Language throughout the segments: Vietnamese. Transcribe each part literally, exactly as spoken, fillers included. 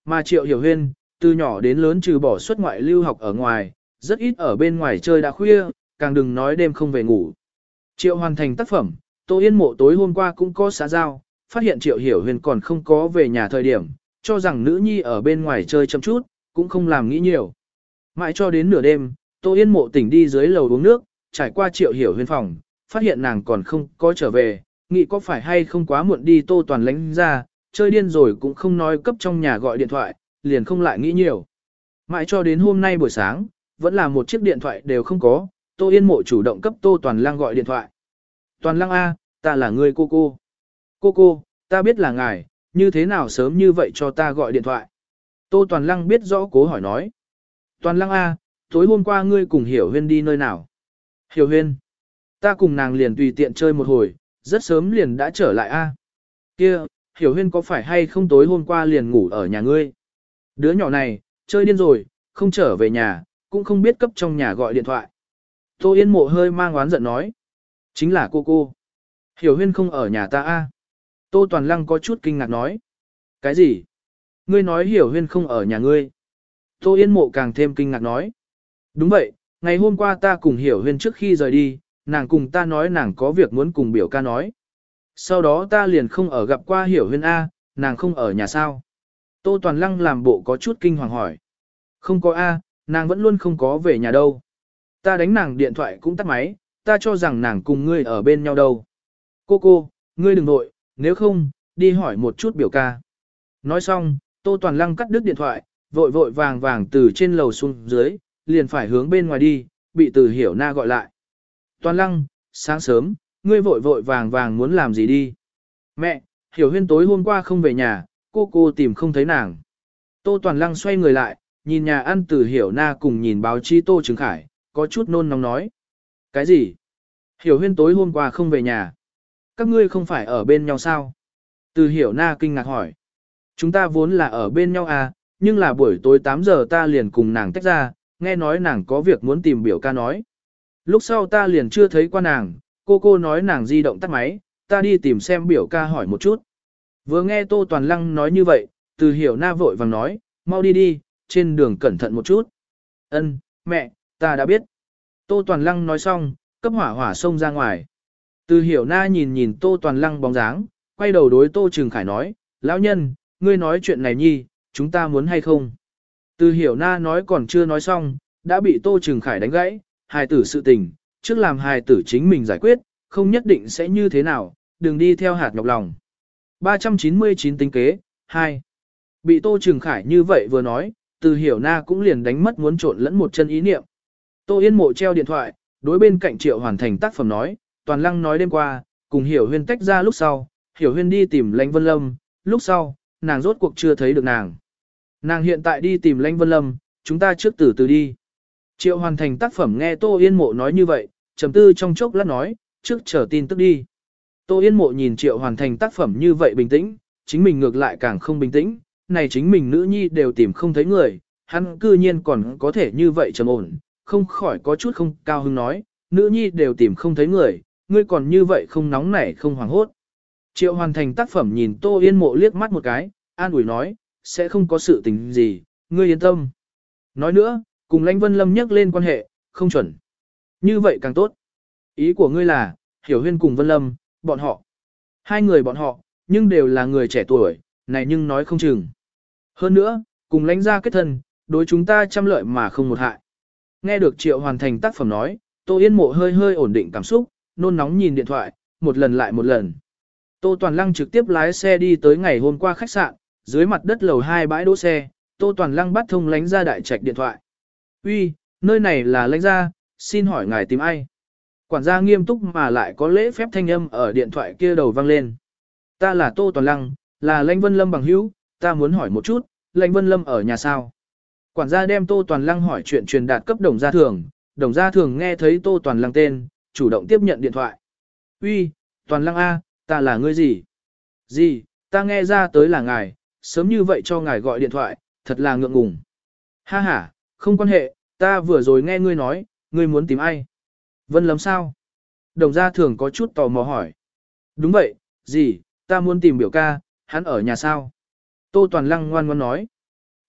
Mà Triệu Hiểu Huyên, từ nhỏ đến lớn trừ bỏ xuất ngoại lưu học ở ngoài, rất ít ở bên ngoài chơi đã khuya, càng đừng nói đêm không về ngủ. Triệu hoàn thành tác phẩm, Tô Yên Mộ tối hôm qua cũng có xã giao, phát hiện Triệu Hiểu Huyên còn không có về nhà thời điểm, cho rằng nữ nhi ở bên ngoài chơi chậm chút, cũng không làm nghĩ nhiều. Mãi cho đến nửa đêm, Tô Yên Mộ tỉnh đi dưới lầu uống nước, trải qua Triệu Hiểu Huyên phòng, phát hiện nàng còn không có trở về, nghĩ có phải hay không quá muộn đi Tô Toàn lánh ra, chơi điên rồi cũng không nói cấp trong nhà gọi điện thoại, liền không lại nghĩ nhiều. Mãi cho đến hôm nay buổi sáng, vẫn là một chiếc điện thoại đều không có, Tô Yên Mộ chủ động cấp Tô Toàn Lăng gọi điện thoại. Toàn Lăng A, ta là người cô cô. Cô cô, ta biết là ngài, như thế nào sớm như vậy cho ta gọi điện thoại. Tô Toàn Lăng biết rõ cố hỏi nói. Toàn Lăng A, tối hôm qua ngươi cùng Hiểu Huyên đi nơi nào? Hiểu Huyên, ta cùng nàng liền tùy tiện chơi một hồi, rất sớm liền đã trở lại A. Kia, Hiểu Huyên có phải hay không tối hôm qua liền ngủ ở nhà ngươi? Đứa nhỏ này, chơi điên rồi, không trở về nhà, cũng không biết cấp trong nhà gọi điện thoại. Tô Yên Mộ hơi mang oán giận nói. Chính là cô cô. Hiểu Huyên không ở nhà ta A. Tô Toàn Lăng có chút kinh ngạc nói. Cái gì? Ngươi nói Hiểu Huyên không ở nhà ngươi. Tô Yên Mộ càng thêm kinh ngạc nói. Đúng vậy, ngày hôm qua ta cùng Hiểu Huyên trước khi rời đi, nàng cùng ta nói nàng có việc muốn cùng biểu ca nói. Sau đó ta liền không ở gặp qua Hiểu Huyên A, nàng không ở nhà sao. Tô Toàn Lăng làm bộ có chút kinh hoàng hỏi. Không có A, nàng vẫn luôn không có về nhà đâu. Ta đánh nàng điện thoại cũng tắt máy, ta cho rằng nàng cùng ngươi ở bên nhau đâu. Cô cô, ngươi đừng nội, nếu không, đi hỏi một chút biểu ca. Nói xong, Tô Toàn Lăng cắt đứt điện thoại, vội vội vàng vàng từ trên lầu xuống dưới, liền phải hướng bên ngoài đi, bị Từ Hiểu Na gọi lại. Toàn Lăng, sáng sớm, ngươi vội vội vàng vàng muốn làm gì đi? Mẹ, Hiểu Huyên tối hôm qua không về nhà, cô cô tìm không thấy nàng. Tô Toàn Lăng xoay người lại, nhìn nhà ăn Từ Hiểu Na cùng nhìn báo chí Tô Trừng Khải, có chút nôn nóng nói. Cái gì? Hiểu Huyên tối hôm qua không về nhà. Các ngươi không phải ở bên nhau sao? Từ Hiểu Na kinh ngạc hỏi. Chúng ta vốn là ở bên nhau à, nhưng là buổi tối tám giờ ta liền cùng nàng tách ra, nghe nói nàng có việc muốn tìm biểu ca nói. Lúc sau ta liền chưa thấy qua nàng, cô cô nói nàng di động tắt máy, ta đi tìm xem biểu ca hỏi một chút. Vừa nghe Tô Toàn Lăng nói như vậy, Từ Hiểu Na vội vàng nói, mau đi đi, trên đường cẩn thận một chút. Ân, mẹ, ta đã biết. Tô Toàn Lăng nói xong, cấp hỏa hỏa xông ra ngoài. Từ Hiểu Na nhìn nhìn Tô Toàn Lăng bóng dáng, quay đầu đối Tô Trừng Khải nói, lão nhân, ngươi nói chuyện này nhi, chúng ta muốn hay không? Từ Hiểu Na nói còn chưa nói xong, đã bị Tô Trừng Khải đánh gãy, hài tử sự tình, trước làm hài tử chính mình giải quyết, không nhất định sẽ như thế nào, đừng đi theo hạt nhọc lòng. ba trăm chín mươi chín tính kế, hai. Bị Tô Trừng Khải như vậy vừa nói, Từ Hiểu Na cũng liền đánh mất muốn trộn lẫn một chân ý niệm. Tô Yên Mộ treo điện thoại, đối bên cạnh Triệu hoàn thành tác phẩm nói, Toàn Lăng nói đêm qua, cùng Hiểu Huyên tách ra lúc sau, Hiểu Huyên đi tìm Lãnh Vân Lâm, lúc sau, nàng rốt cuộc chưa thấy được nàng. Nàng hiện tại đi tìm Lãnh Vân Lâm, chúng ta trước từ từ đi. Triệu hoàn thành tác phẩm nghe Tô Yên Mộ nói như vậy, trầm tư trong chốc lát nói, trước chờ tin tức đi. Tô Yên Mộ nhìn Triệu hoàn thành tác phẩm như vậy bình tĩnh, chính mình ngược lại càng không bình tĩnh, này chính mình nữ nhi đều tìm không thấy người, hắn cư nhiên còn có thể như vậy trầm ổn, không khỏi có chút không cao hứng nói, nữ nhi đều tìm không thấy người, ngươi còn như vậy không nóng nảy không hoảng hốt. Triệu hoàn thành tác phẩm nhìn Tô Yên Mộ liếc mắt một cái, an ủi nói, sẽ không có sự tình gì, ngươi yên tâm. Nói nữa, cùng Lãnh Vân Lâm nhắc lên quan hệ, không chuẩn. Như vậy càng tốt. Ý của ngươi là, Hiểu Huyên cùng Vân Lâm, bọn họ. Hai người bọn họ, nhưng đều là người trẻ tuổi, này nhưng nói không chừng. Hơn nữa, cùng Lãnh gia kết thân, đối chúng ta trăm lợi mà không một hại. Nghe được Triệu hoàn thành tác phẩm nói, Tô Yên Mộ hơi hơi ổn định cảm xúc, nôn nóng nhìn điện thoại, một lần lại một lần. Tô Toàn Lăng trực tiếp lái xe đi tới ngày hôm qua khách sạn, dưới mặt đất lầu hai bãi đỗ xe, Tô Toàn Lăng bắt thông Lãnh gia đại trạch điện thoại. Uy, nơi này là Lãnh gia, xin hỏi ngài tìm ai? Quản gia nghiêm túc mà lại có lễ phép thanh âm ở điện thoại kia đầu vang lên. Ta là Tô Toàn Lăng, là Lãnh Vân Lâm bằng hữu, ta muốn hỏi một chút, Lãnh Vân Lâm ở nhà sao? Quản gia đem Tô Toàn Lăng hỏi chuyện truyền đạt cấp Đồng Gia Thường, Đồng Gia Thường nghe thấy Tô Toàn Lăng tên, chủ động tiếp nhận điện thoại. Uy, Toàn Lăng A, ta là ngươi gì? Gì, ta nghe ra tới là ngài, sớm như vậy cho ngài gọi điện thoại, thật là ngượng ngùng. Ha ha, không quan hệ, ta vừa rồi nghe ngươi nói, ngươi muốn tìm ai? Vân Lâm sao? Đồng Gia Thường có chút tò mò hỏi. Đúng vậy, gì, ta muốn tìm biểu ca, hắn ở nhà sao? Tô Toàn Lăng ngoan ngoãn nói.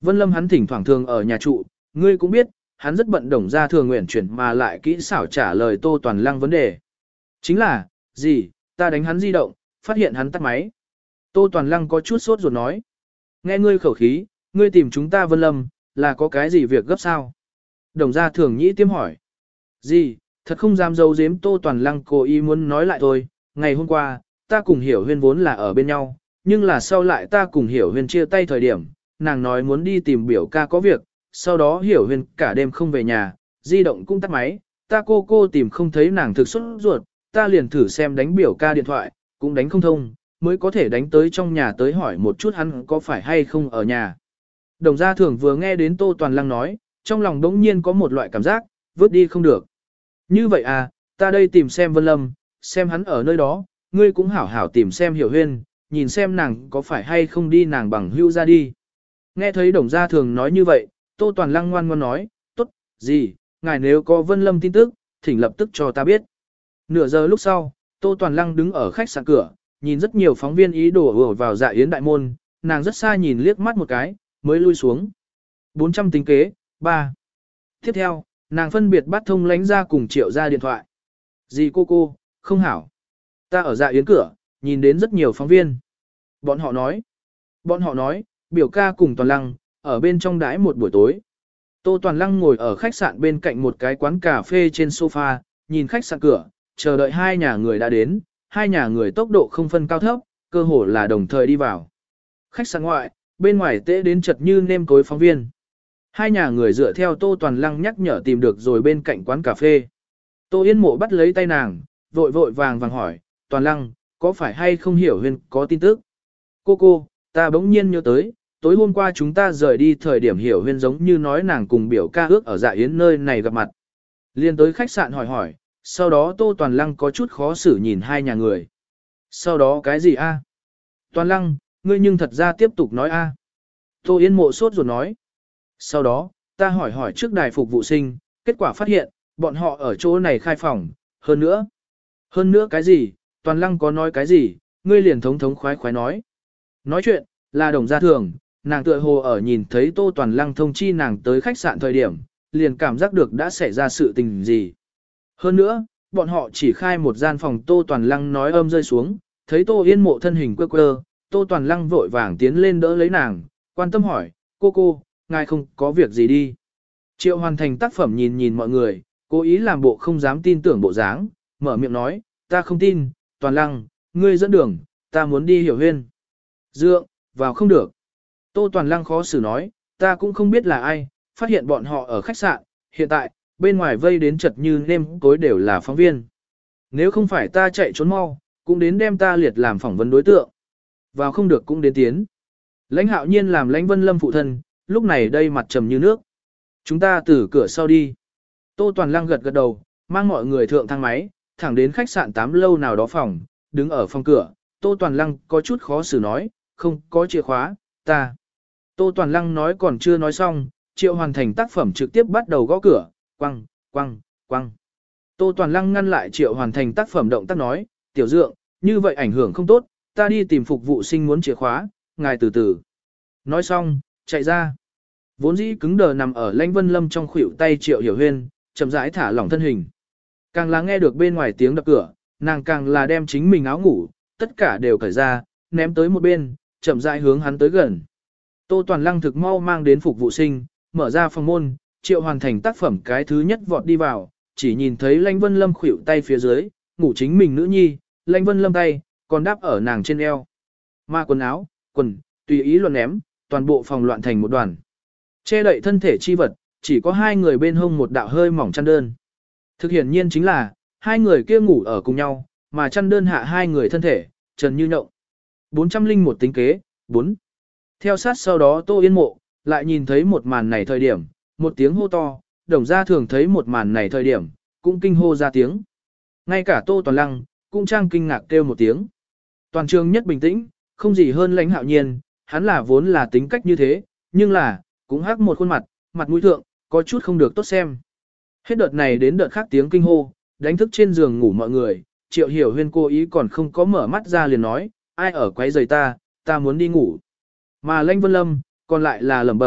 Vân Lâm hắn thỉnh thoảng thường ở nhà trụ, ngươi cũng biết, hắn rất bận đồng ra thường nguyện chuyển mà lại kỹ xảo trả lời Tô Toàn Lăng vấn đề. Chính là, gì, ta đánh hắn di động, phát hiện hắn tắt máy. Tô Toàn Lăng có chút sốt ruột nói. Nghe ngươi khẩu khí, ngươi tìm chúng ta Vân Lâm, là có cái gì việc gấp sao? Đồng gia thường nhĩ tiêm hỏi. Gì, thật không dám giấu giếm. Tô Toàn Lăng cố ý muốn nói lại thôi. Ngày hôm qua, ta cùng Hiểu Huyên vốn là ở bên nhau, nhưng là sau lại ta cùng Hiểu Huyên chia tay thời điểm, nàng nói muốn đi tìm biểu ca có việc, sau đó Hiểu Huyên cả đêm không về nhà, di động cũng tắt máy, ta cô cô tìm không thấy nàng thực xuất ruột, ta liền thử xem đánh biểu ca điện thoại, cũng đánh không thông, mới có thể đánh tới trong nhà tới hỏi một chút hắn có phải hay không ở nhà. Đồng gia thường vừa nghe đến Tô Toàn Lăng nói, trong lòng đống nhiên có một loại cảm giác, vứt đi không được. Như vậy à, ta đây tìm xem Vân Lâm, xem hắn ở nơi đó, ngươi cũng hảo hảo tìm xem Hiểu Huyên, nhìn xem nàng có phải hay không đi nàng bằng hưu ra đi. Nghe thấy đồng gia thường nói như vậy, Tô Toàn Lăng ngoan ngoan nói, tốt, gì, ngài nếu có Vân Lâm tin tức, thỉnh lập tức cho ta biết. Nửa giờ lúc sau, Tô Toàn Lăng đứng ở khách sạn cửa, nhìn rất nhiều phóng viên ý đồ ùa vào dạ yến đại môn, nàng rất xa nhìn liếc mắt một cái, mới lui xuống. bốn trăm tính kế, ba. Tiếp theo, nàng phân biệt bắt thông lánh ra cùng Triệu ra điện thoại. Dì cô cô, không hảo. Ta ở dạ yến cửa, nhìn đến rất nhiều phóng viên. Bọn họ nói, bọn họ nói, biểu ca cùng Toàn Lăng, ở bên trong đái một buổi tối. Tô Toàn Lăng ngồi ở khách sạn bên cạnh một cái quán cà phê trên sofa, nhìn khách sạn cửa, chờ đợi hai nhà người đã đến, hai nhà người tốc độ không phân cao thấp, cơ hồ là đồng thời đi vào. Khách sạn ngoại, bên ngoài tễ đến chật như nêm cối phóng viên. Hai nhà người dựa theo Tô Toàn Lăng nhắc nhở tìm được rồi bên cạnh quán cà phê. Tô Yên Mộ bắt lấy tay nàng, vội vội vàng vàng hỏi, Toàn Lăng, có phải hay không Hiểu Huyên có tin tức? Cô cô, ta bỗng nhiên nhớ tới, tối hôm qua chúng ta rời đi thời điểm Hiểu Huyên giống như nói nàng cùng biểu ca ước ở dạ yến nơi này gặp mặt. Liên tới khách sạn hỏi hỏi, sau đó Tô Toàn Lăng có chút khó xử nhìn hai nhà người. Sau đó cái gì a? Toàn Lăng, ngươi nhưng thật ra tiếp tục nói a. Tô Yên Mộ sốt ruột nói. Sau đó, ta hỏi hỏi trước đài phục vụ sinh, kết quả phát hiện, bọn họ ở chỗ này khai phòng, hơn nữa. Hơn nữa cái gì, Toàn Lăng có nói cái gì, ngươi liền thống thống khoái khoái nói. Nói chuyện, là đồng gia thường, nàng tựa hồ ở nhìn thấy Tô Toàn Lăng thông chi nàng tới khách sạn thời điểm, liền cảm giác được đã xảy ra sự tình gì. Hơn nữa, bọn họ chỉ khai một gian phòng. Tô Toàn Lăng nói âm rơi xuống, thấy Tô Yên Mộ thân hình quơ quơ, Tô Toàn Lăng vội vàng tiến lên đỡ lấy nàng, quan tâm hỏi, cô cô, ngài không có việc gì đi. Triệu Hoàn Thành tác phẩm nhìn nhìn mọi người, cố ý làm bộ không dám tin tưởng bộ dáng, mở miệng nói, ta không tin, Toàn Lăng, ngươi dẫn đường, ta muốn đi Hiểu Huyên. Dượng, vào không được. Tô Toàn Lăng khó xử nói, ta cũng không biết là ai, phát hiện bọn họ ở khách sạn, hiện tại, bên ngoài vây đến chật như nêm cối đều là phóng viên. Nếu không phải ta chạy trốn mau, cũng đến đem ta liệt làm phỏng vấn đối tượng. Vào không được cũng đến tiến. Lãnh Hạo Nhiên làm Lãnh Vân Lâm phụ thân, lúc này đây mặt trầm như nước. Chúng ta từ cửa sau đi. Tô Toàn Lăng gật gật đầu, mang mọi người thượng thang máy, thẳng đến khách sạn tám lâu nào đó phòng, đứng ở phòng cửa. Tô Toàn Lăng có chút khó xử nói, không có chìa khóa, ta. Tô Toàn Lăng nói còn chưa nói xong, Triệu Hoàn Thành tác phẩm trực tiếp bắt đầu gõ cửa, quăng, quăng, quăng. Tô Toàn Lăng ngăn lại Triệu Hoàn Thành tác phẩm động tác nói, tiểu dượng, như vậy ảnh hưởng không tốt, ta đi tìm phục vụ sinh muốn chìa khóa, ngài từ từ. Nói xong, chạy ra. Vốn dĩ cứng đờ nằm ở Lãnh Vân Lâm trong khuỷu tay Triệu Hiểu Huyên, chậm rãi thả lỏng thân hình. Càng là nghe được bên ngoài tiếng đập cửa, nàng càng là đem chính mình áo ngủ, tất cả đều cởi ra, ném tới một bên, chậm rãi hướng hắn tới gần. Tô Toàn Lăng thực mau mang đến phục vụ sinh, mở ra phòng môn, Triệu Hoàn Thành tác phẩm cái thứ nhất vọt đi vào, chỉ nhìn thấy Lãnh Vân Lâm khuỷu tay phía dưới, ngủ chính mình nữ nhi, Lãnh Vân Lâm tay, còn đáp ở nàng trên eo. Mà quần áo, quần, tùy ý luận ném, toàn bộ phòng loạn thành một đoàn. Che đậy thân thể chi vật, chỉ có hai người bên hông một đạo hơi mỏng chăn đơn. Thực hiện nhiên chính là, hai người kia ngủ ở cùng nhau, mà chăn đơn hạ hai người thân thể, trần như nhộng. bốn trăm linh một tính kế, bốn. Theo sát sau đó Tô Yên Mộ, lại nhìn thấy một màn này thời điểm, một tiếng hô to, đồng gia thường thấy một màn này thời điểm, cũng kinh hô ra tiếng. Ngay cả Tô Toàn Lăng, cũng trang kinh ngạc kêu một tiếng. Toàn trường nhất bình tĩnh, không gì hơn Lãnh Hạo Nhiên, hắn là vốn là tính cách như thế, nhưng là, cũng hắc một khuôn mặt, mặt mũi thượng, có chút không được tốt xem. Hết đợt này đến đợt khác tiếng kinh hô, đánh thức trên giường ngủ mọi người, Triệu Hiểu Huyên cố ý còn không có mở mắt ra liền nói, ai ở quấy rầy ta, ta muốn đi ngủ. Mà Lãnh Vân Lâm, còn lại là lẩm bẩm,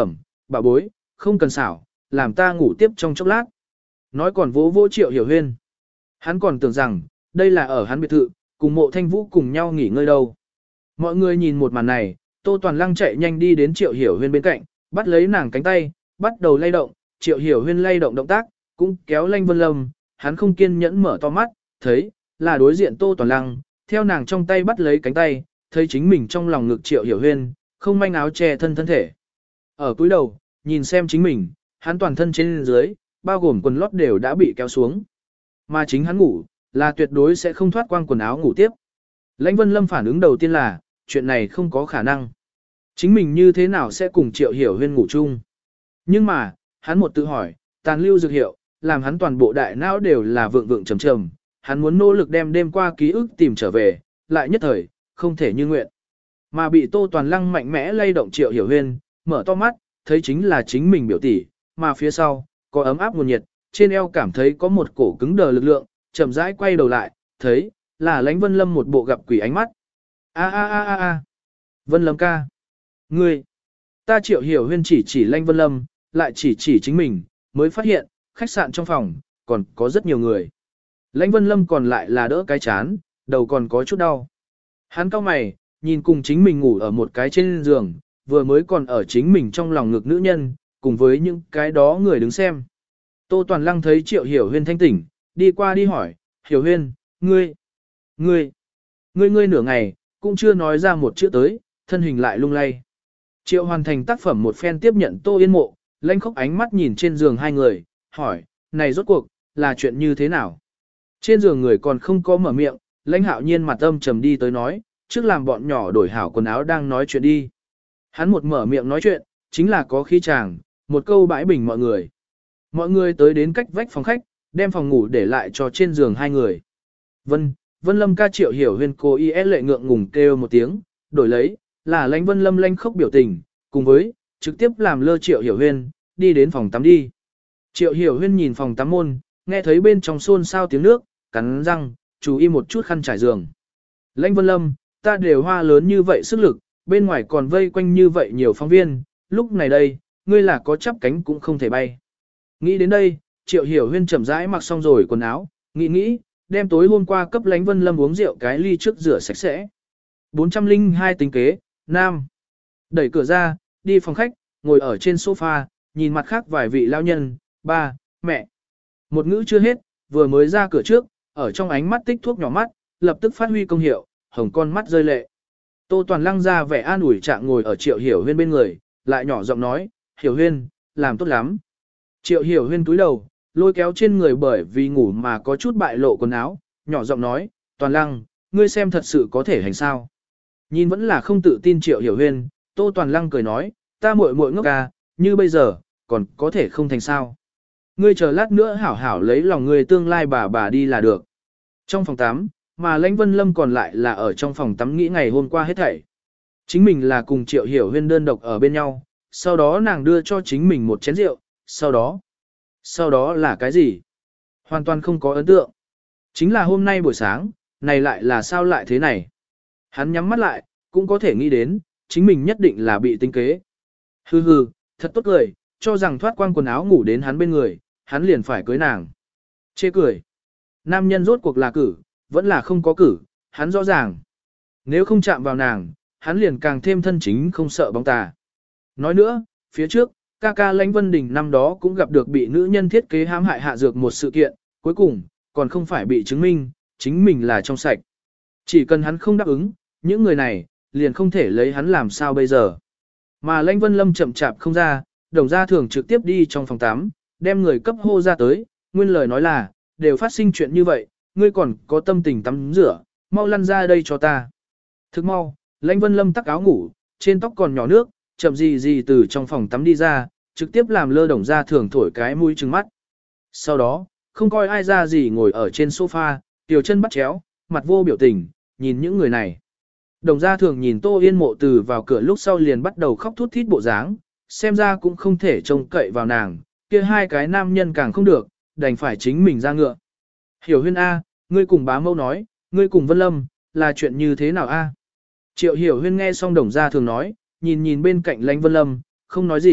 bà bối, không cần xảo, làm ta ngủ tiếp trong chốc lát. Nói còn vỗ vỗ Triệu Hiểu Huyên. Hắn còn tưởng rằng, đây là ở hắn biệt thự, cùng Mộ Thanh Vũ cùng nhau nghỉ ngơi đâu. Mọi người nhìn một màn này, Tô Toàn Lăng chạy nhanh đi đến Triệu Hiểu Huyên bên cạnh, bắt lấy nàng cánh tay, bắt đầu lay động, Triệu Hiểu Huyên lay động động tác, cũng kéo Lãnh Vân Lâm, hắn không kiên nhẫn mở to mắt, thấy, là đối diện Tô Toàn Lăng, theo nàng trong tay bắt lấy cánh tay, thấy chính mình trong lòng ngực Triệu Hiểu Huyên, không manh áo che thân thân thể. Ở cúi đầu, nhìn xem chính mình, hắn toàn thân trên dưới, bao gồm quần lót đều đã bị kéo xuống. Mà chính hắn ngủ, là tuyệt đối sẽ không thoát quang quần áo ngủ tiếp. Lãnh Vân Lâm phản ứng đầu tiên là, chuyện này không có khả năng. Chính mình như thế nào sẽ cùng Triệu Hiểu Huyên ngủ chung? Nhưng mà, hắn một tự hỏi, tàn lưu dược hiệu, làm hắn toàn bộ đại não đều là vượng vượng trầm trầm, hắn muốn nỗ lực đem đêm qua ký ức tìm trở về, lại nhất thời, không thể như nguyện. Mà bị Tô Toàn Lăng mạnh mẽ lay động Triệu Hiểu Huyên, mở to mắt, thấy chính là chính mình biểu tỷ, mà phía sau, có ấm áp nguồn nhiệt, trên eo cảm thấy có một cổ cứng đờ lực lượng, chậm rãi quay đầu lại, thấy, là Lãnh Vân Lâm một bộ gặp quỷ ánh mắt. A a a a a, Vân Lâm ca, ngươi, ta Triệu Hiểu Huyên chỉ chỉ Lãnh Vân Lâm, lại chỉ chỉ chính mình, mới phát hiện, khách sạn trong phòng, còn có rất nhiều người. Lãnh Vân Lâm còn lại là đỡ cái chán, đầu còn có chút đau. Hắn cau mày, nhìn cùng chính mình ngủ ở một cái trên giường, vừa mới còn ở chính mình trong lòng ngực nữ nhân, cùng với những cái đó người đứng xem. Tô Toàn Lăng thấy Triệu Hiểu Huyên thanh tỉnh, đi qua đi hỏi, Hiểu Huyên, ngươi, ngươi, ngươi ngươi nửa ngày, cũng chưa nói ra một chữ tới, thân hình lại lung lay. Triệu hoàn thành tác phẩm một phen tiếp nhận Tô Yên Mộ, lãnh khóc ánh mắt nhìn trên giường hai người, hỏi, này rốt cuộc, là chuyện như thế nào? Trên giường người còn không có mở miệng, lãnh hạo nhiên mặt âm trầm đi tới nói, trước làm bọn nhỏ đổi hảo quần áo đang nói chuyện đi. Hắn một mở miệng nói chuyện, chính là có khí chàng, một câu bãi bình mọi người. Mọi người tới đến cách vách phòng khách, đem phòng ngủ để lại cho trên giường hai người. Vân, Vân Lâm ca Triệu Hiểu Huyên cô y lệ ngượng ngùng kêu một tiếng, đổi lấy, là lãnh Vân Lâm lanh khóc biểu tình, cùng với, trực tiếp làm lơ Triệu Hiểu Huyên, đi đến phòng tắm đi. Triệu Hiểu Huyên nhìn phòng tắm môn, nghe thấy bên trong xôn xao tiếng nước, cắn răng, chú ý một chút khăn trải giường. Lãnh Vân Lâm, ta đều hoa lớn như vậy sức lực, bên ngoài còn vây quanh như vậy nhiều phóng viên, lúc này đây, ngươi là có chắp cánh cũng không thể bay. Nghĩ đến đây, Triệu Hiểu Huyên chậm rãi mặc xong rồi quần áo, nghĩ nghĩ, đem tối hôm qua cấp Lãnh Vân Lâm uống rượu cái ly trước rửa sạch sẽ. bốn trăm lẻ hai tính kế, nam. Đẩy cửa ra, đi phòng khách, ngồi ở trên sofa, nhìn mặt khác vài vị lao nhân, ba, mẹ. Một ngữ chưa hết, vừa mới ra cửa trước, ở trong ánh mắt tích thuốc nhỏ mắt, lập tức phát huy công hiệu, hồng con mắt rơi lệ. Tô Toàn Lăng ra vẻ an ủi trạng ngồi ở Triệu Hiểu Huyên bên người, lại nhỏ giọng nói, Hiểu Huyên, làm tốt lắm. Triệu Hiểu Huyên túi đầu, lôi kéo trên người bởi vì ngủ mà có chút bại lộ quần áo, nhỏ giọng nói, Toàn Lăng, ngươi xem thật sự có thể hành sao. Nhìn vẫn là không tự tin Triệu Hiểu Huyên, Tô Toàn Lăng cười nói, ta muội muội ngốc ca, như bây giờ, còn có thể không thành sao. Ngươi chờ lát nữa hảo hảo lấy lòng ngươi tương lai bà bà đi là được. Trong phòng tắm, mà Lãnh Vân Lâm còn lại là ở trong phòng tắm nghĩ ngày hôm qua hết thảy. Chính mình là cùng Triệu Hiểu Huyên đơn độc ở bên nhau, sau đó nàng đưa cho chính mình một chén rượu, sau đó, sau đó là cái gì? Hoàn toàn không có ấn tượng. Chính là hôm nay buổi sáng, này lại là sao lại thế này? Hắn nhắm mắt lại, cũng có thể nghĩ đến, chính mình nhất định là bị tính kế. Hừ hừ, thật tốt cười, cho rằng thoát quang quần áo ngủ đến hắn bên người, hắn liền phải cưới nàng. Chê cười. Nam nhân rốt cuộc là cử, vẫn là không có cử, hắn rõ ràng. Nếu không chạm vào nàng, hắn liền càng thêm thân chính không sợ bóng tà. Nói nữa, phía trước, ca ca Lãnh Vân Đình năm đó cũng gặp được bị nữ nhân thiết kế hãm hại hạ dược một sự kiện, cuối cùng, còn không phải bị chứng minh, chính mình là trong sạch. Chỉ cần hắn không đáp ứng, những người này, liền không thể lấy hắn làm sao bây giờ. Mà Lãnh Vân Lâm chậm chạp không ra, đồng gia thường trực tiếp đi trong phòng tắm, đem người cấp hô ra tới, nguyên lời nói là, đều phát sinh chuyện như vậy, ngươi còn có tâm tình tắm rửa, mau lăn ra đây cho ta. Thức mau, Lãnh Vân Lâm tắc áo ngủ, trên tóc còn nhỏ nước, chậm gì gì từ trong phòng tắm đi ra, trực tiếp làm lơ đồng gia thường thổi cái mũi trừng mắt. Sau đó, không coi ai ra gì ngồi ở trên sofa, tiểu chân bắt chéo, mặt vô biểu tình, nhìn những người này. Đồng gia thường nhìn Tô Yên Mộ từ vào cửa lúc sau liền bắt đầu khóc thút thít bộ dáng, xem ra cũng không thể trông cậy vào nàng, kia hai cái nam nhân càng không được, đành phải chính mình ra ngựa. Hiểu Huyên A, ngươi cùng bá mẫu nói, ngươi cùng Vân Lâm, là chuyện như thế nào A? Triệu Hiểu Huyên nghe xong đồng gia thường nói, nhìn nhìn bên cạnh Lãnh Vân Lâm, không nói gì,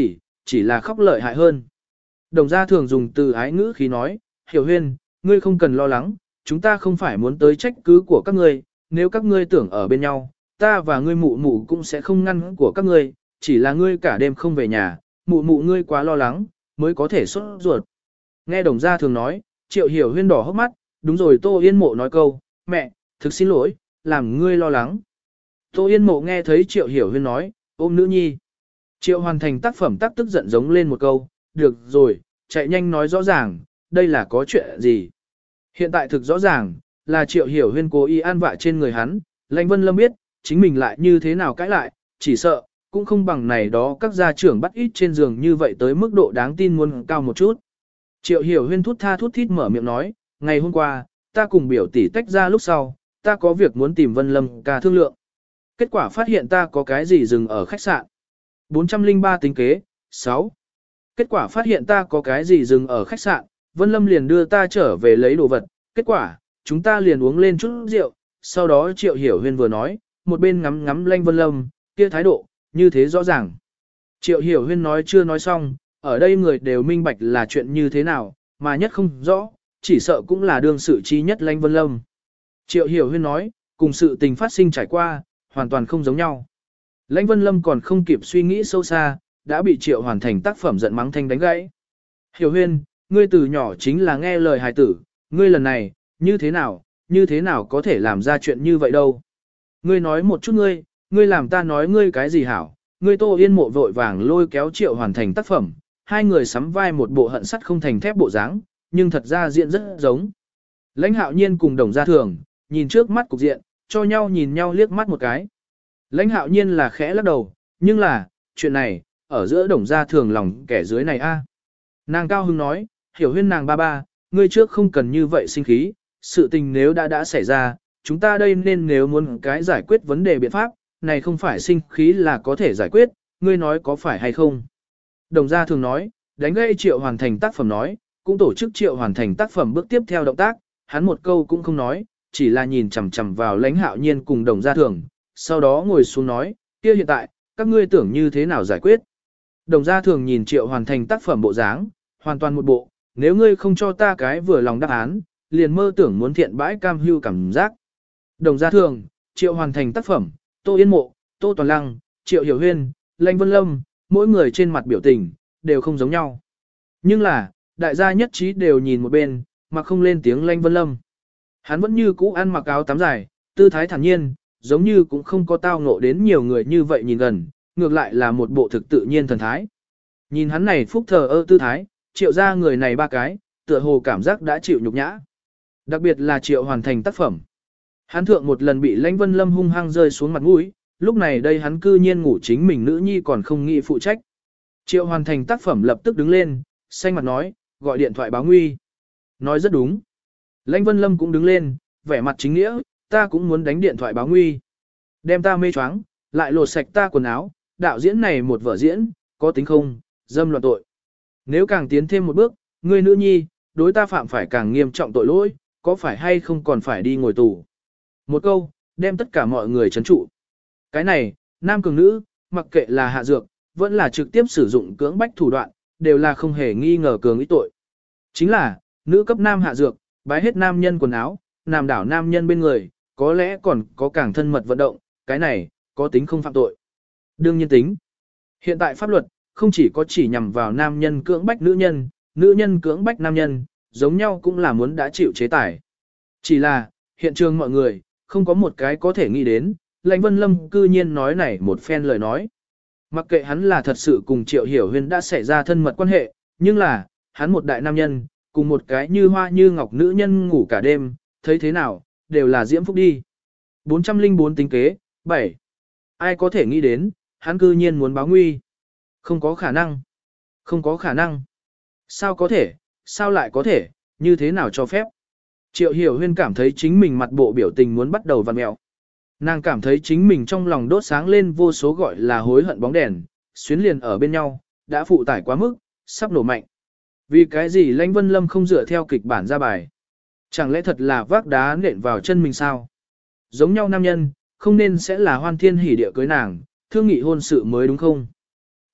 chỉ là khóc lợi hại hơn. Đồng gia thường dùng từ ái ngữ khí nói, Hiểu Huyên, ngươi không cần lo lắng, chúng ta không phải muốn tới trách cứ của các ngươi, nếu các ngươi tưởng ở bên nhau, ta và ngươi mụ mụ cũng sẽ không ngăn của các ngươi, chỉ là ngươi cả đêm không về nhà, mụ mụ ngươi quá lo lắng, mới có thể sốt ruột. Nghe đồng gia thường nói, Triệu Hiểu Huyên đỏ hốc mắt, đúng rồi Tô Yên Mộ nói câu, mẹ, thực xin lỗi, làm ngươi lo lắng. Tô Yên Mộ nghe thấy Triệu Hiểu Huyên nói, ôm nữ nhi. Triệu Hoàn Thành tác phẩm tác tức giận giống lên một câu, được rồi, chạy nhanh nói rõ ràng, đây là có chuyện gì. Hiện tại thực rõ ràng, là Triệu Hiểu Huyên cố ý an vạ trên người hắn, Lãnh Vân Lâm biết, chính mình lại như thế nào cãi lại, chỉ sợ, cũng không bằng này đó các gia trưởng bắt ít trên giường như vậy tới mức độ đáng tin muốn cao một chút. Triệu Hiểu Huyên thút tha thút thít mở miệng nói, ngày hôm qua, ta cùng biểu tỷ tách ra lúc sau, ta có việc muốn tìm Vân Lâm ca thương lượng. Kết quả phát hiện ta có cái gì dừng ở khách sạn. bốn trăm lẻ ba tính kế, sáu. Kết quả phát hiện ta có cái gì dừng ở khách sạn, Vân Lâm liền đưa ta trở về lấy đồ vật. Kết quả, chúng ta liền uống lên chút rượu, sau đó Triệu Hiểu Huyên vừa nói, một bên ngắm ngắm Lãnh Vân Lâm, kia thái độ, như thế rõ ràng. Triệu Hiểu Huyên nói chưa nói xong, ở đây người đều minh bạch là chuyện như thế nào, mà nhất không rõ, chỉ sợ cũng là đương sự chi nhất Lãnh Vân Lâm. Triệu Hiểu Huyên nói, cùng sự tình phát sinh trải qua, hoàn toàn không giống nhau. Lãnh Vân Lâm còn không kịp suy nghĩ sâu xa, đã bị Triệu Hoàn Thành tác phẩm giận mắng thanh đánh gãy. Hiểu Huyên, ngươi từ nhỏ chính là nghe lời hài tử, ngươi lần này, như thế nào, như thế nào có thể làm ra chuyện như vậy đâu. Ngươi nói một chút ngươi, ngươi làm ta nói ngươi cái gì hảo, ngươi Tô Yên Mộ vội vàng lôi kéo Triệu Hoàn Thành tác phẩm, hai người sắm vai một bộ hận sắt không thành thép bộ dáng, nhưng thật ra diện rất giống. Lãnh Hạo Nhiên cùng Đồng Gia Thường, nhìn trước mắt cục diện, cho nhau nhìn nhau liếc mắt một cái. Lãnh Hạo Nhiên là khẽ lắc đầu, nhưng là, chuyện này, ở giữa Đồng Gia Thường lòng kẻ dưới này a. Nàng cao hứng nói, Hiểu Huyên nàng ba ba, ngươi trước không cần như vậy sinh khí, sự tình nếu đã đã xảy ra, chúng ta đây nên nếu muốn cái giải quyết vấn đề biện pháp, này không phải sinh khí là có thể giải quyết, ngươi nói có phải hay không. Đồng Gia Thường nói, đánh gây Triệu Hoàn Thành tác phẩm nói, cũng tổ chức Triệu Hoàn Thành tác phẩm bước tiếp theo động tác, hắn một câu cũng không nói, chỉ là nhìn chằm chằm vào Lãnh Hạo Nhiên cùng Đồng Gia Thường, sau đó ngồi xuống nói, kia hiện tại, các ngươi tưởng như thế nào giải quyết. Đồng Gia Thường nhìn Triệu Hoàn Thành tác phẩm bộ dáng, hoàn toàn một bộ, nếu ngươi không cho ta cái vừa lòng đáp án, liền mơ tưởng muốn thiện bãi cam hưu cảm giác. Đồng Gia Thường, Triệu Hoàn Thành tác phẩm, Tô Yên Mộ, Tô Toàn Lăng, Triệu Hiểu Huyên, Lãnh Vân Lâm, mỗi người trên mặt biểu tình, đều không giống nhau. Nhưng là, đại gia nhất trí đều nhìn một bên, mà không lên tiếng Lãnh Vân Lâm. Hắn vẫn như cũ ăn mặc áo tắm dài, tư thái thản nhiên, giống như cũng không có tao ngộ đến nhiều người như vậy nhìn gần, ngược lại là một bộ thực tự nhiên thần thái. Nhìn hắn này phúc thờ ơ tư thái, Triệu ra người này ba cái, tựa hồ cảm giác đã chịu nhục nhã. Đặc biệt là Triệu Hoàn Thành tác phẩm. Hắn thượng một lần bị Lãnh Vân Lâm hung hăng rơi xuống mặt mũi, lúc này đây hắn cư nhiên ngủ chính mình nữ nhi còn không nghĩ phụ trách. Triệu Hoàn Thành tác phẩm lập tức đứng lên, xanh mặt nói, gọi điện thoại báo nguy. Nói rất đúng. Lãnh Vân Lâm cũng đứng lên, vẻ mặt chính nghĩa, ta cũng muốn đánh điện thoại báo nguy. Đem ta mê choáng, lại lột sạch ta quần áo, đạo diễn này một vở diễn, có tính không, dâm loạn tội. Nếu càng tiến thêm một bước, ngươi nữ nhi, đối ta phạm phải càng nghiêm trọng tội lỗi, có phải hay không còn phải đi ngồi tù. Một câu, đem tất cả mọi người trấn trụ. Cái này, nam cường nữ, mặc kệ là hạ dược, vẫn là trực tiếp sử dụng cưỡng bách thủ đoạn, đều là không hề nghi ngờ cường ý tội. Chính là, nữ cấp nam hạ dược, bái hết nam nhân quần áo, làm đảo nam nhân bên người, có lẽ còn có càng thân mật vận động, cái này, có tính không phạm tội. Đương nhiên tính. Hiện tại pháp luật, không chỉ có chỉ nhằm vào nam nhân cưỡng bách nữ nhân, nữ nhân cưỡng bách nam nhân, giống nhau cũng là muốn đã chịu chế tài. Chỉ là, hiện trường mọi người, không có một cái có thể nghĩ đến, Lãnh Vân Lâm cư nhiên nói này một phen lời nói. Mặc kệ hắn là thật sự cùng Triệu Hiểu Huyên đã xảy ra thân mật quan hệ, nhưng là, hắn một đại nam nhân, cùng một cái như hoa như ngọc nữ nhân ngủ cả đêm, thấy thế nào, đều là diễm phúc đi. bốn trăm lẻ bốn tính kế, bảy. Ai có thể nghĩ đến, hắn cư nhiên muốn báo nguy. Không có khả năng. Không có khả năng. Sao có thể, sao lại có thể, như thế nào cho phép. Triệu Hiểu Huyên cảm thấy chính mình mặt bộ biểu tình muốn bắt đầu vặn mẹo. Nàng cảm thấy chính mình trong lòng đốt sáng lên vô số gọi là hối hận bóng đèn, xuyến liền ở bên nhau, đã phụ tải quá mức, sắp nổ mạnh. Vì cái gì Lãnh Vân Lâm không dựa theo kịch bản ra bài? Chẳng lẽ thật là vác đá nện vào chân mình sao? Giống nhau nam nhân, không nên sẽ là hoan thiên hỉ địa cưới nàng, thương nghị hôn sự mới đúng không?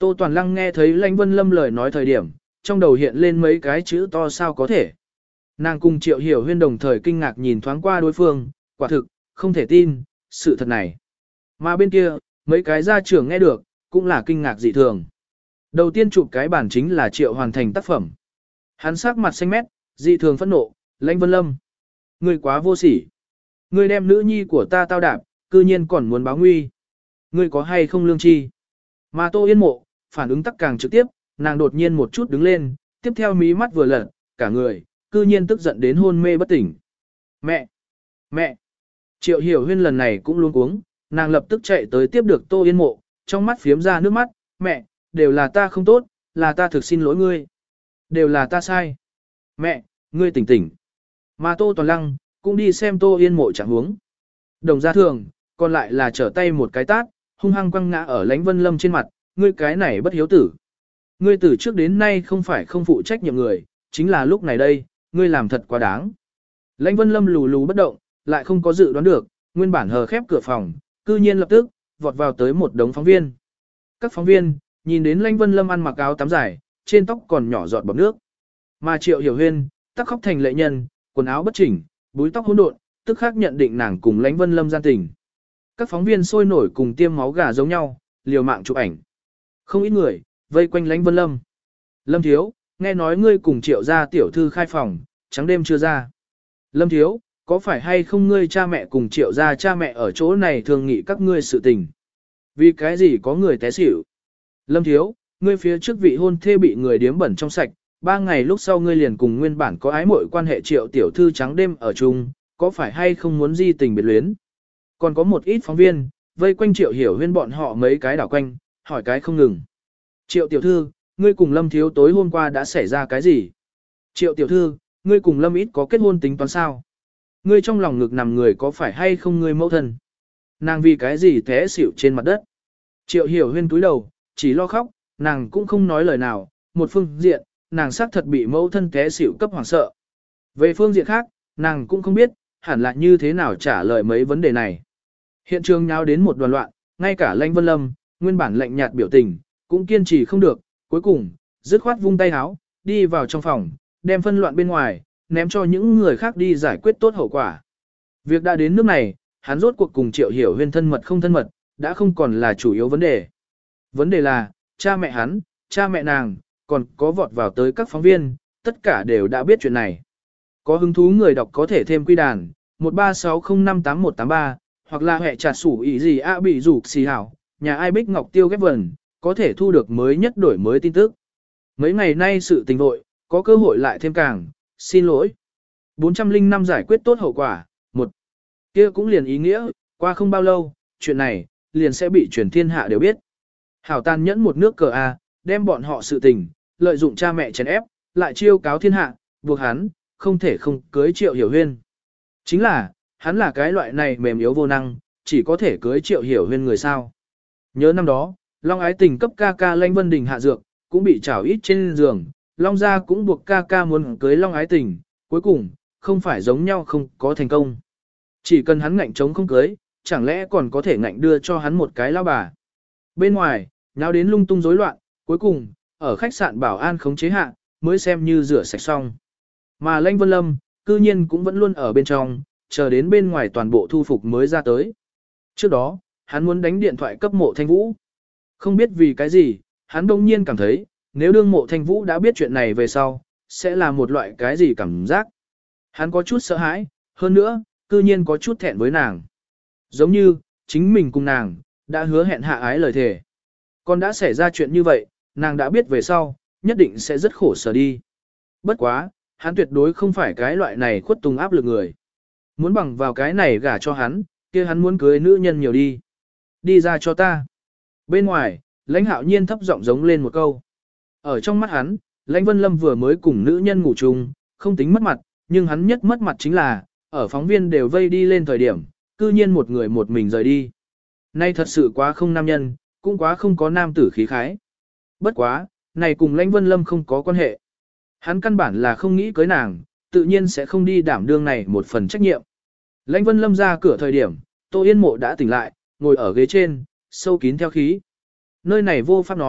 Tô Toàn Lăng nghe thấy Lãnh Vân Lâm lời nói thời điểm, trong đầu hiện lên mấy cái chữ to sao có thể. Nàng cùng Triệu Hiểu Huyên đồng thời kinh ngạc nhìn thoáng qua đối phương, quả thực, không thể tin, sự thật này. Mà bên kia, mấy cái gia trưởng nghe được, cũng là kinh ngạc dị thường. Đầu tiên chụp cái bản chính là Triệu hoàn thành tác phẩm. Hắn sắc mặt xanh mét, dị thường phẫn nộ, Lãnh Vân Lâm. Ngươi quá vô sỉ. Ngươi đem nữ nhi của ta tao đạp, cư nhiên còn muốn báo nguy. Ngươi có hay không lương tri? Mà Tô Yên Mộ, phản ứng tắc càng trực tiếp, nàng đột nhiên một chút đứng lên, tiếp theo mí mắt vừa lật, cả người, cư nhiên tức giận đến hôn mê bất tỉnh. Mẹ! Mẹ! Triệu Hiểu Huyên lần này cũng luôn cuống, nàng lập tức chạy tới tiếp được Tô Yên Mộ, trong mắt phiếm ra nước mắt, mẹ, đều là ta không tốt, là ta thực xin lỗi ngươi. Đều là ta sai. Mẹ, ngươi tỉnh tỉnh. Mà Tô Toàn Lăng, cũng đi xem Tô Yên Mộ trạng huống. Đồng gia thường, còn lại là trở tay một cái tát, hung hăng quăng ngã ở Lãnh Vân Lâm trên mặt, ngươi cái này bất hiếu tử. Ngươi từ trước đến nay không phải không phụ trách nhiệm người, chính là lúc này đây, ngươi làm thật quá đáng. Lãnh Vân Lâm lù lù bất động, lại không có dự đoán được, nguyên bản hờ khép cửa phòng, cư nhiên lập tức, vọt vào tới một đống phóng viên. Các phóng viên, nhìn đến Lãnh Vân Lâm ăn mặc áo tắm dài, trên tóc còn nhỏ giọt bọt nước. Mà Triệu Hiểu Huyên, tắc khóc thành lệ nhân, quần áo bất chỉnh, búi tóc hỗn độn, tức khắc nhận định nàng cùng Lãnh Vân Lâm gian tình. Các phóng viên sôi nổi cùng tiêm máu gà giống nhau, liều mạng chụp ảnh. Không ít người, vây quanh Lãnh Vân Lâm. Lâm Thiếu, nghe nói ngươi cùng Triệu gia tiểu thư khai phòng, trắng đêm chưa ra. Lâm Thiếu, có phải hay không ngươi cha mẹ cùng Triệu gia cha mẹ ở chỗ này thường nghị các ngươi sự tình? Vì cái gì có người té xỉu? Lâm Thiếu, ngươi phía trước vị hôn thê bị người điếm bẩn trong sạch, ba ngày lúc sau ngươi liền cùng nguyên bản có ái mội quan hệ Triệu tiểu thư trắng đêm ở chung, có phải hay không muốn di tình biệt luyến? Còn có một ít phóng viên, vây quanh Triệu Hiểu Huyên bọn họ mấy cái đảo quanh, hỏi cái không ngừng. Triệu tiểu thư, ngươi cùng Lâm Thiếu tối hôm qua đã xảy ra cái gì? Triệu tiểu thư, ngươi cùng Lâm ít có kết hôn tính toán sao? Ngươi trong lòng ngực nằm người có phải hay không ngươi mẫu thân? Nàng vì cái gì té xỉu trên mặt đất? Triệu Hiểu Huyên túi đầu, chỉ lo khóc, nàng cũng không nói lời nào, một phương diện, nàng xác thật bị mẫu thân té xỉu cấp hoảng sợ. Về phương diện khác, nàng cũng không biết, hẳn là như thế nào trả lời mấy vấn đề này. Hiện trường nháo đến một đoàn loạn, ngay cả Lãnh Vân Lâm, nguyên bản lạnh nhạt biểu tình, cũng kiên trì không được, cuối cùng, dứt khoát vung tay háo, đi vào trong phòng, đem phân loạn bên ngoài, ném cho những người khác đi giải quyết tốt hậu quả. Việc đã đến nước này, hắn rốt cuộc cùng Triệu Hiểu Huyên thân mật không thân mật, đã không còn là chủ yếu vấn đề. Vấn đề là, cha mẹ hắn, cha mẹ nàng, còn có vọt vào tới các phóng viên, tất cả đều đã biết chuyện này. Có hứng thú người đọc có thể thêm quy đàn, một ba sáu không năm tám một tám ba, hoặc là hệ trà sủ ý gì ạ bị rủ xì hảo, nhà ai Bích Ngọc Tiêu ghép vần, có thể thu được mới nhất đổi mới tin tức. Mấy ngày nay sự tình vội, có cơ hội lại thêm càng, xin lỗi. bốn trăm lẻ năm giải quyết tốt hậu quả, một kia cũng liền ý nghĩa, qua không bao lâu, chuyện này, liền sẽ bị truyền thiên hạ đều biết. Hảo tàn nhẫn một nước cờ A, đem bọn họ sự tình, lợi dụng cha mẹ chèn ép, lại chiêu cáo thiên hạ, buộc hắn, không thể không cưới Triệu Hiểu Huyên. Chính là, hắn là cái loại này mềm yếu vô năng, chỉ có thể cưới Triệu Hiểu Huyên người sao. Nhớ năm đó, Long Ái Tình cấp ca ca Lãnh Vân Đình hạ dược, cũng bị trảo ít trên giường, Long gia cũng buộc ca ca muốn cưới Long Ái Tình, cuối cùng, không phải giống nhau không có thành công. Chỉ cần hắn ngạnh chống không cưới, chẳng lẽ còn có thể ngạnh đưa cho hắn một cái lao bà. Bên ngoài, nháo đến lung tung rối loạn, cuối cùng, ở khách sạn bảo an khống chế hạ, mới xem như rửa sạch xong. Mà Lãnh Vân Lâm, cư nhiên cũng vẫn luôn ở bên trong, chờ đến bên ngoài toàn bộ thu phục mới ra tới. Trước đó, hắn muốn đánh điện thoại cấp Mộ Thanh Vũ. Không biết vì cái gì, hắn đông nhiên cảm thấy, nếu đương Mộ Thanh Vũ đã biết chuyện này về sau, sẽ là một loại cái gì cảm giác. Hắn có chút sợ hãi, hơn nữa, cư nhiên có chút thẹn với nàng. Giống như, chính mình cùng nàng, đã hứa hẹn hạ ái lời thề. Còn đã xảy ra chuyện như vậy, nàng đã biết về sau, nhất định sẽ rất khổ sở đi. Bất quá, hắn tuyệt đối không phải cái loại này khuất tùng áp lực người. Muốn bằng vào cái này gả cho hắn, kia hắn muốn cưới nữ nhân nhiều đi. Đi ra cho ta. Bên ngoài, Lãnh Hạo Nhiên thấp giọng giống lên một câu. Ở trong mắt hắn, Lãnh Vân Lâm vừa mới cùng nữ nhân ngủ chung, không tính mất mặt, nhưng hắn nhất mất mặt chính là, ở phóng viên đều vây đi lên thời điểm, cư nhiên một người một mình rời đi. Nay thật sự quá không nam nhân, cũng quá không có nam tử khí khái. Bất quá, này cùng Lãnh Vân Lâm không có quan hệ. Hắn căn bản là không nghĩ cưới nàng, tự nhiên sẽ không đi đảm đương này một phần trách nhiệm. Lãnh Vân Lâm ra cửa thời điểm, Tô Yên Mộ đã tỉnh lại, ngồi ở ghế trên, sâu kín theo khí. Nơi này vô pháp nói,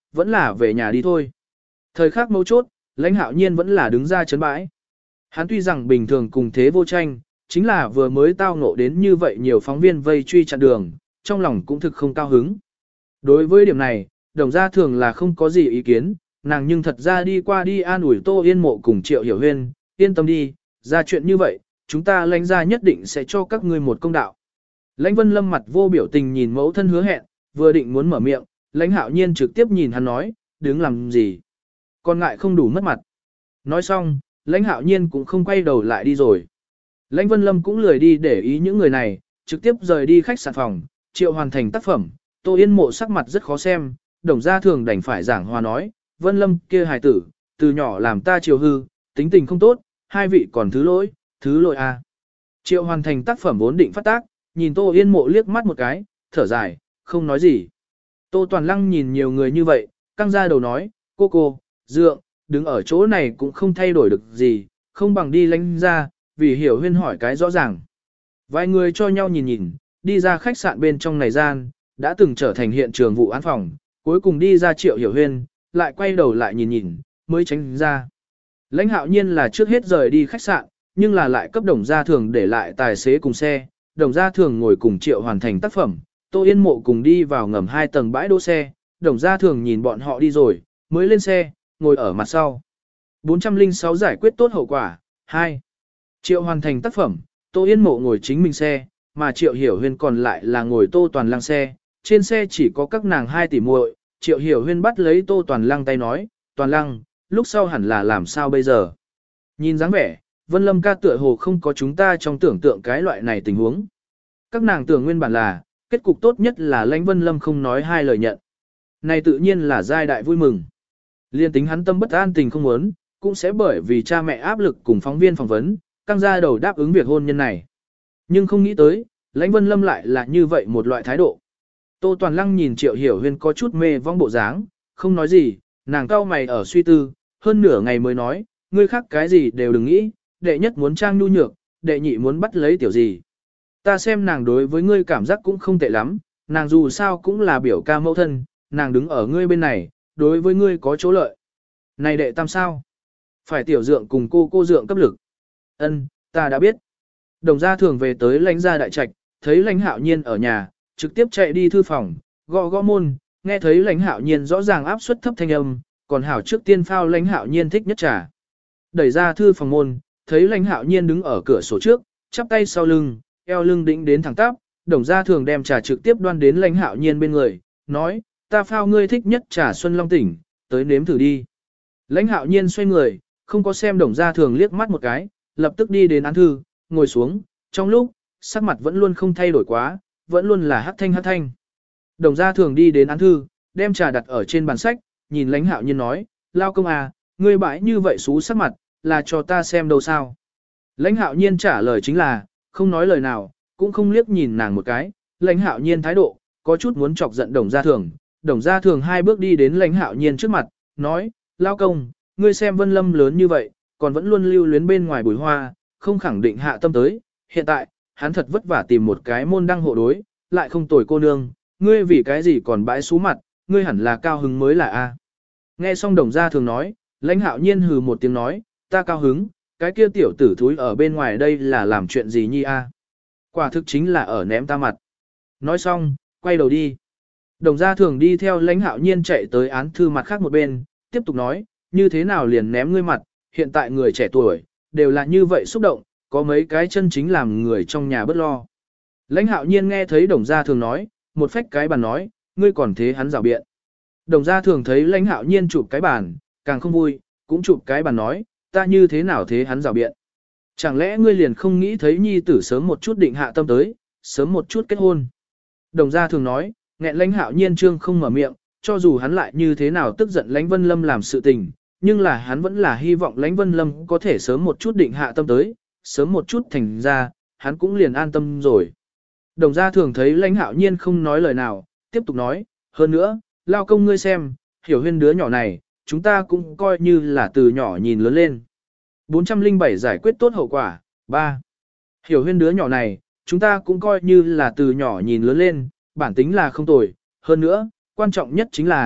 vẫn là về nhà đi thôi. Thời khắc mấu chốt, lãnh hạo nhiên vẫn là đứng ra chấn bãi. Hắn tuy rằng bình thường cùng thế vô tranh, chính là vừa mới tao ngộ đến như vậy nhiều phóng viên vây truy chặn đường, trong lòng cũng thực không cao hứng. Đối với điểm này, đồng gia thường là không có gì ý kiến, nàng nhưng thật ra đi qua đi an ủi Tô Yên Mộ cùng Triệu Hiểu Huyên, yên tâm đi, ra chuyện như vậy, chúng ta lãnh gia nhất định sẽ cho các ngươi một công đạo. Lãnh Vân Lâm mặt vô biểu tình nhìn mẫu thân hứa hẹn, vừa định muốn mở miệng, lãnh hạo nhiên trực tiếp nhìn hắn nói, đứng làm gì. Còn ngại không đủ mất mặt. Nói xong, lãnh hạo nhiên cũng không quay đầu lại đi rồi. Lãnh Vân Lâm cũng lười đi để ý những người này, trực tiếp rời đi khách sạn phòng, Triệu hoàn thành tác phẩm. Tô Yên Mộ sắc mặt rất khó xem, đồng gia thường đành phải giảng hòa nói, Vân Lâm kia hài tử, từ nhỏ làm ta chiều hư, tính tình không tốt, hai vị còn thứ lỗi, thứ lỗi à. Triệu hoàn thành tác phẩm vốn định phát tác, nhìn Tô Yên Mộ liếc mắt một cái, thở dài, không nói gì. Tô Toàn Lăng nhìn nhiều người như vậy, căng ra đầu nói, cô cô, dượng, đứng ở chỗ này cũng không thay đổi được gì, không bằng đi lánh ra, vì Hiểu Huyên hỏi cái rõ ràng. Vài người cho nhau nhìn nhìn, đi ra khách sạn bên trong này gian, đã từng trở thành hiện trường vụ án phòng, cuối cùng đi ra Triệu Hiểu Huyên, lại quay đầu lại nhìn nhìn, mới tránh ra. Lãnh hạo nhiên là trước hết rời đi khách sạn, nhưng là lại cấp đồng gia thường để lại tài xế cùng xe, đồng gia thường ngồi cùng Triệu hoàn thành tác phẩm, Tô Yên Mộ cùng đi vào ngầm hai tầng bãi đỗ xe, đồng gia thường nhìn bọn họ đi rồi, mới lên xe, ngồi ở mặt sau. bốn trăm lẻ sáu giải quyết tốt hậu quả, hai. Triệu hoàn thành tác phẩm, Tô Yên Mộ ngồi chính mình xe, mà Triệu Hiểu Huyên còn lại là ngồi Tô Toàn Lăng xe, trên xe chỉ có các nàng hai tỷ muội. Triệu Hiểu Huyên bắt lấy Tô Toàn Lăng tay nói, Toàn Lăng, lúc sau hẳn là làm sao bây giờ? Nhìn dáng vẻ, Vân Lâm ca tựa hồ không có chúng ta trong tưởng tượng cái loại này tình huống. Các nàng tưởng nguyên bản là, kết cục tốt nhất là lãnh Vân Lâm không nói hai lời nhận. Này tự nhiên là giai đại vui mừng. Liên tính hắn tâm bất an tình không muốn, cũng sẽ bởi vì cha mẹ áp lực cùng phóng viên phỏng vấn, căng ra đầu đáp ứng việc hôn nhân này. Nhưng không nghĩ tới, lãnh Vân Lâm lại là như vậy một loại thái độ. Tô Toàn Lăng nhìn Triệu Hiểu Huyên có chút mê vong bộ dáng, không nói gì, nàng cau mày ở suy tư, hơn nửa ngày mới nói, ngươi khác cái gì đều đừng nghĩ, đệ nhất muốn trang nhu nhược, đệ nhị muốn bắt lấy tiểu gì. Ta xem nàng đối với ngươi cảm giác cũng không tệ lắm, nàng dù sao cũng là biểu ca mẫu thân, nàng đứng ở ngươi bên này, đối với ngươi có chỗ lợi. Này đệ tam sao? Phải tiểu dượng cùng cô cô dượng cấp lực. Ân, ta đã biết. Đồng gia thường về tới lãnh gia đại trạch, thấy lãnh hạo nhiên ở nhà, trực tiếp chạy đi thư phòng, gõ gõ môn, nghe thấy lãnh hạo nhiên rõ ràng áp suất thấp thanh âm, còn hảo trước tiên phao lãnh hạo nhiên thích nhất trà. Đẩy ra thư phòng môn, thấy lãnh hạo nhiên đứng ở cửa sổ trước, chắp tay sau lưng, eo lưng đĩnh đến thẳng tắp, đồng gia thường đem trà trực tiếp đoan đến lãnh hạo nhiên bên người, nói, ta phao ngươi thích nhất trà Xuân Long tỉnh, tới nếm thử đi. Lãnh hạo nhiên xoay người, không có xem đồng gia thường liếc mắt một cái, lập tức đi đến án thư, ngồi xuống, trong lúc, sắc mặt vẫn luôn không thay đổi quá, vẫn luôn là hắc thanh hắc thanh. Đồng gia thường đi đến án thư, đem trà đặt ở trên bàn sách, nhìn lãnh hạo nhiên nói, lao công à, ngươi bãi như vậy xú sắc mặt, là cho ta xem đâu sao. Lãnh hạo nhiên trả lời chính là, không nói lời nào, cũng không liếc nhìn nàng một cái, lãnh hạo nhiên thái độ, có chút muốn chọc giận đồng gia thường. Đồng gia thường hai bước đi đến lãnh hạo nhiên trước mặt, nói, lao công, ngươi xem Vân Lâm lớn như vậy, còn vẫn luôn lưu luyến bên ngoài bùi hoa, không khẳng định hạ tâm tới, hiện tại, hắn thật vất vả tìm một cái môn đăng hộ đối, lại không tồi cô nương, ngươi vì cái gì còn bãi xú mặt, ngươi hẳn là cao hứng mới là a. Nghe xong đồng gia thường nói, lãnh hạo nhiên hừ một tiếng nói, ta cao hứng, cái kia tiểu tử thúi ở bên ngoài đây là làm chuyện gì nhi a? Quả thực chính là ở ném ta mặt. Nói xong, quay đầu đi. Đồng gia thường đi theo lãnh hạo nhiên chạy tới án thư mặt khác một bên, tiếp tục nói, như thế nào liền ném ngươi mặt, hiện tại người trẻ tuổi, đều là như vậy xúc động, có mấy cái chân chính làm người trong nhà bất lo. Lãnh hạo nhiên nghe thấy đồng gia thường nói, một phách cái bàn nói, ngươi còn thế hắn rào biện. Đồng gia thường thấy lãnh hạo nhiên chụp cái bàn, càng không vui, cũng chụp cái bàn nói, ta như thế nào thế hắn rào biện. Chẳng lẽ ngươi liền không nghĩ thấy nhi tử sớm một chút định hạ tâm tới, sớm một chút kết hôn. Đồng gia thường nói, nghẹn lãnh hạo nhiên trương không mở miệng, cho dù hắn lại như thế nào tức giận lãnh Vân Lâm làm sự tình, nhưng là hắn vẫn là hy vọng lãnh Vân Lâm có thể sớm một chút định hạ tâm tới, sớm một chút thành ra, hắn cũng liền an tâm rồi. Đồng gia thường thấy lãnh hạo nhiên không nói lời nào, tiếp tục nói, hơn nữa, lao công ngươi xem, Hiểu Huyên đứa nhỏ này, chúng ta cũng coi như là từ nhỏ nhìn lớn lên. bốn trăm lẻ bảy giải quyết tốt hậu quả, ba. Hiểu Huyên đứa nhỏ này, chúng ta cũng coi như là từ nhỏ nhìn lớn lên, bản tính là không tồi, hơn nữa, quan trọng nhất chính là,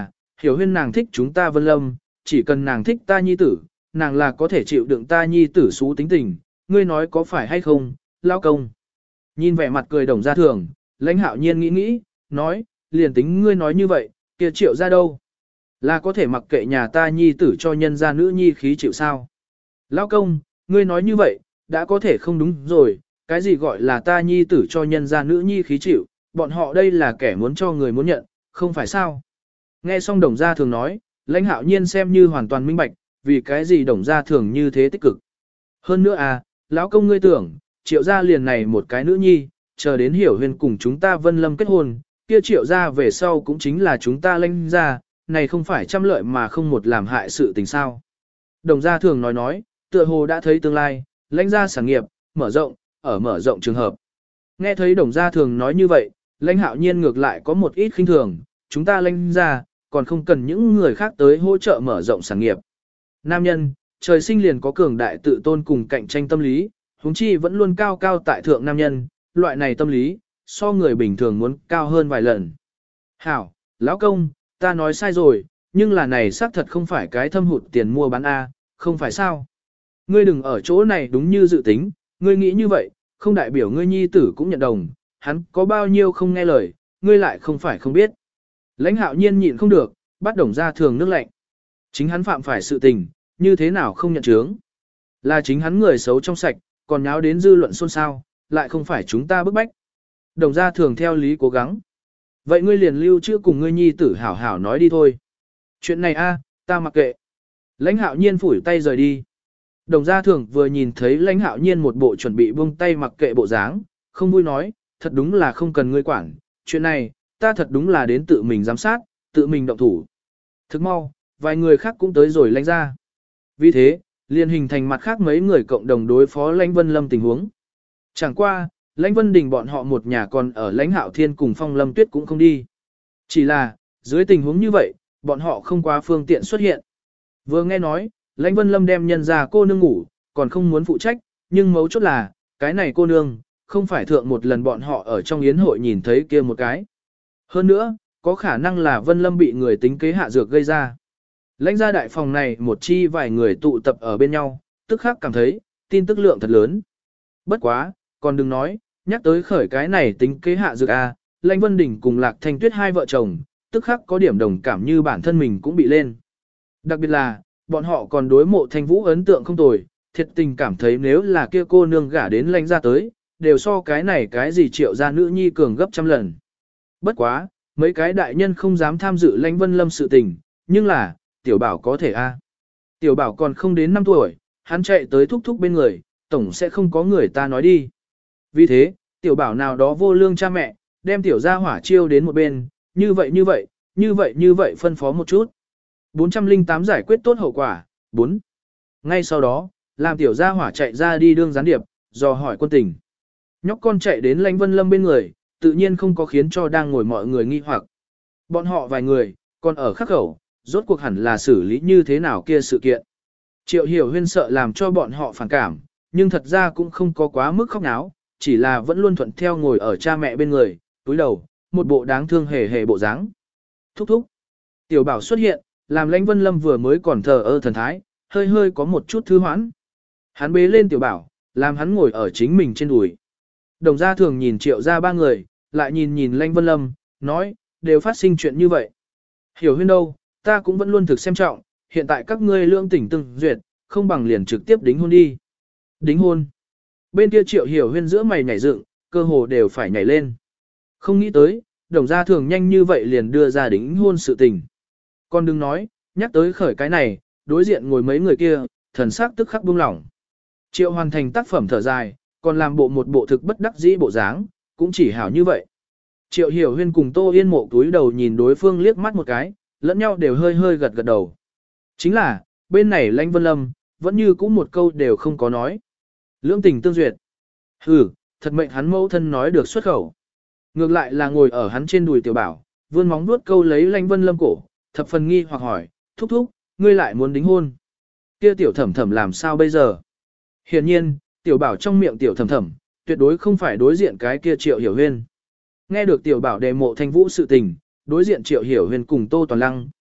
Hiểu Huyên nàng thích chúng ta Vân Lâm, chỉ cần nàng thích ta nhi tử, nàng là có thể chịu đựng ta nhi tử xú tính tình, ngươi nói có phải hay không, lao công. Nhìn vẻ mặt cười Đồng Gia Thường, Lãnh Hạo Nhiên nghĩ nghĩ, nói, liền tính ngươi nói như vậy, kia Triệu ra đâu? Là có thể mặc kệ nhà ta nhi tử cho nhân gia nữ nhi khí chịu sao? Lao công, ngươi nói như vậy, đã có thể không đúng rồi, cái gì gọi là ta nhi tử cho nhân gia nữ nhi khí chịu, bọn họ đây là kẻ muốn cho người muốn nhận, không phải sao? Nghe xong Đồng Gia Thường nói, Lãnh Hạo Nhiên xem như hoàn toàn minh bạch, vì cái gì Đồng Gia Thường như thế tích cực. Hơn nữa à, lão công ngươi tưởng, Triệu gia liền này một cái nữ nhi, chờ đến Hiểu Huyên cùng chúng ta Vân Lâm kết hôn, kia Triệu gia về sau cũng chính là chúng ta Lãnh gia, này không phải trăm lợi mà không một làm hại sự tình sao. Đồng Gia Thường nói nói, tựa hồ đã thấy tương lai, Lãnh gia sản nghiệp, mở rộng, ở mở rộng trường hợp. Nghe thấy Đồng Gia Thường nói như vậy, Lãnh Hạo Nhiên ngược lại có một ít khinh thường, chúng ta Lãnh gia, còn không cần những người khác tới hỗ trợ mở rộng sản nghiệp. Nam nhân, trời sinh liền có cường đại tự tôn cùng cạnh tranh tâm lý, huống chi vẫn luôn cao cao tại thượng nam nhân, loại này tâm lý, so người bình thường muốn cao hơn vài lần. Hảo, lão công, ta nói sai rồi, nhưng là này xác thật không phải cái thâm hụt tiền mua bán A, không phải sao. Ngươi đừng ở chỗ này đúng như dự tính, ngươi nghĩ như vậy, không đại biểu ngươi nhi tử cũng nhận đồng, hắn có bao nhiêu không nghe lời, ngươi lại không phải không biết. Lãnh Hạo Nhiên nhịn không được, bắt Đồng Gia Thường nước lạnh. Chính hắn phạm phải sự tình, như thế nào không nhận chướng. Là chính hắn người xấu trong sạch, còn nháo đến dư luận xôn xao, lại không phải chúng ta bức bách. Đồng Gia Thường theo lý cố gắng. Vậy ngươi liền lưu chưa cùng ngươi nhi tử hảo hảo nói đi thôi. Chuyện này a, ta mặc kệ. Lãnh Hạo Nhiên phủi tay rời đi. Đồng Gia Thường vừa nhìn thấy Lãnh Hạo Nhiên một bộ chuẩn bị buông tay mặc kệ bộ dáng, không vui nói, thật đúng là không cần ngươi quản, chuyện này, ta thật đúng là đến tự mình giám sát, tự mình động thủ. Thức mau, vài người khác cũng tới rồi Lãnh ra. Vì thế, liền hình thành mặt khác mấy người cộng đồng đối phó Lãnh Vân Lâm tình huống. Chẳng qua, Lãnh Vân Đình bọn họ một nhà còn ở Lãnh Hạo Thiên cùng Phong Lâm Tuyết cũng không đi. Chỉ là, dưới tình huống như vậy, bọn họ không quá phương tiện xuất hiện. Vừa nghe nói, Lãnh Vân Lâm đem nhân ra cô nương ngủ, còn không muốn phụ trách, nhưng mấu chốt là, cái này cô nương, không phải thượng một lần bọn họ ở trong yến hội nhìn thấy kia một cái. Hơn nữa, có khả năng là Vân Lâm bị người tính kế hạ dược gây ra. Lãnh gia đại phòng này một chi vài người tụ tập ở bên nhau, tức khắc cảm thấy, tin tức lượng thật lớn. Bất quá, còn đừng nói, nhắc tới khởi cái này tính kế hạ dược A, Lãnh Vân Đình cùng Lạc Thanh Tuyết hai vợ chồng, tức khắc có điểm đồng cảm như bản thân mình cũng bị lên. Đặc biệt là, bọn họ còn đối mộ Thanh Vũ ấn tượng không tồi, thiệt tình cảm thấy nếu là kia cô nương gả đến Lãnh gia tới, đều so cái này cái gì Triệu gia nữ nhi cường gấp trăm lần. Bất quá, mấy cái đại nhân không dám tham dự Lãnh Vân Lâm sự tình, nhưng là, Tiểu Bảo có thể a. Tiểu Bảo còn không đến năm tuổi, hắn chạy tới thúc thúc bên người, tổng sẽ không có người ta nói đi. Vì thế, Tiểu Bảo nào đó vô lương cha mẹ, đem Tiểu gia hỏa chiêu đến một bên, như vậy như vậy, như vậy như vậy phân phó một chút. bốn trăm lẻ tám giải quyết tốt hậu quả, bốn. Ngay sau đó, làm Tiểu gia hỏa chạy ra đi đương gián điệp, dò hỏi quân tình. Nhóc con chạy đến Lãnh Vân Lâm bên người, tự nhiên không có khiến cho đang ngồi mọi người nghi hoặc. Bọn họ vài người, còn ở khắc khẩu, rốt cuộc hẳn là xử lý như thế nào kia sự kiện. Triệu Hiểu Huyên sợ làm cho bọn họ phản cảm, nhưng thật ra cũng không có quá mức khóc náo, chỉ là vẫn luôn thuận theo ngồi ở cha mẹ bên người, túi đầu, một bộ đáng thương hề hề bộ dáng. Thúc thúc. Tiểu Bảo xuất hiện, làm Lãnh Vân Lâm vừa mới còn thờ ơ thần thái, hơi hơi có một chút thư hoãn. Hắn bế lên Tiểu Bảo, làm hắn ngồi ở chính mình trên đùi. Đồng Gia Thường nhìn Triệu gia ba người, lại nhìn nhìn Lãnh Vân Lâm, nói, đều phát sinh chuyện như vậy. Hiểu Huyên đâu, ta cũng vẫn luôn thực xem trọng, hiện tại các ngươi lương tỉnh từng duyệt, không bằng liền trực tiếp đính hôn đi. Đính hôn. Bên kia Triệu Hiểu Huyên giữa mày nhảy dựng, cơ hồ đều phải nhảy lên. Không nghĩ tới, Đồng Gia Thường nhanh như vậy liền đưa ra đính hôn sự tình. Còn đừng nói, nhắc tới khởi cái này, đối diện ngồi mấy người kia, thần sắc tức khắc buông lỏng. Triệu hoàn thành tác phẩm thở dài, còn làm bộ một bộ thực bất đắc dĩ bộ dáng, cũng chỉ hảo như vậy. Triệu Hiểu Huyên cùng Tô Yên Mộ túi đầu nhìn đối phương liếc mắt một cái, lẫn nhau đều hơi hơi gật gật đầu. Chính là, bên này Lãnh Vân Lâm, vẫn như cũ một câu đều không có nói. Lưỡng tình tương duyệt. Hừ, thật mệnh hắn mẫu thân nói được xuất khẩu. Ngược lại là ngồi ở hắn trên đùi Tiểu Bảo, vươn móng vuốt câu lấy Lãnh Vân Lâm cổ, thập phần nghi hoặc hỏi, thúc thúc, ngươi lại muốn đính hôn. Kia Tiểu Thẩm Thẩm làm sao bây giờ? Hiển nhiên, Tiểu Bảo trong miệng Tiểu Thẩm Thẩm, tuyệt đối không phải đối diện cái kia Triệu Hiểu Huyên. Nghe được Tiểu Bảo đề mộ Thanh Vũ sự tình, đối diện Triệu Hiểu Huyên cùng Tô Toàn Lăng,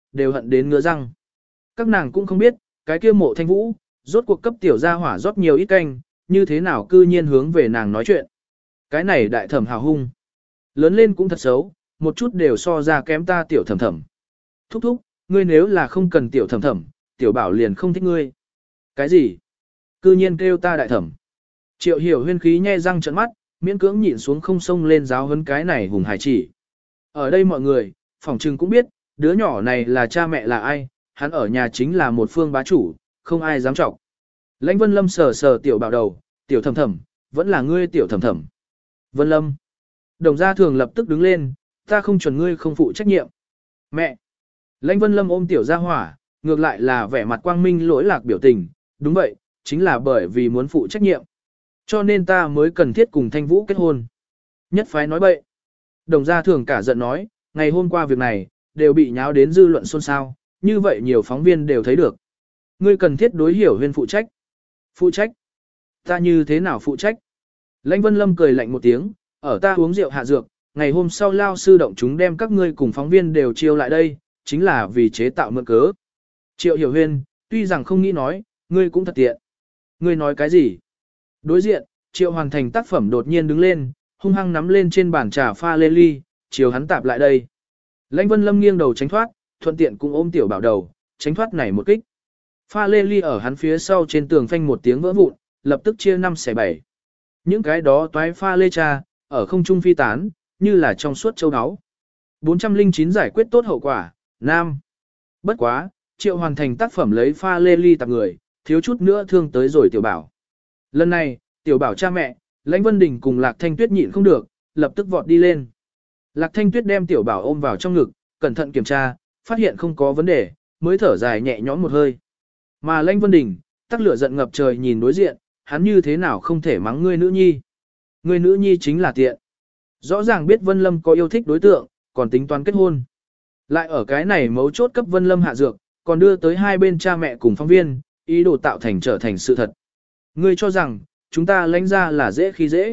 đều hận đến ngứa răng. Các nàng cũng không biết, cái kia mộ thanh vũ, rốt cuộc cấp tiểu gia hỏa rót nhiều ít canh, như thế nào cư nhiên hướng về nàng nói chuyện. Cái này đại thẩm hào hung. Lớn lên cũng thật xấu, một chút đều so ra kém ta tiểu thẩm thẩm. Thúc thúc, ngươi nếu là không cần tiểu thẩm thẩm, tiểu bảo liền không thích ngươi. Cái gì? Cư nhiên kêu ta đại thẩm. Triệu hiểu huyên khí nhe răng trợn mắt, miễn cưỡng nhịn xuống không xông lên giáo huấn cái này hùng hải chỉ. Ở đây mọi người, phỏng chừng cũng biết, đứa nhỏ này là cha mẹ là ai, hắn ở nhà chính là một phương bá chủ, không ai dám trọng. Lãnh Vân Lâm sờ sờ tiểu bảo đầu, tiểu thẩm thẩm, vẫn là ngươi tiểu thẩm thẩm. Vân Lâm. Đồng gia thường lập tức đứng lên, ta không chuẩn ngươi không phụ trách nhiệm. Mẹ. Lãnh Vân Lâm ôm tiểu gia hỏa, ngược lại là vẻ mặt quang minh lỗi lạc biểu tình, đúng vậy, chính là bởi vì muốn phụ trách nhiệm. Cho nên ta mới cần thiết cùng Thanh Vũ kết hôn. Nhất phái nói bậy. Đồng gia thường cả giận nói, ngày hôm qua việc này, đều bị nháo đến dư luận xôn xao, như vậy nhiều phóng viên đều thấy được. Ngươi cần thiết đối hiểu huyên phụ trách. Phụ trách? Ta như thế nào phụ trách? Lãnh Vân Lâm cười lạnh một tiếng, ở ta uống rượu hạ dược, ngày hôm sau lao sư động chúng đem các ngươi cùng phóng viên đều chiêu lại đây, chính là vì chế tạo mượn cớ. Triệu Hiểu Huyên, tuy rằng không nghĩ nói, ngươi cũng thật tiện. Ngươi nói cái gì? Đối diện, Triệu Hoàn Thành tác phẩm đột nhiên đứng lên, hung hăng nắm lên trên bàn trà pha lê ly, chiều hắn tạp lại đây. Lãnh Vân Lâm nghiêng đầu tránh thoát, thuận tiện cũng ôm tiểu bảo đầu, tránh thoát này một kích. Pha lê ly ở hắn phía sau trên tường phanh một tiếng vỡ vụn, lập tức chia năm xẻ bảy. Những cái đó toái pha lê trà, ở không trung phi tán, như là trong suốt châu áo. bốn trăm lẻ chín giải quyết tốt hậu quả, nam. Bất quá, Triệu Hoàn Thành tác phẩm lấy pha lê ly tạp người, thiếu chút nữa thương tới rồi tiểu bảo. Lần này, tiểu bảo cha mẹ, Lãnh Vân Đình cùng Lạc Thanh Tuyết nhịn không được, lập tức vọt đi lên. Lạc Thanh Tuyết đem tiểu bảo ôm vào trong ngực, cẩn thận kiểm tra, phát hiện không có vấn đề, mới thở dài nhẹ nhõm một hơi. Mà Lãnh Vân Đình, tắc lửa giận ngập trời nhìn đối diện, hắn như thế nào không thể mắng ngươi nữ nhi. Ngươi nữ nhi chính là tiện. Rõ ràng biết Vân Lâm có yêu thích đối tượng, còn tính toán kết hôn. Lại ở cái này mấu chốt cấp Vân Lâm hạ dược, còn đưa tới hai bên cha mẹ cùng phóng viên, ý đồ tạo thành trở thành sự thật. Ngươi cho rằng, chúng ta lãnh ra là dễ khi dễ.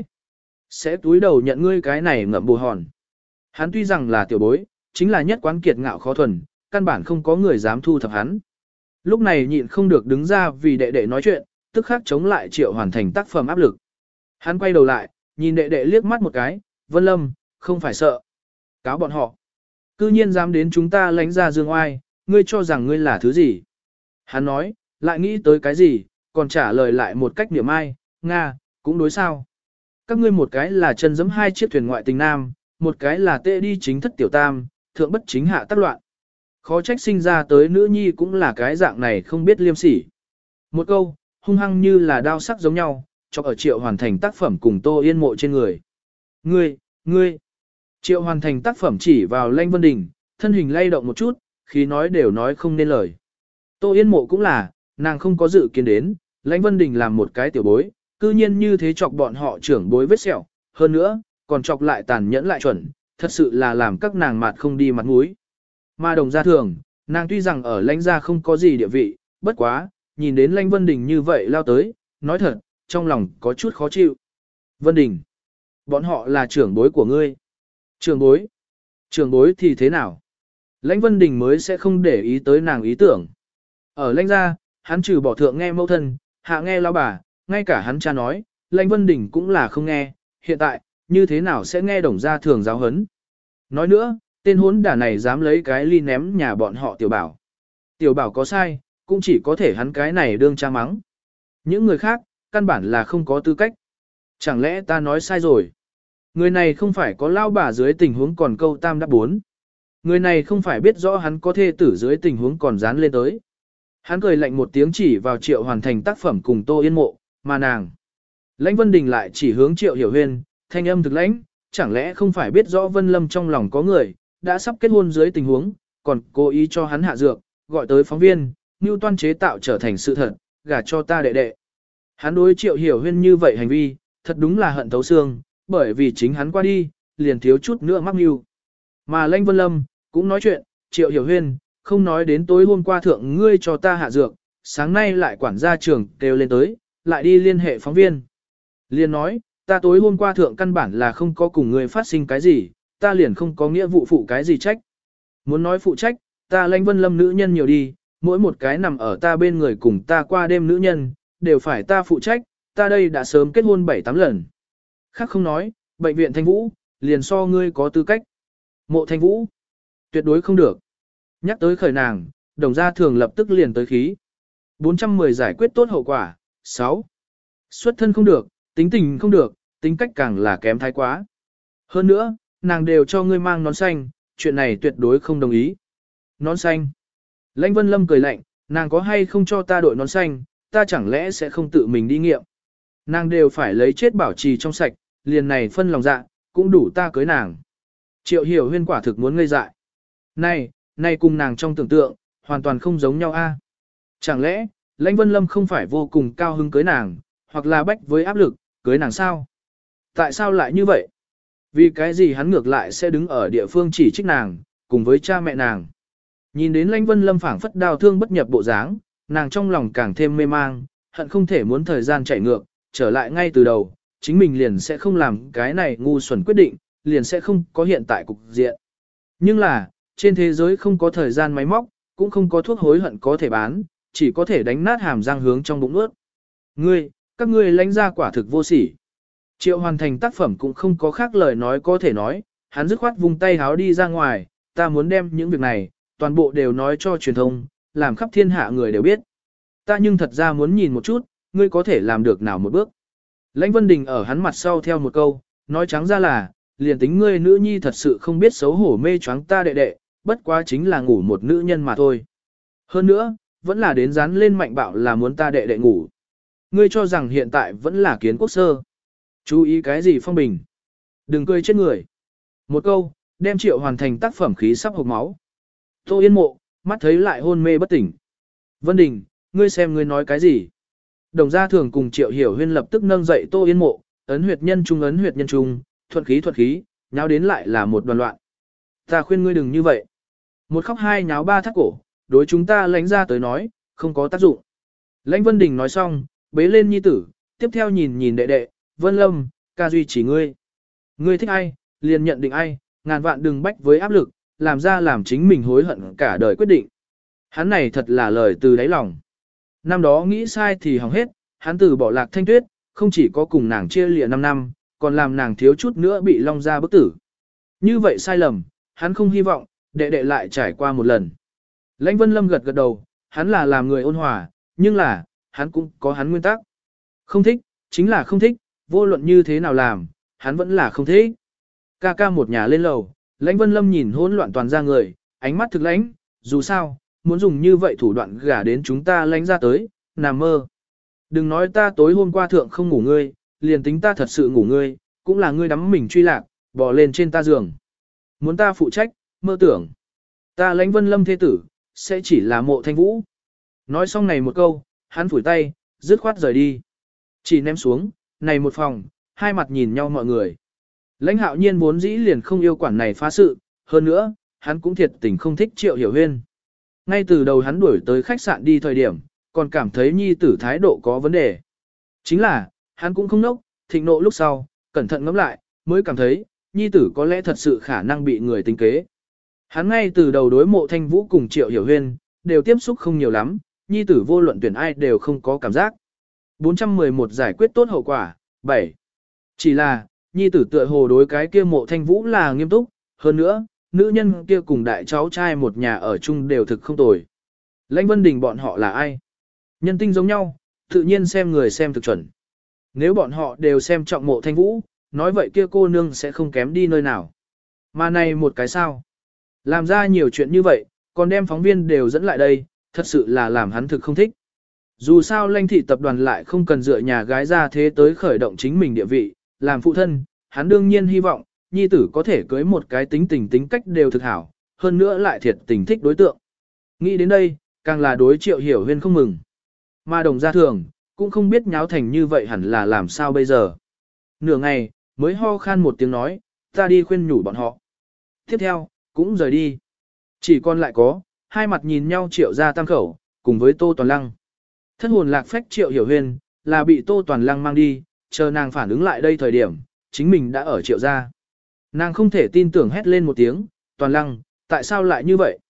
Sẽ túi đầu nhận ngươi cái này ngậm bù hòn. Hắn tuy rằng là tiểu bối, chính là nhất quán kiệt ngạo khó thuần, căn bản không có người dám thu thập hắn. Lúc này nhịn không được đứng ra vì đệ đệ nói chuyện, tức khắc chống lại Triệu Hoàn Thành tác phẩm áp lực. Hắn quay đầu lại, nhìn đệ đệ liếc mắt một cái, Vân Lâm, không phải sợ. Cáo bọn họ. Cư nhiên dám đến chúng ta lánh ra dương oai, ngươi cho rằng ngươi là thứ gì? Hắn nói, lại nghĩ tới cái gì, còn trả lời lại một cách niệm ai, Nga, cũng đối sao. Các ngươi một cái là chân giẫm hai chiếc thuyền ngoại tình nam, một cái là tệ đi chính thất tiểu tam, thượng bất chính hạ tác loạn. Khó trách sinh ra tới nữ nhi cũng là cái dạng này không biết liêm sỉ. Một câu, hung hăng như là đao sắc giống nhau, cho ở Triệu Hoàn Thành tác phẩm cùng Tô Yên Mộ trên người. Ngươi, ngươi. Triệu Hoàn Thành tác phẩm chỉ vào Lãnh Vân Đình, thân hình lay động một chút, khi nói đều nói không nên lời. Tô Yên Mộ cũng là, nàng không có dự kiến đến, Lãnh Vân Đình làm một cái tiểu bối, cư nhiên như thế chọc bọn họ trưởng bối vết sẹo, hơn nữa, còn chọc lại tàn nhẫn lại chuẩn, thật sự là làm các nàng mặt không đi mặt mũi. Mà Đồng gia thường, nàng tuy rằng ở Lãnh gia không có gì địa vị, bất quá, nhìn đến Lãnh Vân Đình như vậy lao tới, nói thật, trong lòng có chút khó chịu. Vân Đình, bọn họ là trưởng bối của ngươi. Trưởng bối? Trưởng bối thì thế nào? Lãnh Vân Đình mới sẽ không để ý tới nàng ý tưởng. Ở Lãnh gia, hắn trừ bỏ thượng nghe mẫu thân, hạ nghe lão bà, ngay cả hắn cha nói, Lãnh Vân Đình cũng là không nghe, hiện tại, như thế nào sẽ nghe Đồng gia thường giáo huấn. Nói nữa, tên hốn đả này dám lấy cái ly ném nhà bọn họ tiểu bảo. Tiểu bảo có sai, cũng chỉ có thể hắn cái này đương cha mắng. Những người khác, căn bản là không có tư cách. Chẳng lẽ ta nói sai rồi? Người này không phải có lao bà dưới tình huống còn câu tam đáp bốn. Người này không phải biết rõ hắn có thê tử dưới tình huống còn dán lên tới. Hắn cười lạnh một tiếng chỉ vào Triệu Hoàn Thành tác phẩm cùng Tô Yên Mộ, mà nàng. Lãnh Vân Đình lại chỉ hướng Triệu Hiểu Huyên, thanh âm thực lãnh, chẳng lẽ không phải biết rõ Vân Lâm trong lòng có người, đã sắp kết hôn dưới tình huống, còn cố ý cho hắn hạ dược, gọi tới phóng viên, như toan chế tạo trở thành sự thật, gả cho ta đệ đệ. Hắn đối Triệu Hiểu Huyên như vậy hành vi, thật đúng là hận thấu xương, bởi vì chính hắn qua đi, liền thiếu chút nữa mắc mưu. Mà Lãnh Vân Lâm, cũng nói chuyện, Triệu Hiểu Huyên, không nói đến tối hôm qua thượng ngươi cho ta hạ dược, sáng nay lại quản gia trưởng kêu lên tới, lại đi liên hệ phóng viên. Liền nói, ta tối hôm qua thượng căn bản là không có cùng ngươi phát sinh cái gì, ta liền không có nghĩa vụ phụ cái gì trách. Muốn nói phụ trách, ta Lãnh Vân Lâm nữ nhân nhiều đi, mỗi một cái nằm ở ta bên người cùng ta qua đêm nữ nhân, đều phải ta phụ trách, ta đây đã sớm kết hôn bảy tám lần. Khác không nói, bệnh viện Thanh Vũ, liền so ngươi có tư cách. Mộ Thanh Vũ, tuyệt đối không được. Nhắc tới khởi nàng, Đồng Gia Thường lập tức liền tới khí. bốn trăm mười giải quyết tốt hậu quả. sáu. Xuất thân không được, tính tình không được, tính cách càng là kém thái quá. Hơn nữa, nàng đều cho ngươi mang nón xanh, chuyện này tuyệt đối không đồng ý. Nón xanh. Lãnh Vân Lâm cười lạnh, nàng có hay không cho ta đội nón xanh, ta chẳng lẽ sẽ không tự mình đi nghiệm. Nàng đều phải lấy chết bảo trì trong sạch, liền này phân lòng dạ, cũng đủ ta cưới nàng. Triệu Hiểu Huyên quả thực muốn ngây dại. Này, này cùng nàng trong tưởng tượng, hoàn toàn không giống nhau a. Chẳng lẽ, Lãnh Vân Lâm không phải vô cùng cao hứng cưới nàng, hoặc là bách với áp lực, cưới nàng sao? Tại sao lại như vậy? Vì cái gì hắn ngược lại sẽ đứng ở địa phương chỉ trích nàng, cùng với cha mẹ nàng. Nhìn đến Lãnh Vân Lâm phảng phất đau thương bất nhập bộ dáng, nàng trong lòng càng thêm mê mang, hận không thể muốn thời gian chạy ngược, trở lại ngay từ đầu, chính mình liền sẽ không làm cái này ngu xuẩn quyết định, liền sẽ không có hiện tại cục diện. Nhưng là, trên thế giới không có thời gian máy móc, cũng không có thuốc hối hận có thể bán, chỉ có thể đánh nát hàm răng hướng trong bụng nuốt. Ngươi, các ngươi lãnh ra quả thực vô sỉ. Triệu Hoàn Thành tác phẩm cũng không có khác lời nói có thể nói, hắn dứt khoát vung tay háo đi ra ngoài, ta muốn đem những việc này, toàn bộ đều nói cho truyền thông, làm khắp thiên hạ người đều biết. Ta nhưng thật ra muốn nhìn một chút, ngươi có thể làm được nào một bước. Lãnh Vân Đình ở hắn mặt sau theo một câu, nói trắng ra là, liền tính ngươi nữ nhi thật sự không biết xấu hổ mê choáng ta đệ đệ, bất quá chính là ngủ một nữ nhân mà thôi. Hơn nữa, vẫn là đến dán lên mạnh bạo là muốn ta đệ đệ ngủ. Ngươi cho rằng hiện tại vẫn là kiến quốc sơ. Chú ý cái gì phong bình. Đừng cười chết người. Một câu, đem Triệu Hoàn Thành tác phẩm khí sắp hộc máu. Tô Yên Mộ, mắt thấy lại hôn mê bất tỉnh. Vân Đình, ngươi xem ngươi nói cái gì. Đồng Gia Thường cùng Triệu Hiểu Huyên lập tức nâng dậy Tô Yên Mộ, ấn huyệt nhân trung ấn huyệt nhân trung, thuận khí thuận khí, nháo đến lại là một đoàn loạn. Ta khuyên ngươi đừng như vậy. Một khóc hai nháo ba thắt cổ, đối chúng ta lãnh ra tới nói, không có tác dụng. Lãnh Vân Đình nói xong, bế lên nhi tử, tiếp theo nhìn nhìn đệ đệ, Vân Lâm, ca duy chỉ ngươi. Ngươi thích ai, liền nhận định ai, ngàn vạn đừng bách với áp lực, làm ra làm chính mình hối hận cả đời quyết định. Hắn này thật là lời từ đáy lòng. Năm đó nghĩ sai thì hỏng hết, hắn từ bỏ Lạc Thanh Tuyết, không chỉ có cùng nàng chia lìa năm năm, còn làm nàng thiếu chút nữa bị long ra bức tử. Như vậy sai lầm, hắn không hy vọng, đệ đệ lại trải qua một lần. Lãnh Vân Lâm gật gật đầu, hắn là làm người ôn hòa, nhưng là, hắn cũng có hắn nguyên tắc. Không thích, chính là không thích, vô luận như thế nào làm, hắn vẫn là không thích. Ca ca một nhà lên lầu, Lãnh Vân Lâm nhìn hỗn loạn toàn ra người, ánh mắt thực lãnh, dù sao, muốn dùng như vậy thủ đoạn gả đến chúng ta lãnh ra tới, nằm mơ. Đừng nói ta tối hôm qua thượng không ngủ ngươi, liền tính ta thật sự ngủ ngươi, cũng là ngươi đắm mình truy lạc, bò lên trên ta giường. Muốn ta phụ trách, mơ tưởng. Ta Lãnh Vân Lâm thế tử, sẽ chỉ là Mộ Thanh Vũ. Nói xong này một câu, hắn phủi tay, dứt khoát rời đi. Chỉ ném xuống, này một phòng, hai mặt nhìn nhau mọi người. Lãnh Hạo Nhiên vốn dĩ liền không yêu quản này phá sự, hơn nữa, hắn cũng thiệt tình không thích Triệu Hiểu Huyên. Ngay từ đầu hắn đuổi tới khách sạn đi thời điểm, còn cảm thấy nhi tử thái độ có vấn đề. Chính là, hắn cũng không nốc, thịnh nộ lúc sau, cẩn thận ngẫm lại, mới cảm thấy, nhi tử có lẽ thật sự khả năng bị người tính kế. Hắn ngay từ đầu đối Mộ Thanh Vũ cùng Triệu Hiểu Huyên, đều tiếp xúc không nhiều lắm, nhi tử vô luận tuyển ai đều không có cảm giác. bốn trăm mười một giải quyết tốt hậu quả, bảy. Chỉ là, nhi tử tựa hồ đối cái kia Mộ Thanh Vũ là nghiêm túc, hơn nữa, nữ nhân kia cùng đại cháu trai một nhà ở chung đều thực không tồi. Lãnh Vân Đình bọn họ là ai? Nhân tinh giống nhau, tự nhiên xem người xem thực chuẩn. Nếu bọn họ đều xem trọng Mộ Thanh Vũ, nói vậy kia cô nương sẽ không kém đi nơi nào. Mà này một cái sao? Làm ra nhiều chuyện như vậy, còn đem phóng viên đều dẫn lại đây, thật sự là làm hắn thực không thích. Dù sao Lãnh thị tập đoàn lại không cần dựa nhà gái ra thế tới khởi động chính mình địa vị, làm phụ thân, hắn đương nhiên hy vọng, nhi tử có thể cưới một cái tính tình tính cách đều thực hảo, hơn nữa lại thiệt tình thích đối tượng. Nghĩ đến đây, càng là đối Triệu Hiểu Huyên không mừng. Mà Đồng Gia Thường, cũng không biết nháo thành như vậy hẳn là làm sao bây giờ. Nửa ngày, mới ho khan một tiếng nói, ta đi khuyên nhủ bọn họ. Tiếp theo, cũng rời đi. Chỉ còn lại có, hai mặt nhìn nhau Triệu gia tam khẩu, cùng với Tô Toàn Lăng. Thất hồn lạc phách Triệu Hiểu Huyên, là bị Tô Toàn Lăng mang đi, chờ nàng phản ứng lại đây thời điểm, chính mình đã ở Triệu gia. Nàng không thể tin tưởng hét lên một tiếng, Toàn Lăng, tại sao lại như vậy?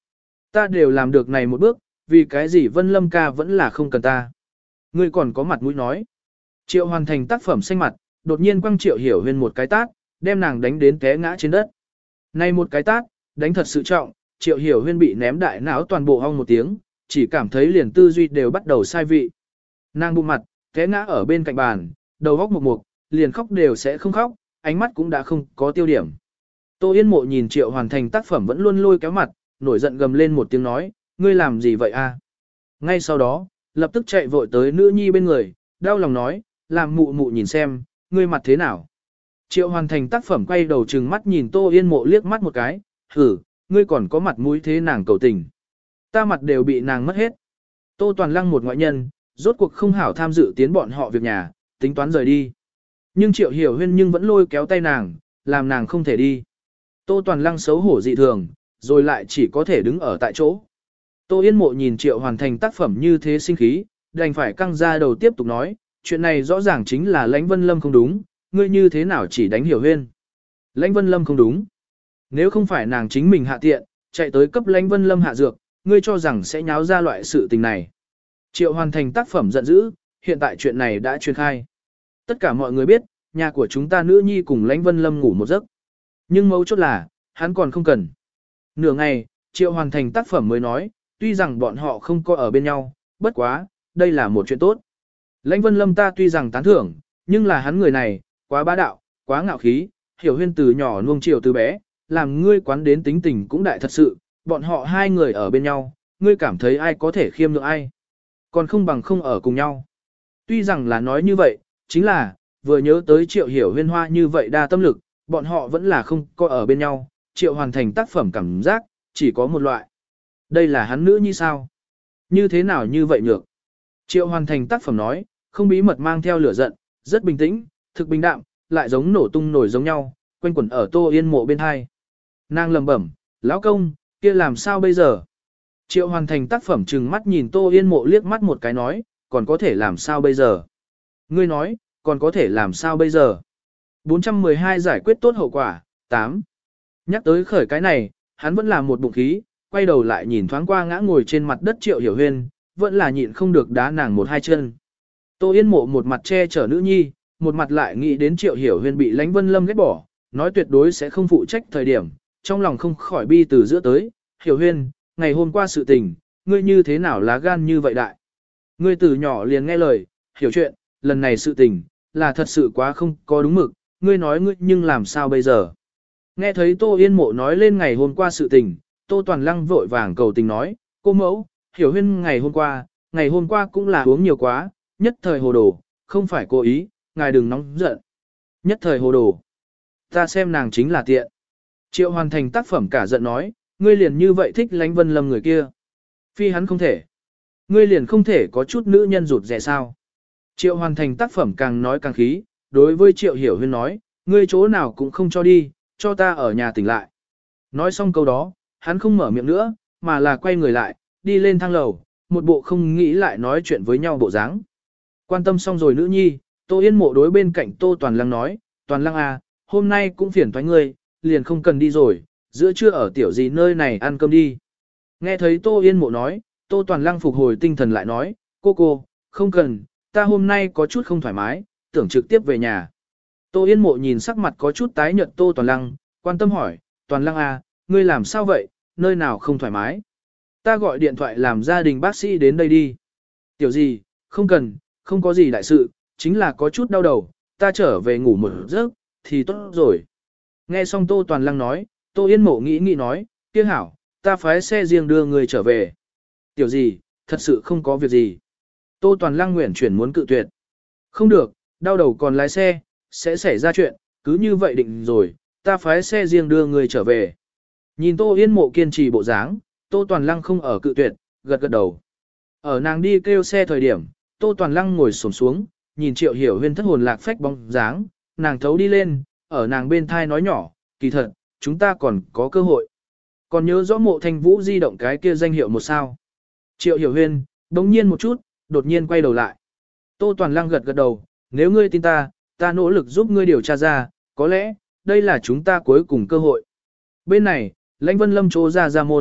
Ta đều làm được này một bước, vì cái gì Vân Lâm ca vẫn là không cần ta. Ngươi còn có mặt mũi nói. Triệu hoàn thành tác phẩm xanh mặt, đột nhiên quăng Triệu Hiểu Huyên một cái tát, đem nàng đánh đến té ngã trên đất. Này một cái tát, đánh thật sự trọng, Triệu Hiểu Huyên bị ném đại não toàn bộ hong một tiếng, chỉ cảm thấy liền tư duy đều bắt đầu sai vị. Nàng bụng mặt, té ngã ở bên cạnh bàn, đầu góc mục mục, liền khóc đều sẽ không khóc, ánh mắt cũng đã không có tiêu điểm. Tô Yên Mộ nhìn Triệu hoàn thành tác phẩm vẫn luôn lôi kéo mặt, nổi giận gầm lên một tiếng nói, ngươi làm gì vậy a? Ngay sau đó, lập tức chạy vội tới nữ nhi bên người, đau lòng nói, làm mụ mụ nhìn xem, ngươi mặt thế nào. Triệu hoàn thành tác phẩm quay đầu trừng mắt nhìn Tô Yên Mộ liếc mắt một cái, hử, ngươi còn có mặt mũi thế nàng cầu tình. Ta mặt đều bị nàng mất hết. Tô Toàn Lăng một ngoại nhân, rốt cuộc không hảo tham dự tiến bọn họ việc nhà, tính toán rời đi. Nhưng Triệu Hiểu Huyên nhưng vẫn lôi kéo tay nàng, làm nàng không thể đi. Tô Toàn Lăng xấu hổ dị thường, rồi lại chỉ có thể đứng ở tại chỗ. Tô Yên Mộ nhìn Triệu hoàn thành tác phẩm như thế sinh khí, đành phải căng ra đầu tiếp tục nói, chuyện này rõ ràng chính là Lãnh Vân Lâm không đúng, ngươi như thế nào chỉ đánh Hiểu Huyên. Lãnh Vân Lâm không đúng. Nếu không phải nàng chính mình hạ tiện, chạy tới cấp Lãnh Vân Lâm hạ dược, ngươi cho rằng sẽ nháo ra loại sự tình này. Triệu hoàn thành tác phẩm giận dữ, hiện tại chuyện này đã truyền khai. Tất cả mọi người biết, nhà của chúng ta nữ nhi cùng Lãnh Vân Lâm ngủ một giấc. Nhưng mấu chốt là, hắn còn không cần. Nửa ngày, Triệu hoàn thành tác phẩm mới nói, tuy rằng bọn họ không có ở bên nhau, bất quá, đây là một chuyện tốt. Lãnh Vân Lâm ta tuy rằng tán thưởng, nhưng là hắn người này, quá bá đạo, quá ngạo khí, Hiểu Huyên từ nhỏ nuông chiều từ bé, làm ngươi quán đến tính tình cũng đại thật sự, bọn họ hai người ở bên nhau, ngươi cảm thấy ai có thể khiêm nhượng ai. Còn không bằng không ở cùng nhau. Tuy rằng là nói như vậy, chính là, vừa nhớ tới Triệu Hiểu Huyên hoa như vậy đa tâm lực, bọn họ vẫn là không có ở bên nhau, Triệu hoàn thành tác phẩm cảm giác, chỉ có một loại. Đây là hắn nữ như sao? Như thế nào như vậy nhược? Triệu hoàn thành tác phẩm nói, không bí mật mang theo lửa giận, rất bình tĩnh, thực bình đạm, lại giống nổ tung nổi giống nhau, quanh quẩn ở Tô Yên Mộ bên hai. Nàng lầm bẩm, lão công, kia làm sao bây giờ? Triệu hoàn thành tác phẩm trừng mắt nhìn Tô Yên Mộ liếc mắt một cái nói, còn có thể làm sao bây giờ? Ngươi nói, còn có thể làm sao bây giờ? bốn trăm mười hai giải quyết tốt hậu quả, tám. Nhắc tới khởi cái này, hắn vẫn là một bụng khí, quay đầu lại nhìn thoáng qua ngã ngồi trên mặt đất Triệu Hiểu Huyên, vẫn là nhịn không được đá nàng một hai chân. Tô Yên Mộ một mặt che chở nữ nhi, một mặt lại nghĩ đến Triệu Hiểu Huyên bị Lãnh Vân Lâm ghét bỏ, nói tuyệt đối sẽ không phụ trách thời điểm, trong lòng không khỏi bi từ giữa tới, Hiểu Huyên, ngày hôm qua sự tình, ngươi như thế nào lá gan như vậy đại. Ngươi từ nhỏ liền nghe lời, hiểu chuyện, lần này sự tình, là thật sự quá không có đúng mực, ngươi nói ngươi nhưng làm sao bây giờ. Nghe thấy Tô Yên Mộ nói lên ngày hôm qua sự tình, Tô Toàn Lăng vội vàng cầu tình nói, cô mẫu, Hiểu Huyên ngày hôm qua, ngày hôm qua cũng là uống nhiều quá, nhất thời hồ đồ, không phải cố ý, ngài đừng nóng giận. Nhất thời hồ đồ. Ta xem nàng chính là tiện. Triệu hoàn thành tác phẩm cả giận nói, ngươi liền như vậy thích Lãnh Vân Lâm người kia. Phi hắn không thể. Ngươi liền không thể có chút nữ nhân rụt rẻ sao. Triệu hoàn thành tác phẩm càng nói càng khí, đối với Triệu Hiểu Huyên nói, ngươi chỗ nào cũng không cho đi, cho ta ở nhà tỉnh lại. Nói xong câu đó, hắn không mở miệng nữa, mà là quay người lại, đi lên thang lầu, một bộ không nghĩ lại nói chuyện với nhau bộ dáng. Quan tâm xong rồi nữ nhi, Tô Yên Mộ đối bên cạnh Tô Toàn Lăng nói, Toàn Lăng à, hôm nay cũng phiền thoái ngươi, liền không cần đi rồi, giữa trưa ở tiểu gì nơi này ăn cơm đi. Nghe thấy Tô Yên Mộ nói, Tô Toàn Lăng phục hồi tinh thần lại nói, cô cô, không cần, ta hôm nay có chút không thoải mái, tưởng trực tiếp về nhà. Tô Yên Mộ nhìn sắc mặt có chút tái nhợt Tô Toàn Lăng, quan tâm hỏi, Toàn Lăng à, ngươi làm sao vậy, nơi nào không thoải mái? Ta gọi điện thoại làm gia đình bác sĩ đến đây đi. Tiểu gì, không cần, không có gì đại sự, chính là có chút đau đầu, ta trở về ngủ một giấc, thì tốt rồi. Nghe xong Tô Toàn Lăng nói, Tô Yên Mộ nghĩ nghĩ nói, kia hảo, ta phái xe riêng đưa người trở về. Tiểu gì, thật sự không có việc gì. Tô Toàn Lăng nguyện chuyển muốn cự tuyệt. Không được, đau đầu còn lái xe, sẽ xảy ra chuyện, cứ như vậy định rồi, ta phái xe riêng đưa người trở về. Nhìn Tô Yên Mộ kiên trì bộ dáng, Tô Toàn Lăng không ở cự tuyệt, gật gật đầu. Ở nàng đi kêu xe thời điểm, Tô Toàn Lăng ngồi xổm xuống, nhìn Triệu Hiểu Huyên thất hồn lạc phách bóng dáng, nàng thấu đi lên, ở nàng bên thai nói nhỏ, kỳ thật, chúng ta còn có cơ hội. Còn nhớ rõ Mộ Thanh Vũ di động cái kia danh hiệu một sao. Triệu Hiểu Huyên, đống nhiên một chút, đột nhiên quay đầu lại. Tô Toàn Lăng gật gật đầu, nếu ngươi tin ta, ta nỗ lực giúp ngươi điều tra ra, có lẽ, đây là chúng ta cuối cùng cơ hội. Bên này, Lãnh Vân Lâm trô ra ra môn,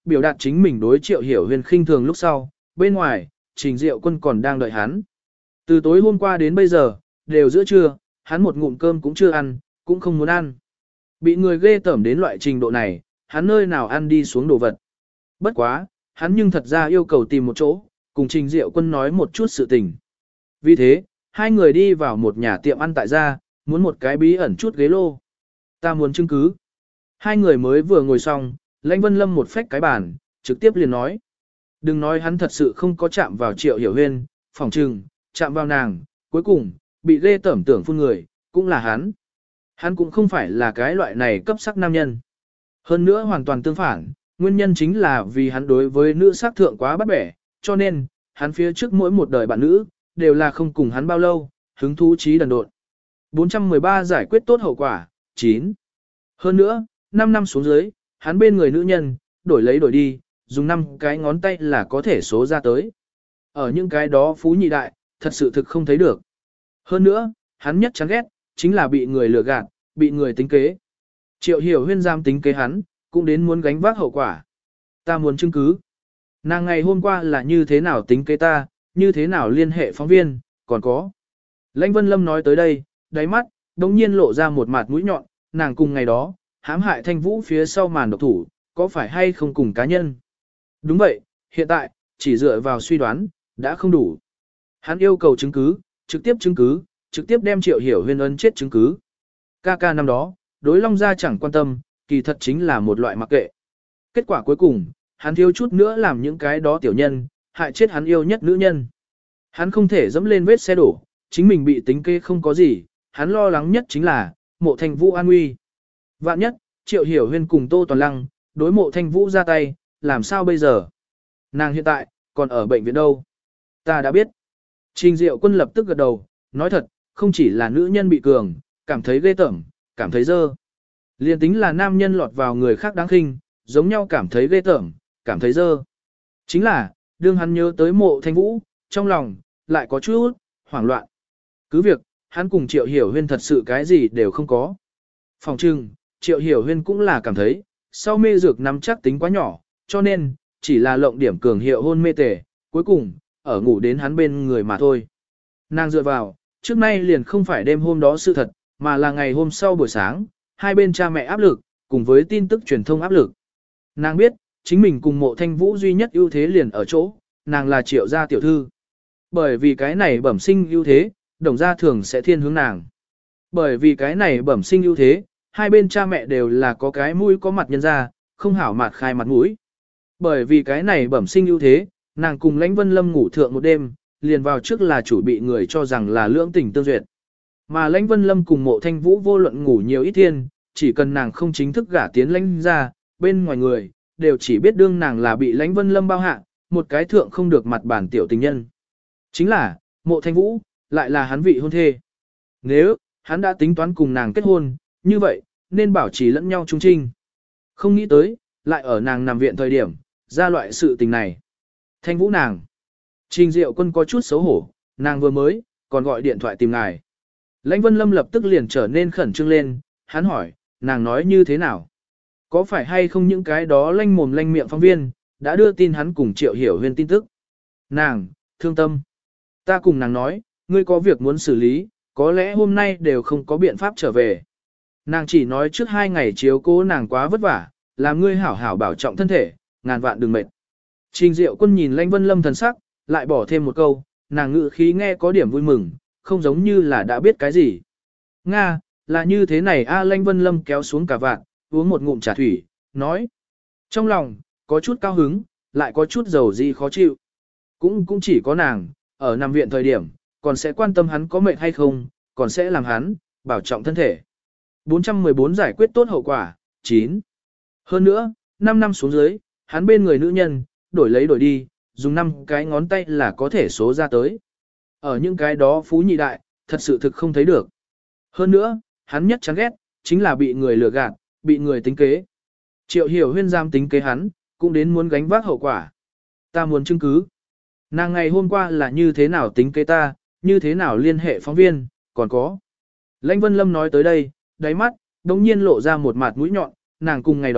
biểu đạt chính mình đối Triệu Hiểu Huyên khinh thường lúc sau, bên ngoài, Trình Diệu Quân còn đang đợi hắn. Từ tối hôm qua đến bây giờ, đều giữa trưa, hắn một ngụm cơm cũng chưa ăn, cũng không muốn ăn. Bị người ghê tởm đến loại trình độ này, hắn nơi nào ăn đi xuống đồ vật. Bất quá, hắn nhưng thật ra yêu cầu tìm một chỗ, cùng Trình Diệu Quân nói một chút sự tình. Vì thế, hai người đi vào một nhà tiệm ăn tại gia, muốn một cái bí ẩn chút ghế lô. Ta muốn chứng cứ. Hai người mới vừa ngồi xong, Lãnh Vân Lâm một phách cái bàn, trực tiếp liền nói. Đừng nói hắn thật sự không có chạm vào Triệu Hiểu Huyên, phỏng trừng, chạm vào nàng, cuối cùng, bị ghê tởm tưởng phun người, cũng là hắn. Hắn cũng không phải là cái loại này cấp sắc nam nhân. Hơn nữa hoàn toàn tương phản, nguyên nhân chính là vì hắn đối với nữ sắc thượng quá bắt bẻ, cho nên, hắn phía trước mỗi một đời bạn nữ, đều là không cùng hắn bao lâu, hứng thú trí đần độn. bốn trăm mười ba giải quyết tốt hậu quả, chín. Hơn nữa, năm năm xuống dưới, hắn bên người nữ nhân, đổi lấy đổi đi, dùng năm cái ngón tay là có thể số ra tới. Ở những cái đó phú nhị đại, thật sự thực không thấy được. Hơn nữa, hắn nhất chán ghét, chính là bị người lừa gạt, bị người tính kế. Triệu Hiểu Huyên giam tính kế hắn, cũng đến muốn gánh vác hậu quả. Ta muốn chứng cứ. Nàng ngày hôm qua là như thế nào tính kế ta, như thế nào liên hệ phóng viên, còn có. Lãnh Vân Lâm nói tới đây, đáy mắt, đống nhiên lộ ra một mặt mũi nhọn, nàng cùng ngày đó, hãm hại Thanh Vũ phía sau màn độc thủ, có phải hay không cùng cá nhân. Đúng vậy, hiện tại, chỉ dựa vào suy đoán, đã không đủ. Hắn yêu cầu chứng cứ, trực tiếp chứng cứ, trực tiếp đem Triệu Hiểu Huyên ấn chết chứng cứ. Ca ca năm đó, đối Long Gia chẳng quan tâm, kỳ thật chính là một loại mặc kệ. Kết quả cuối cùng, hắn thiếu chút nữa làm những cái đó tiểu nhân, hại chết hắn yêu nhất nữ nhân. Hắn không thể dẫm lên vết xe đổ, chính mình bị tính kế không có gì, hắn lo lắng nhất chính là, mộ Thanh Vũ an nguy. Vạn nhất, Triệu Hiểu Huyên cùng Tô Toàn Lăng, đối mộ Thanh Vũ ra tay, làm sao bây giờ? Nàng hiện tại, còn ở bệnh viện đâu? Ta đã biết. Trình Diệu Quân lập tức gật đầu, nói thật, không chỉ là nữ nhân bị cường, cảm thấy ghê tởm, cảm thấy dơ. Liên tính là nam nhân lọt vào người khác đáng khinh, giống nhau cảm thấy ghê tởm, cảm thấy dơ. Chính là, đương hắn nhớ tới mộ Thanh Vũ, trong lòng, lại có chút hoảng loạn. Cứ việc, hắn cùng Triệu Hiểu Huyên thật sự cái gì đều không có. Phòng trừng, Triệu Hiểu Huyên cũng là cảm thấy, sau mê dược nắm chắc tính quá nhỏ, cho nên, chỉ là lộng điểm cường hiệu hôn mê tề, cuối cùng, ở ngủ đến hắn bên người mà thôi. Nàng dựa vào, trước nay liền không phải đêm hôm đó sự thật, mà là ngày hôm sau buổi sáng, hai bên cha mẹ áp lực, cùng với tin tức truyền thông áp lực. Nàng biết, chính mình cùng mộ Thanh Vũ duy nhất ưu thế liền ở chỗ, nàng là Triệu gia tiểu thư. Bởi vì cái này bẩm sinh ưu thế, đồng gia thường sẽ thiên hướng nàng. Bởi vì cái này bẩm sinh ưu thế, hai bên cha mẹ đều là có cái mũi có mặt nhân ra, không hảo mặt khai mặt mũi. Bởi vì cái này bẩm sinh ưu thế, nàng cùng Lãnh Vân Lâm ngủ thượng một đêm, liền vào trước là chủ bị người cho rằng là lưỡng tình tương duyệt. Mà Lãnh Vân Lâm cùng mộ Thanh Vũ vô luận ngủ nhiều ít thiên, chỉ cần nàng không chính thức gả tiến Lãnh ra, bên ngoài người, đều chỉ biết đương nàng là bị Lãnh Vân Lâm bao hạ, một cái thượng không được mặt bản tiểu tình nhân. Chính là, mộ Thanh Vũ, lại là hắn vị hôn thê. Nếu, hắn đã tính toán cùng nàng kết hôn, như vậy, nên bảo trì lẫn nhau trung trinh. Không nghĩ tới, lại ở nàng nằm viện thời điểm, ra loại sự tình này. Thanh Vũ nàng. Trình Diệu Quân có chút xấu hổ, nàng vừa mới, còn gọi điện thoại tìm ngài. Lãnh Vân Lâm lập tức liền trở nên khẩn trương lên, hắn hỏi, nàng nói như thế nào? Có phải hay không những cái đó lanh mồm lanh miệng phóng viên, đã đưa tin hắn cùng Triệu Hiểu Huyên tin tức? Nàng, thương tâm. Ta cùng nàng nói, ngươi có việc muốn xử lý, có lẽ hôm nay đều không có biện pháp trở về. Nàng chỉ nói trước hai ngày chiếu cố nàng quá vất vả, làm ngươi hảo hảo bảo trọng thân thể, ngàn vạn đừng mệt. Trình Diệu Quân nhìn Lãnh Vân Lâm thần sắc, lại bỏ thêm một câu, nàng ngự khí nghe có điểm vui mừng, không giống như là đã biết cái gì. Nga, là như thế này a Lãnh Vân Lâm kéo xuống cả vạn, uống một ngụm trà thủy, nói. Trong lòng, có chút cao hứng, lại có chút dầu gì khó chịu. Cũng cũng chỉ có nàng, ở nằm viện thời điểm, còn sẽ quan tâm hắn có mệt hay không, còn sẽ làm hắn, bảo trọng thân thể. bốn trăm mười bốn giải quyết tốt hậu quả, chín. Hơn nữa, năm năm xuống dưới, hắn bên người nữ nhân, đổi lấy đổi đi, dùng năm cái ngón tay là có thể số ra tới. Ở những cái đó phú nhị đại, thật sự thực không thấy được. Hơn nữa, hắn nhất chán ghét, chính là bị người lừa gạt, bị người tính kế. Triệu Hiểu Huyên giam tính kế hắn, cũng đến muốn gánh vác hậu quả. Ta muốn chứng cứ. Nàng ngày hôm qua là như thế nào tính kế ta, như thế nào liên hệ phóng viên, còn có. Lãnh Vân Lâm nói tới đây, đáy mắt, đống nhiên lộ ra một mặt mũi nhọn, nàng cùng ngày đó,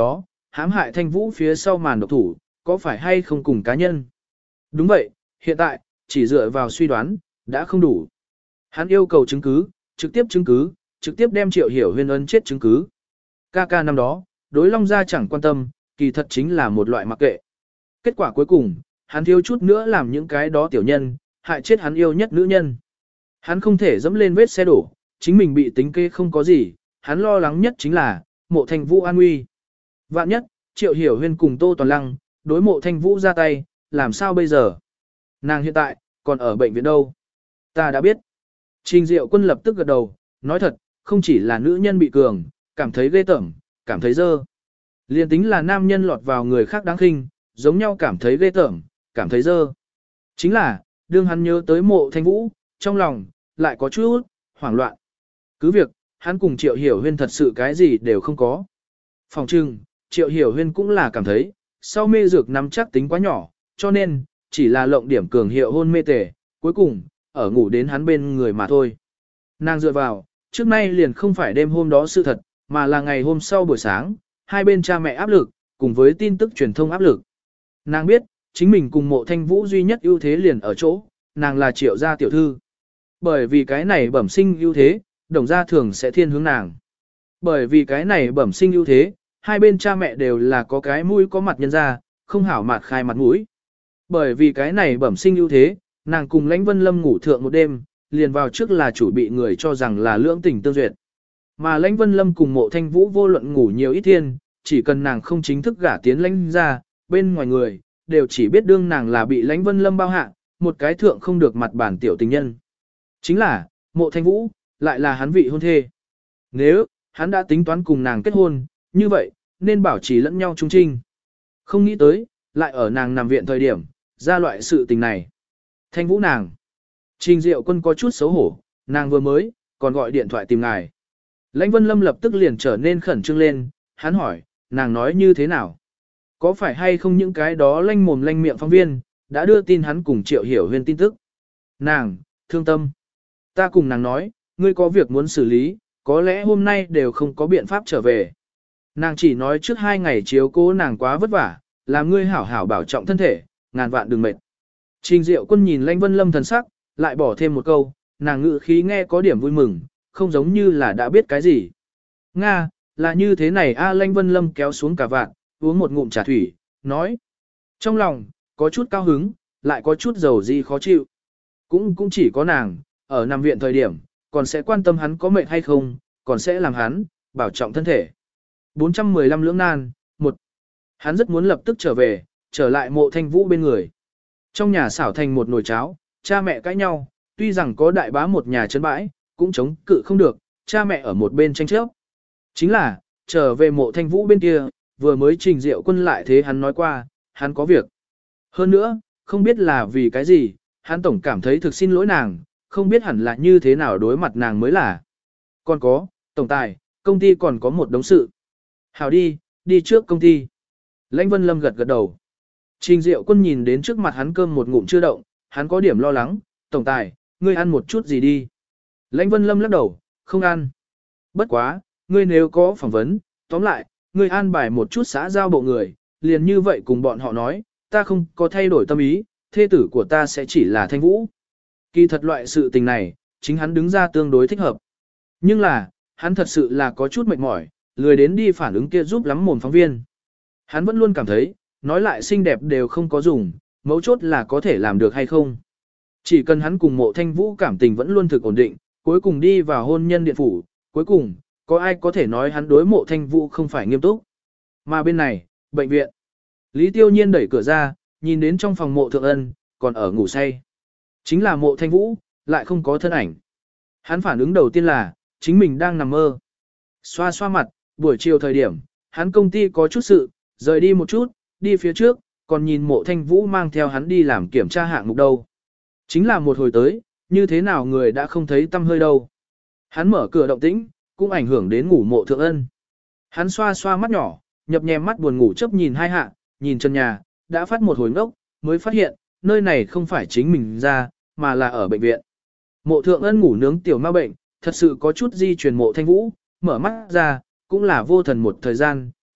hãm hại Thanh Vũ phía sau màn độc thủ, có phải hay không cùng cá nhân? Đúng vậy, hiện tại, chỉ dựa vào suy đoán, đã không đủ. Hắn yêu cầu chứng cứ, trực tiếp chứng cứ, trực tiếp đem Triệu Hiểu Huyên ấn chết chứng cứ. Ca ca năm đó, đối Long Gia chẳng quan tâm, kỳ thật chính là một loại mặc kệ. Kết quả cuối cùng, hắn thiếu chút nữa làm những cái đó tiểu nhân, hại chết hắn yêu nhất nữ nhân. Hắn không thể dẫm lên vết xe đổ, chính mình bị tính kế không có gì, hắn lo lắng nhất chính là, mộ Thanh Vũ an nguy. Vạn nhất, Triệu Hiểu Huyên cùng Tô Toàn Lăng, đối mộ Thanh Vũ ra tay, làm sao bây giờ? Nàng hiện tại, còn ở bệnh viện đâu? Ta đã biết. Trình Diệu Quân lập tức gật đầu, nói thật, không chỉ là nữ nhân bị cường, cảm thấy ghê tởm, cảm thấy dơ. Liên tính là nam nhân lọt vào người khác đáng khinh, giống nhau cảm thấy ghê tởm, cảm thấy dơ. Chính là, đương hắn nhớ tới mộ Thanh Vũ, trong lòng, lại có chút hoảng loạn. Cứ việc, hắn cùng Triệu Hiểu Huyên thật sự cái gì đều không có. Phòng trưng, Triệu Hiểu Huyên cũng là cảm thấy, sau mê dược nắm chắc tính quá nhỏ, cho nên, chỉ là lộng điểm cường hiệu hôn mê tề, cuối cùng, ở ngủ đến hắn bên người mà thôi. Nàng dựa vào, trước nay liền không phải đêm hôm đó sự thật, mà là ngày hôm sau buổi sáng, hai bên cha mẹ áp lực, cùng với tin tức truyền thông áp lực. Nàng biết, chính mình cùng mộ Thanh Vũ duy nhất ưu thế liền ở chỗ, nàng là Triệu gia tiểu thư. Bởi vì cái này bẩm sinh ưu thế, đồng gia thường sẽ thiên hướng nàng. Bởi vì cái này bẩm sinh ưu thế, hai bên cha mẹ đều là có cái mũi có mặt nhân ra, không hảo mặt khai mặt mũi. Bởi vì cái này bẩm sinh ưu thế, nàng cùng Lãnh Vân Lâm ngủ thượng một đêm, liền vào trước là chủ bị người cho rằng là lưỡng tình tương duyệt. Mà Lãnh Vân Lâm cùng mộ Thanh Vũ vô luận ngủ nhiều ít thiên, chỉ cần nàng không chính thức gả tiến Lãnh ra, bên ngoài người, đều chỉ biết đương nàng là bị Lãnh Vân Lâm bao hạ, một cái thượng không được mặt bản tiểu tình nhân. Chính là, mộ Thanh Vũ, lại là hắn vị hôn thê. Nếu, hắn đã tính toán cùng nàng kết hôn, như vậy, nên bảo trì lẫn nhau trung trinh. Không nghĩ tới, lại ở nàng nằm viện thời điểm, ra loại sự tình này. Thanh Vũ nàng. Trình Diệu Quân có chút xấu hổ, nàng vừa mới, còn gọi điện thoại tìm ngài. Lãnh Vân Lâm lập tức liền trở nên khẩn trương lên, hắn hỏi, nàng nói như thế nào? Có phải hay không những cái đó lanh mồm lanh miệng phóng viên, đã đưa tin hắn cùng Triệu Hiểu Huyên tin tức? Nàng, thương tâm. Ta cùng nàng nói, ngươi có việc muốn xử lý, có lẽ hôm nay đều không có biện pháp trở về. Nàng chỉ nói trước hai ngày chiếu cố nàng quá vất vả, làm ngươi hảo hảo bảo trọng thân thể, ngàn vạn đừng mệt. Trình Diệu Quân nhìn Lãnh Vân Lâm thần sắc, lại bỏ thêm một câu, nàng ngự khí nghe có điểm vui mừng, không giống như là đã biết cái gì. Nga, là như thế này a Lãnh Vân Lâm kéo xuống cả vạn, uống một ngụm trà thủy, nói. Trong lòng, có chút cao hứng, lại có chút dầu gì khó chịu. Cũng cũng chỉ có nàng, ở nằm viện thời điểm, còn sẽ quan tâm hắn có mệt hay không, còn sẽ làm hắn, bảo trọng thân thể. bốn trăm mười lăm lưỡng nan, một. Hắn rất muốn lập tức trở về, trở lại mộ Thanh Vũ bên người. Trong nhà xảo thành một nồi cháo, cha mẹ cãi nhau, tuy rằng có đại bá một nhà chấn bãi, cũng chống cự không được, cha mẹ ở một bên tranh chấp. Chính là, trở về mộ Thanh Vũ bên kia, vừa mới Trình Diệu Quân lại thế hắn nói qua, hắn có việc. Hơn nữa, không biết là vì cái gì, hắn tổng cảm thấy thực xin lỗi nàng, không biết hẳn là như thế nào đối mặt nàng mới là. Còn có, tổng tài, công ty còn có một đống sự. Hảo đi, đi trước công ty. Lãnh Vân Lâm gật gật đầu. Trình Diệu Quân nhìn đến trước mặt hắn cơm một ngụm chưa động, hắn có điểm lo lắng, tổng tài, ngươi ăn một chút gì đi. Lãnh Vân Lâm lắc đầu, không ăn. Bất quá, ngươi nếu có phỏng vấn, tóm lại, ngươi an bài một chút xã giao bộ người, liền như vậy cùng bọn họ nói, ta không có thay đổi tâm ý, thê tử của ta sẽ chỉ là Thanh Vũ. Kỳ thật loại sự tình này, chính hắn đứng ra tương đối thích hợp. Nhưng là, hắn thật sự là có chút mệt mỏi, lười đến đi phản ứng kia giúp lắm mồm phóng viên. Hắn vẫn luôn cảm thấy, nói lại xinh đẹp đều không có dùng, mấu chốt là có thể làm được hay không. Chỉ cần hắn cùng mộ Thanh Vũ cảm tình vẫn luôn thực ổn định, cuối cùng đi vào hôn nhân điện phủ, cuối cùng, có ai có thể nói hắn đối mộ Thanh Vũ không phải nghiêm túc. Mà bên này, bệnh viện. Lý Tiêu Nhiên đẩy cửa ra, nhìn đến trong phòng mộ Thượng Ân, còn ở ngủ say. Chính là mộ Thanh Vũ, lại không có thân ảnh. Hắn phản ứng đầu tiên là, chính mình đang nằm mơ. Xoa xoa mặt, buổi chiều thời điểm, hắn công ty có chút sự, rời đi một chút, đi phía trước, còn nhìn mộ Thanh Vũ mang theo hắn đi làm kiểm tra hạng mục đâu. Chính là một hồi tới, như thế nào người đã không thấy tâm hơi đâu. Hắn mở cửa động tĩnh, cũng ảnh hưởng đến ngủ mộ Thượng Ân. Hắn xoa xoa mắt nhỏ, nhập nhèm mắt buồn ngủ chớp nhìn hai hạ, nhìn chân nhà, đã phát một hồi ngốc, mới phát hiện, nơi này không phải chính mình ra, mà là ở bệnh viện. Mộ Thượng Ân ngủ nướng tiểu ma bệnh, thật sự có chút di truyền mộ Thanh Vũ, mở mắt ra, cũng là vô thần một thời gian,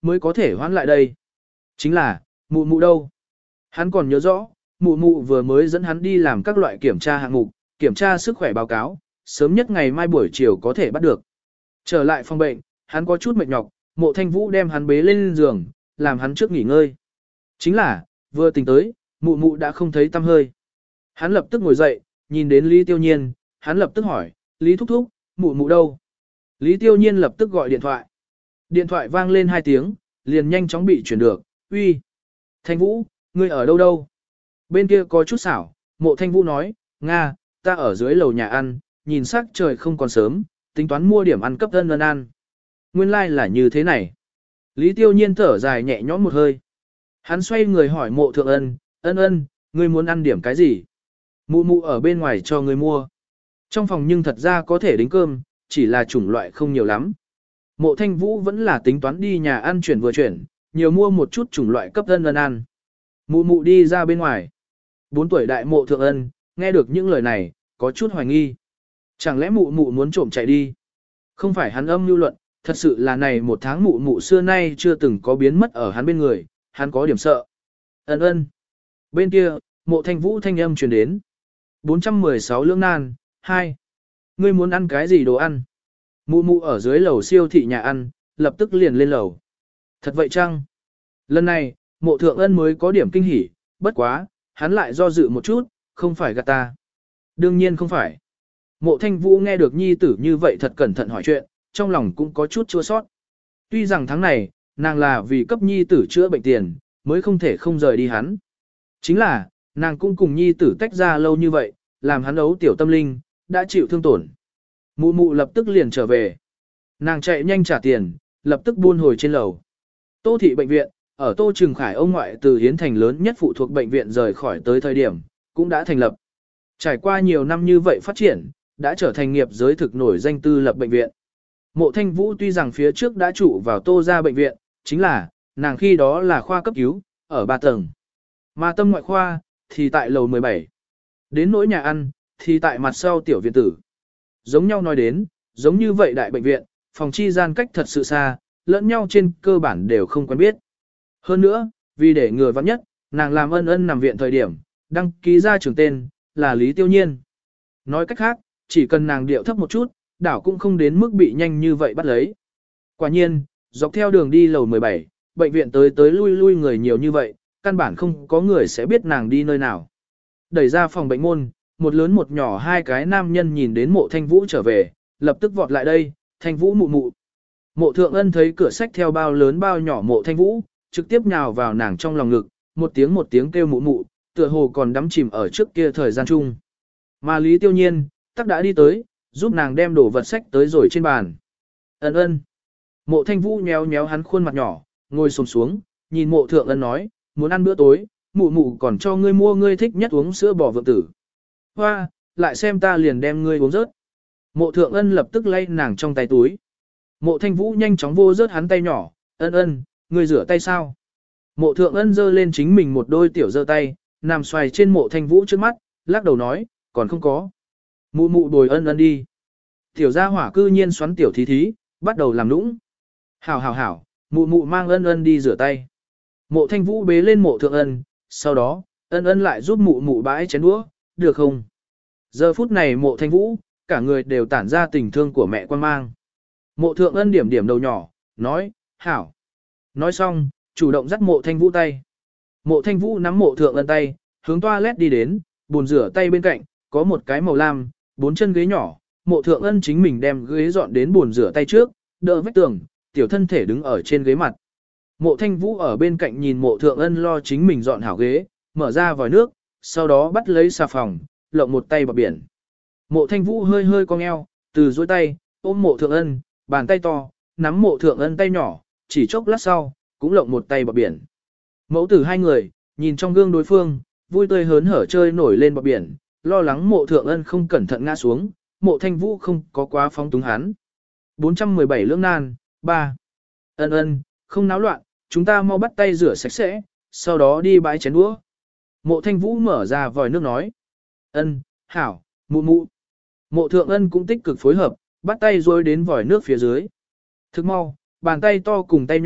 mới có thể hoãn lại đây. Chính là, mụ mụ đâu? Hắn còn nhớ rõ, mụ mụ vừa mới dẫn hắn đi làm các loại kiểm tra hạng mục, kiểm tra sức khỏe báo cáo, sớm nhất ngày mai buổi chiều có thể bắt được. Trở lại phòng bệnh, hắn có chút mệt nhọc, Mộ Thanh Vũ đem hắn bế lên giường, làm hắn trước nghỉ ngơi. Chính là, vừa tỉnh tới, mụ mụ đã không thấy tăm hơi. Hắn lập tức ngồi dậy, nhìn đến Lý Tiêu Nhiên, hắn lập tức hỏi, Lý Thúc Thúc, mụ mụ đâu? Lý Tiêu Nhiên lập tức gọi điện thoại. Điện thoại vang lên hai tiếng, liền nhanh chóng bị chuyển được, uy. Thanh Vũ, ngươi ở đâu đâu? Bên kia có chút xảo, Mộ Thanh Vũ nói, Nga, ta ở dưới lầu nhà ăn, nhìn sắc trời không còn sớm, tính toán mua điểm ăn cấp ân ân ăn. Nguyên lai like là như thế này. Lý Tiêu Nhiên thở dài nhẹ nhõm một hơi. Hắn xoay người hỏi Mộ Thượng Ân, ân ân, ngươi muốn ăn điểm cái gì? Mụ mụ ở bên ngoài cho ngươi mua. Trong phòng nhưng thật ra có thể đính cơm, chỉ là chủng loại không nhiều lắm. Mộ Thanh Vũ vẫn là tính toán đi nhà ăn chuyển vừa chuyển, nhiều mua một chút chủng loại cấp ân ân ăn. Mụ mụ đi ra bên ngoài. Bốn tuổi đại Mộ Thượng Ân, nghe được những lời này, có chút hoài nghi. Chẳng lẽ mụ mụ muốn trộm chạy đi? Không phải hắn âm mưu luận, thật sự là này một tháng mụ mụ xưa nay chưa từng có biến mất ở hắn bên người, hắn có điểm sợ. Ân ân. Bên kia, Mộ Thanh Vũ thanh âm truyền đến. bốn trăm mười sáu lưỡng nan, hai. Ngươi muốn ăn cái gì đồ ăn? Mụ mụ ở dưới lầu siêu thị nhà ăn, lập tức liền lên lầu. Thật vậy chăng? Lần này, Mộ Thượng Ân mới có điểm kinh hỉ, bất quá, hắn lại do dự một chút, không phải gạt ta. Đương nhiên không phải. Mộ Thanh Vũ nghe được nhi tử như vậy thật cẩn thận hỏi chuyện, trong lòng cũng có chút chua sót. Tuy rằng tháng này, nàng là vì cấp nhi tử chữa bệnh tiền, mới không thể không rời đi hắn. Chính là, nàng cũng cùng nhi tử tách ra lâu như vậy, làm hắn ấu tiểu tâm linh, đã chịu thương tổn. Mụ mụ lập tức liền trở về. Nàng chạy nhanh trả tiền, lập tức buôn hồi trên lầu. Tô thị bệnh viện, ở Tô Trừng Khải ông ngoại từ Hiến Thành lớn nhất phụ thuộc bệnh viện rời khỏi tới thời điểm, cũng đã thành lập. Trải qua nhiều năm như vậy phát triển, đã trở thành nghiệp giới thực nổi danh tư lập bệnh viện. Mộ Thanh Vũ tuy rằng phía trước đã trụ vào Tô gia bệnh viện, chính là, nàng khi đó là khoa cấp cứu, ở ba tầng. Mà tâm ngoại khoa, thì tại lầu mười bảy. Đến nỗi nhà ăn, thì tại mặt sau tiểu viện tử. Giống nhau nói đến, giống như vậy đại bệnh viện, phòng chi gian cách thật sự xa, lẫn nhau trên cơ bản đều không quen biết. Hơn nữa, vì để người vắng nhất, nàng làm ân ân nằm viện thời điểm, đăng ký ra trường tên, là Lý Tiêu Nhiên. Nói cách khác, chỉ cần nàng điệu thấp một chút, đảo cũng không đến mức bị nhanh như vậy bắt lấy. Quả nhiên, dọc theo đường đi lầu mười bảy, bệnh viện tới tới lui lui người nhiều như vậy, căn bản không có người sẽ biết nàng đi nơi nào. Đẩy ra phòng bệnh môn, một lớn một nhỏ hai cái nam nhân nhìn đến Mộ Thanh Vũ trở về, lập tức vọt lại đây, Thanh Vũ mụ mụ. Mộ Thượng Ân thấy cửa sách theo bao lớn bao nhỏ Mộ Thanh Vũ, trực tiếp nhào vào nàng trong lòng ngực, một tiếng một tiếng kêu mụ mụ, tựa hồ còn đắm chìm ở trước kia thời gian chung. Mà Lý Tiêu Nhiên, tắc đã đi tới, giúp nàng đem đồ vật sách tới rồi trên bàn. Ân ân. Mộ Thanh Vũ nhéo nhéo hắn khuôn mặt nhỏ, ngồi xổm xuống, nhìn Mộ Thượng Ân nói, muốn ăn bữa tối, mụ mụ còn cho ngươi mua ngươi thích nhất uống sữa bò vượng tử. Hoa, lại xem ta liền đem ngươi uống rớt. Mộ Thượng Ân lập tức lay nàng trong tay túi. Mộ Thanh Vũ nhanh chóng vô rớt hắn tay nhỏ, ân ân, ngươi rửa tay sao? Mộ Thượng Ân giơ lên chính mình một đôi tiểu giơ tay, nằm xoài trên Mộ Thanh Vũ trước mắt, lắc đầu nói, còn không có. Mụ mụ đồi ân ân đi. Tiểu gia hỏa cư nhiên xoắn tiểu thí thí, bắt đầu làm nũng. Hảo hảo hảo, mụ mụ mang ân ân đi rửa tay. Mộ Thanh Vũ bế lên Mộ Thượng Ân, sau đó, ân ân lại giúp mụ mụ bãi chén đũa, được không? Giờ phút này Mộ Thanh Vũ, cả người đều tản ra tình thương của mẹ quan mang. Mộ Thượng Ân điểm điểm đầu nhỏ, nói, hảo. Nói xong, chủ động dắt Mộ Thanh Vũ tay. Mộ Thanh Vũ nắm Mộ Thượng Ân tay, hướng toilet đi đến, bồn rửa tay bên cạnh, có một cái màu lam, bốn chân ghế nhỏ. Mộ Thượng Ân chính mình đem ghế dọn đến bồn rửa tay trước, đỡ vách tường, tiểu thân thể đứng ở trên ghế mặt. Mộ Thanh Vũ ở bên cạnh nhìn Mộ Thượng Ân lo chính mình dọn hảo ghế, mở ra vòi nước, sau đó bắt lấy xà phòng, lộng một tay vào biển. Mộ Thanh Vũ hơi hơi cong eo, từ duỗi tay, ôm Mộ Thượng Ân, bàn tay to, nắm Mộ Thượng Ân tay nhỏ, chỉ chốc lát sau, cũng lộng một tay vào biển. Mẫu tử hai người, nhìn trong gương đối phương, vui tươi hớn hở chơi nổi lên bờ biển, lo lắng Mộ Thượng Ân không cẩn thận ngã xuống, Mộ Thanh Vũ không có quá phóng túng hắn. bốn trăm mười bảy lưỡng nan, ba. Ân ân, không náo loạn, chúng ta mau bắt tay rửa sạch sẽ, sau đó đi bãi chén đũa. Mộ Thanh Vũ mở ra vòi nước nói. Ân, hảo, mụ mụ. Mộ Thượng Ân cũng tích cực phối hợp, bắt tay rối đến vòi nước phía dưới. Thức mau, bàn tay to cùng tay nhỏ,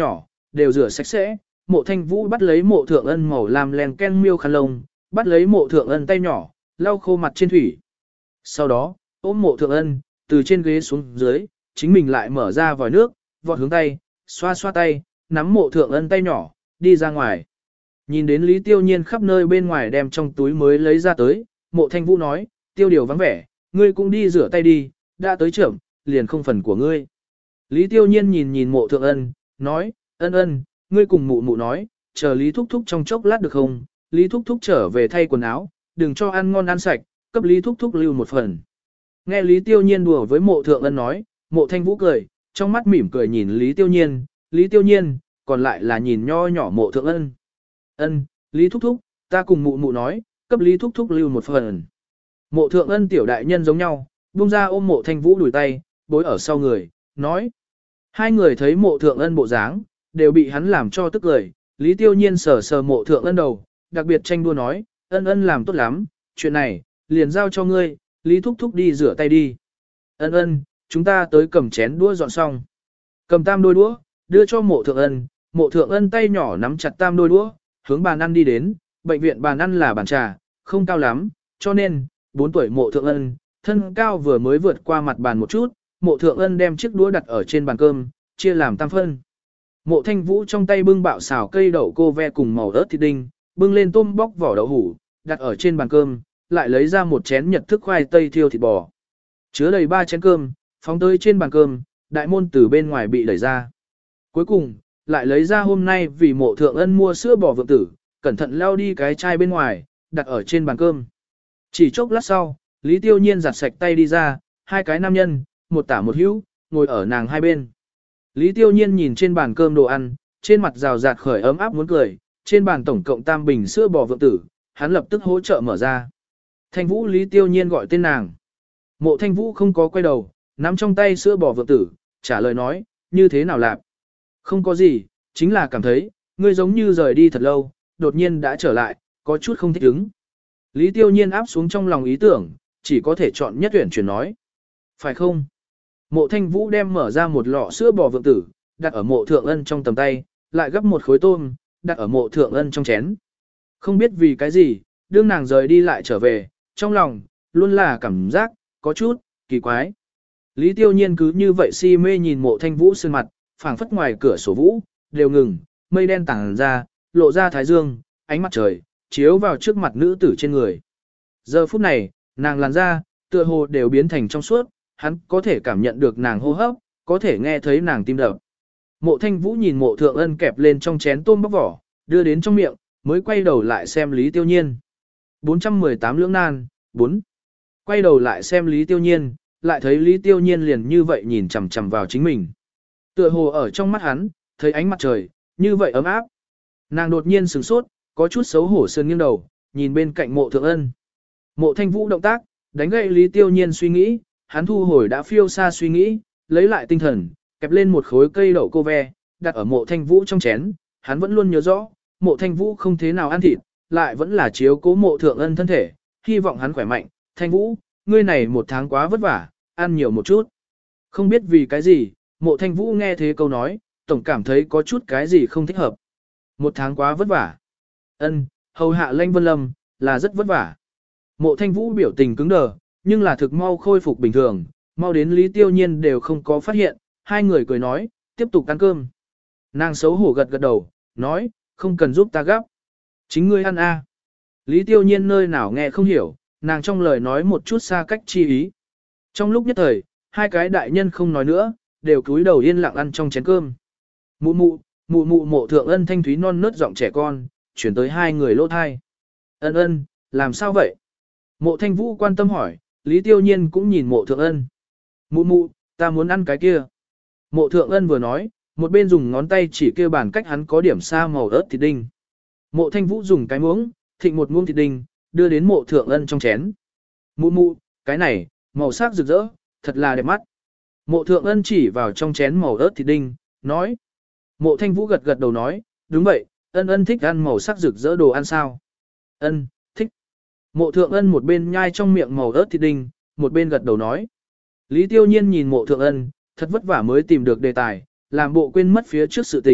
đều rửa sạch sẽ. Mộ Thanh Vũ bắt lấy Mộ Thượng Ân màu làm len ken miêu khăn lông, bắt lấy Mộ Thượng Ân tay nhỏ, lau khô mặt trên thủy. Sau đó, ôm Mộ Thượng Ân, từ trên ghế xuống dưới, chính mình lại mở ra vòi nước, vọt hướng tay, xoa xoa tay, nắm Mộ Thượng Ân tay nhỏ, đi ra ngoài. Nhìn đến Lý Tiêu Nhiên khắp nơi bên ngoài đem trong túi mới lấy ra tới, Mộ Thanh Vũ nói, Tiêu điều vắng vẻ, ngươi cũng đi rửa tay đi, đã tới trưởng, liền không phần của ngươi. Lý Tiêu Nhiên nhìn nhìn Mộ Thượng Ân, nói, Ân Ân, ngươi cùng mụ mụ nói, chờ Lý Thúc Thúc trong chốc lát được không? Lý Thúc Thúc trở về thay quần áo, đừng cho ăn ngon ăn sạch, cấp Lý Thúc Thúc lưu một phần. Nghe Lý Tiêu Nhiên đùa với Mộ Thượng Ân nói, Mộ Thanh Vũ cười, trong mắt mỉm cười nhìn Lý Tiêu Nhiên, Lý Tiêu Nhiên, còn lại là nhìn nho nhỏ Mộ Thượng Ân. Ân, Lý Thúc Thúc, ta cùng mụ mụ nói, cấp Lý Thúc Thúc lưu một phần. Mộ Thượng Ân tiểu đại nhân giống nhau, buông ra ôm Mộ Thanh Vũ đuổi tay, bối ở sau người, nói. Hai người thấy Mộ Thượng Ân bộ dáng, đều bị hắn làm cho tức cười. Lý Tiêu Nhiên sờ sờ Mộ Thượng Ân đầu, đặc biệt tranh đua nói, Ân Ân làm tốt lắm, chuyện này, liền giao cho ngươi, Lý Thúc Thúc đi rửa tay đi. Ân Ân, chúng ta tới cầm chén đũa dọn xong. Cầm tam đôi đũa, đưa cho Mộ Thượng Ân, Mộ Thượng Ân tay nhỏ nắm chặt tam đôi đũa, hướng bàn ăn đi đến, bệnh viện bàn ăn là bàn trà, không cao lắm, cho nên, bốn tuổi Mộ Thượng Ân, thân cao vừa mới vượt qua mặt bàn một chút, Mộ Thượng Ân đem chiếc đũa đặt ở trên bàn cơm, chia làm tam phân. Mộ Thanh Vũ trong tay bưng bạo xào cây đậu cô ve cùng màu ớt thịt đinh, bưng lên tôm bóc vỏ đậu hủ, đặt ở trên bàn cơm, lại lấy ra một chén nhật thức khoai tây thiêu thịt bò. Chứa đầy ba chén cơm, phóng tới trên bàn cơm, đại môn từ bên ngoài bị đẩy ra. Cuối cùng, lại lấy ra hôm nay vì Mộ Thượng Ân mua sữa bò vượng tử, cẩn thận leo đi cái chai bên ngoài, đặt ở trên bàn cơm. Chỉ chốc lát sau, Lý Tiêu Nhiên giặt sạch tay đi ra, hai cái nam nhân, một tả một hữu, ngồi ở nàng hai bên. Lý Tiêu Nhiên nhìn trên bàn cơm đồ ăn, trên mặt rào rạt khởi ấm áp muốn cười, trên bàn tổng cộng tam bình sữa bò vượng tử, hắn lập tức hỗ trợ mở ra. Thanh Vũ Lý Tiêu Nhiên gọi tên nàng. Mộ Thanh Vũ không có quay đầu, nắm trong tay sữa bò vượng tử, trả lời nói, như thế nào lạp? Không có gì, chính là cảm thấy, ngươi giống như rời đi thật lâu, đột nhiên đã trở lại, có chút không thích ứng. Lý Tiêu Nhiên áp xuống trong lòng ý tưởng, chỉ có thể chọn nhất tuyển chuyển nói. Phải không? Mộ Thanh Vũ đem mở ra một lọ sữa bò vượng tử, đặt ở Mộ Thượng Ân trong tầm tay, lại gấp một khối tôm, đặt ở Mộ Thượng Ân trong chén. Không biết vì cái gì, đương nàng rời đi lại trở về, trong lòng, luôn là cảm giác, có chút, kỳ quái. Lý Tiêu Nhiên cứ như vậy si mê nhìn Mộ Thanh Vũ sơn mặt, phảng phất ngoài cửa sổ vũ, đều ngừng, mây đen tàng ra, lộ ra thái dương, ánh mặt trời, chiếu vào trước mặt nữ tử trên người. Giờ phút này, nàng làn da, tựa hồ đều biến thành trong suốt, hắn có thể cảm nhận được nàng hô hấp, có thể nghe thấy nàng tim đập. Mộ Thanh Vũ nhìn Mộ Thượng Ân kẹp lên trong chén tôm bóc vỏ, đưa đến trong miệng, mới quay đầu lại xem Lý Tiêu Nhiên. bốn trăm mười tám lưỡng nan, bốn. Quay đầu lại xem Lý Tiêu Nhiên, lại thấy Lý Tiêu Nhiên liền như vậy nhìn chằm chằm vào chính mình. Tựa hồ ở trong mắt hắn, thấy ánh mặt trời, như vậy ấm áp. Nàng đột nhiên sửng sốt, có chút xấu hổ sườn nghiêng đầu, nhìn bên cạnh Mộ Thượng Ân. Mộ Thanh Vũ động tác, đánh gậy Lý Tiêu Nhiên suy nghĩ, hắn thu hồi đã phiêu xa suy nghĩ, lấy lại tinh thần, kẹp lên một khối cây đậu cô ve, đặt ở Mộ Thanh Vũ trong chén, hắn vẫn luôn nhớ rõ, Mộ Thanh Vũ không thế nào ăn thịt, lại vẫn là chiếu cố Mộ Thượng Ân thân thể, hy vọng hắn khỏe mạnh. Thanh Vũ, ngươi này một tháng quá vất vả, ăn nhiều một chút. Không biết vì cái gì, Mộ Thanh Vũ nghe thế câu nói, tổng cảm thấy có chút cái gì không thích hợp. Một tháng quá vất vả. Ân, hầu hạ Lanh Vân Lâm, là rất vất vả. Mộ Thanh Vũ biểu tình cứng đờ, nhưng là thực mau khôi phục bình thường, mau đến Lý Tiêu Nhiên đều không có phát hiện, hai người cười nói, tiếp tục ăn cơm. Nàng xấu hổ gật gật đầu, nói, không cần giúp ta gấp. Chính ngươi ăn a. Lý Tiêu Nhiên nơi nào nghe không hiểu, nàng trong lời nói một chút xa cách chi ý. Trong lúc nhất thời, hai cái đại nhân không nói nữa, đều cúi đầu yên lặng ăn trong chén cơm. Mụ mụ, mụ mụ Mộ Thượng Ân thanh thúy non nớt giọng trẻ con, chuyển tới hai người lỗ thai. Ân Ân, làm sao vậy? Mộ Thanh Vũ quan tâm hỏi, Lý Tiêu Nhiên cũng nhìn Mộ Thượng Ân. Mụ mụ, ta muốn ăn cái kia. Mộ Thượng Ân vừa nói, một bên dùng ngón tay chỉ kêu bàn cách hắn có điểm xa màu ớt thịt đinh. Mộ Thanh Vũ dùng cái muỗng, thịnh một muỗng thịt đinh, đưa đến Mộ Thượng Ân trong chén. Mụ mụ, cái này, màu sắc rực rỡ, thật là đẹp mắt. Mộ Thượng Ân chỉ vào trong chén màu ớt thịt đinh, nói. Mộ Thanh Vũ gật gật đầu nói, đúng vậy, Ân Ân thích ăn màu sắc rực rỡ đồ ăn sao? Ân, thích. Mộ Thượng Ân một bên nhai trong miệng màu ớt thịt đinh, một bên gật đầu nói. Lý Tiêu Nhiên nhìn Mộ Thượng Ân, thật vất vả mới tìm được đề tài, làm bộ quên mất phía trước sự tình,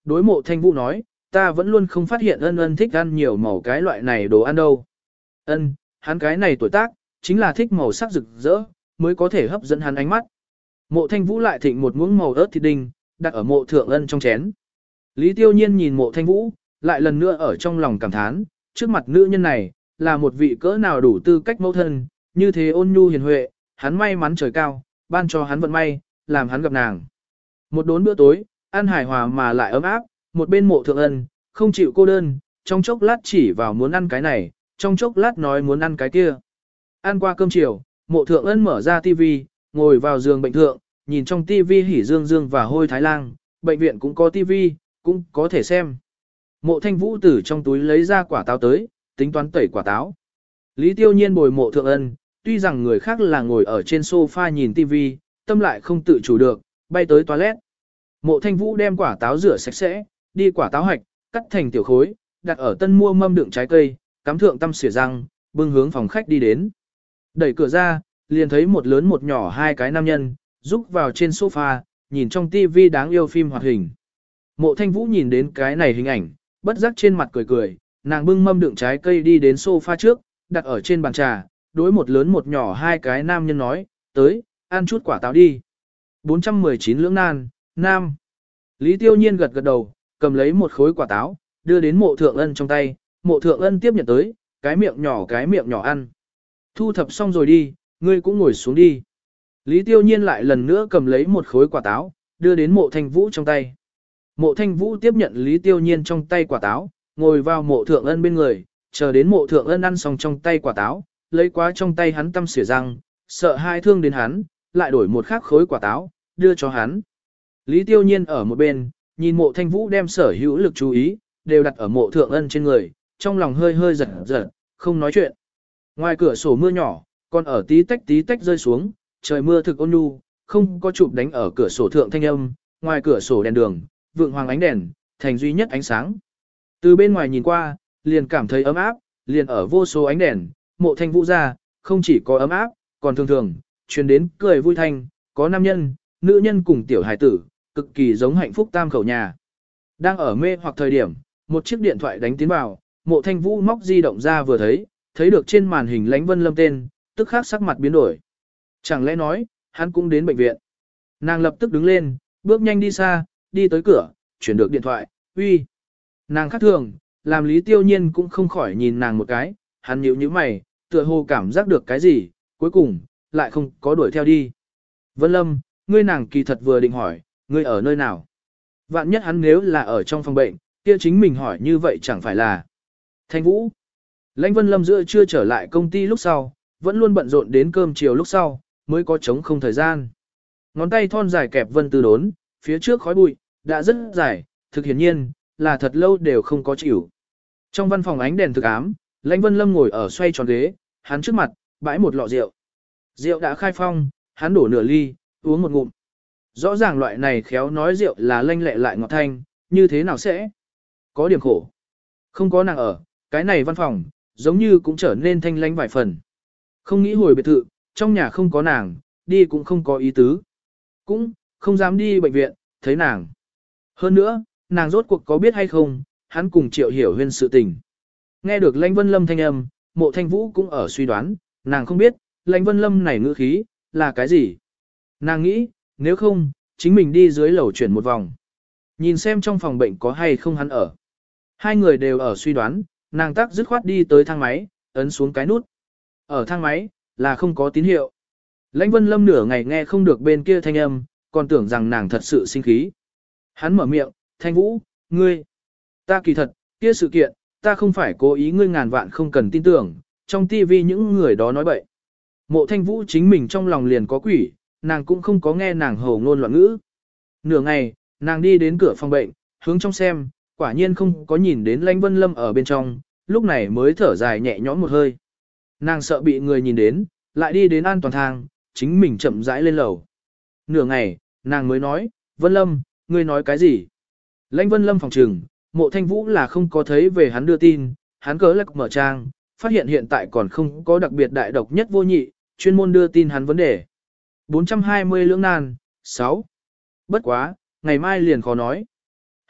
đối mộ thanh vũ nói, ta vẫn luôn không phát hiện ân ân thích ăn nhiều màu cái loại này đồ ăn đâu. Ân, hắn cái này tuổi tác, chính là thích màu sắc rực rỡ, mới có thể hấp dẫn hắn ánh mắt. Mộ thanh vũ lại thịnh một muỗng màu ớt thịt đinh, đặt ở mộ thượng ân trong chén. Lý Tiêu Nhiên nhìn mộ thanh vũ, lại lần nữa ở trong lòng cảm thán, trước mặt nữ nhân này, là một vị cỡ nào đủ tư cách mẫu thân, như thế ôn nhu hiền huệ, hắn may mắn trời cao, ban cho hắn vận may, làm hắn gặp nàng. Một đốn bữa tối, ăn hài hòa mà lại ấm áp, một bên mộ thượng ân, không chịu cô đơn, trong chốc lát chỉ vào muốn ăn cái này, trong chốc lát nói muốn ăn cái kia. Ăn qua cơm chiều, mộ thượng ân mở ra tivi, ngồi vào giường bệnh thượng, nhìn trong tivi hỉ dương dương và hôi thái lang, bệnh viện cũng có tivi, cũng có thể xem. Mộ thanh vũ từ trong túi lấy ra quả táo tới, tính toán tẩy quả táo. Lý Tiêu Nhiên bồi mộ thượng ân, tuy rằng người khác là ngồi ở trên sofa nhìn tivi, tâm lại không tự chủ được, bay tới toilet. Mộ thanh vũ đem quả táo rửa sạch sẽ, đi quả táo hạch, cắt thành tiểu khối, đặt ở tân mua mâm đựng trái cây, cắm thượng tăm xỉa răng, bưng hướng phòng khách đi đến. Đẩy cửa ra, liền thấy một lớn một nhỏ hai cái nam nhân, rúc vào trên sofa, nhìn trong tivi đáng yêu phim hoạt hình. Mộ thanh vũ nhìn đến cái này hình ảnh, bất giác trên mặt cười cười, nàng bưng mâm đựng trái cây đi đến sofa trước, đặt ở trên bàn trà, đối một lớn một nhỏ hai cái nam nhân nói, tới, ăn chút quả táo đi. bốn trăm mười chín lưỡng nan, nam. Lý Tiêu Nhiên gật gật đầu, cầm lấy một khối quả táo, đưa đến mộ thượng ân trong tay, mộ thượng ân tiếp nhận tới, cái miệng nhỏ cái miệng nhỏ ăn. Thu thập xong rồi đi, ngươi cũng ngồi xuống đi. Lý Tiêu Nhiên lại lần nữa cầm lấy một khối quả táo, đưa đến mộ thanh vũ trong tay. Mộ thanh vũ tiếp nhận Lý Tiêu Nhiên trong tay quả táo, ngồi vào mộ thượng ân bên người, chờ đến mộ thượng ân ăn xong trong tay quả táo, lấy quá trong tay hắn tăm xỉa răng, sợ hai thương đến hắn, lại đổi một khác khối quả táo, đưa cho hắn. Lý Tiêu Nhiên ở một bên, nhìn mộ thanh vũ đem sở hữu lực chú ý, đều đặt ở mộ thượng ân trên người, trong lòng hơi hơi giật giật, không nói chuyện. Ngoài cửa sổ mưa nhỏ, còn ở tí tách tí tách rơi xuống, trời mưa thực ôn nhu, không có chụp đánh ở cửa sổ thượng thanh âm, ngoài cửa sổ đèn đường, vượng hoàng ánh đèn, thành duy nhất ánh sáng. Từ bên ngoài nhìn qua, liền cảm thấy ấm áp, liền ở vô số ánh đèn, mộ thanh vũ ra, không chỉ có ấm áp, còn thường thường, truyền đến cười vui thanh, có nam nhân, nữ nhân cùng tiểu hải tử, cực kỳ giống hạnh phúc tam khẩu nhà. Đang ở mê hoặc thời điểm, một chiếc điện thoại đánh tiến vào, mộ thanh vũ móc di động ra vừa thấy, thấy được trên màn hình Lánh Vân Lâm tên, tức khắc sắc mặt biến đổi. Chẳng lẽ nói, hắn cũng đến bệnh viện. Nàng lập tức đứng lên, bước nhanh đi xa, đi tới cửa, chuyển được điện thoại, uy. Nàng khác thường, làm Lý Tiêu Nhiên cũng không khỏi nhìn nàng một cái, hắn nhíu nhíu mày, tựa hồ cảm giác được cái gì, cuối cùng, lại không có đuổi theo đi. Vân Lâm, ngươi nàng kỳ thật vừa định hỏi, ngươi ở nơi nào? Vạn nhất hắn nếu là ở trong phòng bệnh, kia chính mình hỏi như vậy chẳng phải là. Thanh Vũ. Lãnh Vân Lâm giữa chưa trở lại công ty lúc sau, vẫn luôn bận rộn đến cơm chiều lúc sau, mới có trống không thời gian. Ngón tay thon dài kẹp Vân Tư đốn, phía trước khói bụi, đã rất dài, thực hiển nhiên, là thật lâu đều không có chịu. Trong văn phòng ánh đèn thực ám, Lãnh Vân Lâm ngồi ở xoay tròn ghế, hắn trước mặt, bãi một lọ rượu. Rượu đã khai phong, hắn đổ nửa ly, uống một ngụm. Rõ ràng loại này khéo nói rượu là lanh lẹ lại ngọt thanh, như thế nào sẽ? Có điểm khổ. Không có nàng ở, cái này văn phòng, giống như cũng trở nên thanh lanh vài phần. Không nghĩ hồi biệt thự, trong nhà không có nàng, đi cũng không có ý tứ. Cũng, không dám đi bệnh viện, thấy nàng. Hơn nữa, nàng rốt cuộc có biết hay không, hắn cùng Triệu Hiểu Huyên sự tình. Nghe được Lãnh Vân Lâm thanh âm, Mộ Thanh Vũ cũng ở suy đoán, nàng không biết, Lãnh Vân Lâm này ngữ khí, là cái gì. Nàng nghĩ, nếu không, chính mình đi dưới lầu chuyển một vòng. Nhìn xem trong phòng bệnh có hay không hắn ở. Hai người đều ở suy đoán, nàng tác dứt khoát đi tới thang máy, ấn xuống cái nút. Ở thang máy, là không có tín hiệu. Lãnh Vân Lâm nửa ngày nghe không được bên kia thanh âm, còn tưởng rằng nàng thật sự sinh khí. Hắn mở miệng, Thanh Vũ, ngươi, ta kỳ thật, kia sự kiện, ta không phải cố ý, ngươi ngàn vạn không cần tin tưởng, trong tivi những người đó nói bậy. Mộ Thanh Vũ chính mình trong lòng liền có quỷ, nàng cũng không có nghe nàng hầu ngôn loạn ngữ. Nửa ngày, nàng đi đến cửa phòng bệnh, hướng trong xem, quả nhiên không có nhìn đến Lãnh Vân Lâm ở bên trong, lúc này mới thở dài nhẹ nhõm một hơi. Nàng sợ bị người nhìn đến, lại đi đến an toàn thang, chính mình chậm rãi lên lầu. Nửa ngày, nàng mới nói, Vân Lâm, ngươi nói cái gì? Lãnh Vân Lâm phòng trừng, Mộ Thanh Vũ là không có thấy về hắn đưa tin, hắn cớ lạc mở trang, phát hiện hiện tại còn không có đặc biệt đại độc nhất vô nhị, chuyên môn đưa tin hắn vấn đề. bốn trăm hai mươi lưỡng nan, sáu. Bất quá, ngày mai liền khó nói.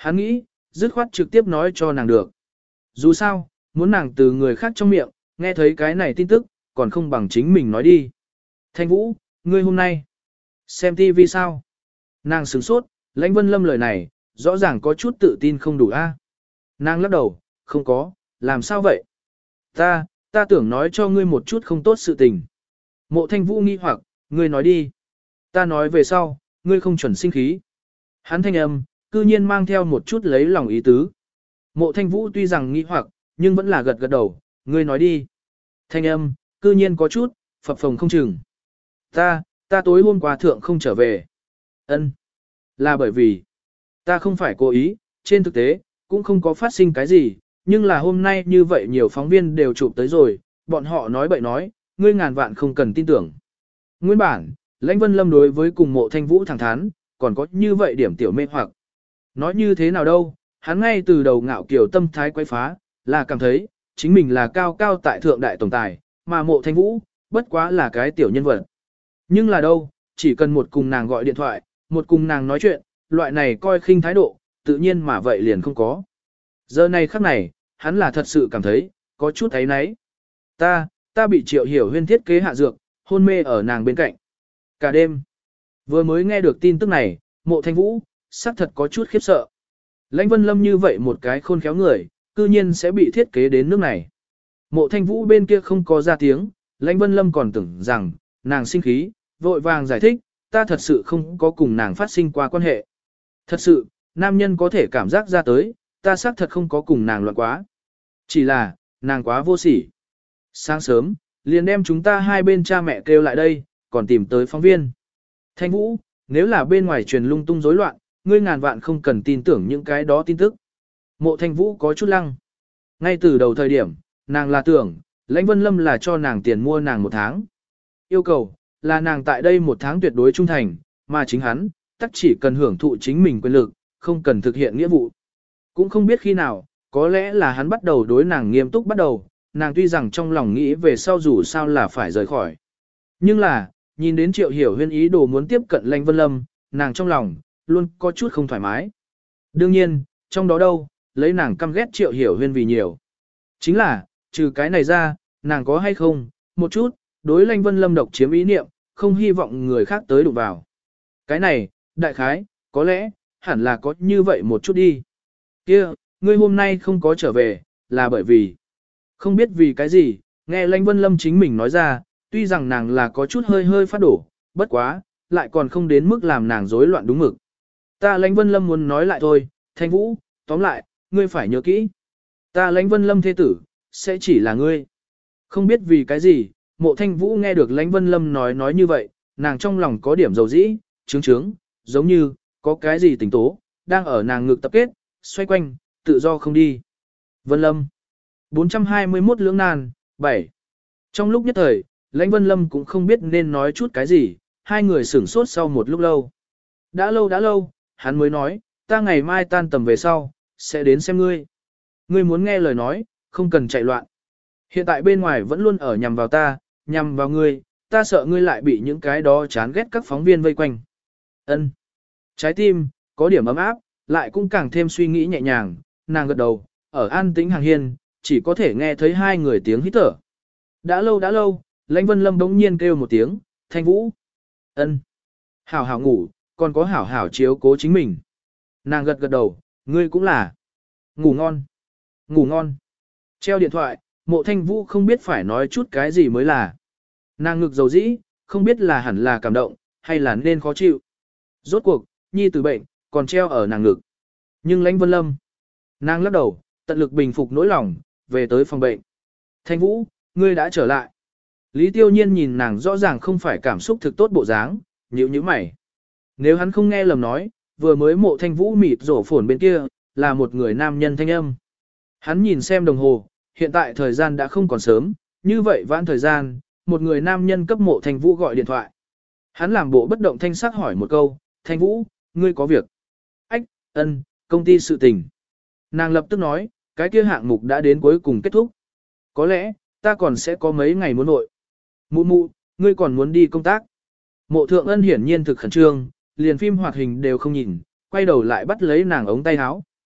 Hắn nghĩ, dứt khoát trực tiếp nói cho nàng được. Dù sao, muốn nàng từ người khác trong miệng, nghe thấy cái này tin tức, còn không bằng chính mình nói đi. Thanh Vũ, ngươi hôm nay, xem tivi sao? Nàng sửng sốt, Lãnh Vân Lâm lời này, rõ ràng có chút tự tin không đủ a. Nàng lắc đầu, không có, làm sao vậy? Ta, ta tưởng nói cho ngươi một chút không tốt sự tình. Mộ Thanh Vũ nghi hoặc, ngươi nói đi. Ta nói về sau, ngươi không chuẩn sinh khí. Hắn thanh âm, cư nhiên mang theo một chút lấy lòng ý tứ. Mộ Thanh Vũ tuy rằng nghi hoặc, nhưng vẫn là gật gật đầu, ngươi nói đi. Thanh âm, cư nhiên có chút, phập phồng không chừng. Ta, ta tối hôm qua thượng không trở về. Ân, là bởi vì, ta không phải cố ý, trên thực tế, cũng không có phát sinh cái gì, nhưng là hôm nay như vậy nhiều phóng viên đều chụp tới rồi, bọn họ nói bậy nói, ngươi ngàn vạn không cần tin tưởng. Nguyên bản, Lãnh Vân Lâm đối với cùng Mộ Thanh Vũ thẳng thắn, còn có như vậy điểm tiểu mê hoặc. Nói như thế nào đâu, hắn ngay từ đầu ngạo kiều tâm thái quay phá, là cảm thấy, chính mình là cao cao tại thượng đại tổng tài, mà Mộ Thanh Vũ, bất quá là cái tiểu nhân vật. Nhưng là đâu, chỉ cần một cùng nàng gọi điện thoại, một cùng nàng nói chuyện, loại này coi khinh thái độ, tự nhiên mà vậy liền không có. Giờ này khắc này, hắn là thật sự cảm thấy, có chút ấy náy. Ta, ta bị Triệu Hiểu Huyên thiết kế hạ dược, hôn mê ở nàng bên cạnh. Cả đêm, vừa mới nghe được tin tức này, Mộ Thanh Vũ, xác thật có chút khiếp sợ. Lãnh Vân Lâm như vậy một cái khôn khéo người, cư nhiên sẽ bị thiết kế đến nước này. Mộ Thanh Vũ bên kia không có ra tiếng, Lãnh Vân Lâm còn tưởng rằng, nàng sinh khí, vội vàng giải thích, ta thật sự không có cùng nàng phát sinh qua quan hệ. Thật sự, nam nhân có thể cảm giác ra tới, ta xác thật không có cùng nàng loạn quá. Chỉ là, nàng quá vô sỉ. Sáng sớm, liền đem chúng ta hai bên cha mẹ kêu lại đây, còn tìm tới phóng viên. Thanh Vũ, nếu là bên ngoài truyền lung tung rối loạn, ngươi ngàn vạn không cần tin tưởng những cái đó tin tức. Mộ Thanh Vũ có chút lăng. Ngay từ đầu thời điểm, nàng là tưởng, Lãnh Vân Lâm là cho nàng tiền mua nàng một tháng. Yêu cầu, là nàng tại đây một tháng tuyệt đối trung thành, mà chính hắn, tắc chỉ cần hưởng thụ chính mình quyền lực, không cần thực hiện nghĩa vụ. Cũng không biết khi nào, có lẽ là hắn bắt đầu đối nàng nghiêm túc bắt đầu, nàng tuy rằng trong lòng nghĩ về sau dù sao là phải rời khỏi. Nhưng là, nhìn đến Triệu Hiểu Huyên ý đồ muốn tiếp cận Lãnh Vân Lâm, nàng trong lòng, luôn có chút không thoải mái. Đương nhiên, trong đó đâu, lấy nàng căm ghét Triệu Hiểu Huyên vì nhiều. Chính là, trừ cái này ra, nàng có hay không, một chút, đối Lãnh Vân Lâm độc chiếm ý niệm, không hy vọng người khác tới đụng vào. Cái này, đại khái, có lẽ, hẳn là có như vậy một chút đi. Kia, ngươi hôm nay không có trở về, là bởi vì, không biết vì cái gì, nghe Lãnh Vân Lâm chính mình nói ra, tuy rằng nàng là có chút hơi hơi phát đổ, bất quá, lại còn không đến mức làm nàng rối loạn đúng mực. Ta Lãnh Vân Lâm muốn nói lại thôi, Thanh Vũ, tóm lại, ngươi phải nhớ kỹ. Ta Lãnh Vân Lâm thế tử, sẽ chỉ là ngươi. Không biết vì cái gì, Mộ Thanh Vũ nghe được Lãnh Vân Lâm nói nói như vậy, nàng trong lòng có điểm dầu dĩ, trướng trướng, giống như, có cái gì tỉnh tố, đang ở nàng ngực tập kết, xoay quanh, tự do không đi. Vân Lâm bốn trăm hai mươi mốt lưỡng nan, bảy. Trong lúc nhất thời, Lãnh Vân Lâm cũng không biết nên nói chút cái gì, hai người sửng sốt sau một lúc lâu. Đã lâu đã lâu, hắn mới nói, ta ngày mai tan tầm về sau, sẽ đến xem ngươi. Ngươi muốn nghe lời nói, không cần chạy loạn. Hiện tại bên ngoài vẫn luôn ở nhằm vào ta, nhằm vào ngươi, ta sợ ngươi lại bị những cái đó chán ghét các phóng viên vây quanh. Ân. Trái tim, có điểm ấm áp, lại cũng càng thêm suy nghĩ nhẹ nhàng, nàng gật đầu, ở an tĩnh hàng hiên, chỉ có thể nghe thấy hai người tiếng hít thở. Đã lâu đã lâu, Lãnh Vân Lâm bỗng nhiên kêu một tiếng, Thanh Vũ. Ân. Hảo hảo ngủ, còn có hảo hảo chiếu cố chính mình. Nàng gật gật đầu, ngươi cũng là. Ngủ ngon. Ngủ ngon. Treo điện thoại, Mộ Thanh Vũ không biết phải nói chút cái gì mới là. Nàng ngực dầu dĩ, không biết là hẳn là cảm động, hay là nên khó chịu. Rốt cuộc, nhi tử bệnh, còn treo ở nàng ngực. Nhưng Lãnh Vân Lâm, nàng lắc đầu, tận lực bình phục nỗi lòng, về tới phòng bệnh. Thanh Vũ, ngươi đã trở lại. Lý Tiêu Nhiên nhìn nàng rõ ràng không phải cảm xúc thực tốt bộ dáng, nhíu nhíu mày. Nếu hắn không nghe lầm nói, vừa mới Mộ Thanh Vũ mịt rổ phồn bên kia, là một người nam nhân thanh âm. Hắn nhìn xem đồng hồ, hiện tại thời gian đã không còn sớm, như vậy vãn thời gian, một người nam nhân cấp Mộ Thanh Vũ gọi điện thoại. Hắn làm bộ bất động thanh sắc hỏi một câu, Thanh Vũ, ngươi có việc? Ách, ân, công ty sự tình. Nàng lập tức nói, cái kia hạng mục đã đến cuối cùng kết thúc. Có lẽ, ta còn sẽ có mấy ngày muốn nội. Mụ mụ, ngươi còn muốn đi công tác. Mộ Thượng Ân hiển nhiên thực khẩn trương, liền phim hoạt hình đều không nhìn, quay đầu lại bắt lấy nàng ống tay áo,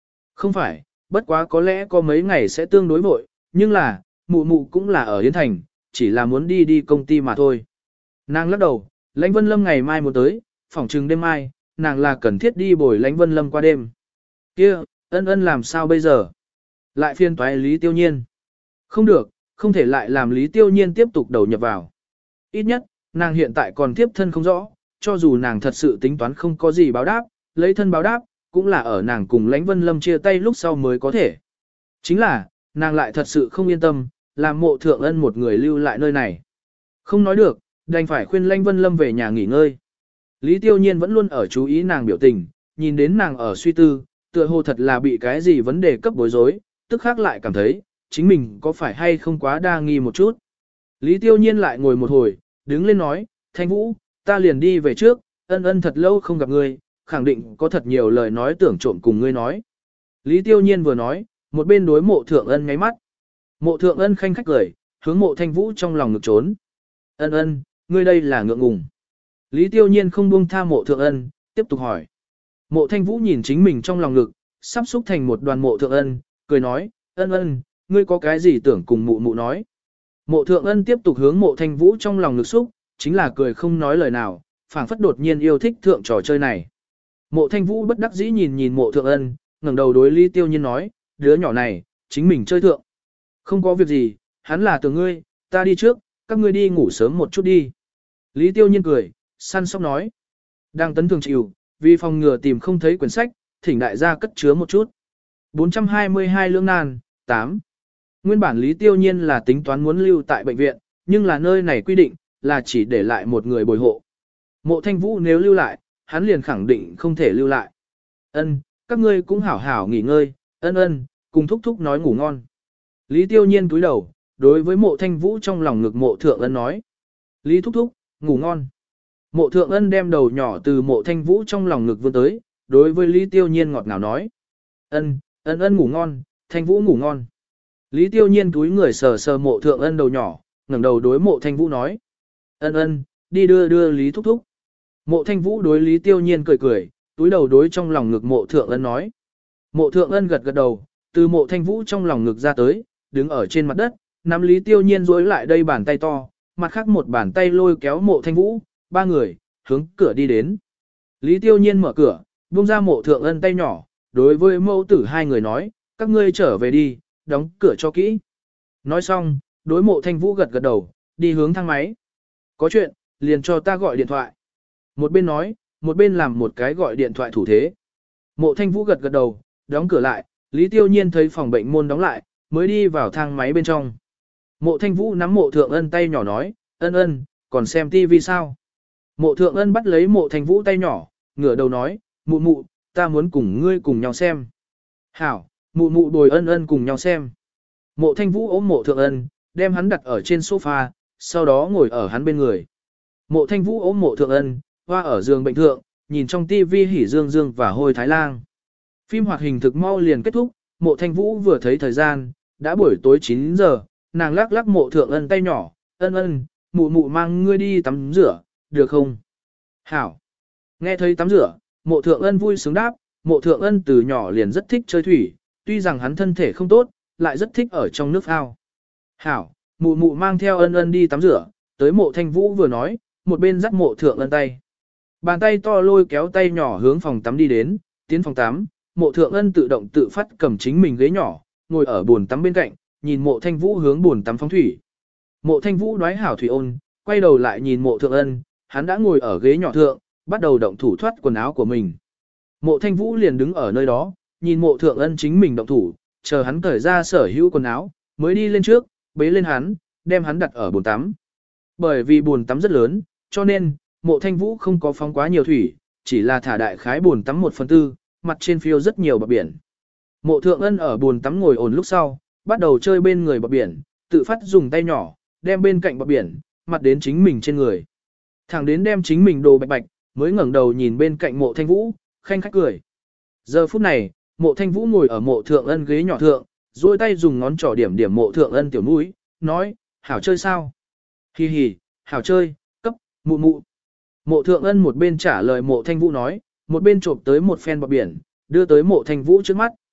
Không phải, bất quá có lẽ có mấy ngày sẽ tương đối vội, nhưng là, mụ mụ cũng là ở Yến Thành, chỉ là muốn đi đi công ty mà thôi. Nàng lắc đầu, Lãnh Vân Lâm ngày mai muốn tới, phỏng chừng đêm mai, nàng là cần thiết đi bồi Lãnh Vân Lâm qua đêm. Kia, ân ân làm sao bây giờ? Lại phiên toái Lý Tiêu Nhiên. Không được, không thể lại làm Lý Tiêu Nhiên tiếp tục đầu nhập vào. Ít nhất, nàng hiện tại còn tiếp thân không rõ, cho dù nàng thật sự tính toán không có gì báo đáp, lấy thân báo đáp, cũng là ở nàng cùng Lãnh Vân Lâm chia tay lúc sau mới có thể. Chính là, nàng lại thật sự không yên tâm, làm mộ thượng ân một người lưu lại nơi này. Không nói được, đành phải khuyên Lãnh Vân Lâm về nhà nghỉ ngơi. Lý Tiêu Nhiên vẫn luôn ở chú ý nàng biểu tình, nhìn đến nàng ở suy tư, tựa hồ thật là bị cái gì vấn đề cấp bối rối, tức khác lại cảm thấy, chính mình có phải hay không quá đa nghi một chút. Lý Tiêu Nhiên lại ngồi một hồi, đứng lên nói, Thanh Vũ, ta liền đi về trước, ân ân thật lâu không gặp ngươi, khẳng định có thật nhiều lời nói tưởng trộm cùng ngươi nói. Lý Tiêu Nhiên vừa nói, một bên đối mộ thượng ân ngáy mắt. Mộ thượng ân khanh khách cười, hướng mộ Thanh Vũ trong lòng ngực trốn. Ân ân, ngươi đây là ngượng ngùng. Lý Tiêu Nhiên không buông tha mộ thượng ân, tiếp tục hỏi. Mộ Thanh Vũ nhìn chính mình trong lòng ngực, sắp xúc thành một đoàn mộ thượng ân, cười nói, ân ân, ngươi có cái gì tưởng cùng mụ mụ nói. Mộ thượng ân tiếp tục hướng mộ Thanh Vũ trong lòng ngực xúc, chính là cười không nói lời nào, phảng phất đột nhiên yêu thích thượng trò chơi này. Mộ Thanh Vũ bất đắc dĩ nhìn nhìn mộ thượng ân, ngẩng đầu đối Lý Tiêu Nhiên nói, đứa nhỏ này, chính mình chơi thượng. Không có việc gì, hắn là từ ngươi, ta đi trước, các ngươi đi ngủ sớm một chút đi. Lý Tiêu Nhiên cười, săn sóc nói. Đang tấn thường chịu, vì phòng ngừa tìm không thấy quyển sách, thỉnh đại gia cất chứa một chút. bốn trăm hai mươi hai lưỡng nan, tám. Nguyên bản Lý Tiêu Nhiên là tính toán muốn lưu tại bệnh viện, nhưng là nơi này quy định, là chỉ để lại một người bồi hộ. Mộ Thanh Vũ nếu lưu lại, hắn liền khẳng định không thể lưu lại. Ân, các ngươi cũng hảo hảo nghỉ ngơi, ân ân, cùng thúc thúc nói ngủ ngon. Lý Tiêu Nhiên cúi đầu, đối với mộ Thanh Vũ trong lòng ngực mộ thượng ân nói. Lý thúc thúc, ngủ ngon. Mộ thượng ân đem đầu nhỏ từ mộ Thanh Vũ trong lòng ngực vươn tới, đối với Lý Tiêu Nhiên ngọt ngào nói. Ân, ân ân ngủ ngon, Thanh Vũ ngủ ngon. Lý Tiêu Nhiên túi người sờ sờ mộ thượng ân đầu nhỏ, ngẩng đầu đối mộ Thanh Vũ nói. Ân ân, đi đưa đưa Lý thúc thúc. Mộ Thanh Vũ đối Lý Tiêu Nhiên cười cười, túi đầu đối trong lòng ngực mộ thượng ân nói. Mộ thượng ân gật gật đầu, từ mộ Thanh Vũ trong lòng ngực ra tới, đứng ở trên mặt đất, nắm Lý Tiêu Nhiên duỗi lại đây bàn tay to, mặt khác một bàn tay lôi kéo mộ Thanh Vũ, ba người, hướng cửa đi đến. Lý Tiêu Nhiên mở cửa, buông ra mộ thượng ân tay nhỏ, đối với mẫu tử hai người nói, các ngươi trở về đi, đóng cửa cho kỹ. Nói xong, đối mộ Thanh Vũ gật gật đầu, đi hướng thang máy. Có chuyện, liền cho ta gọi điện thoại. Một bên nói, một bên làm một cái gọi điện thoại thủ thế. Mộ Thanh Vũ gật gật đầu, đóng cửa lại, Lý Tiêu Nhiên thấy phòng bệnh môn đóng lại, mới đi vào thang máy bên trong. Mộ Thanh Vũ nắm mộ thượng ân tay nhỏ nói, ân ân, còn xem tivi sao? Mộ thượng ân bắt lấy mộ Thanh Vũ tay nhỏ, ngửa đầu nói, mụ mụ, ta muốn cùng ngươi cùng nhau xem. Hảo, mụ mụ bồi ân ân cùng nhau xem. Mộ Thanh Vũ ôm mộ thượng ân, đem hắn đặt ở trên sofa, sau đó ngồi ở hắn bên người. Mộ Thanh Vũ ôm mộ thượng ân, hoa ở giường bệnh thượng, nhìn trong tivi hỉ dương dương và hôi thái lang. Phim hoạt hình thực mau liền kết thúc, mộ Thanh Vũ vừa thấy thời gian, đã buổi tối chín giờ, nàng lắc lắc mộ thượng ân tay nhỏ, ân ân, mụ mụ mang ngươi đi tắm rửa, được không? Hảo. Nghe thấy tắm rửa, mộ thượng ân vui sướng đáp, mộ thượng ân từ nhỏ liền rất thích chơi thủy, tuy rằng hắn thân thể không tốt, lại rất thích ở trong nước ao. Hảo, mụ mụ mang theo ân ân đi tắm rửa, tới mộ Thanh Vũ vừa nói, một bên dắt mộ thượng ân tay. Bàn tay to lôi kéo tay nhỏ hướng phòng tắm đi đến, tiến phòng tắm, mộ thượng ân tự động tự phát cầm chính mình ghế nhỏ, ngồi ở bồn tắm bên cạnh, nhìn mộ Thanh Vũ hướng bồn tắm phóng thủy. Mộ Thanh Vũ đoái hảo thủy ôn, quay đầu lại nhìn mộ thượng ân, hắn đã ngồi ở ghế nhỏ thượng, bắt đầu động thủ thoát quần áo của mình. Mộ Thanh Vũ liền đứng ở nơi đó, nhìn mộ thượng ân chính mình động thủ, chờ hắn cởi ra sở hữu quần áo, mới đi lên trước, bế lên hắn, đem hắn đặt ở bồn tắm. Bởi vì bồn tắm rất lớn, cho nên, mộ Thanh Vũ không có phóng quá nhiều thủy, chỉ là thả đại khái bồn tắm một phần tư, mặt trên phiêu rất nhiều bọt biển. Mộ thượng ân ở bồn tắm ngồi ổn lúc sau, bắt đầu chơi bên người bọt biển, tự phát dùng tay nhỏ, đem bên cạnh bọt biển, mặt đến chính mình trên người. Thẳng đến đem chính mình đồ bạch bạch, mới ngẩng đầu nhìn bên cạnh mộ Thanh Vũ, khanh khách cười. Giờ phút này, mộ Thanh Vũ ngồi ở mộ thượng ân ghế nhỏ thượng, duỗi tay dùng ngón trỏ điểm điểm mộ thượng ân tiểu mũi, nói, hảo chơi sao? Hi hi, hảo chơi, cấp, mụ mụ. Mộ thượng ân một bên trả lời mộ Thanh Vũ nói, một bên trộm tới một phen bọt biển, đưa tới mộ Thanh Vũ trước mắt.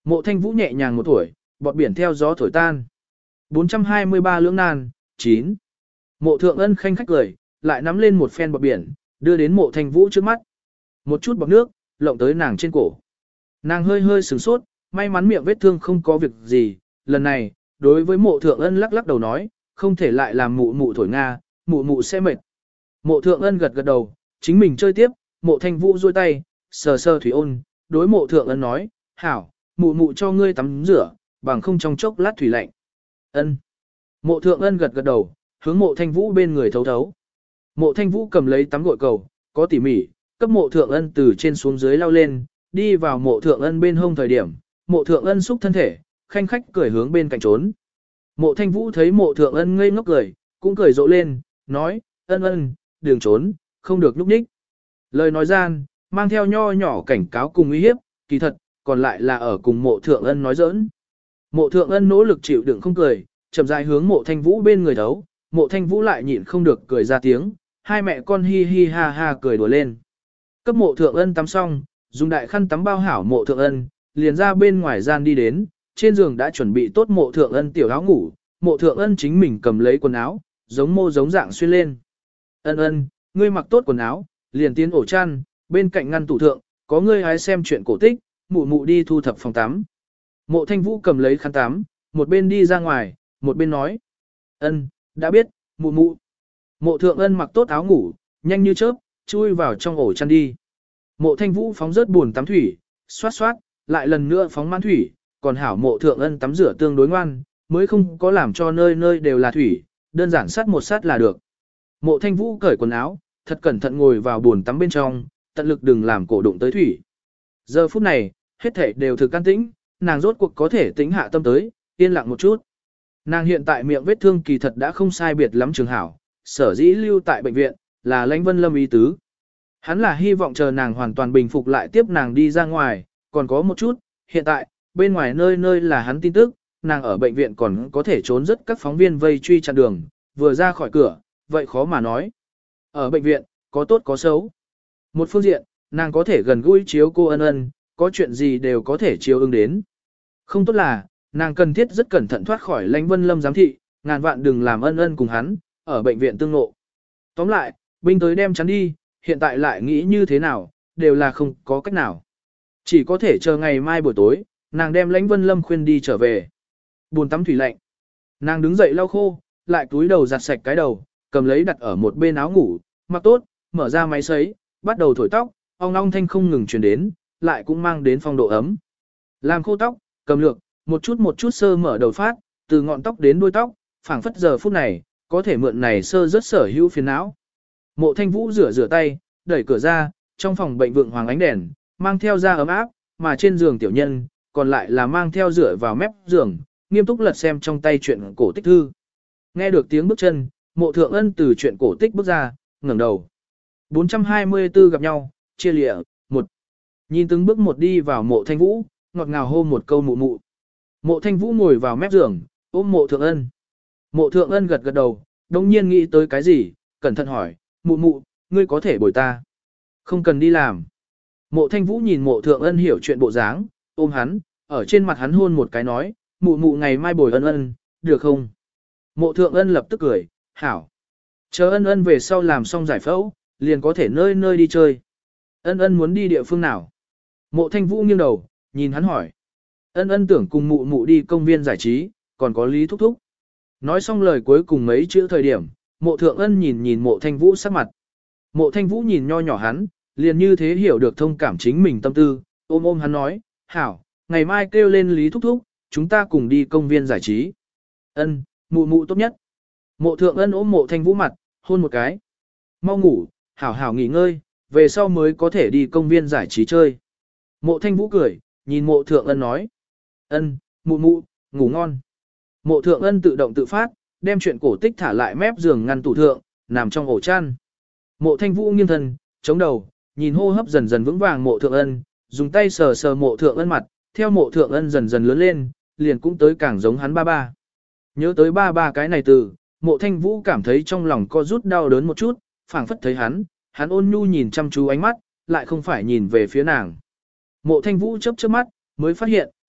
Mộ Thanh Vũ nhẹ nhàng một tuổi, bọt biển theo gió thổi tan. bốn trăm hai mươi ba lưỡng nan, chín. Mộ Thượng Ân khanh khách cười, lại nắm lên một phen bọt biển, đưa đến Mộ Thanh Vũ trước mắt. Một chút bọt nước, lộng tới nàng trên cổ. Nàng hơi hơi sửng sốt, may mắn miệng vết thương không có việc gì. Lần này, đối với Mộ Thượng Ân lắc lắc đầu nói, không thể lại làm mụ mụ thổi Nga, mụ mụ sẽ mệt. Mộ Thượng Ân gật gật đầu, chính mình chơi tiếp, Mộ Thanh Vũ duỗi tay, sờ sờ thủy ôn, đối Mộ Thượng Ân nói, hảo, mụ mụ cho ngươi tắm rửa, bằng không trong chốc lát thủy lạnh. Ân. Mộ Thượng Ân gật gật đầu, hướng Mộ Thanh Vũ bên người thấu thấu. Mộ Thanh Vũ cầm lấy tắm gội cầu, có tỉ mỉ, cấp Mộ Thượng Ân từ trên xuống dưới lao lên, đi vào Mộ Thượng Ân bên hông thời điểm, Mộ Thượng Ân xúc thân thể, khanh khách cười hướng bên cạnh trốn. Mộ Thanh Vũ thấy Mộ Thượng Ân ngây ngốc cười, cũng cười rộ lên, nói, Ân Ân, đừng trốn, không được núp nhích. Lời nói gian, mang theo nho nhỏ cảnh cáo cùng uy hiếp, kỳ thật, còn lại là ở cùng Mộ Thượng Ân nói giỡn. Mộ Thượng Ân nỗ lực chịu đựng không cười, chậm rãi hướng Mộ Thanh Vũ bên người thấu, Mộ Thanh Vũ lại nhịn không được cười ra tiếng, hai mẹ con hi hi ha ha cười đùa lên. Cấp Mộ Thượng Ân tắm xong, dùng đại khăn tắm bao hảo Mộ Thượng Ân, liền ra bên ngoài gian đi đến, trên giường đã chuẩn bị tốt Mộ Thượng Ân tiểu áo ngủ, Mộ Thượng Ân chính mình cầm lấy quần áo, giống mô giống dạng xuyên lên. Ân Ân, ngươi mặc tốt quần áo, liền tiến ổ chăn, bên cạnh ngăn tủ thượng, có ngươi hái xem chuyện cổ tích, mụ mụ đi thu thập phòng tắm. Mộ Thanh Vũ cầm lấy khăn tắm, một bên đi ra ngoài, một bên nói. Ân, đã biết, mụ mụ. Mộ Thượng Ân mặc tốt áo ngủ, nhanh như chớp, chui vào trong ổ chăn đi. Mộ Thanh Vũ phóng rớt buồn tắm thủy, xoát xoát, lại lần nữa phóng mãn thủy, còn hảo Mộ Thượng Ân tắm rửa tương đối ngoan, mới không có làm cho nơi nơi đều là thủy, đơn giản sát một sát là được. Mộ Thanh Vũ cởi quần áo, thật cẩn thận ngồi vào buồn tắm bên trong, tận lực đừng làm cổ đụng tới thủy. Giờ phút này, hết thảy đều thực can tĩnh, nàng rốt cuộc có thể tĩnh hạ tâm tới, yên lặng một chút. Nàng hiện tại miệng vết thương kỳ thật đã không sai biệt lắm trường hảo, sở dĩ lưu tại bệnh viện, là Lãnh Vân Lâm ý tứ. Hắn là hy vọng chờ nàng hoàn toàn bình phục lại tiếp nàng đi ra ngoài, còn có một chút, hiện tại, bên ngoài nơi nơi là hắn tin tức, nàng ở bệnh viện còn có thể trốn rất các phóng viên vây truy chặn đường, vừa ra khỏi cửa, vậy khó mà nói. Ở bệnh viện, có tốt có xấu. Một phương diện, nàng có thể gần gũi chiếu cô Ân Ân, có chuyện gì đều có thể chiếu ứng đến. Không tốt là, nàng cần thiết rất cẩn thận thoát khỏi Lãnh Vân Lâm giám thị, ngàn vạn đừng làm Ân Ân cùng hắn, ở bệnh viện tương ngộ. Tóm lại, binh tới đem chắn đi, hiện tại lại nghĩ như thế nào, đều là không có cách nào. Chỉ có thể chờ ngày mai buổi tối, nàng đem Lãnh Vân Lâm khuyên đi trở về. Buồn tắm thủy lạnh. Nàng đứng dậy lau khô, lại túi đầu giặt sạch cái đầu, cầm lấy đặt ở một bên áo ngủ, mặc tốt, mở ra máy sấy, bắt đầu thổi tóc, ong ong thanh không ngừng truyền đến, lại cũng mang đến phong độ ấm. Làm khô tóc, cầm lược, một chút một chút sơ mở đầu phát, từ ngọn tóc đến đuôi tóc, phảng phất giờ phút này, có thể mượn này sơ rất sở hữu phiền não. Mộ Thanh Vũ rửa rửa tay, đẩy cửa ra, trong phòng bệnh vượng hoàng ánh đèn, mang theo da ấm áp, mà trên giường tiểu nhân, còn lại là mang theo rửa vào mép giường, nghiêm túc lật xem trong tay chuyện cổ tích thư. Nghe được tiếng bước chân, Mộ Thượng Ân từ chuyện cổ tích bước ra, ngẩng đầu. bốn trăm hai mươi tư gặp nhau, chia lịa, một. Nhìn từng bước một đi vào Mộ Thanh Vũ, ngọt ngào hô một câu mụ mụ. Mộ Thanh Vũ ngồi vào mép giường, ôm Mộ Thượng Ân. Mộ Thượng Ân gật gật đầu, đồng nhiên nghĩ tới cái gì, cẩn thận hỏi, mụ mụ, ngươi có thể bồi ta. Không cần đi làm. Mộ Thanh Vũ nhìn Mộ Thượng Ân hiểu chuyện bộ dáng, ôm hắn, ở trên mặt hắn hôn một cái nói, mụ mụ ngày mai bồi Ân Ân, được không? Mộ Thượng Ân lập tức cười, hảo. Chờ Ân Ân về sau làm xong giải phẫu, liền có thể nơi nơi đi chơi. Ân Ân muốn đi địa phương nào? Mộ Thanh Vũ nghiêng đầu, nhìn hắn hỏi. Ân Ân tưởng cùng mụ mụ đi công viên giải trí, còn có Lý Thúc Thúc. Nói xong lời cuối cùng mấy chữ thời điểm, Mộ Thượng Ân nhìn nhìn Mộ Thanh Vũ sắc mặt. Mộ Thanh Vũ nhìn nho nhỏ hắn, liền như thế hiểu được thông cảm chính mình tâm tư, ôm ôm hắn nói, hảo, ngày mai kêu lên Lý Thúc Thúc, chúng ta cùng đi công viên giải trí. Ân, mụ mụ tốt nhất. Mộ Thượng Ân ôm Mộ Thanh Vũ mặt, hôn một cái. Mau ngủ, hảo hảo nghỉ ngơi, về sau mới có thể đi công viên giải trí chơi. Mộ Thanh Vũ cười, nhìn Mộ Thượng Ân nói. Ân, mụ mụ, ngủ ngon. Mộ Thượng Ân tự động tự phát, đem chuyện cổ tích thả lại mép giường ngăn tủ thượng, nằm trong ổ chăn. Mộ Thanh Vũ nghiêng thân, chống đầu, nhìn hô hấp dần dần vững vàng Mộ Thượng Ân, dùng tay sờ sờ Mộ Thượng Ân mặt, theo Mộ Thượng Ân dần dần lớn lên, liền cũng tới càng giống hắn ba ba. Nhớ tới ba ba cái này từ, Mộ Thanh Vũ cảm thấy trong lòng co rút đau đớn một chút, phảng phất thấy hắn, hắn ôn nhu nhìn chăm chú ánh mắt, lại không phải nhìn về phía nàng. Mộ Thanh Vũ chớp chớp mắt, mới phát hiện,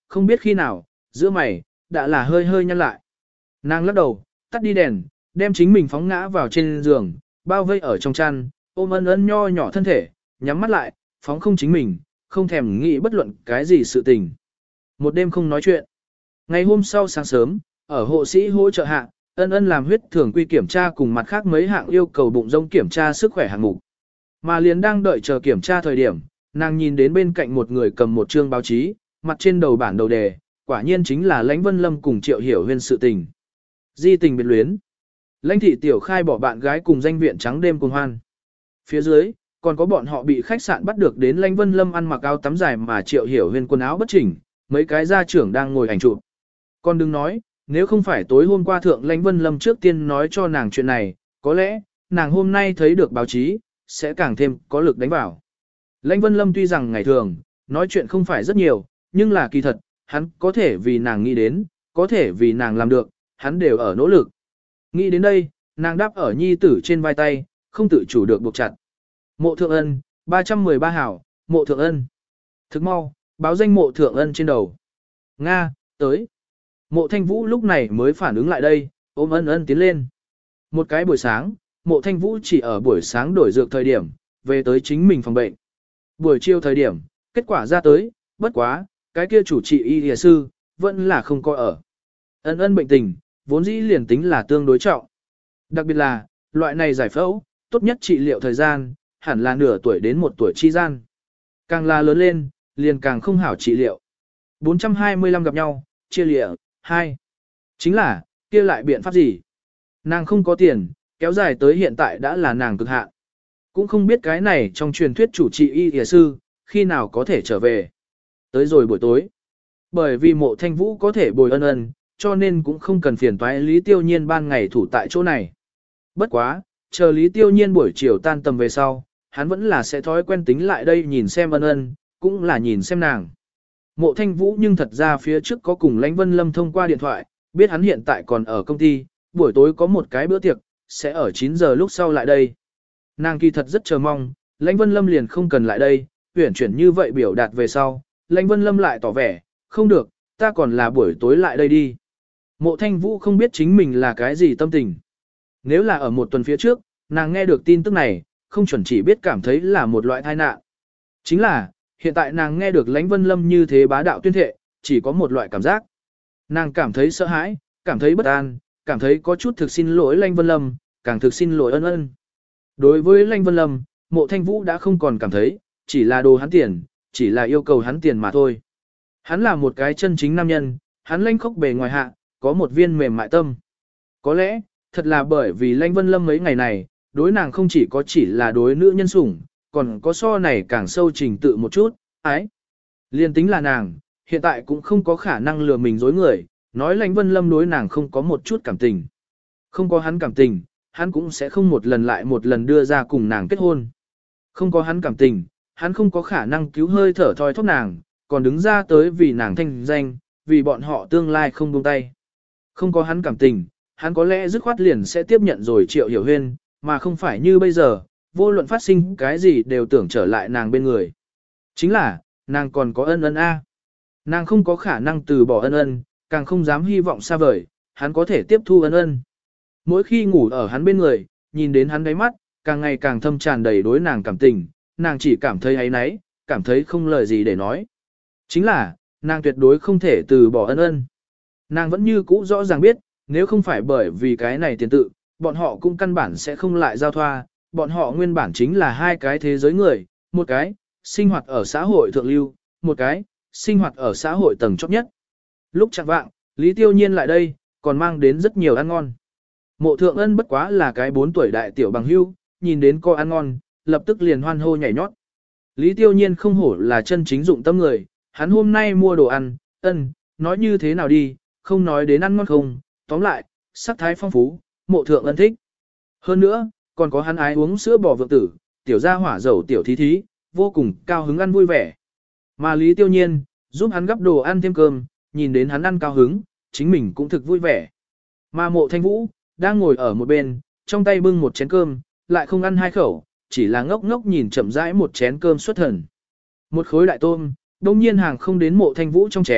không biết khi nào, giữa mày, đã là hơi hơi nhăn lại. Nàng lắc đầu, tắt đi đèn, đem chính mình phóng ngã vào trên giường, bao vây ở trong chăn, ôm ân ân nho nhỏ thân thể, nhắm mắt lại, phóng không chính mình, không thèm nghĩ bất luận cái gì sự tình. Một đêm không nói chuyện. Ngày hôm sau sáng sớm, ở hộ sĩ hỗ trợ hạ, ân ân làm huyết thường quy kiểm tra cùng mặt khác mấy hạng yêu cầu bụng rông kiểm tra sức khỏe hạng mục. Mà liền đang đợi chờ kiểm tra thời điểm, nàng nhìn đến bên cạnh một người cầm một chương báo chí, mặt trên đầu bản đầu đề, quả nhiên chính là Lãnh Vân Lâm cùng Triệu Hiểu Huyên sự tình. Di tình biệt luyến. Lãnh thị tiểu khai bỏ bạn gái cùng danh viện trắng đêm cùng hoan. Phía dưới, còn có bọn họ bị khách sạn bắt được đến Lãnh Vân Lâm ăn mặc áo tắm dài mà Triệu Hiểu Huyên quần áo bất chỉnh, mấy cái gia trưởng đang ngồi ảnh chụp. Còn đừng nói, nếu không phải tối hôm qua thượng Lãnh Vân Lâm trước tiên nói cho nàng chuyện này, có lẽ, nàng hôm nay thấy được báo chí, sẽ càng thêm có lực đánh vào. Lãnh Vân Lâm tuy rằng ngày thường, nói chuyện không phải rất nhiều, nhưng là kỳ thật, hắn có thể vì nàng nghĩ đến, có thể vì nàng làm được, hắn đều ở nỗ lực. Nghĩ đến đây, nàng đáp ở nhi tử trên vai tay, không tự chủ được buộc chặt. Mộ Thượng Ân, ba trăm mười ba hảo, Mộ Thượng Ân. Thức mau, báo danh Mộ Thượng Ân trên đầu. Nga, tới. Mộ Thanh Vũ lúc này mới phản ứng lại đây, ôm Ân Ân tiến lên. Một cái buổi sáng, Mộ Thanh Vũ chỉ ở buổi sáng đổi dược thời điểm, về tới chính mình phòng bệnh. Buổi chiều thời điểm, kết quả ra tới, bất quá, cái kia chủ trị y y sư, vẫn là không coi ở. Ân Ân bệnh tình, vốn dĩ liền tính là tương đối trọng. Đặc biệt là, loại này giải phẫu, tốt nhất trị liệu thời gian, hẳn là nửa tuổi đến một tuổi chi gian. Càng là lớn lên, liền càng không hảo trị liệu. bốn trăm hai mươi lăm gặp nhau, chia lịa, hai. Chính là, kia lại biện pháp gì? Nàng không có tiền, kéo dài tới hiện tại đã là nàng cực hạn. Cũng không biết cái này trong truyền thuyết chủ trị y y sư, khi nào có thể trở về. Tới rồi buổi tối. Bởi vì Mộ Thanh Vũ có thể bồi Ân Ân, cho nên cũng không cần phiền toái Lý Tiêu Nhiên ban ngày thủ tại chỗ này. Bất quá, chờ Lý Tiêu Nhiên buổi chiều tan tầm về sau, hắn vẫn là sẽ thói quen tính lại đây nhìn xem Ân Ân, cũng là nhìn xem nàng. Mộ Thanh Vũ nhưng thật ra phía trước có cùng Lãnh Vân Lâm thông qua điện thoại, biết hắn hiện tại còn ở công ty, buổi tối có một cái bữa tiệc, sẽ ở chín giờ lúc sau lại đây. Nàng kỳ thật rất chờ mong, Lãnh Vân Lâm liền không cần lại đây, huyển chuyển như vậy biểu đạt về sau, Lãnh Vân Lâm lại tỏ vẻ, không được, ta còn là buổi tối lại đây đi. Mộ Thanh Vũ không biết chính mình là cái gì tâm tình. Nếu là ở một tuần phía trước, nàng nghe được tin tức này, không chuẩn chỉ biết cảm thấy là một loại tai nạn. Chính là, hiện tại nàng nghe được Lãnh Vân Lâm như thế bá đạo tuyên thệ, chỉ có một loại cảm giác. Nàng cảm thấy sợ hãi, cảm thấy bất an, cảm thấy có chút thực xin lỗi Lãnh Vân Lâm, càng thực xin lỗi Ân Ân. Đối với Lãnh Vân Lâm, Mộ Thanh Vũ đã không còn cảm thấy, chỉ là đồ hắn tiền, chỉ là yêu cầu hắn tiền mà thôi. Hắn là một cái chân chính nam nhân, hắn lãnh khốc bề ngoài hạ, có một viên mềm mại tâm. Có lẽ, thật là bởi vì Lãnh Vân Lâm mấy ngày này, đối nàng không chỉ có chỉ là đối nữ nhân sủng, còn có so này càng sâu trình tự một chút, ái. Liên tính là nàng, hiện tại cũng không có khả năng lừa mình dối người, nói Lãnh Vân Lâm đối nàng không có một chút cảm tình. Không có hắn cảm tình, hắn cũng sẽ không một lần lại một lần đưa ra cùng nàng kết hôn. Không có hắn cảm tình, hắn không có khả năng cứu hơi thở thoi thóp nàng, còn đứng ra tới vì nàng thanh danh, vì bọn họ tương lai không buông tay. Không có hắn cảm tình, hắn có lẽ dứt khoát liền sẽ tiếp nhận rồi Triệu Hiểu Huyên, mà không phải như bây giờ, vô luận phát sinh cái gì đều tưởng trở lại nàng bên người. Chính là, nàng còn có Ân Ân a. Nàng không có khả năng từ bỏ Ân Ân, càng không dám hy vọng xa vời, hắn có thể tiếp thu Ân Ân. Mỗi khi ngủ ở hắn bên người, nhìn đến hắn đáy mắt, càng ngày càng thâm tràn đầy đối nàng cảm tình, nàng chỉ cảm thấy áy náy, cảm thấy không lời gì để nói. Chính là, nàng tuyệt đối không thể từ bỏ Ân Ân. Nàng vẫn như cũ rõ ràng biết, nếu không phải bởi vì cái này tiền tự, bọn họ cũng căn bản sẽ không lại giao thoa, bọn họ nguyên bản chính là hai cái thế giới người, một cái, sinh hoạt ở xã hội thượng lưu, một cái, sinh hoạt ở xã hội tầng chóp nhất. Lúc chẳng vạng, Lý Tiêu Nhiên lại đây, còn mang đến rất nhiều ăn ngon. Mộ Thượng Ân bất quá là cái bốn tuổi đại tiểu bằng hưu, nhìn đến cô ăn ngon, lập tức liền hoan hô nhảy nhót. Lý Tiêu Nhiên không hổ là chân chính dụng tâm người, hắn hôm nay mua đồ ăn, ân, nói như thế nào đi, không nói đến ăn ngon không, tóm lại, sắc thái phong phú, Mộ Thượng Ân thích. Hơn nữa, còn có hắn ái uống sữa bò vượng tử, tiểu gia hỏa dầu tiểu thí thí, vô cùng cao hứng ăn vui vẻ. Mà Lý Tiêu Nhiên, giúp hắn gắp đồ ăn thêm cơm, nhìn đến hắn ăn cao hứng, chính mình cũng thực vui vẻ. Mà Mộ Thanh Vũ, đang ngồi ở một bên, trong tay bưng một chén cơm, lại không ăn hai khẩu, chỉ là ngốc ngốc nhìn chậm rãi một chén cơm xuất thần. Một khối đại tôm, đông nhiên hàng không đến Mộ Thanh Vũ trong chén,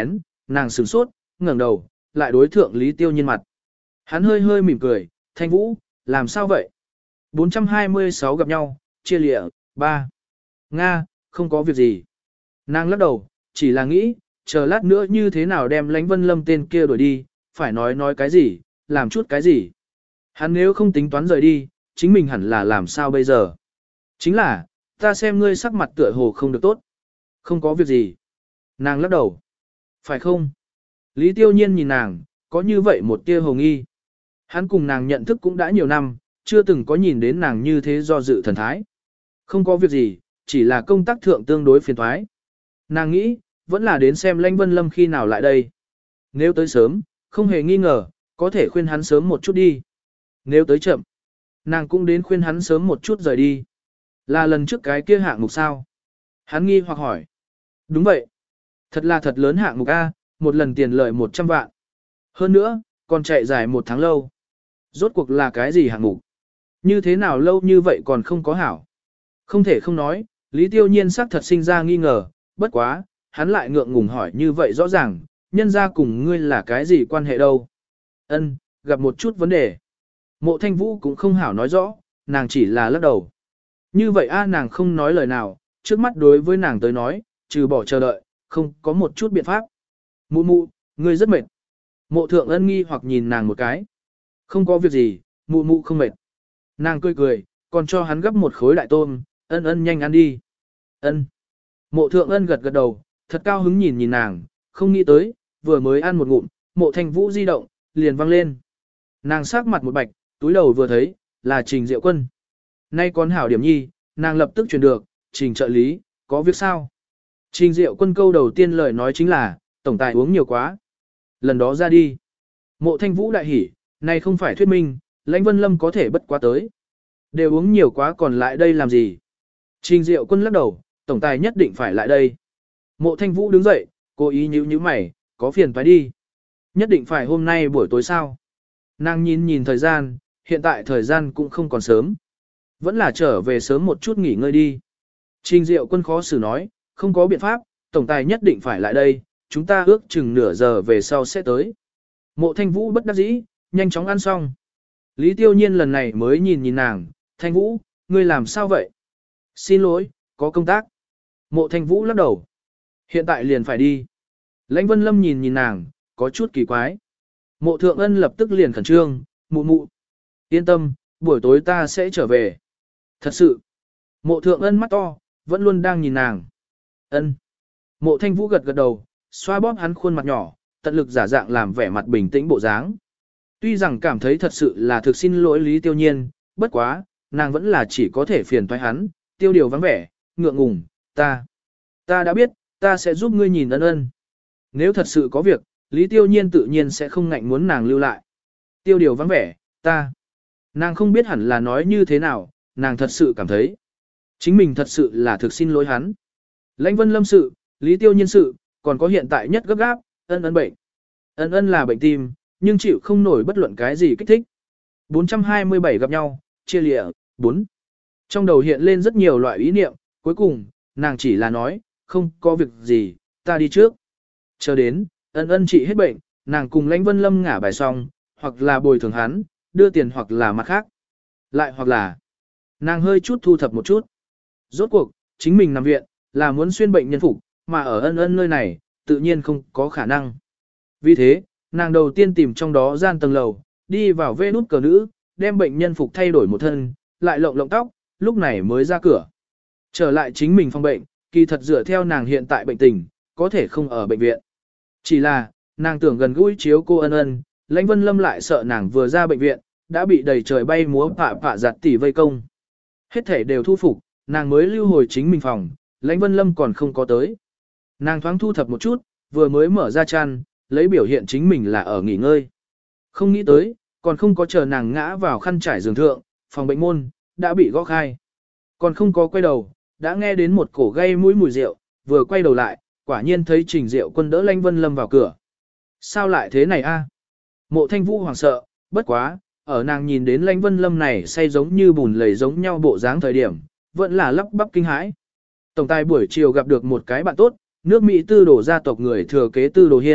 nàng sửng sốt, ngẩng đầu, lại đối thượng Lý Tiêu Nhiên mặt. Hắn hơi hơi mỉm cười, Thanh Vũ, làm sao vậy? bốn trăm hai mươi sáu gặp nhau, chia lịa, ba. Nga, không có việc gì. Nàng lắc đầu, chỉ là nghĩ, chờ lát nữa như thế nào đem Lãnh Vân Lâm tên kia đuổi đi, phải nói nói cái gì, làm chút cái gì. Hắn nếu không tính toán rời đi, chính mình hẳn là làm sao bây giờ? Chính là, ta xem ngươi sắc mặt tựa hồ không được tốt. Không có việc gì. Nàng lắc đầu. Phải không? Lý Tiêu Nhiên nhìn nàng, có như vậy một tia hồ nghi. Hắn cùng nàng nhận thức cũng đã nhiều năm, chưa từng có nhìn đến nàng như thế do dự thần thái. Không có việc gì, chỉ là công tác thượng tương đối phiền thoái. Nàng nghĩ, vẫn là đến xem Lãnh Vân Lâm khi nào lại đây. Nếu tới sớm, không hề nghi ngờ, có thể khuyên hắn sớm một chút đi. Nếu tới chậm, nàng cũng đến khuyên hắn sớm một chút rời đi. Là lần trước cái kia hạng mục sao? Hắn nghi hoặc hỏi. Đúng vậy. Thật là thật lớn hạng mục A, một lần tiền lợi một trăm vạn. Hơn nữa, còn chạy dài một tháng lâu. Rốt cuộc là cái gì hạng mục? Như thế nào lâu như vậy còn không có hảo? Không thể không nói, Lý Tiêu Nhiên sắc thật sinh ra nghi ngờ, bất quá, hắn lại ngượng ngùng hỏi như vậy rõ ràng, nhân ra cùng ngươi là cái gì quan hệ đâu? Ân, gặp một chút vấn đề. Mộ Thanh Vũ cũng không hảo nói rõ, nàng chỉ là lắc đầu. Như vậy a nàng không nói lời nào, trước mắt đối với nàng tới nói, trừ bỏ chờ đợi, không có một chút biện pháp. Mụ mụ, ngươi rất mệt. Mộ Thượng Ân nghi hoặc nhìn nàng một cái. Không có việc gì, mụ mụ không mệt. Nàng cười cười, còn cho hắn gấp một khối đại tôm, Ân Ân nhanh ăn đi. Ân. Mộ Thượng Ân gật gật đầu, thật cao hứng nhìn nhìn nàng, không nghĩ tới, vừa mới ăn một ngụm, Mộ Thanh Vũ di động, liền văng lên. Nàng sắc mặt một bạch, túi đầu vừa thấy, là Trình Diệu Quân. Nay còn hảo điểm nhi, nàng lập tức truyền được, Trình trợ lý, có việc sao? Trình Diệu Quân câu đầu tiên lời nói chính là, tổng tài uống nhiều quá. Lần đó ra đi. Mộ Thanh Vũ đại hỉ, này không phải thuyết minh, Lãnh Vân Lâm có thể bất quá tới. Đều uống nhiều quá còn lại đây làm gì? Trình Diệu Quân lắc đầu, tổng tài nhất định phải lại đây. Mộ Thanh Vũ đứng dậy, cố ý nhíu nhíu mày, có phiền phải đi. Nhất định phải hôm nay buổi tối sao? Nàng nhìn nhìn thời gian, hiện tại thời gian cũng không còn sớm. Vẫn là trở về sớm một chút nghỉ ngơi đi. Trình Diệu Quân khó xử nói, không có biện pháp, tổng tài nhất định phải lại đây, chúng ta ước chừng nửa giờ về sau sẽ tới. Mộ Thanh Vũ bất đắc dĩ, nhanh chóng ăn xong. Lý Tiêu Nhiên lần này mới nhìn nhìn nàng, Thanh Vũ, ngươi làm sao vậy? Xin lỗi, có công tác. Mộ Thanh Vũ lắc đầu. Hiện tại liền phải đi. Lãnh Vân Lâm nhìn nhìn nàng, có chút kỳ quái. Mộ Thượng Ân lập tức liền khẩn trương, mụ mụ. Yên tâm, buổi tối ta sẽ trở về. Thật sự. Mộ Thượng Ân mắt to, vẫn luôn đang nhìn nàng. Ân. Mộ Thanh Vũ gật gật đầu, xoa bóp hắn khuôn mặt nhỏ, tận lực giả dạng làm vẻ mặt bình tĩnh bộ dáng. Tuy rằng cảm thấy thật sự là thực xin lỗi Lý Tiêu Nhiên, bất quá, nàng vẫn là chỉ có thể phiền toái hắn, tiêu điều vắng vẻ, ngượng ngùng, ta. Ta đã biết, ta sẽ giúp ngươi nhìn Ân Ân. Nếu thật sự có việc, Lý Tiêu Nhiên tự nhiên sẽ không ngạnh muốn nàng lưu lại. Tiêu điều vắng vẻ, ta. Nàng không biết hẳn là nói như thế nào, nàng thật sự cảm thấy. Chính mình thật sự là thực xin lỗi hắn. Lãnh Vân Lâm sự, Lý Tiêu Nhiên sự, còn có hiện tại nhất gấp gáp, Ân Ân bệnh. Ân Ân là bệnh tim, nhưng chịu không nổi bất luận cái gì kích thích. bốn trăm hai mươi bảy gặp nhau, chia lịa, bốn. Trong đầu hiện lên rất nhiều loại ý niệm, cuối cùng, nàng chỉ là nói, không có việc gì, ta đi trước. Chờ đến, Ân Ân trị hết bệnh, nàng cùng Lãnh Vân Lâm ngả bài xong, hoặc là bồi thường hắn, đưa tiền hoặc là mặt khác. Lại hoặc là, nàng hơi chút thu thập một chút. Rốt cuộc, chính mình nằm viện, là muốn xuyên bệnh nhân phục, mà ở Ân Ân nơi này, tự nhiên không có khả năng. Vì thế, nàng đầu tiên tìm trong đó gian tầng lầu, đi vào vê nút cờ nữ, đem bệnh nhân phục thay đổi một thân, lại lộng lộng tóc, lúc này mới ra cửa. Trở lại chính mình phòng bệnh, kỳ thật dựa theo nàng hiện tại bệnh tình, có thể không ở bệnh viện. Chỉ là, nàng tưởng gần gũi chiếu cô Ân Ân, Lãnh Vân Lâm lại sợ nàng vừa ra bệnh viện, đã bị đầy trời bay múa phạ phạ giặt tỉ vây công. Hết thể đều thu phục, nàng mới lưu hồi chính mình phòng, Lãnh Vân Lâm còn không có tới. Nàng thoáng thu thập một chút, vừa mới mở ra chăn, lấy biểu hiện chính mình là ở nghỉ ngơi. Không nghĩ tới, còn không có chờ nàng ngã vào khăn trải giường thượng, phòng bệnh môn, đã bị gõ khai. Còn không có quay đầu, đã nghe đến một cổ gây mũi mùi rượu, vừa quay đầu lại, quả nhiên thấy Trình Diệu Quân đỡ Lãnh Vân Lâm vào cửa. Sao lại thế này a? Mộ Thanh Vũ hoảng sợ, bất quá, ở nàng nhìn đến Lãnh Vân Lâm này say giống như bùn lầy giống nhau bộ dáng thời điểm, vẫn là lắp bắp kinh hãi. Tổng tài buổi chiều gặp được một cái bạn tốt, nước Mỹ tư đồ gia tộc người thừa kế tư đồ hiên,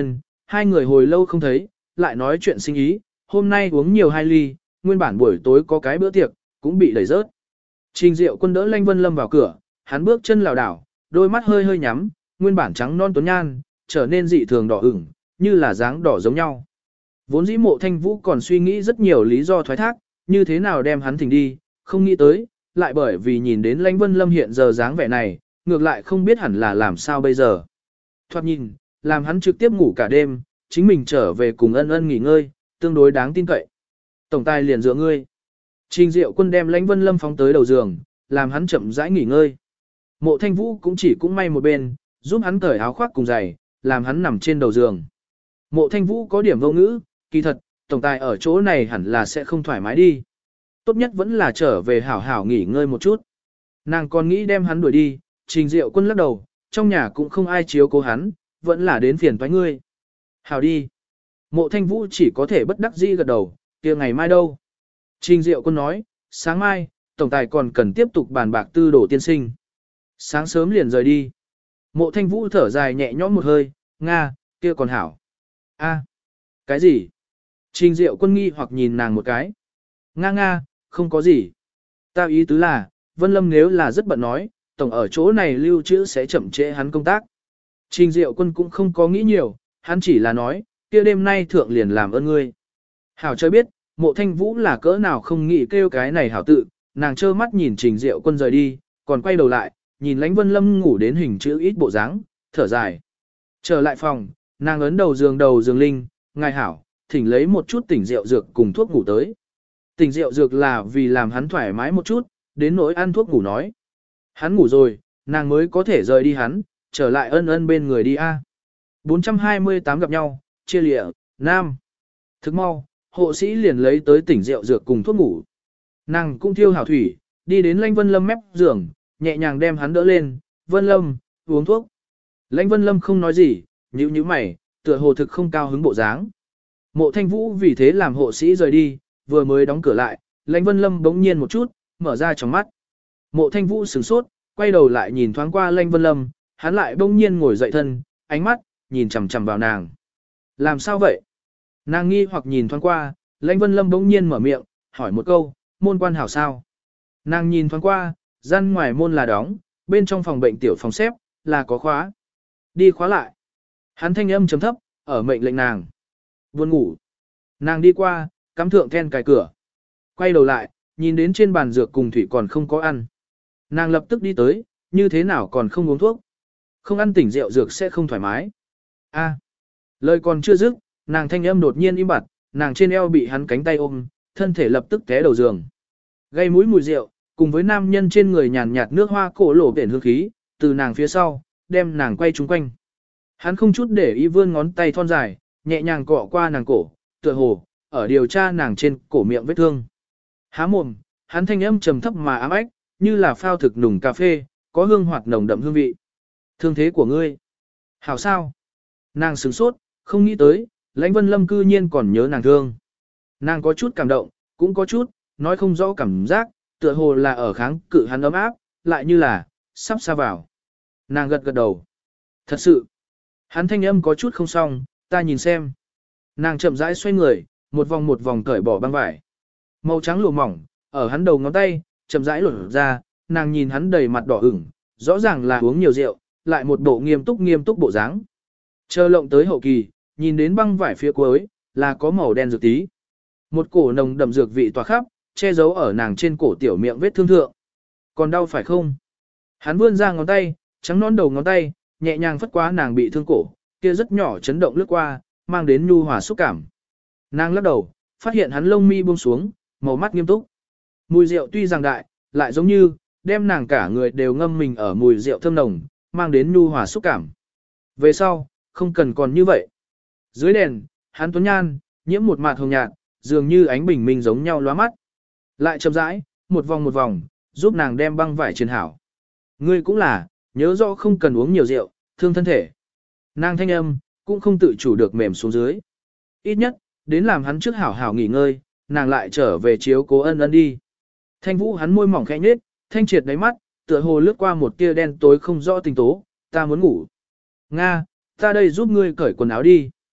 hai người hồi lâu không thấy, lại nói chuyện sinh ý, hôm nay uống nhiều hai ly, nguyên bản buổi tối có cái bữa tiệc, cũng bị đẩy rớt. Trình Diệu Quân đỡ Lanh Vân Lâm vào cửa, hắn bước chân lảo đảo, đôi mắt hơi hơi nhắm, nguyên bản trắng non tuấn nhan, trở nên dị thường đỏ ửng, như là dáng đỏ giống nhau. Vốn dĩ Mộ Thanh Vũ còn suy nghĩ rất nhiều lý do thoái thác, như thế nào đem hắn thỉnh đi, không nghĩ tới, lại bởi vì nhìn đến Lãnh Vân Lâm hiện giờ dáng vẻ này, ngược lại không biết hẳn là làm sao bây giờ. Thoạt nhìn, làm hắn trực tiếp ngủ cả đêm, chính mình trở về cùng ân ân nghỉ ngơi, tương đối đáng tin cậy. Tổng tài liền dựa ngươi. Trình Diệu Quân đem Lãnh Vân Lâm phóng tới đầu giường, làm hắn chậm rãi nghỉ ngơi. Mộ Thanh Vũ cũng chỉ cũng may một bên, giúp hắn cởi áo khoác cùng giày, làm hắn nằm trên đầu giường. Mộ Thanh Vũ có điểm vô ngữ, kỳ thật, tổng tài ở chỗ này hẳn là sẽ không thoải mái đi. Tốt nhất vẫn là trở về hảo hảo nghỉ ngơi một chút. Nàng còn nghĩ đem hắn đuổi đi, Trình Diệu Quân lắc đầu, trong nhà cũng không ai chiếu cố hắn, vẫn là đến phiền toái ngươi. Hảo đi. Mộ Thanh Vũ chỉ có thể bất đắc dĩ gật đầu, kia ngày mai đâu? Trình Diệu Quân nói, sáng mai, tổng tài còn cần tiếp tục bàn bạc tư đổ tiên sinh. Sáng sớm liền rời đi. Mộ Thanh Vũ thở dài nhẹ nhõm một hơi, Nga, kia còn hảo. A, cái gì? Trình Diệu Quân nghi hoặc nhìn nàng một cái. Nga nga, không có gì. Ta ý tứ là, Vân Lâm nếu là rất bận nói, tổng ở chỗ này lưu trữ sẽ chậm trễ hắn công tác. Trình Diệu Quân cũng không có nghĩ nhiều, hắn chỉ là nói, kia đêm nay thượng liền làm ơn ngươi. Hảo chơi biết, Mộ Thanh Vũ là cỡ nào không nghĩ kêu cái này hảo tự, nàng trơ mắt nhìn Trình Diệu Quân rời đi, còn quay đầu lại, nhìn Lãnh Vân Lâm ngủ đến hình chữ ít bộ dáng, thở dài. Trở lại phòng, nàng ấn đầu giường đầu giường linh, ngài hảo, thỉnh lấy một chút tỉnh rượu dược cùng thuốc ngủ tới. Tỉnh rượu dược là vì làm hắn thoải mái một chút, đến nỗi ăn thuốc ngủ nói. Hắn ngủ rồi, nàng mới có thể rời đi hắn, trở lại ân ân bên người đi a. bốn trăm hai mươi tám gặp nhau, chia lịa, nam. Thức mau, hộ sĩ liền lấy tới tỉnh rượu dược cùng thuốc ngủ. Nàng cũng thiêu hảo thủy, đi đến Lãnh Vân Lâm mép giường, nhẹ nhàng đem hắn đỡ lên, Vân Lâm, uống thuốc. Lãnh Vân Lâm không nói gì, nhíu nhíu mày, tựa hồ thực không cao hứng bộ dáng. Mộ Thanh Vũ vì thế làm hộ sĩ rời đi, vừa mới đóng cửa lại, Lãnh Vân Lâm bỗng nhiên một chút, mở ra trong mắt. Mộ Thanh Vũ sửng sốt, quay đầu lại nhìn thoáng qua Lãnh Vân Lâm, hắn lại bỗng nhiên ngồi dậy thân, ánh mắt, nhìn chằm chằm vào nàng. Làm sao vậy? Nàng nghi hoặc nhìn thoáng qua, Lãnh Vân Lâm bỗng nhiên mở miệng, hỏi một câu, môn quan hảo sao? Nàng nhìn thoáng qua, gian ngoài môn là đóng, bên trong phòng bệnh tiểu phòng xếp, là có khóa. Đi khóa lại. Hắn thanh âm chấm thấp, ở mệnh lệnh nàng. Buồn ngủ. Nàng đi qua, cắm thượng then cài cửa. Quay đầu lại, nhìn đến trên bàn dược cùng thủy còn không có ăn. Nàng lập tức đi tới, như thế nào còn không uống thuốc. Không ăn tỉnh rượu dược sẽ không thoải mái. A. Lời còn chưa dứt, nàng thanh âm đột nhiên im bặt, nàng trên eo bị hắn cánh tay ôm, thân thể lập tức té đầu giường. Gây mũi mùi rượu, cùng với nam nhân trên người nhàn nhạt nước hoa cổ lổ biển hương khí, từ nàng phía sau, đem nàng quay trúng quanh. Hắn không chút để ý vươn ngón tay thon dài, nhẹ nhàng cọ qua nàng cổ, tựa hồ, ở điều tra nàng trên cổ miệng vết thương. Há mồm, hắn thanh âm trầm thấp mà ám ách, như là phao thực nùng cà phê, có hương hoạt nồng đậm hương vị. Thương thế của ngươi. Hảo sao? Nàng sửng sốt, không nghĩ tới, Lãnh Vân Lâm cư nhiên còn nhớ nàng thương. Nàng có chút cảm động, cũng có chút, nói không rõ cảm giác, tựa hồ là ở kháng cự hắn ấm áp, lại như là, sắp xa vào. Nàng gật gật đầu. Thật sự. Hắn thanh âm có chút không xong, ta nhìn xem. Nàng chậm rãi xoay người, một vòng một vòng cởi bỏ băng vải. Màu trắng lụa mỏng, ở hắn đầu ngón tay, chậm rãi lột ra, nàng nhìn hắn đầy mặt đỏ ửng, rõ ràng là uống nhiều rượu, lại một bộ nghiêm túc nghiêm túc bộ dáng. Chờ lộng tới hậu kỳ, nhìn đến băng vải phía cuối, là có màu đen dược tí. Một cổ nồng đậm dược vị tỏa khắp, che giấu ở nàng trên cổ tiểu miệng vết thương thượng. Còn đau phải không? Hắn vươn ra ngón tay, trắng nón đầu ngón tay, nhẹ nhàng phất qua nàng bị thương cổ, kia rất nhỏ chấn động lướt qua, mang đến nhu hòa xúc cảm. Nàng lắc đầu, phát hiện hắn lông mi buông xuống, màu mắt nghiêm túc. Mùi rượu tuy rằng đại, lại giống như, đem nàng cả người đều ngâm mình ở mùi rượu thơm nồng, mang đến nhu hòa xúc cảm. Về sau, không cần còn như vậy. Dưới đèn, hắn tuấn nhan, nhiễm một mạt hồng nhạt, dường như ánh bình minh giống nhau lóa mắt. Lại chậm rãi, một vòng một vòng, giúp nàng đem băng vải trên hảo. Ngươi cũng là, nhớ rõ không cần uống nhiều rượu, thương thân thể. Nàng thanh âm, cũng không tự chủ được mềm xuống dưới. Ít nhất, đến làm hắn trước hảo hảo nghỉ ngơi, nàng lại trở về chiếu cố ân ân đi. Thanh Vũ hắn môi mỏng khẽ nhếch, thanh triệt đáy mắt, tựa hồ lướt qua một tia đen tối không rõ tình tố, ta muốn ngủ. Nga, ta đây giúp ngươi cởi quần áo đi.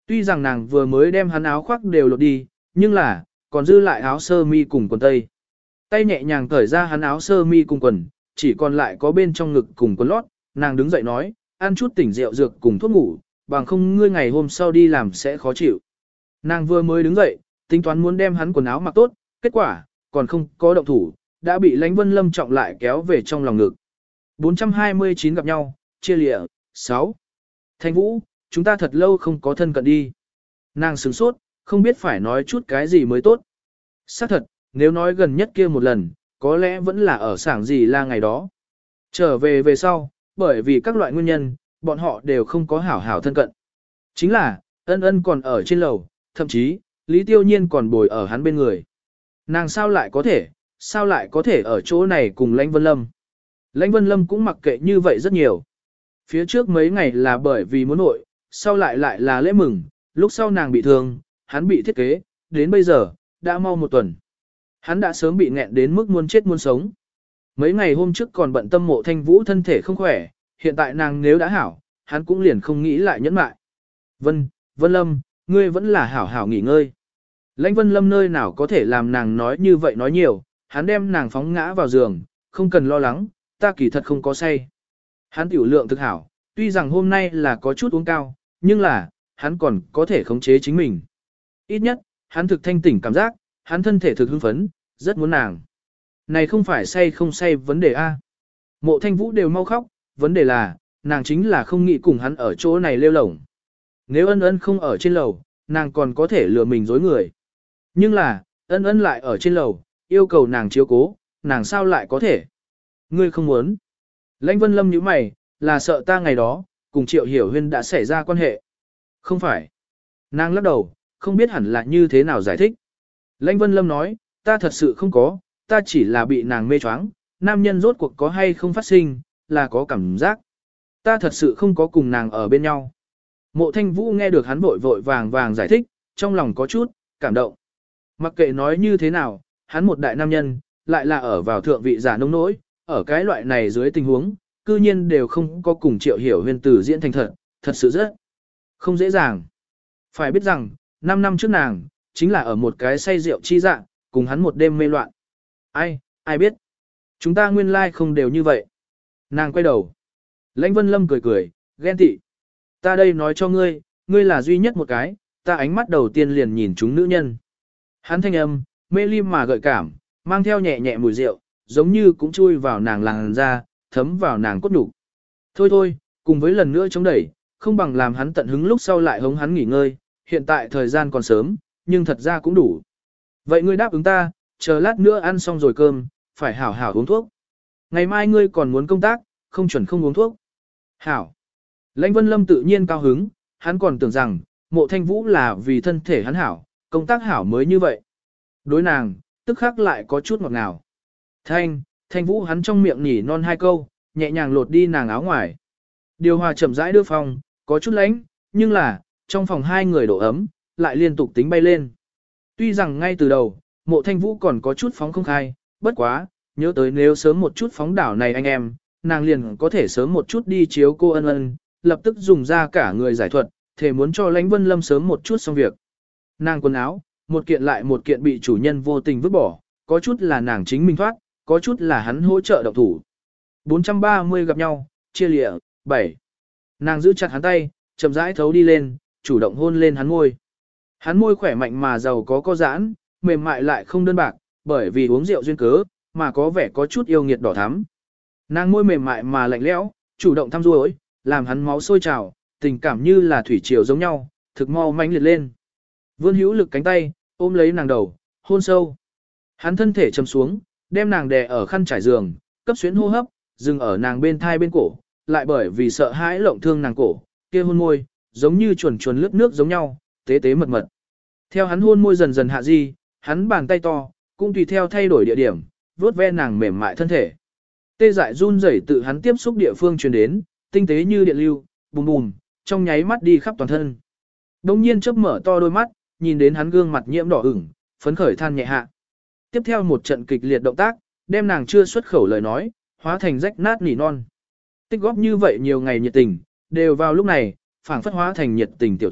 Tuy rằng nàng vừa mới đem hắn áo khoác đều lột đi, nhưng là, còn dư lại áo sơ mi cùng quần tây. Tay nhẹ nhàng cởi ra hắn áo sơ mi cùng quần, chỉ còn lại có bên trong ngực cùng quần lót, nàng đứng dậy nói, ăn chút tỉnh rượu dược cùng thuốc ngủ, bằng không ngươi ngày hôm sau đi làm sẽ khó chịu. Nàng vừa mới đứng dậy, tính toán muốn đem hắn quần áo mặc tốt, kết quả, còn không có động thủ, đã bị Lãnh Vân Lâm trọng lại kéo về trong lòng ngực. bốn trăm hai mươi chín gặp nhau, chia lịa, sáu. Thanh Vũ, chúng ta thật lâu không có thân cận đi. Nàng sửng sốt, không biết phải nói chút cái gì mới tốt. Xác thật, nếu nói gần nhất kia một lần, có lẽ vẫn là ở sảng gì là ngày đó. Trở về về sau, bởi vì các loại nguyên nhân, bọn họ đều không có hảo hảo thân cận. Chính là, ân ân còn ở trên lầu, thậm chí, Lý Tiêu Nhiên còn bồi ở hắn bên người. Nàng sao lại có thể, sao lại có thể ở chỗ này cùng Lãnh Vân Lâm. Lãnh Vân Lâm cũng mặc kệ như vậy rất nhiều. Phía trước mấy ngày là bởi vì muốn nội, sau lại lại là lễ mừng, lúc sau nàng bị thương, hắn bị thiết kế, đến bây giờ, đã mau một tuần. Hắn đã sớm bị nghẹn đến mức muốn chết muốn sống. Mấy ngày hôm trước còn bận tâm Mộ Thanh Vũ thân thể không khỏe, hiện tại nàng nếu đã hảo, hắn cũng liền không nghĩ lại nhẫn mại. Vân, Vân Lâm, ngươi vẫn là hảo hảo nghỉ ngơi. Lãnh Vân Lâm nơi nào có thể làm nàng nói như vậy nói nhiều, hắn đem nàng phóng ngã vào giường, không cần lo lắng, ta kỳ thật không có say. Hắn tiểu lượng thực hảo, tuy rằng hôm nay là có chút uống cao, nhưng là, hắn còn có thể khống chế chính mình. Ít nhất, hắn thực thanh tỉnh cảm giác, hắn thân thể thực hưng phấn, rất muốn nàng. Này không phải say không say vấn đề A. Mộ Thanh Vũ đều mau khóc, vấn đề là, nàng chính là không nghĩ cùng hắn ở chỗ này lêu lổng. Nếu ân ân không ở trên lầu, nàng còn có thể lừa mình dối người. Nhưng là, ân ân lại ở trên lầu, yêu cầu nàng chiếu cố, nàng sao lại có thể. Ngươi không muốn. Lãnh Vân Lâm nhíu mày, là sợ ta ngày đó, cùng Triệu Hiểu Huyên đã xảy ra quan hệ. Không phải. Nàng lắc đầu, không biết hẳn là như thế nào giải thích. Lãnh Vân Lâm nói, ta thật sự không có, ta chỉ là bị nàng mê choáng, nam nhân rốt cuộc có hay không phát sinh, là có cảm giác. Ta thật sự không có cùng nàng ở bên nhau. Mộ Thanh Vũ nghe được hắn vội vội vàng vàng giải thích, trong lòng có chút, cảm động. Mặc kệ nói như thế nào, hắn một đại nam nhân, lại là ở vào thượng vị giả nông nỗi, ở cái loại này dưới tình huống, cư nhiên đều không có cùng Triệu Hiểu Huyên từ diễn thành thật, thật sự rất không dễ dàng. Phải biết rằng, năm năm trước nàng, chính là ở một cái say rượu chi dạng, cùng hắn một đêm mê loạn. Ai, ai biết? Chúng ta nguyên lai like không đều như vậy. Nàng quay đầu. Lãnh Vân Lâm cười cười, ghen tị. Ta đây nói cho ngươi, ngươi là duy nhất một cái, ta ánh mắt đầu tiên liền nhìn chúng nữ nhân. Hắn thanh âm, mê lim mà gợi cảm, mang theo nhẹ nhẹ mùi rượu, giống như cũng chui vào nàng làn da, thấm vào nàng cốt nhục. Thôi thôi, cùng với lần nữa chống đẩy, không bằng làm hắn tận hứng lúc sau lại hống hắn nghỉ ngơi, hiện tại thời gian còn sớm, nhưng thật ra cũng đủ. Vậy ngươi đáp ứng ta, chờ lát nữa ăn xong rồi cơm, phải hảo hảo uống thuốc. Ngày mai ngươi còn muốn công tác, không chuẩn không uống thuốc. Hảo. Lãnh Vân Lâm tự nhiên cao hứng, hắn còn tưởng rằng, Mộ Thanh Vũ là vì thân thể hắn hảo, công tác hảo mới như vậy. Đối nàng, tức khắc lại có chút ngọt ngào. Thanh, Thanh Vũ hắn trong miệng nhỉ non hai câu, nhẹ nhàng lột đi nàng áo ngoài. Điều hòa chậm rãi đưa phòng, có chút lạnh, nhưng là, trong phòng hai người độ ấm, lại liên tục tính bay lên. Tuy rằng ngay từ đầu, Mộ Thanh Vũ còn có chút phóng không khai, bất quá, nhớ tới nếu sớm một chút phóng đảo này anh em, nàng liền có thể sớm một chút đi chiếu cô ân ân, lập tức dùng ra cả người giải thuật, thể muốn cho Lãnh Vân Lâm sớm một chút xong việc. Nàng quần áo, một kiện lại một kiện bị chủ nhân vô tình vứt bỏ, có chút là nàng chính mình thoát, có chút là hắn hỗ trợ động thủ. bốn trăm ba mươi gặp nhau, chia lịa, bảy. Nàng giữ chặt hắn tay, chậm rãi thấu đi lên, chủ động hôn lên hắn môi. Hắn môi khỏe mạnh mà giàu có có giãn, mềm mại lại không đơn bạc, bởi vì uống rượu duyên cớ, mà có vẻ có chút yêu nghiệt đỏ thắm. Nàng môi mềm mại mà lạnh lẽo, chủ động thăm ruồi, làm hắn máu sôi trào, tình cảm như là thủy triều giống nhau, thực mau mãnh liệt lên. Vươn hữu lực cánh tay, ôm lấy nàng đầu, hôn sâu. Hắn thân thể chầm xuống, đem nàng đè ở khăn trải giường, cấp xuyến hô hấp, dừng ở nàng bên thai bên cổ, lại bởi vì sợ hãi lộng thương nàng cổ, kia hôn môi, giống như chuồn chuồn lướt nước giống nhau, tế tế mật mật. Theo hắn hôn môi dần dần hạ di, hắn bàn tay to, cũng tùy theo thay đổi địa điểm, vuốt ve nàng mềm mại thân thể. Tê dại run rẩy tự hắn tiếp xúc địa phương truyền đến, tinh tế như điện lưu, bùm bùm, trong nháy mắt đi khắp toàn thân. Đông nhiên chớp mở to đôi mắt, nhìn đến hắn gương mặt nhiễm đỏ ửng, phấn khởi than nhẹ hạ. Tiếp theo một trận kịch liệt động tác, đem nàng chưa xuất khẩu lời nói, hóa thành rách nát nỉ non. Tích góp như vậy nhiều ngày nhiệt tình, đều vào lúc này, phảng phất hóa thành nhiệt tình tiểu thú,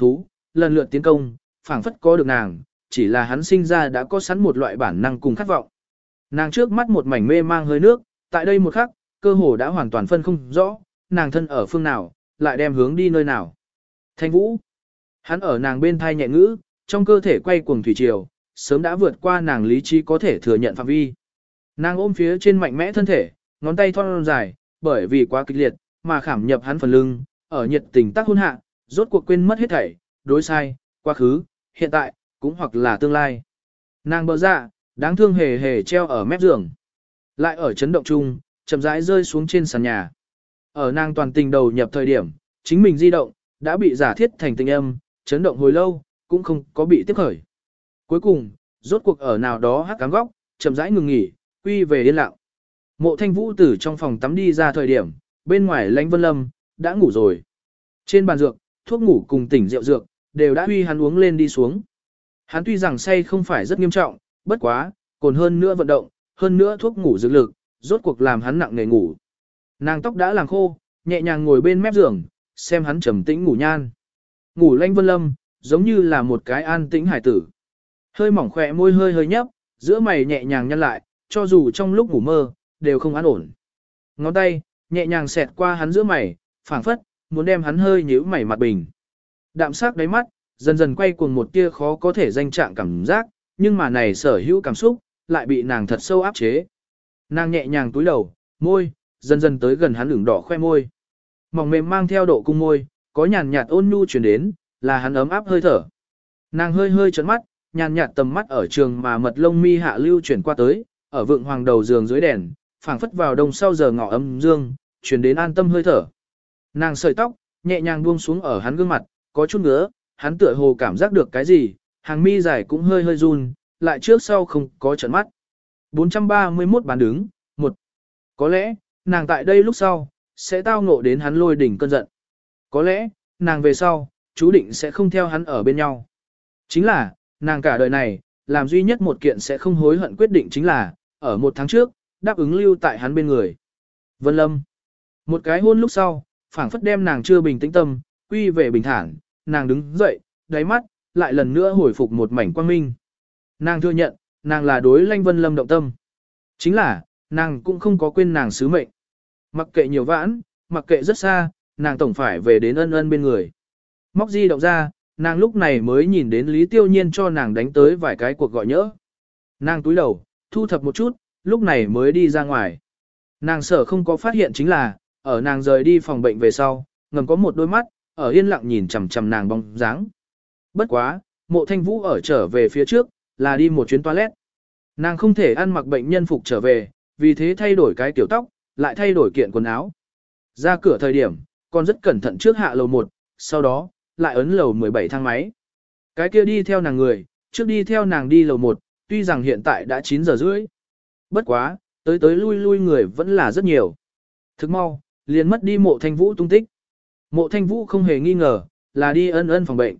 lần lượt tiến công, phảng phất có được nàng, chỉ là hắn sinh ra đã có sẵn một loại bản năng cùng khát vọng. Nàng trước mắt một mảnh mê mang hơi nước, tại đây một khắc, cơ hồ đã hoàn toàn phân không rõ, nàng thân ở phương nào, lại đem hướng đi nơi nào. Thanh Vũ, hắn ở nàng bên thai nhẹ ngữ, trong cơ thể quay cuồng thủy triều, sớm đã vượt qua nàng lý trí có thể thừa nhận phạm vi. Nàng ôm phía trên mạnh mẽ thân thể, ngón tay thon dài, bởi vì quá kịch liệt, mà khảm nhập hắn phần lưng, ở nhiệt tình tác hôn hạ, rốt cuộc quên mất hết thảy, đối sai, quá khứ, hiện tại, cũng hoặc là tương lai. Nàng bờ dạ, đáng thương hề hề treo ở mép giường. Lại ở chấn động chung, chậm rãi rơi xuống trên sàn nhà. Ở nàng toàn tình đầu nhập thời điểm, chính mình di động, đã bị giả thiết thành tình âm, chấn động hồi lâu, cũng không có bị tiếp khởi. Cuối cùng, rốt cuộc ở nào đó hắc cám góc, chậm rãi ngừng nghỉ, quy về yên lặng. Mộ Thanh Vũ từ trong phòng tắm đi ra thời điểm, bên ngoài Lãnh Vân Lâm đã ngủ rồi. Trên bàn dược, thuốc ngủ cùng tỉnh rượu dược đều đã huy hắn uống lên đi xuống. Hắn tuy rằng say không phải rất nghiêm trọng, bất quá, còn hơn nữa vận động, hơn nữa thuốc ngủ dược lực, rốt cuộc làm hắn nặng nề ngủ. Nàng tóc đã làm khô, nhẹ nhàng ngồi bên mép giường, xem hắn trầm tĩnh ngủ nhan. Ngủ Lãnh Vân Lâm, giống như là một cái an tĩnh hải tử. Hơi mỏng khỏe môi hơi hơi nhấp, giữa mày nhẹ nhàng nhăn lại, cho dù trong lúc ngủ mơ, đều không an ổn. Ngón tay, nhẹ nhàng xẹt qua hắn giữa mày, phảng phất, muốn đem hắn hơi nhíu mày mặt bình. Đạm sắc đáy mắt, dần dần quay cuồng một tia khó có thể danh trạng cảm giác, nhưng mà này sở hữu cảm xúc, lại bị nàng thật sâu áp chế. Nàng nhẹ nhàng túi đầu, môi, dần dần tới gần hắn ửng đỏ khoe môi. Mỏng mềm mang theo độ cung môi, có nhàn nhạt ôn nhu truyền đến, là hắn ấm áp hơi thở. Nàng hơi hơi trấn mắt, nhàn nhạt tầm mắt ở trường mà mật lông mi hạ lưu chuyển qua tới, ở vượng hoàng đầu giường dưới đèn, phảng phất vào đông sau giờ ngọ âm dương, truyền đến an tâm hơi thở. Nàng sợi tóc, nhẹ nhàng buông xuống ở hắn gương mặt, có chút ngứa, hắn tựa hồ cảm giác được cái gì, hàng mi dài cũng hơi hơi run, lại trước sau không có trợn mắt. bốn trăm ba mươi mốt bán đứng, một. Có lẽ, nàng tại đây lúc sau, sẽ tao ngộ đến hắn lôi đỉnh cơn giận. Có lẽ, nàng về sau, chú định sẽ không theo hắn ở bên nhau. Chính là, nàng cả đời này, làm duy nhất một kiện sẽ không hối hận quyết định chính là, ở một tháng trước, đáp ứng lưu tại hắn bên người. Vân Lâm. Một cái hôn lúc sau, phảng phất đem nàng chưa bình tĩnh tâm, quy về bình thản, nàng đứng dậy, đáy mắt, lại lần nữa hồi phục một mảnh quang minh. Nàng thừa nhận, nàng là đối Lãnh Vân Lâm động tâm. Chính là, nàng cũng không có quên nàng sứ mệnh. Mặc kệ nhiều vãn, mặc kệ rất xa, nàng tổng phải về đến ân ân bên người. Móc di động ra, nàng lúc này mới nhìn đến Lý Tiêu Nhiên cho nàng đánh tới vài cái cuộc gọi nhỡ. Nàng túi đầu, thu thập một chút, lúc này mới đi ra ngoài. Nàng sợ không có phát hiện chính là, ở nàng rời đi phòng bệnh về sau, ngầm có một đôi mắt, ở yên lặng nhìn chằm chằm nàng bóng dáng. Bất quá, Mộ Thanh Vũ ở trở về phía trước, là đi một chuyến toilet. Nàng không thể ăn mặc bệnh nhân phục trở về, vì thế thay đổi cái tiểu tóc, lại thay đổi kiện quần áo. Ra cửa thời điểm, còn rất cẩn thận trước hạ lầu một, sau đó, lại ấn lầu mười bảy thang máy. Cái kia đi theo nàng người, trước đi theo nàng đi lầu một, tuy rằng hiện tại đã chín giờ rưỡi. Bất quá, tới tới lui lui người vẫn là rất nhiều. Thức mau, liền mất đi Mộ Thanh Vũ tung tích. Mộ Thanh Vũ không hề nghi ngờ, là đi ân ân phòng bệnh.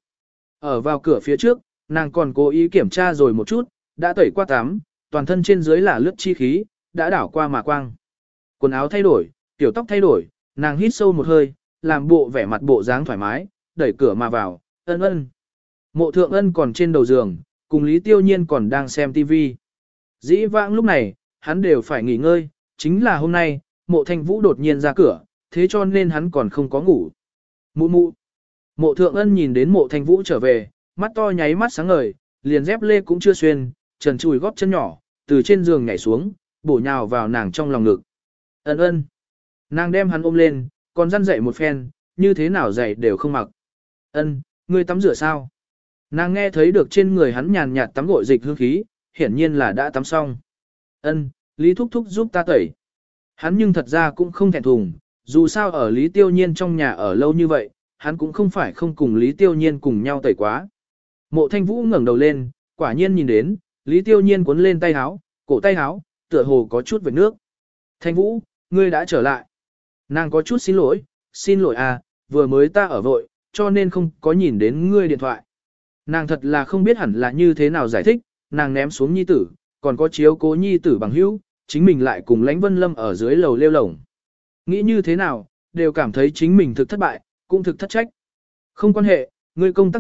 Ở vào cửa phía trước, nàng còn cố ý kiểm tra rồi một chút, đã tẩy qua tắm, toàn thân trên dưới là lướt chi khí, đã đảo qua mà quang. Quần áo thay đổi, tiểu tóc thay đổi, nàng hít sâu một hơi, làm bộ vẻ mặt bộ dáng thoải mái, đẩy cửa mà vào, ân ân. Mộ Thượng Ân còn trên đầu giường, cùng Lý Tiêu Nhiên còn đang xem tivi. Dĩ vãng lúc này, hắn đều phải nghỉ ngơi, chính là hôm nay, Mộ Thanh Vũ đột nhiên ra cửa, thế cho nên hắn còn không có ngủ. Mụ mụ. Mộ Thượng Ân nhìn đến Mộ Thanh Vũ trở về, mắt to nháy mắt sáng ngời, liền dép lê cũng chưa xuyên, trần chùi góp chân nhỏ, từ trên giường nhảy xuống, bổ nhào vào nàng trong lòng ngực. Ân ân. Nàng đem hắn ôm lên, còn răn dậy một phen, như thế nào dậy đều không mặc. Ân, ngươi tắm rửa sao? Nàng nghe thấy được trên người hắn nhàn nhạt tắm gội dịch hương khí, hiển nhiên là đã tắm xong. Ân, Lý Thúc Thúc giúp ta tẩy. Hắn nhưng thật ra cũng không thẹn thùng, dù sao ở Lý Tiêu Nhiên trong nhà ở lâu như vậy, hắn cũng không phải không cùng Lý Tiêu Nhiên cùng nhau tẩy quá. Mộ Thanh Vũ ngẩng đầu lên, quả nhiên nhìn đến, Lý Tiêu Nhiên cuốn lên tay áo, cổ tay áo, tựa hồ có chút vệt nước. Thanh Vũ, ngươi đã trở lại. Nàng có chút xin lỗi, xin lỗi à, vừa mới ta ở vội, cho nên không có nhìn đến ngươi điện thoại. Nàng thật là không biết hẳn là như thế nào giải thích, nàng ném xuống nhi tử, còn có chiếu cố nhi tử bằng hữu, chính mình lại cùng Lãnh Vân Lâm ở dưới lầu lêu lổng. Nghĩ như thế nào, đều cảm thấy chính mình thực thất bại, cũng thực thất trách. Không quan hệ, ngươi công tác vội,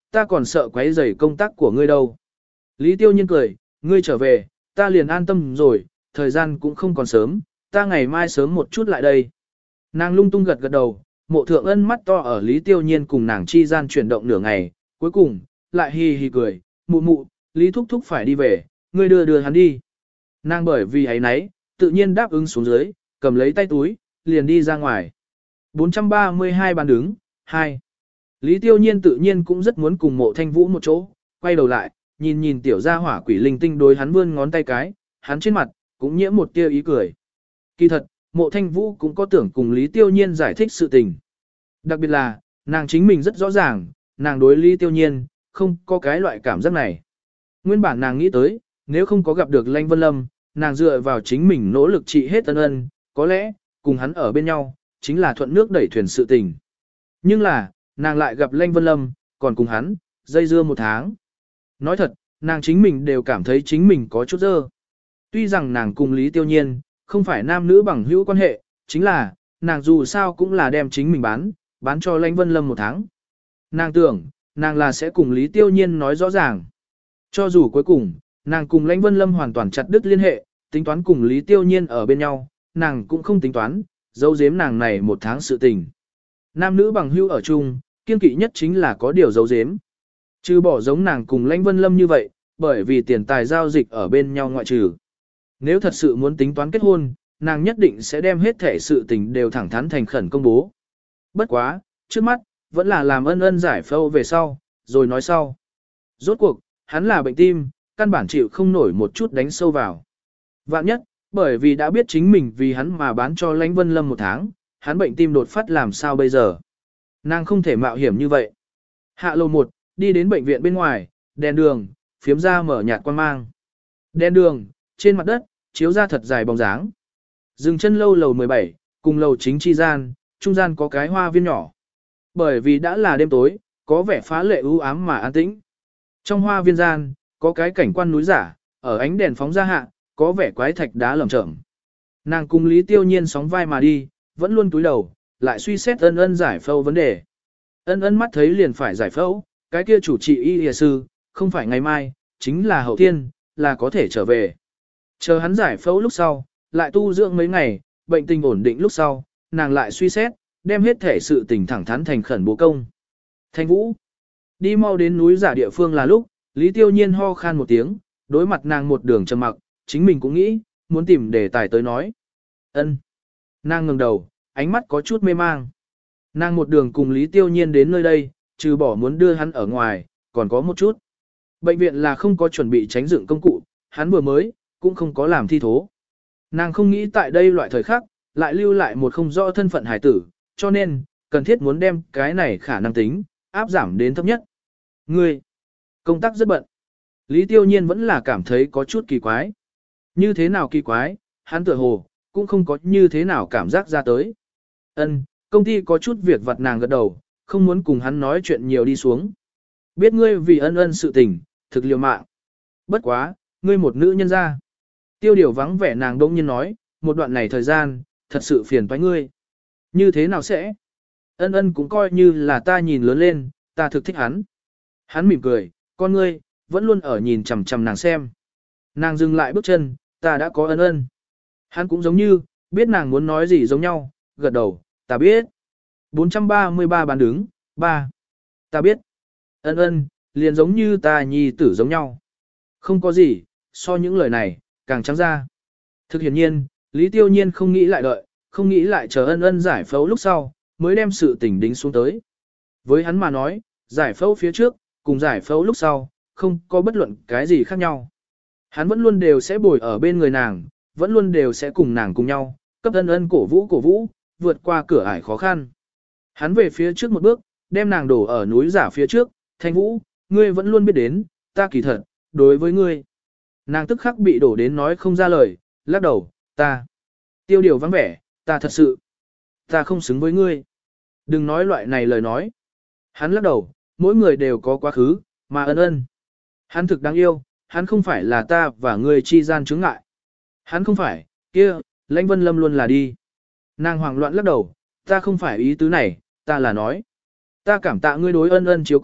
ta còn sợ quấy rầy công tác của ngươi đâu. Lý Tiêu Nhiên cười, ngươi trở về, ta liền an tâm rồi, thời gian cũng không còn sớm, ta ngày mai sớm một chút lại đây. Nàng lung tung gật gật đầu, Mộ Thượng Ân mắt to ở Lý Tiêu Nhiên cùng nàng chi gian chuyển động nửa ngày, cuối cùng, lại hi hi cười, mụ mụ, Lý Thúc Thúc phải đi về, ngươi đưa đưa hắn đi. Nàng bởi vì ấy nấy, tự nhiên đáp ứng xuống dưới, cầm lấy tay túi, liền đi ra ngoài. bốn trăm ba mươi hai bàn đứng, hai. Lý Tiêu Nhiên tự nhiên cũng rất muốn cùng Mộ Thanh Vũ một chỗ, quay đầu lại, nhìn nhìn tiểu gia hỏa quỷ linh tinh đối hắn vươn ngón tay cái, hắn trên mặt, cũng nhiễm một tia ý cười. Kỳ thật, Mộ Thanh Vũ cũng có tưởng cùng Lý Tiêu Nhiên giải thích sự tình. Đặc biệt là, nàng chính mình rất rõ ràng, nàng đối Lý Tiêu Nhiên, không có cái loại cảm giác này. Nguyên bản nàng nghĩ tới, nếu không có gặp được Lãnh Vân Lâm, nàng dựa vào chính mình nỗ lực trị hết ân ân, có lẽ, cùng hắn ở bên nhau, chính là thuận nước đẩy thuyền sự tình. Nhưng là, nàng lại gặp Lãnh Vân Lâm, còn cùng hắn, dây dưa một tháng. Nói thật, nàng chính mình đều cảm thấy chính mình có chút dơ. Tuy rằng nàng cùng Lý Tiêu Nhiên, không phải nam nữ bằng hữu quan hệ, chính là, nàng dù sao cũng là đem chính mình bán, bán cho Lãnh Vân Lâm một tháng. Nàng tưởng, nàng là sẽ cùng Lý Tiêu Nhiên nói rõ ràng. Cho dù cuối cùng, nàng cùng Lãnh Vân Lâm hoàn toàn chặt đứt liên hệ, tính toán cùng Lý Tiêu Nhiên ở bên nhau, nàng cũng không tính toán, giấu giếm nàng này một tháng sự tình. Nam nữ bằng hữu ở chung, kiên kỵ nhất chính là có điều giấu giếm. Chứ bỏ giống nàng cùng Lãnh Vân Lâm như vậy, bởi vì tiền tài giao dịch ở bên nhau ngoại trừ. Nếu thật sự muốn tính toán kết hôn, nàng nhất định sẽ đem hết thể sự tình đều thẳng thắn thành khẩn công bố. Bất quá, trước mắt, vẫn là làm ân ân giải phẫu về sau, rồi nói sau. Rốt cuộc, hắn là bệnh tim, căn bản chịu không nổi một chút đánh sâu vào. Vạn nhất, bởi vì đã biết chính mình vì hắn mà bán cho Lãnh Vân Lâm một tháng, hắn bệnh tim đột phát làm sao bây giờ. Nàng không thể mạo hiểm như vậy. Hạ lầu một, đi đến bệnh viện bên ngoài, đèn đường, phiếm ra mở nhạt quan mang. Đèn đường, trên mặt đất, chiếu ra thật dài bóng dáng. Dừng chân lâu lầu mười bảy, cùng lầu chính chi gian, trung gian có cái hoa viên nhỏ. Bởi vì đã là đêm tối, có vẻ phá lệ u ám mà an tĩnh. Trong hoa viên gian, có cái cảnh quan núi giả, ở ánh đèn phóng ra hạ, có vẻ quái thạch đá lởm chởm. Nàng cùng Lý Tiêu Nhiên sóng vai mà đi, vẫn luôn túi đầu, lại suy xét ân ân giải phẫu vấn đề. Ân ân mắt thấy liền phải giải phẫu, cái kia chủ trị y y sư, không phải ngày mai, chính là hậu thiên, là có thể trở về. Chờ hắn giải phẫu lúc sau, lại tu dưỡng mấy ngày, bệnh tình ổn định lúc sau, nàng lại suy xét, đem hết thể sự tình thẳng thắn thành khẩn bố công. Thanh Vũ, đi mau đến núi giả địa phương là lúc, Lý Tiêu Nhiên ho khan một tiếng, đối mặt nàng một đường trầm mặc, chính mình cũng nghĩ, muốn tìm đề tài tới nói. Ân. Nàng ngẩng đầu, ánh mắt có chút mê mang. Nàng một đường cùng Lý Tiêu Nhiên đến nơi đây, trừ bỏ muốn đưa hắn ở ngoài, còn có một chút. Bệnh viện là không có chuẩn bị tránh dựng công cụ, hắn vừa mới, cũng không có làm thi thố. Nàng không nghĩ tại đây loại thời khắc, lại lưu lại một không rõ thân phận hải tử, cho nên, cần thiết muốn đem cái này khả năng tính, áp giảm đến thấp nhất. Ngươi, công tác rất bận. Lý Tiêu Nhiên vẫn là cảm thấy có chút kỳ quái. Như thế nào kỳ quái, hắn tựa hồ, cũng không có như thế nào cảm giác ra tới. Ân, công ty có chút việc vặt nàng gật đầu, không muốn cùng hắn nói chuyện nhiều đi xuống. Biết ngươi vì ân ân sự tình, thực liều mạng. Bất quá, ngươi một nữ nhân ra. Tiêu điều vắng vẻ nàng đông nhiên nói, một đoạn này thời gian, thật sự phiền toái ngươi. Như thế nào sẽ? Ân ân cũng coi như là ta nhìn lớn lên, ta thực thích hắn. Hắn mỉm cười, con ngươi, vẫn luôn ở nhìn chằm chằm nàng xem. Nàng dừng lại bước chân, ta đã có ân ân. Hắn cũng giống như, biết nàng muốn nói gì giống nhau, gật đầu, ta biết. bốn trăm ba mươi ba bán đứng, ba. Ta biết. Ân ân, liền giống như ta nhi tử giống nhau. Không có gì, so những lời này, càng trắng ra. Thực hiển nhiên, Lý Tiêu Nhiên không nghĩ lại đợi, không nghĩ lại chờ ân ân giải phẫu lúc sau, mới đem sự tình đính xuống tới. Với hắn mà nói, giải phẫu phía trước, cùng giải phẫu lúc sau, không có bất luận cái gì khác nhau. Hắn vẫn luôn đều sẽ bồi ở bên người nàng, vẫn luôn đều sẽ cùng nàng cùng nhau, cấp ân ân cổ vũ cổ vũ, vượt qua cửa ải khó khăn. Hắn về phía trước một bước, đem nàng đổ ở núi giả phía trước, Thanh Vũ, ngươi vẫn luôn biết đến, ta kỳ thật, đối với ngươi. Nàng tức khắc bị đổ đến nói không ra lời, lắc đầu, ta. Tiêu điều vắng vẻ, ta thật sự, ta không xứng với ngươi. Đừng nói loại này lời nói. Hắn lắc đầu, mỗi người đều có quá khứ, mà ân ân. Hắn thực đáng yêu, hắn không phải là ta và ngươi chi gian chướng ngại. Hắn không phải, kia, Lãnh Vân Lâm luôn là đi. Nàng hoảng loạn lắc đầu, ta không phải ý tứ này, ta là nói. Ta cảm tạ ngươi đối ân ân chiếu cố,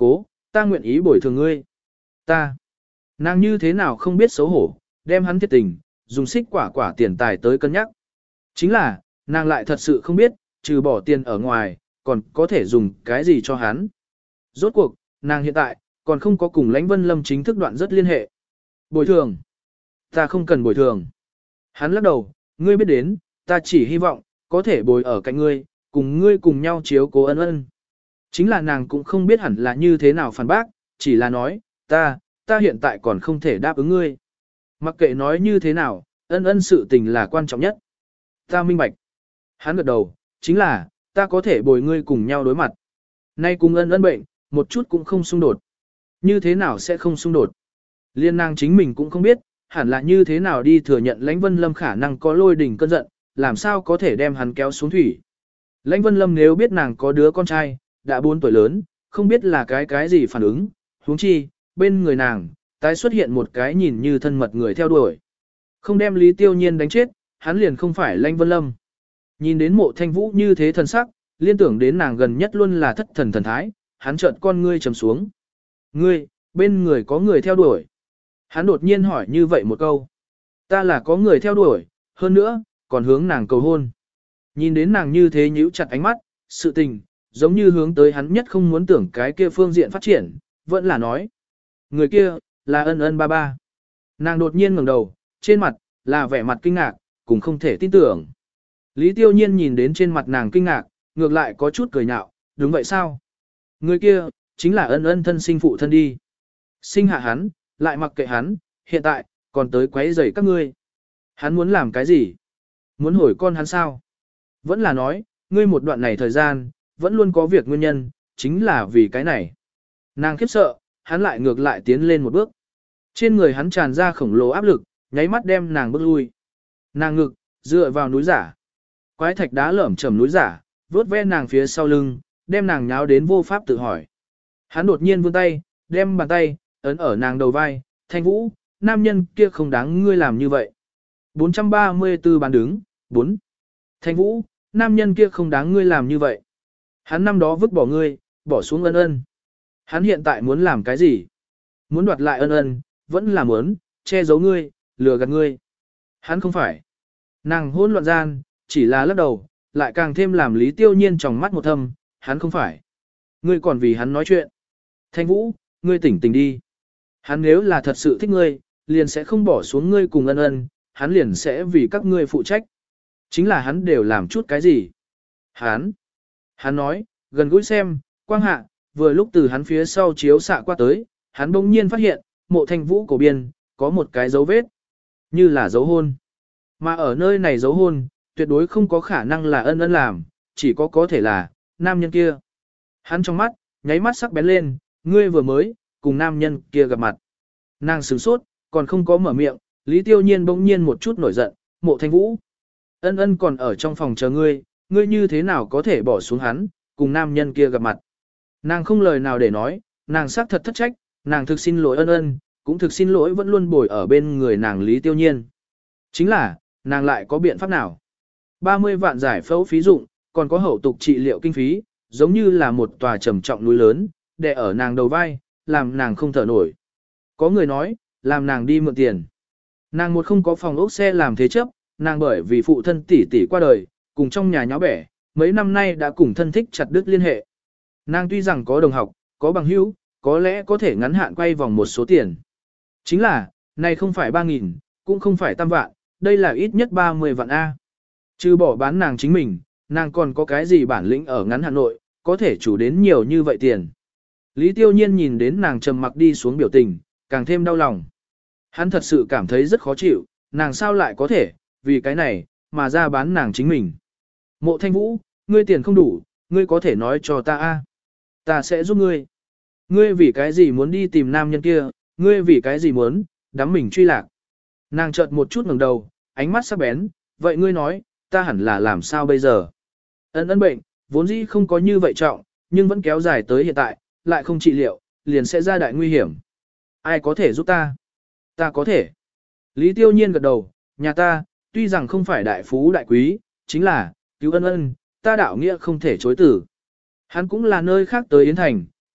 ta nguyện ý bồi thường ngươi. Ta, nàng như thế nào không biết xấu hổ, đem hắn thiệt tình, dùng xích quả quả tiền tài tới cân nhắc. Chính là, nàng lại thật sự không biết, trừ bỏ tiền ở ngoài, còn có thể dùng cái gì cho hắn. Rốt cuộc, nàng hiện tại, còn không có cùng Lãnh Vân Lâm chính thức đoạn rất liên hệ. Bồi thường. Ta không cần bồi thường. Hắn lắc đầu, ngươi biết đến, ta chỉ hy vọng, có thể bồi ở cạnh ngươi, cùng ngươi cùng nhau chiếu cố ân ân. Chính là nàng cũng không biết hẳn là như thế nào phản bác, chỉ là nói, ta, ta hiện tại còn không thể đáp ứng ngươi. Mặc kệ nói như thế nào, ân ân sự tình là quan trọng nhất. Ta minh bạch. Hắn gật đầu, chính là, ta có thể bồi ngươi cùng nhau đối mặt. Nay cùng ân ân bệnh, một chút cũng không xung đột. Như thế nào sẽ không xung đột? Liên nàng chính mình cũng không biết, hẳn là như thế nào đi thừa nhận Lãnh Vân Lâm khả năng có lôi đỉnh cơn giận, làm sao có thể đem hắn kéo xuống thủy. Lãnh Vân Lâm nếu biết nàng có đứa con trai, đã bốn tuổi lớn, không biết là cái cái gì phản ứng, huống chi, bên người nàng, tái xuất hiện một cái nhìn như thân mật người theo đuổi. Không đem Lý Tiêu Nhiên đánh chết, hắn liền không phải Lãnh Vân Lâm. Nhìn đến Mộ Thanh Vũ như thế thần sắc, liên tưởng đến nàng gần nhất luôn là thất thần thần thái, hắn chợt con ngươi trầm xuống. Ngươi, bên người có người theo đuổi. Hắn đột nhiên hỏi như vậy một câu. Ta là có người theo đuổi, hơn nữa, còn hướng nàng cầu hôn. Nhìn đến nàng như thế nhíu chặt ánh mắt, sự tình, giống như hướng tới hắn nhất không muốn tưởng cái kia phương diện phát triển, vẫn là nói. Người kia, là ân ân ba ba. Nàng đột nhiên ngẩng đầu, trên mặt, là vẻ mặt kinh ngạc, cũng không thể tin tưởng. Lý Tiêu Nhiên nhìn đến trên mặt nàng kinh ngạc, ngược lại có chút cười nhạo, đúng vậy sao? Người kia, chính là ân ân thân sinh phụ thân đi. Sinh hạ hắn, lại mặc kệ hắn, hiện tại, còn tới quấy rầy các ngươi. Hắn muốn làm cái gì? Muốn hồi con hắn sao? Vẫn là nói, ngươi một đoạn này thời gian, vẫn luôn có việc nguyên nhân, chính là vì cái này. Nàng khiếp sợ, hắn lại ngược lại tiến lên một bước. Trên người hắn tràn ra khổng lồ áp lực, nháy mắt đem nàng bước lui. Nàng ngực, dựa vào núi giả. Quái thạch đá lởm chầm núi giả, vớt ve nàng phía sau lưng, đem nàng nháo đến vô pháp tự hỏi. Hắn đột nhiên vươn tay, đem bàn tay, ấn ở nàng đầu vai, Thanh Vũ, nam nhân kia không đáng ngươi làm như vậy. bốn trăm ba mươi tư bán đứng, bốn. Thanh Vũ, nam nhân kia không đáng ngươi làm như vậy. Hắn năm đó vứt bỏ ngươi, bỏ xuống ân ân. Hắn hiện tại muốn làm cái gì? Muốn đoạt lại ân ân, vẫn là muốn, che giấu ngươi, lừa gạt ngươi. Hắn không phải. Nàng hôn loạn gian, chỉ là lắc đầu, lại càng thêm làm Lý Tiêu Nhiên trong mắt một thâm, hắn không phải. Ngươi còn vì hắn nói chuyện. Thanh Vũ, ngươi tỉnh tỉnh đi. Hắn nếu là thật sự thích ngươi, liền sẽ không bỏ xuống ngươi cùng ân ân, hắn liền sẽ vì các ngươi phụ trách. Chính là hắn đều làm chút cái gì. Hắn, hắn nói, gần gũi xem, quang hạ, vừa lúc từ hắn phía sau chiếu xạ qua tới, hắn bỗng nhiên phát hiện, Mộ Thanh Vũ cổ biên, có một cái dấu vết, như là dấu hôn. Mà ở nơi này dấu hôn, tuyệt đối không có khả năng là ân ân làm, chỉ có có thể là, nam nhân kia. Hắn trong mắt, nháy mắt sắc bén lên, ngươi vừa mới, cùng nam nhân kia gặp mặt. Nàng sửng sốt, còn không có mở miệng, Lý Tiêu Nhiên bỗng nhiên một chút nổi giận, Mộ Thanh Vũ. Ân ân còn ở trong phòng chờ ngươi, ngươi như thế nào có thể bỏ xuống hắn, cùng nam nhân kia gặp mặt. Nàng không lời nào để nói, nàng xác thật thất trách, nàng thực xin lỗi ân ân, cũng thực xin lỗi vẫn luôn bồi ở bên người nàng Lý Tiêu Nhiên. Chính là, nàng lại có biện pháp nào? ba mươi vạn giải phẫu phí dụng, còn có hậu tục trị liệu kinh phí, giống như là một tòa trầm trọng núi lớn, đè ở nàng đầu vai, làm nàng không thở nổi. Có người nói, làm nàng đi mượn tiền. Nàng một không có phòng ốc xe làm thế chấp, nàng bởi vì phụ thân tỷ tỷ qua đời, cùng trong nhà nháo bẻ, mấy năm nay đã cùng thân thích chặt đứt liên hệ. Nàng tuy rằng có đồng học, có bằng hữu, có lẽ có thể ngắn hạn quay vòng một số tiền. Chính là, này không phải ba nghìn, cũng không phải tam vạn, đây là ít nhất ba mươi vạn A. Chứ bỏ bán nàng chính mình, nàng còn có cái gì bản lĩnh ở ngắn Hà Nội, có thể chủ đến nhiều như vậy tiền. Lý Tiêu Nhiên nhìn đến nàng trầm mặc đi xuống biểu tình, càng thêm đau lòng. Hắn thật sự cảm thấy rất khó chịu, nàng sao lại có thể, vì cái này, mà ra bán nàng chính mình. Mộ Thanh Vũ, ngươi tiền không đủ, ngươi có thể nói cho ta a, ta sẽ giúp ngươi. Ngươi vì cái gì muốn đi tìm nam nhân kia, ngươi vì cái gì muốn, đắm mình truy lạc. Nàng chợt một chút ngẩng đầu, ánh mắt sắc bén, vậy ngươi nói, ta hẳn là làm sao bây giờ? Ân ân bệnh, vốn dĩ không có như vậy trọng, nhưng vẫn kéo dài tới hiện tại, lại không trị liệu, liền sẽ ra đại nguy hiểm. Ai có thể giúp ta? Ta có thể. Lý Tiêu Nhiên gật đầu, nhà ta, tuy rằng không phải đại phú đại quý, chính là, cứu ân ân, ta đạo nghĩa không thể chối tử. Hắn cũng là nơi khác tới Yến Thành,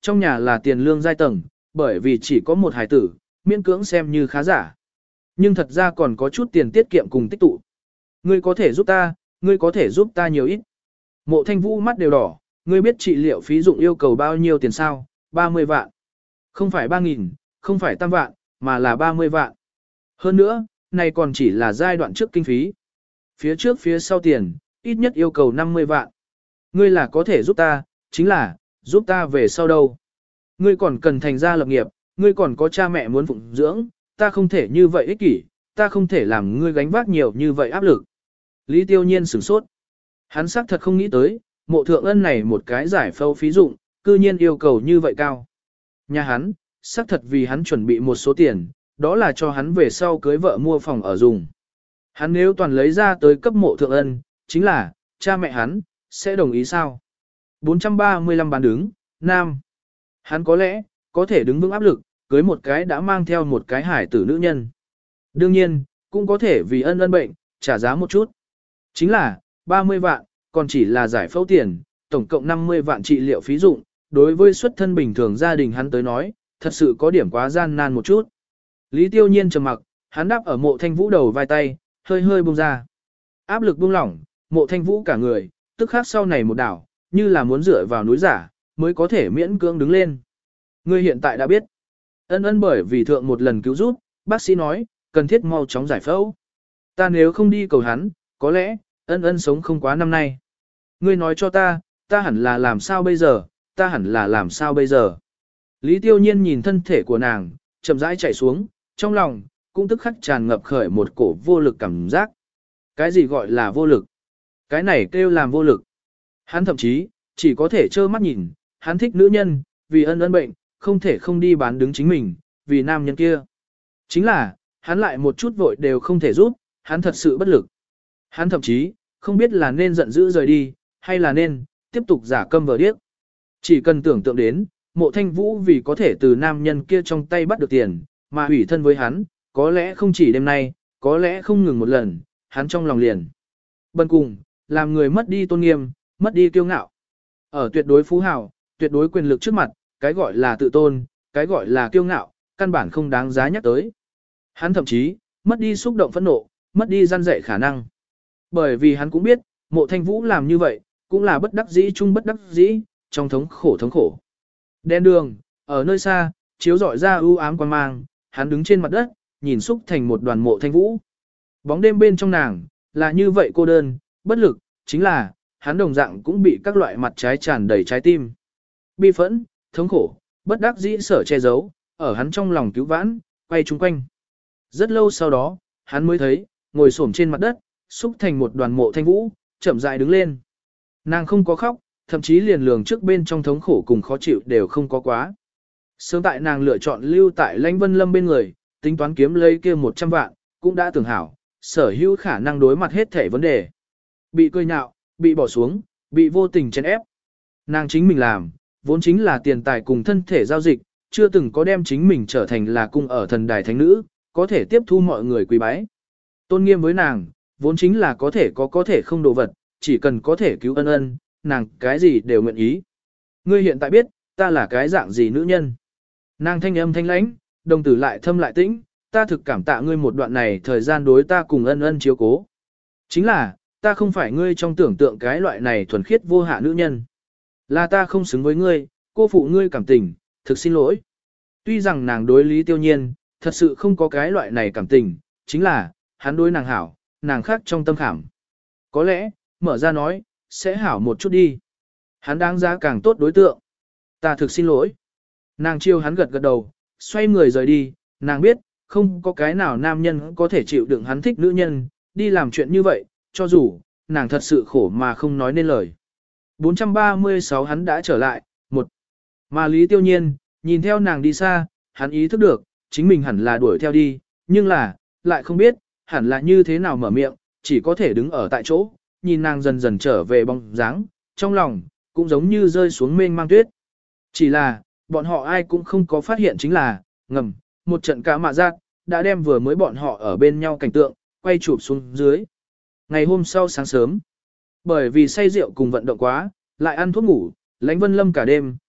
Trong nhà là tiền lương giai tầng, bởi vì chỉ có một hài tử, miễn cưỡng xem như khá giả. Nhưng thật ra còn có chút tiền tiết kiệm cùng tích tụ. Ngươi có thể giúp ta, ngươi có thể giúp ta nhiều ít. Mộ Thanh Vũ mắt đều đỏ, ngươi biết trị liệu phí dụng yêu cầu bao nhiêu tiền sao? ba mươi vạn. Không phải ba nghìn, không phải tam vạn, mà là ba mươi vạn. Hơn nữa, này còn chỉ là giai đoạn trước kinh phí. Phía trước phía sau tiền, ít nhất yêu cầu năm mươi vạn. Ngươi là có thể giúp ta, chính là, giúp ta về sau đâu. Ngươi còn cần thành gia lập nghiệp, ngươi còn có cha mẹ muốn phụng dưỡng, ta không thể như vậy ích kỷ, ta không thể làm ngươi gánh vác nhiều như vậy áp lực. Lý Tiêu Nhiên sửng sốt. Hắn xác thật không nghĩ tới, mộ thượng ân này một cái giải phẫu phí dụng, cư nhiên yêu cầu như vậy cao. Nhà hắn, xác thật vì hắn chuẩn bị một số tiền, đó là cho hắn về sau cưới vợ mua phòng ở dùng. Hắn nếu toàn lấy ra tới cấp mộ thượng ân, chính là, cha mẹ hắn, sẽ đồng ý sao? bốn trăm ba mươi lăm bán đứng, nam. Hắn có lẽ, có thể đứng vững áp lực, cưới một cái đã mang theo một cái hải tử nữ nhân. Đương nhiên, cũng có thể vì ân ân bệnh, trả giá một chút. Chính là, ba mươi vạn, còn chỉ là giải phẫu tiền, tổng cộng năm mươi vạn trị liệu phí dụng, đối với xuất thân bình thường gia đình hắn tới nói, thật sự có điểm quá gian nan một chút. Lý Tiêu Nhiên trầm mặc, hắn đáp ở mộ thanh vũ đầu vai tay, hơi hơi buông ra. Áp lực buông lỏng, mộ thanh vũ cả người, tức khác sau này một đảo, như là muốn dựa vào núi giả, mới có thể miễn cưỡng đứng lên. Ngươi hiện tại đã biết. Ân ân bởi vì thượng một lần cứu giúp, bác sĩ nói, cần thiết mau chóng giải phẫu. Ta nếu không đi cầu hắn, có lẽ, ân ân sống không quá năm nay. Ngươi nói cho ta, ta hẳn là làm sao bây giờ, ta hẳn là làm sao bây giờ. Lý Tiêu Nhiên nhìn thân thể của nàng, chậm rãi chạy xuống, trong lòng, cũng tức khắc tràn ngập khởi một cổ vô lực cảm giác. Cái gì gọi là vô lực? Cái này kêu làm vô lực. Hắn thậm chí, chỉ có thể trơ mắt nhìn, hắn thích nữ nhân, vì ân ân bệnh, không thể không đi bán đứng chính mình, vì nam nhân kia. Chính là, hắn lại một chút vội đều không thể giúp, hắn thật sự bất lực. Hắn thậm chí, không biết là nên giận dữ rời đi, hay là nên, tiếp tục giả câm vờ điếc. Chỉ cần tưởng tượng đến, mộ thanh vũ vì có thể từ nam nhân kia trong tay bắt được tiền, mà hủy thân với hắn, có lẽ không chỉ đêm nay, có lẽ không ngừng một lần, hắn trong lòng liền. Bần cùng, làm người mất đi tôn nghiêm, mất đi kiêu ngạo. Ở tuyệt đối phú hào, tuyệt đối quyền lực trước mặt, cái gọi là tự tôn, cái gọi là kiêu ngạo, căn bản không đáng giá nhắc tới. Hắn thậm chí, mất đi xúc động phẫn nộ, mất đi gian dạy khả năng. Bởi vì hắn cũng biết, mộ thanh vũ làm như vậy, cũng là bất đắc dĩ chung bất đắc dĩ, trong thống khổ thống khổ. Đen đường, ở nơi xa, chiếu rọi ra ưu ám quan mang, hắn đứng trên mặt đất, nhìn xúc thành một đoàn mộ thanh vũ. Bóng đêm bên trong nàng, là như vậy cô đơn, bất lực, chính là, hắn đồng dạng cũng bị các loại mặt trái tràn đầy trái tim. Bi phẫn, thống khổ, bất đắc dĩ sở che giấu, ở hắn trong lòng cứu vãn, quay chung quanh. Rất lâu sau đó, hắn mới thấy, ngồi xổm trên mặt đất, xúc thành một đoàn mộ thanh vũ, chậm rãi đứng lên. Nàng không có khóc, thậm chí liền lường trước bên trong thống khổ cùng khó chịu đều không có quá. Sớm tại nàng lựa chọn lưu tại Lãnh Vân Lâm bên người, tính toán kiếm lấy kia một trăm vạn, cũng đã tưởng hảo, sở hữu khả năng đối mặt hết thể vấn đề. Bị cười nhạo, bị bỏ xuống, bị vô tình chèn ép. Nàng chính mình làm, vốn chính là tiền tài cùng thân thể giao dịch, chưa từng có đem chính mình trở thành là cung ở thần đài thánh nữ, có thể tiếp thu mọi người quý bái. Tôn nghiêm với nàng, vốn chính là có thể có có thể không đồ vật, chỉ cần có thể cứu ân ân, nàng cái gì đều nguyện ý. Ngươi hiện tại biết, ta là cái dạng gì nữ nhân. Nàng thanh âm thanh lãnh, đồng tử lại thâm lại tĩnh, ta thực cảm tạ ngươi một đoạn này thời gian đối ta cùng ân ân chiếu cố. Chính là, ta không phải ngươi trong tưởng tượng cái loại này thuần khiết vô hạ nữ nhân. Là ta không xứng với ngươi, cô phụ ngươi cảm tình, thực xin lỗi. Tuy rằng nàng đối Lý Tiêu Nhiên, thật sự không có cái loại này cảm tình, chính là, hắn đối nàng hảo, nàng khác trong tâm khảm. Có lẽ, mở ra nói, sẽ hảo một chút đi. Hắn đáng giá càng tốt đối tượng. Ta thực xin lỗi. Nàng chiêu hắn gật gật đầu, xoay người rời đi, nàng biết, không có cái nào nam nhân có thể chịu đựng hắn thích nữ nhân, đi làm chuyện như vậy, cho dù, nàng thật sự khổ mà không nói nên lời. bốn trăm ba mươi sáu hắn đã trở lại, một. Mà Lý Tiêu Nhiên, nhìn theo nàng đi xa, hắn ý thức được, chính mình hẳn là đuổi theo đi, nhưng là, lại không biết, hẳn là như thế nào mở miệng, chỉ có thể đứng ở tại chỗ, nhìn nàng dần dần trở về bóng dáng, trong lòng, cũng giống như rơi xuống mênh mang tuyết. Chỉ là, bọn họ ai cũng không có phát hiện chính là, ngầm, một trận cá mạ giác, đã đem vừa mới bọn họ ở bên nhau cảnh tượng, quay chụp xuống dưới. Ngày hôm sau sáng sớm, bởi vì say rượu cùng vận động quá, lại ăn thuốc ngủ, Lãnh Vân Lâm cả đêm,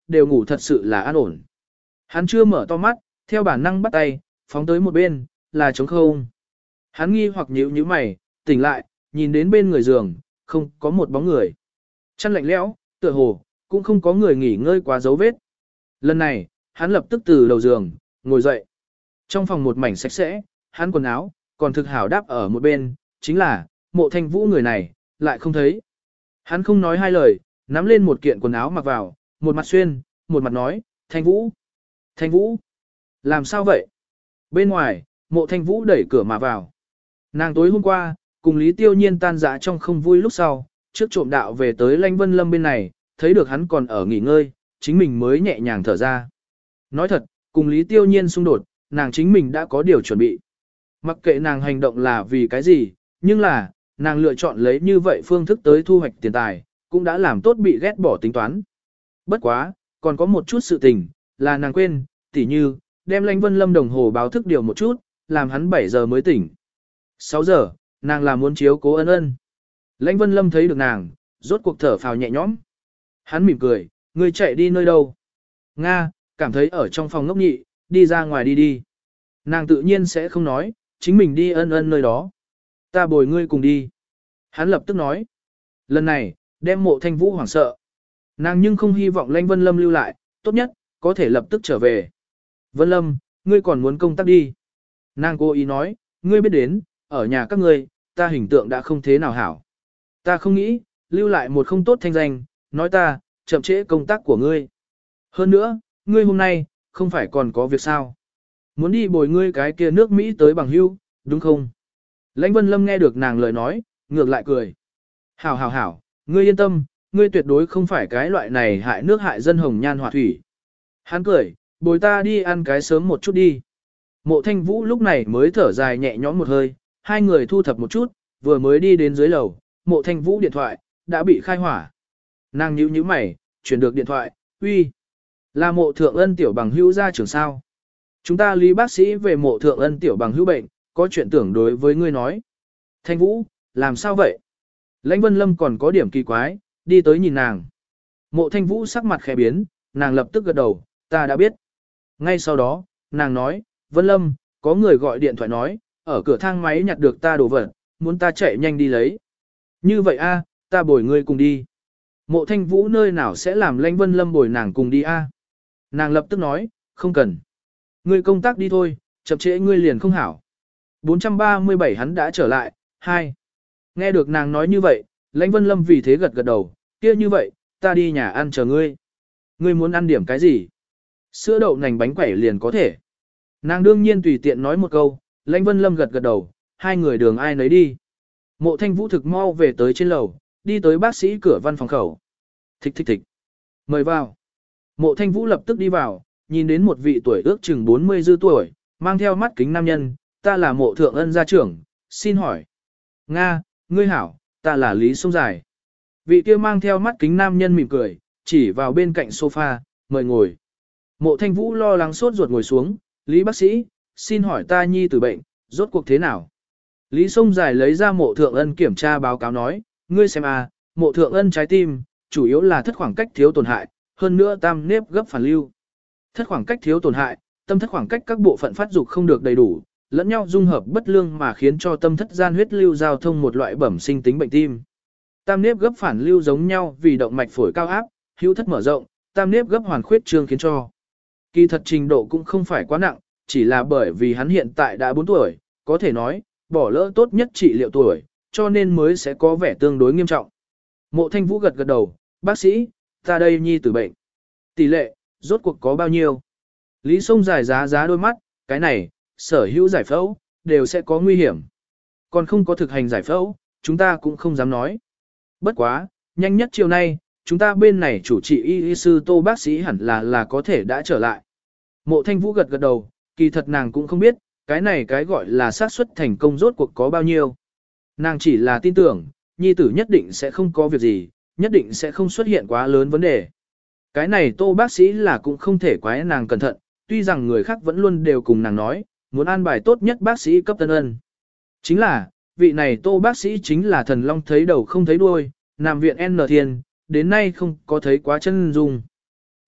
đều ngủ thật sự là an ổn. Hắn chưa mở to mắt, theo bản năng bắt tay, phóng tới một bên, là trống không. Hắn nghi hoặc nhíu nhíu mày, tỉnh lại, nhìn đến bên người giường, không có một bóng người. Chăn lạnh lẽo, tựa hồ, cũng không có người nghỉ ngơi quá dấu vết. Lần này, hắn lập tức từ đầu giường, ngồi dậy. Trong phòng một mảnh sạch sẽ, hắn quần áo, còn thực hảo đáp ở một bên, chính là, Mộ Thanh Vũ người này, lại không thấy. Hắn không nói hai lời, nắm lên một kiện quần áo mặc vào, một mặt xuyên, một mặt nói, Thanh Vũ, Thanh Vũ, làm sao vậy? Bên ngoài, Mộ Thanh Vũ đẩy cửa mà vào. Nàng tối hôm qua, cùng Lý Tiêu Nhiên tan dã trong không vui lúc sau, trước trộm đạo về tới Lãnh Vân Lâm bên này, thấy được hắn còn ở nghỉ ngơi, chính mình mới nhẹ nhàng thở ra. Nói thật, cùng Lý Tiêu Nhiên xung đột, nàng chính mình đã có điều chuẩn bị. Mặc kệ nàng hành động là vì cái gì, nhưng là, nàng lựa chọn lấy như vậy phương thức tới thu hoạch tiền tài, cũng đã làm tốt bị ghét bỏ tính toán. Bất quá, còn có một chút sự tình, là nàng quên, tỉ như, đem Lãnh Vân Lâm đồng hồ báo thức điều một chút, làm hắn bảy giờ mới tỉnh. sáu giờ, nàng là muốn chiếu cố ân ân. Lãnh Vân Lâm thấy được nàng, rốt cuộc thở phào nhẹ nhõm. Hắn mỉm cười, ngươi chạy đi nơi đâu? Nga, cảm thấy ở trong phòng ngốc nhị, đi ra ngoài đi đi. Nàng tự nhiên sẽ không nói, chính mình đi ân ân nơi đó. Ta bồi ngươi cùng đi. Hắn lập tức nói. Lần này, đem Mộ Thanh Vũ hoảng sợ. Nàng nhưng không hy vọng Lãnh Vân Lâm lưu lại, tốt nhất, có thể lập tức trở về. Vân Lâm, ngươi còn muốn công tác đi. Nàng cố ý nói, ngươi biết đến, ở nhà các ngươi, ta hình tượng đã không thế nào hảo. Ta không nghĩ, lưu lại một không tốt thanh danh, nói ta, chậm trễ công tác của ngươi. Hơn nữa, ngươi hôm nay, không phải còn có việc sao. Muốn đi bồi ngươi cái kia nước Mỹ tới bằng hưu, đúng không? Lãnh Vân Lâm nghe được nàng lời nói, ngược lại cười. Hảo hảo hảo, ngươi yên tâm, ngươi tuyệt đối không phải cái loại này hại nước hại dân hồng nhan họa thủy. Hắn cười, bồi ta đi ăn cái sớm một chút đi. Mộ Thanh Vũ lúc này mới thở dài nhẹ nhõm một hơi, hai người thu thập một chút, vừa mới đi đến dưới lầu, Mộ Thanh Vũ điện thoại, đã bị khai hỏa. Nàng nhíu nhíu mày, chuyển được điện thoại, uy, là Mộ Thượng Ân tiểu bằng hữu gia trưởng sao. Chúng ta Lý bác sĩ về Mộ Thượng Ân tiểu bằng hữu bệnh, có chuyện tưởng đối với ngươi nói. Thanh Vũ, làm sao vậy? Lãnh Vân Lâm còn có điểm kỳ quái, đi tới nhìn nàng. Mộ Thanh Vũ sắc mặt khẽ biến, nàng lập tức gật đầu, ta đã biết. Ngay sau đó, nàng nói, Vân Lâm, có người gọi điện thoại nói, ở cửa thang máy nhặt được ta đồ vật, muốn ta chạy nhanh đi lấy. Như vậy a, ta bồi ngươi cùng đi. Mộ Thanh Vũ nơi nào sẽ làm Lãnh Vân Lâm bồi nàng cùng đi a? Nàng lập tức nói, không cần. Ngươi công tác đi thôi, chậm trễ ngươi liền không hảo. bốn trăm ba mươi bảy hắn đã trở lại, hai. Nghe được nàng nói như vậy, Lãnh Vân Lâm vì thế gật gật đầu, kia như vậy, ta đi nhà ăn chờ ngươi. Ngươi muốn ăn điểm cái gì? Sữa đậu nành bánh quẩy liền có thể. Nàng đương nhiên tùy tiện nói một câu, Lãnh Vân Lâm gật gật đầu, hai người đường ai nấy đi. Mộ Thanh Vũ thực mau về tới trên lầu, đi tới bác sĩ cửa văn phòng khẩu. Thích thích thích. Mời vào. Mộ Thanh Vũ lập tức đi vào, nhìn đến một vị tuổi ước chừng bốn mươi dư tuổi, mang theo mắt kính nam nhân, ta là Mộ Thượng Ân gia trưởng, xin hỏi. Nga, ngươi hảo, ta là Lý Sông Dài. Vị kia mang theo mắt kính nam nhân mỉm cười, chỉ vào bên cạnh sofa, mời ngồi. Mộ Thanh Vũ lo lắng sốt ruột ngồi xuống, Lý bác sĩ, xin hỏi ta nhi tử bệnh, rốt cuộc thế nào? Lý Sông Dài lấy ra Mộ Thượng Ân kiểm tra báo cáo nói, ngươi xem à, Mộ Thượng Ân trái tim, chủ yếu là thất khoảng cách thiếu tổn hại, hơn nữa tam nếp gấp phản lưu. Thất khoảng cách thiếu tổn hại, tâm thất khoảng cách các bộ phận phát dục không được đầy đủ, lẫn nhau dung hợp bất lương mà khiến cho tâm thất gian huyết lưu giao thông một loại bẩm sinh tính bệnh tim. Tam nếp gấp phản lưu giống nhau vì động mạch phổi cao áp, hữu thất mở rộng, tam nếp gấp hoàn khuyết trương khiến cho. Kỳ thật trình độ cũng không phải quá nặng, chỉ là bởi vì hắn hiện tại đã bốn tuổi, có thể nói, bỏ lỡ tốt nhất trị liệu tuổi, cho nên mới sẽ có vẻ tương đối nghiêm trọng. Mộ Thanh Vũ gật gật đầu, bác sĩ, ta đây nhi tử bệnh. Tỷ lệ, rốt cuộc có bao nhiêu? Lý Sông Dài giá giá đôi mắt, cái này, sở hữu giải phẫu, đều sẽ có nguy hiểm. Còn không có thực hành giải phẫu, chúng ta cũng không dám nói. Bất quá, nhanh nhất chiều nay, chúng ta bên này chủ trị y, y sư Tô bác sĩ hẳn là là có thể đã trở lại. Mộ Thanh Vũ gật gật đầu, kỳ thật nàng cũng không biết, cái này cái gọi là xác suất thành công rốt cuộc có bao nhiêu. Nàng chỉ là tin tưởng, nhi tử nhất định sẽ không có việc gì, nhất định sẽ không xuất hiện quá lớn vấn đề. Cái này Tô bác sĩ là cũng không thể quái nàng cẩn thận, tuy rằng người khác vẫn luôn đều cùng nàng nói, muốn an bài tốt nhất bác sĩ cấp tân ân. Chính là, vị này Tô bác sĩ chính là thần long thấy đầu không thấy đuôi, nằm viện N Thiên, đến nay không có thấy quá chân dung.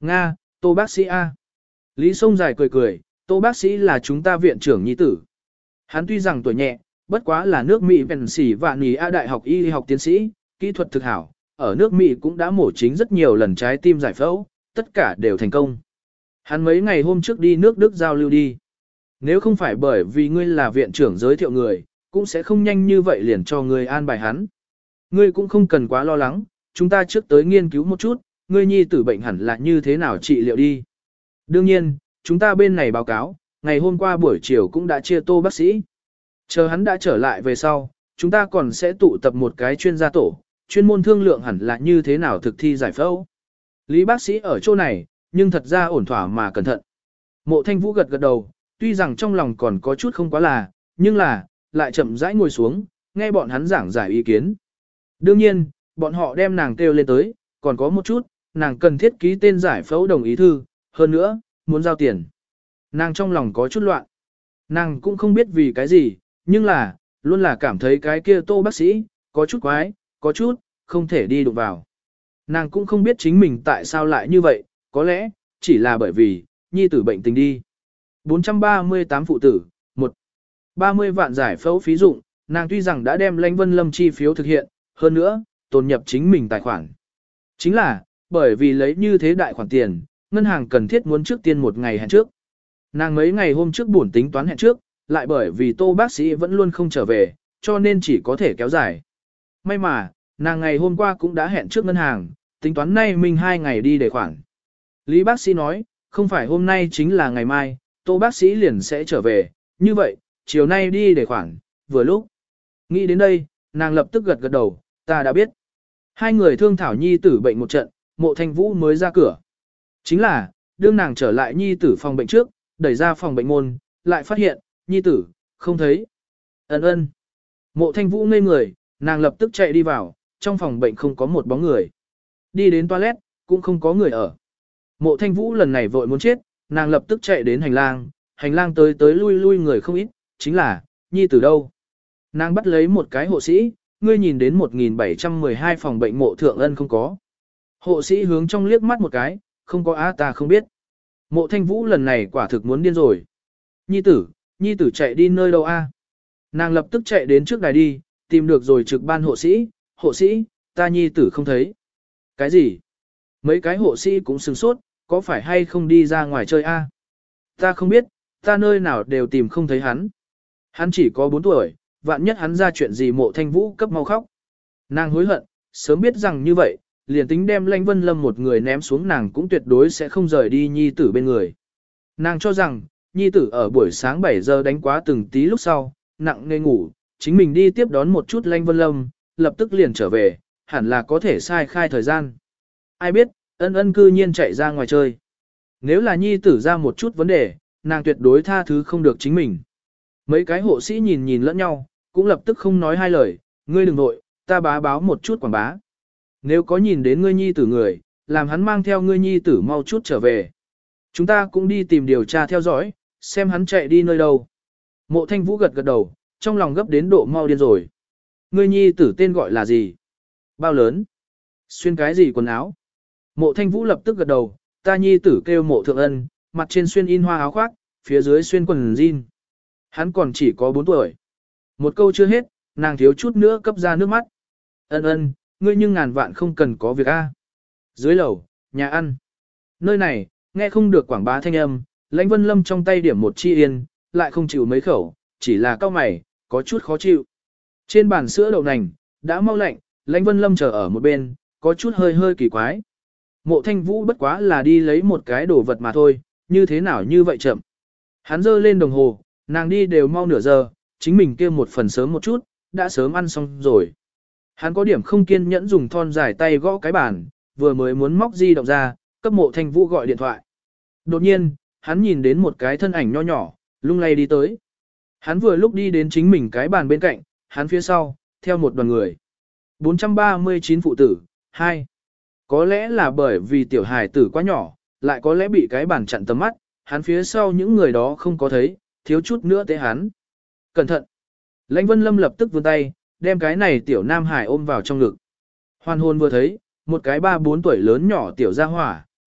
Nga, Tô bác sĩ A. Lý Sông Dài cười cười, Tô bác sĩ là chúng ta viện trưởng nhi tử. Hắn tuy rằng tuổi nhẹ, bất quá là nước Mỹ Vẹn Sỉ Vạn Nì A Đại học y học tiến sĩ, kỹ thuật thực hảo, ở nước Mỹ cũng đã mổ chính rất nhiều lần trái tim giải phẫu, tất cả đều thành công. Hắn mấy ngày hôm trước đi nước Đức giao lưu đi. Nếu không phải bởi vì ngươi là viện trưởng giới thiệu người, cũng sẽ không nhanh như vậy liền cho ngươi an bài hắn. Ngươi cũng không cần quá lo lắng, chúng ta trước tới nghiên cứu một chút, ngươi nhi tử bệnh hẳn là như thế nào trị liệu đi. Đương nhiên, chúng ta bên này báo cáo, ngày hôm qua buổi chiều cũng đã chia Tô bác sĩ. Chờ hắn đã trở lại về sau, chúng ta còn sẽ tụ tập một cái chuyên gia tổ, chuyên môn thương lượng hẳn là như thế nào thực thi giải phẫu. Lý bác sĩ ở chỗ này, nhưng thật ra ổn thỏa mà cẩn thận. Mộ Thanh Vũ gật gật đầu, tuy rằng trong lòng còn có chút không quá là, nhưng là, lại chậm rãi ngồi xuống, nghe bọn hắn giảng giải ý kiến. Đương nhiên, bọn họ đem nàng kêu lên tới, còn có một chút, nàng cần thiết ký tên giải phẫu đồng ý thư, hơn nữa, muốn giao tiền. Nàng trong lòng có chút loạn. Nàng cũng không biết vì cái gì, nhưng là, luôn là cảm thấy cái kia Tô bác sĩ, có chút quái, có chút, không thể đi đụng vào. Nàng cũng không biết chính mình tại sao lại như vậy, có lẽ, chỉ là bởi vì, nhi tử bệnh tình đi. bốn trăm ba mươi tám phụ tử, một ba mươi vạn giải phẫu phí dụng, nàng tuy rằng đã đem Lãnh Vân Lâm chi phiếu thực hiện, hơn nữa, tồn nhập chính mình tài khoản. Chính là, bởi vì lấy như thế đại khoản tiền, ngân hàng cần thiết muốn trước tiên một ngày hẹn trước. Nàng mấy ngày hôm trước buồn tính toán hẹn trước, lại bởi vì Tô bác sĩ vẫn luôn không trở về, cho nên chỉ có thể kéo dài. May mà, nàng ngày hôm qua cũng đã hẹn trước ngân hàng, tính toán nay mình hai ngày đi để khoản. Lý bác sĩ nói, không phải hôm nay chính là ngày mai, Tô bác sĩ liền sẽ trở về, như vậy, chiều nay đi để khoản, vừa lúc. Nghĩ đến đây, nàng lập tức gật gật đầu, ta đã biết. Hai người thương thảo nhi tử bệnh một trận, Mộ Thanh Vũ mới ra cửa. Chính là, đương nàng trở lại nhi tử phòng bệnh trước, đẩy ra phòng bệnh môn, lại phát hiện, nhi tử, không thấy. Ấn ơn. Mộ Thanh Vũ ngây người, nàng lập tức chạy đi vào, trong phòng bệnh không có một bóng người. Đi đến toilet, cũng không có người ở. Mộ Thanh Vũ lần này vội muốn chết, nàng lập tức chạy đến hành lang, hành lang tới tới lui lui người không ít, chính là, nhi tử đâu. Nàng bắt lấy một cái hộ sĩ, ngươi nhìn đến một nghìn bảy trăm mười hai phòng bệnh Mộ Thượng Ân không có. Hộ sĩ hướng trong liếc mắt một cái, không có á ta không biết. Mộ Thanh Vũ lần này quả thực muốn điên rồi. Nhi tử, nhi tử chạy đi nơi đâu a? Nàng lập tức chạy đến trước đài đi, tìm được rồi trực ban hộ sĩ, hộ sĩ, ta nhi tử không thấy. Cái gì? Mấy cái hộ sĩ cũng sửng sốt, có phải hay không đi ra ngoài chơi a? Ta không biết, ta nơi nào đều tìm không thấy hắn. Hắn chỉ có bốn tuổi, vạn nhất hắn ra chuyện gì Mộ Thanh Vũ cấp mau khóc. Nàng hối hận, sớm biết rằng như vậy, liền tính đem Lãnh Vân Lâm một người ném xuống nàng cũng tuyệt đối sẽ không rời đi nhi tử bên người. Nàng cho rằng, nhi tử ở buổi sáng bảy giờ đánh quá từng tí lúc sau, nặng nề ngủ, chính mình đi tiếp đón một chút Lãnh Vân Lâm, lập tức liền trở về, hẳn là có thể sai khai thời gian. Ai biết, ân ân cư nhiên chạy ra ngoài chơi. Nếu là nhi tử ra một chút vấn đề, nàng tuyệt đối tha thứ không được chính mình. Mấy cái hộ sĩ nhìn nhìn lẫn nhau, cũng lập tức không nói hai lời, ngươi đừng nội, ta bá báo một chút quảng bá. Nếu có nhìn đến ngươi nhi tử người, làm hắn mang theo ngươi nhi tử mau chút trở về. Chúng ta cũng đi tìm điều tra theo dõi, xem hắn chạy đi nơi đâu. Mộ Thanh Vũ gật gật đầu, trong lòng gấp đến độ mau điên rồi. Ngươi nhi tử tên gọi là gì? Bao lớn? Xuyên cái gì quần áo? Mộ Thanh Vũ lập tức gật đầu, ta nhi tử kêu Mộ Thượng Ân, mặt trên xuyên in hoa áo khoác, phía dưới xuyên quần jean. Hắn còn chỉ có bốn tuổi. Một câu chưa hết, nàng thiếu chút nữa cấp ra nước mắt. Ân ân, ngươi nhưng ngàn vạn không cần có việc a. Dưới lầu, nhà ăn. Nơi này, nghe không được quảng bá thanh âm, Lãnh Vân Lâm trong tay điểm một chi yên, lại không chịu mấy khẩu, chỉ là cao mày, có chút khó chịu. Trên bàn sữa đậu nành, đã mau lạnh, Lãnh Vân Lâm chờ ở một bên, có chút hơi hơi kỳ quái. Mộ Thanh Vũ bất quá là đi lấy một cái đồ vật mà thôi, như thế nào như vậy chậm. Hắn giơ lên đồng hồ, nàng đi đều mau nửa giờ, chính mình kia một phần sớm một chút, đã sớm ăn xong rồi. Hắn có điểm không kiên nhẫn dùng thon dài tay gõ cái bàn, vừa mới muốn móc di động ra, cấp Mộ Thanh Vũ gọi điện thoại. Đột nhiên, hắn nhìn đến một cái thân ảnh nho nhỏ, lung lay đi tới. Hắn vừa lúc đi đến chính mình cái bàn bên cạnh, hắn phía sau, theo một đoàn người. bốn trăm ba mươi chín phụ tử, hai. Có lẽ là bởi vì tiểu hài tử quá nhỏ, lại có lẽ bị cái bàn chặn tầm mắt, hắn phía sau những người đó không có thấy, thiếu chút nữa tế hắn. Cẩn thận! Lãnh Vân Lâm lập tức vươn tay, đem cái này tiểu nam hải ôm vào trong ngực. Hoàn hồn vừa thấy, một cái ba bốn tuổi lớn nhỏ tiểu gia hỏa,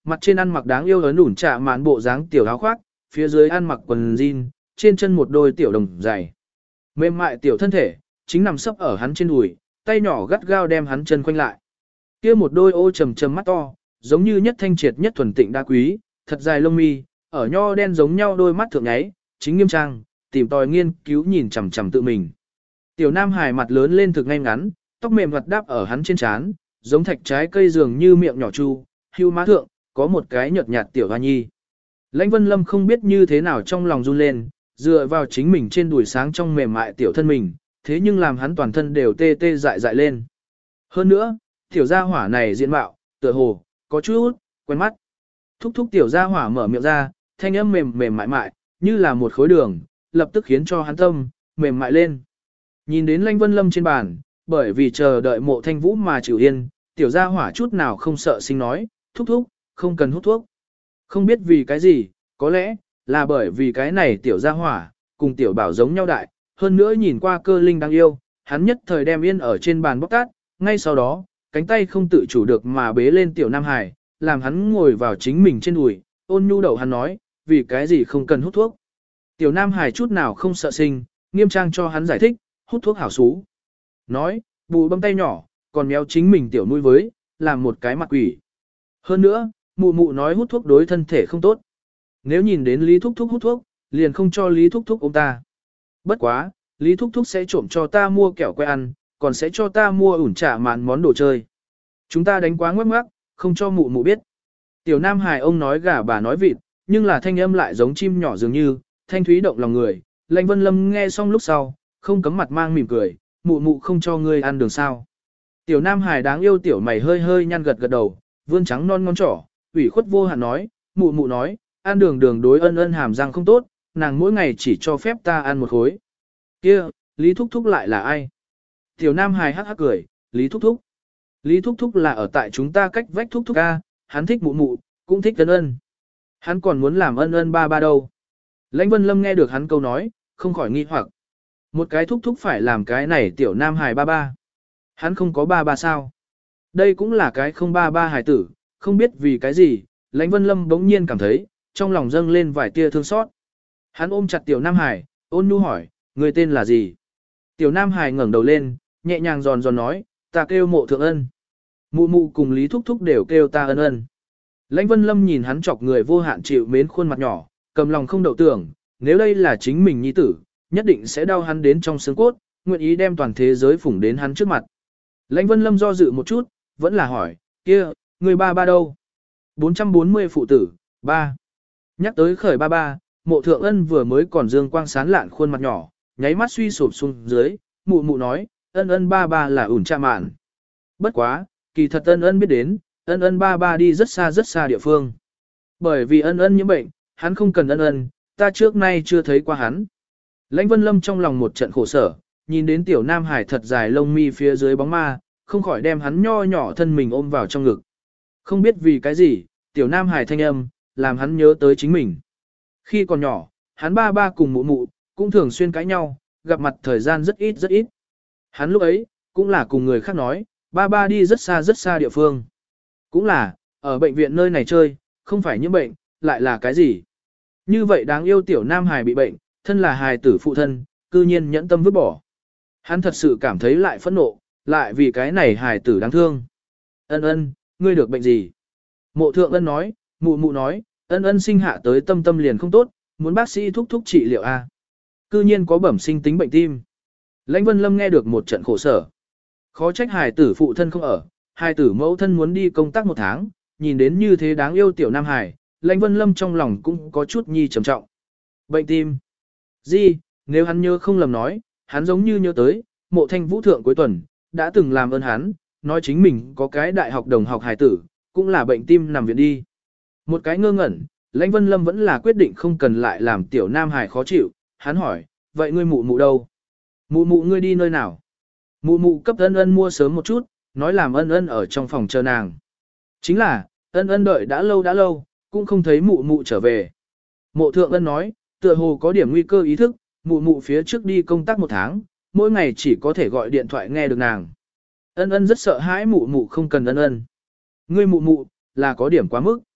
mặt trên ăn mặc đáng yêu ấn ủn trạ mạn bộ dáng tiểu áo khoác, phía dưới ăn mặc quần jean, trên chân một đôi tiểu đồng giày. Mềm mại tiểu thân thể, chính nằm sấp ở hắn trên đùi, tay nhỏ gắt gao đem hắn chân quanh lại. Kia một đôi ô trầm trầm mắt to, giống như nhất thanh triệt nhất thuần tịnh đa quý, thật dài lông mi, ở nho đen giống nhau đôi mắt thượng nháy, chính nghiêm trang, tìm tòi nghiên cứu nhìn chằm chằm tự mình. Tiểu Nam Hải mặt lớn lên thực ngay ngắn, tóc mềm hoạt đáp ở hắn trên trán, giống thạch trái cây dường như miệng nhỏ chu, hưu má thượng, có một cái nhợt nhạt tiểu hoa nhi. Lãnh Vân Lâm không biết như thế nào trong lòng run lên, dựa vào chính mình trên đùi sáng trong mềm mại tiểu thân mình, thế nhưng làm hắn toàn thân đều tê tê dại dại lên. Hơn nữa, tiểu gia hỏa này diện mạo, tựa hồ, có chút, quen mắt. Thúc thúc tiểu gia hỏa mở miệng ra, thanh âm mềm mềm mại mại, như là một khối đường, lập tức khiến cho hắn tâm, mềm mại lên. Nhìn đến Lãnh Vân Lâm trên bàn, bởi vì chờ đợi Mộ Thanh Vũ mà chịu yên, tiểu gia hỏa chút nào không sợ sinh nói, thúc thúc, không cần hút thuốc. Không biết vì cái gì, có lẽ, là bởi vì cái này tiểu gia hỏa, cùng tiểu bảo giống nhau đại, hơn nữa nhìn qua cơ linh đáng yêu, hắn nhất thời đem yên ở trên bàn bóc tát, ngay sau đó, cánh tay không tự chủ được mà bế lên tiểu Nam Hải, làm hắn ngồi vào chính mình trên đùi, ôn nhu đầu hắn nói, vì cái gì không cần hút thuốc. Tiểu Nam Hải chút nào không sợ sinh, nghiêm trang cho hắn giải thích, hút thuốc hảo xú. Nói, bù bấm tay nhỏ, còn méo chính mình tiểu nuôi với, làm một cái mặt quỷ. Hơn nữa, mụ mụ nói hút thuốc đối thân thể không tốt. Nếu nhìn đến Lý Thúc Thúc hút thuốc, liền không cho Lý Thúc Thúc ôm ta. Bất quá, Lý Thúc Thúc sẽ trộm cho ta mua kẹo que ăn, còn sẽ cho ta mua ủn trả mạn món đồ chơi. Chúng ta đánh quá ngoắc ngoắc, không cho mụ mụ biết. Tiểu Nam Hải ông nói gà bà nói vịt, nhưng là thanh âm lại giống chim nhỏ dường như, thanh thúy động lòng người. Lãnh Vân Lâm nghe xong lúc sau, không cấm mặt mang mỉm cười, mụ mụ không cho ngươi ăn đường sao. Tiểu Nam Hải đáng yêu tiểu mày hơi hơi nhăn gật gật đầu, vươn trắng non ngón trỏ, ủy khuất vô hạn nói, mụ mụ nói, ăn đường đường đối ân ân hàm răng không tốt, nàng mỗi ngày chỉ cho phép ta ăn một khối. Kia, Lý Thúc Thúc lại là ai? Tiểu Nam Hải hắc hắc cười, Lý Thúc Thúc. Lý Thúc Thúc là ở tại chúng ta cách vách Thúc Thúc ca, hắn thích mụ mụ, cũng thích ân ân. Hắn còn muốn làm ân ân ba ba đâu. Lãnh Vân Lâm nghe được hắn câu nói, không khỏi nghi hoặc. Một cái Thúc Thúc phải làm cái này tiểu Nam Hải ba ba. Hắn không có ba ba sao? Đây cũng là cái không ba ba hài tử, không biết vì cái gì, Lãnh Vân Lâm bỗng nhiên cảm thấy, trong lòng dâng lên vài tia thương xót. Hắn ôm chặt tiểu Nam Hải, ôn nhu hỏi, người tên là gì? Tiểu Nam Hải ngẩng đầu lên, nhẹ nhàng giòn giòn nói, ta kêu Mộ Thượng Ân. Mụ mụ cùng Lý Thúc Thúc đều kêu ta ân ân. Lãnh Vân Lâm nhìn hắn chọc người vô hạn chịu mến khuôn mặt nhỏ, cầm lòng không đậu tưởng, nếu đây là chính mình nhi tử, nhất định sẽ đau hắn đến trong xương cốt, nguyện ý đem toàn thế giới phủng đến hắn trước mặt. Lãnh Vân Lâm do dự một chút, vẫn là hỏi, kia, người ba ba đâu? bốn trăm bốn mươi phụ tử, ba. Nhắc tới khởi ba ba, Mộ Thượng Ân vừa mới còn dương quang sán lạn khuôn mặt nhỏ, nháy mắt suy sụp xuống dưới, mụ mụ nói, ân ân ba ba là ủn cha mạn. Bất quá, kỳ thật ân ân biết đến, ân ân ba ba đi rất xa rất xa địa phương. Bởi vì ân ân nhiễm bệnh, hắn không cần ân ân, ta trước nay chưa thấy qua hắn. Lãnh Vân Lâm trong lòng một trận khổ sở, nhìn đến tiểu Nam Hải thật dài lông mi phía dưới bóng ma, không khỏi đem hắn nho nhỏ thân mình ôm vào trong ngực. Không biết vì cái gì, tiểu Nam Hải thanh âm, làm hắn nhớ tới chính mình. Khi còn nhỏ, hắn ba ba cùng mụ mụ, cũng thường xuyên cãi nhau, gặp mặt thời gian rất ít rất ít. Hắn lúc ấy, cũng là cùng người khác nói, ba ba đi rất xa rất xa địa phương. Cũng là, ở bệnh viện nơi này chơi, không phải những bệnh, lại là cái gì. Như vậy đáng yêu tiểu Nam Hải bị bệnh, thân là hài tử phụ thân, cư nhiên nhẫn tâm vứt bỏ. Hắn thật sự cảm thấy lại phẫn nộ, lại vì cái này hài tử đáng thương. Ân ân, ngươi được bệnh gì? Mộ Thượng Ân nói, mụ mụ nói, ân ân sinh hạ tới tâm tâm liền không tốt, muốn bác sĩ thúc thúc trị liệu a. Cư nhiên có bẩm sinh tính bệnh tim. Lãnh Vân Lâm nghe được một trận khổ sở. Khó trách hài tử phụ thân không ở, hài tử mẫu thân muốn đi công tác một tháng, nhìn đến như thế đáng yêu tiểu Nam Hải, Lãnh Vân Lâm trong lòng cũng có chút nhi trầm trọng. Bệnh tim. Gì, nếu hắn nhớ không lầm nói, hắn giống như nhớ tới, Mộ Thanh Vũ thượng cuối tuần, đã từng làm ơn hắn, nói chính mình có cái đại học đồng học hài tử, cũng là bệnh tim nằm viện đi. Một cái ngơ ngẩn, Lãnh Vân Lâm vẫn là quyết định không cần lại làm tiểu Nam Hải khó chịu, hắn hỏi, vậy ngươi mụ mụ đâu? Mụ mụ ngươi đi nơi nào? Mụ mụ cấp ân ân mua sớm một chút, nói làm ân ân ở trong phòng chờ nàng. Chính là, ân ân đợi đã lâu đã lâu, cũng không thấy mụ mụ trở về. Mộ Thượng Ân nói, tựa hồ có điểm nguy cơ ý thức, mụ mụ phía trước đi công tác một tháng, mỗi ngày chỉ có thể gọi điện thoại nghe được nàng. Ân ân rất sợ hãi mụ mụ không cần ân ân. Ngươi mụ mụ, là có điểm quá mức.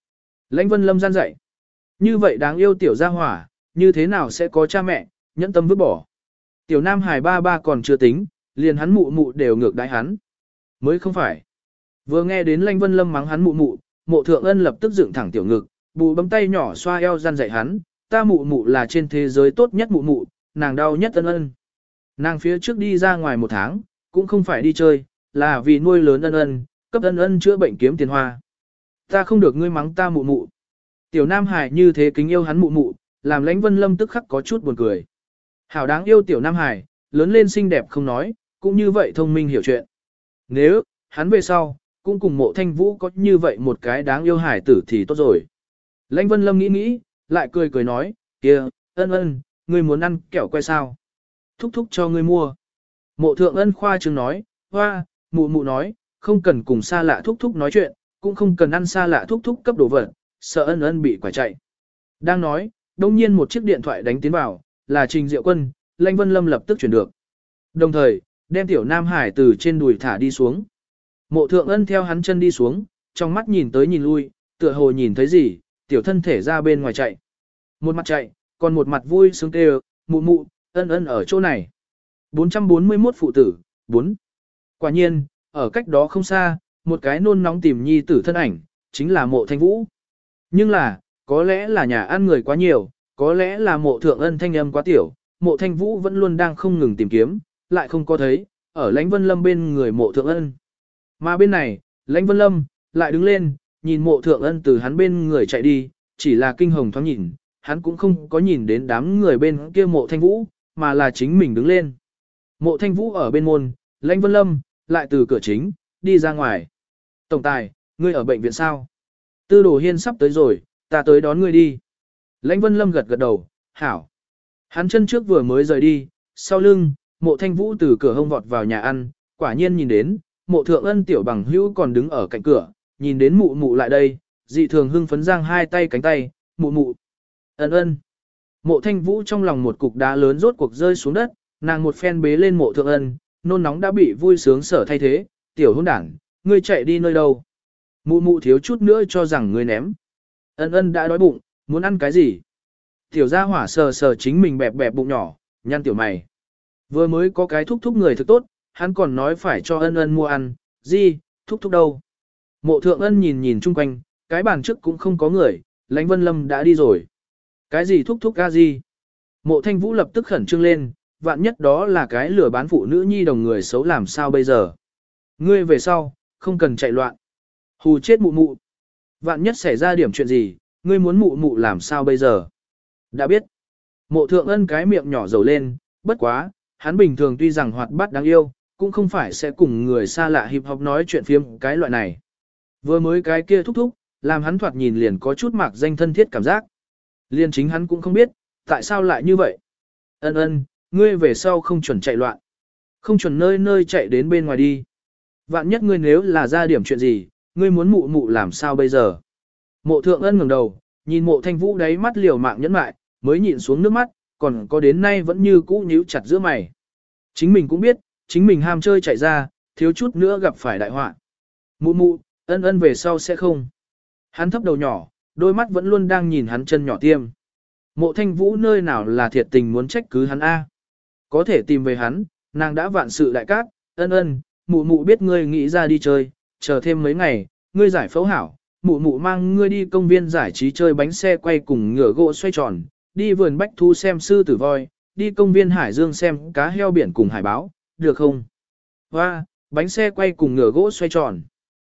Lãnh Vân Lâm gian dạy. Như vậy đáng yêu tiểu gia hỏa, như thế nào sẽ có cha mẹ, nhẫn tâm vứt bỏ. Tiểu Nam Hải ba ba còn chưa tính, liền hắn mụ mụ đều ngược đãi hắn. Mới không phải. Vừa nghe đến Lãnh Vân Lâm mắng hắn mụ mụ, Mộ Thượng Ân lập tức dựng thẳng tiểu ngực, bù bấm tay nhỏ xoa eo gian dạy hắn, ta mụ mụ là trên thế giới tốt nhất mụ mụ, nàng đau nhất Ân Ân. Nàng phía trước đi ra ngoài một tháng, cũng không phải đi chơi, là vì nuôi lớn Ân Ân, cấp Ân Ân chữa bệnh kiếm tiền hoa. Ta không được ngươi mắng ta mụ mụ. Tiểu Nam Hải như thế kính yêu hắn mụ mụ, làm Lãnh Vân Lâm tức khắc có chút buồn cười. Hảo đáng yêu tiểu Nam Hải, lớn lên xinh đẹp không nói, cũng như vậy thông minh hiểu chuyện. Nếu, hắn về sau, cũng cùng Mộ Thanh Vũ có như vậy một cái đáng yêu hải tử thì tốt rồi. Lãnh Vân Lâm nghĩ nghĩ, lại cười cười nói, kia, Ân Ân, ngươi muốn ăn kẹo que sao? Thúc thúc cho ngươi mua. Mộ Thượng Ân khoa trương nói, hoa, mụ mụ nói, không cần cùng xa lạ thúc thúc nói chuyện, cũng không cần ăn xa lạ thúc thúc cấp đồ vật, sợ Ân Ân bị quả chạy. Đang nói, đông nhiên một chiếc điện thoại đánh tiến vào, là Trình Diệu Quân, Lãnh Vân Lâm lập tức chuyển được. Đồng thời, đem tiểu Nam Hải từ trên đùi thả đi xuống. Mộ Thượng Ân theo hắn chân đi xuống, trong mắt nhìn tới nhìn lui, tựa hồ nhìn thấy gì, tiểu thân thể ra bên ngoài chạy. Một mặt chạy, còn một mặt vui sướng kêu, mụ mụ, Ân Ân ở chỗ này. bốn trăm bốn mươi mốt phụ tử, bốn. Quả nhiên, ở cách đó không xa, một cái nôn nóng tìm nhi tử thân ảnh, chính là Mộ Thanh Vũ. Nhưng là, có lẽ là nhà ăn người quá nhiều, có lẽ là Mộ Thượng Ân thanh âm quá tiểu, Mộ Thanh Vũ vẫn luôn đang không ngừng tìm kiếm, lại không có thấy, ở Lãnh Vân Lâm bên người Mộ Thượng Ân. Mà bên này, Lãnh Vân Lâm, lại đứng lên, nhìn Mộ Thượng Ân từ hắn bên người chạy đi, chỉ là kinh hồng thoáng nhìn, hắn cũng không có nhìn đến đám người bên kia Mộ Thanh Vũ, mà là chính mình đứng lên. Mộ Thanh Vũ ở bên môn, Lãnh Vân Lâm, lại từ cửa chính, đi ra ngoài. Tổng tài, ngươi ở bệnh viện sao? Tư Đồ Hiên sắp tới rồi, ta tới đón ngươi đi. Lãnh Vân Lâm gật gật đầu, hảo. Hắn chân trước vừa mới rời đi, sau lưng, Mộ Thanh Vũ từ cửa hông vọt vào nhà ăn, quả nhiên nhìn đến, Mộ Thượng Ân tiểu bằng hữu còn đứng ở cạnh cửa, nhìn đến mụ mụ lại đây, dị thường hưng phấn giang hai tay cánh tay, mụ mụ. Ân ân. Mộ Thanh Vũ trong lòng một cục đá lớn rốt cuộc rơi xuống đất, nàng một phen bế lên Mộ Thượng Ân, nôn nóng đã bị vui sướng sở thay thế, tiểu hôn đảng, ngươi chạy đi nơi đâu? Mụ mụ thiếu chút nữa cho rằng ngươi ném. Ân ân đã đói bụng, muốn ăn cái gì? Tiểu gia hỏa sờ sờ chính mình bẹp bẹp bụng nhỏ, nhăn tiểu mày. Vừa mới có cái thúc thúc người thực tốt, hắn còn nói phải cho ân ân mua ăn, gì, thúc thúc đâu? Mộ Thượng Ân nhìn nhìn chung quanh, cái bàn trước cũng không có người, Lãnh Vân Lâm đã đi rồi. Cái gì thúc thúc ca gì? Mộ Thanh Vũ lập tức khẩn trương lên, vạn nhất đó là cái lừa bán phụ nữ nhi đồng người xấu làm sao bây giờ? Ngươi về sau, không cần chạy loạn. Hù chết mụ mụ. Vạn nhất xảy ra điểm chuyện gì, ngươi muốn mụ mụ làm sao bây giờ? Đã biết. Mộ Thượng Ân cái miệng nhỏ dầu lên, bất quá, hắn bình thường tuy rằng hoạt bát đáng yêu, cũng không phải sẽ cùng người xa lạ hiệp học nói chuyện phiếm cái loại này. Vừa mới cái kia thúc thúc, làm hắn thoạt nhìn liền có chút mạc danh thân thiết cảm giác. Liền chính hắn cũng không biết, tại sao lại như vậy. Ân ân, ngươi về sau không chuẩn chạy loạn. Không chuẩn nơi nơi chạy đến bên ngoài đi. Vạn nhất ngươi nếu là ra điểm chuyện gì, ngươi muốn mụ mụ làm sao bây giờ. Mộ Thượng Ân ngẩng đầu, nhìn Mộ Thanh Vũ đáy mắt liều mạng nhẫn mại, mới nhịn xuống nước mắt, còn có đến nay vẫn như cũ nhíu chặt giữa mày. Chính mình cũng biết, chính mình ham chơi chạy ra, thiếu chút nữa gặp phải đại họa. Mụ mụ, ân ân về sau sẽ không. Hắn thấp đầu nhỏ, đôi mắt vẫn luôn đang nhìn hắn chân nhỏ tiêm. Mộ Thanh Vũ nơi nào là thiệt tình muốn trách cứ hắn A. Có thể tìm về hắn, nàng đã vạn sự đại cát, ân ân, mụ mụ biết ngươi nghĩ ra đi chơi, chờ thêm mấy ngày, ngươi giải phẫu hảo, mụ mụ mang ngươi đi công viên giải trí chơi bánh xe quay cùng ngựa gỗ xoay tròn, đi vườn bách thu xem sư tử voi, đi công viên hải dương xem cá heo biển cùng hải báo, được không? Hoa, bánh xe quay cùng ngựa gỗ xoay tròn,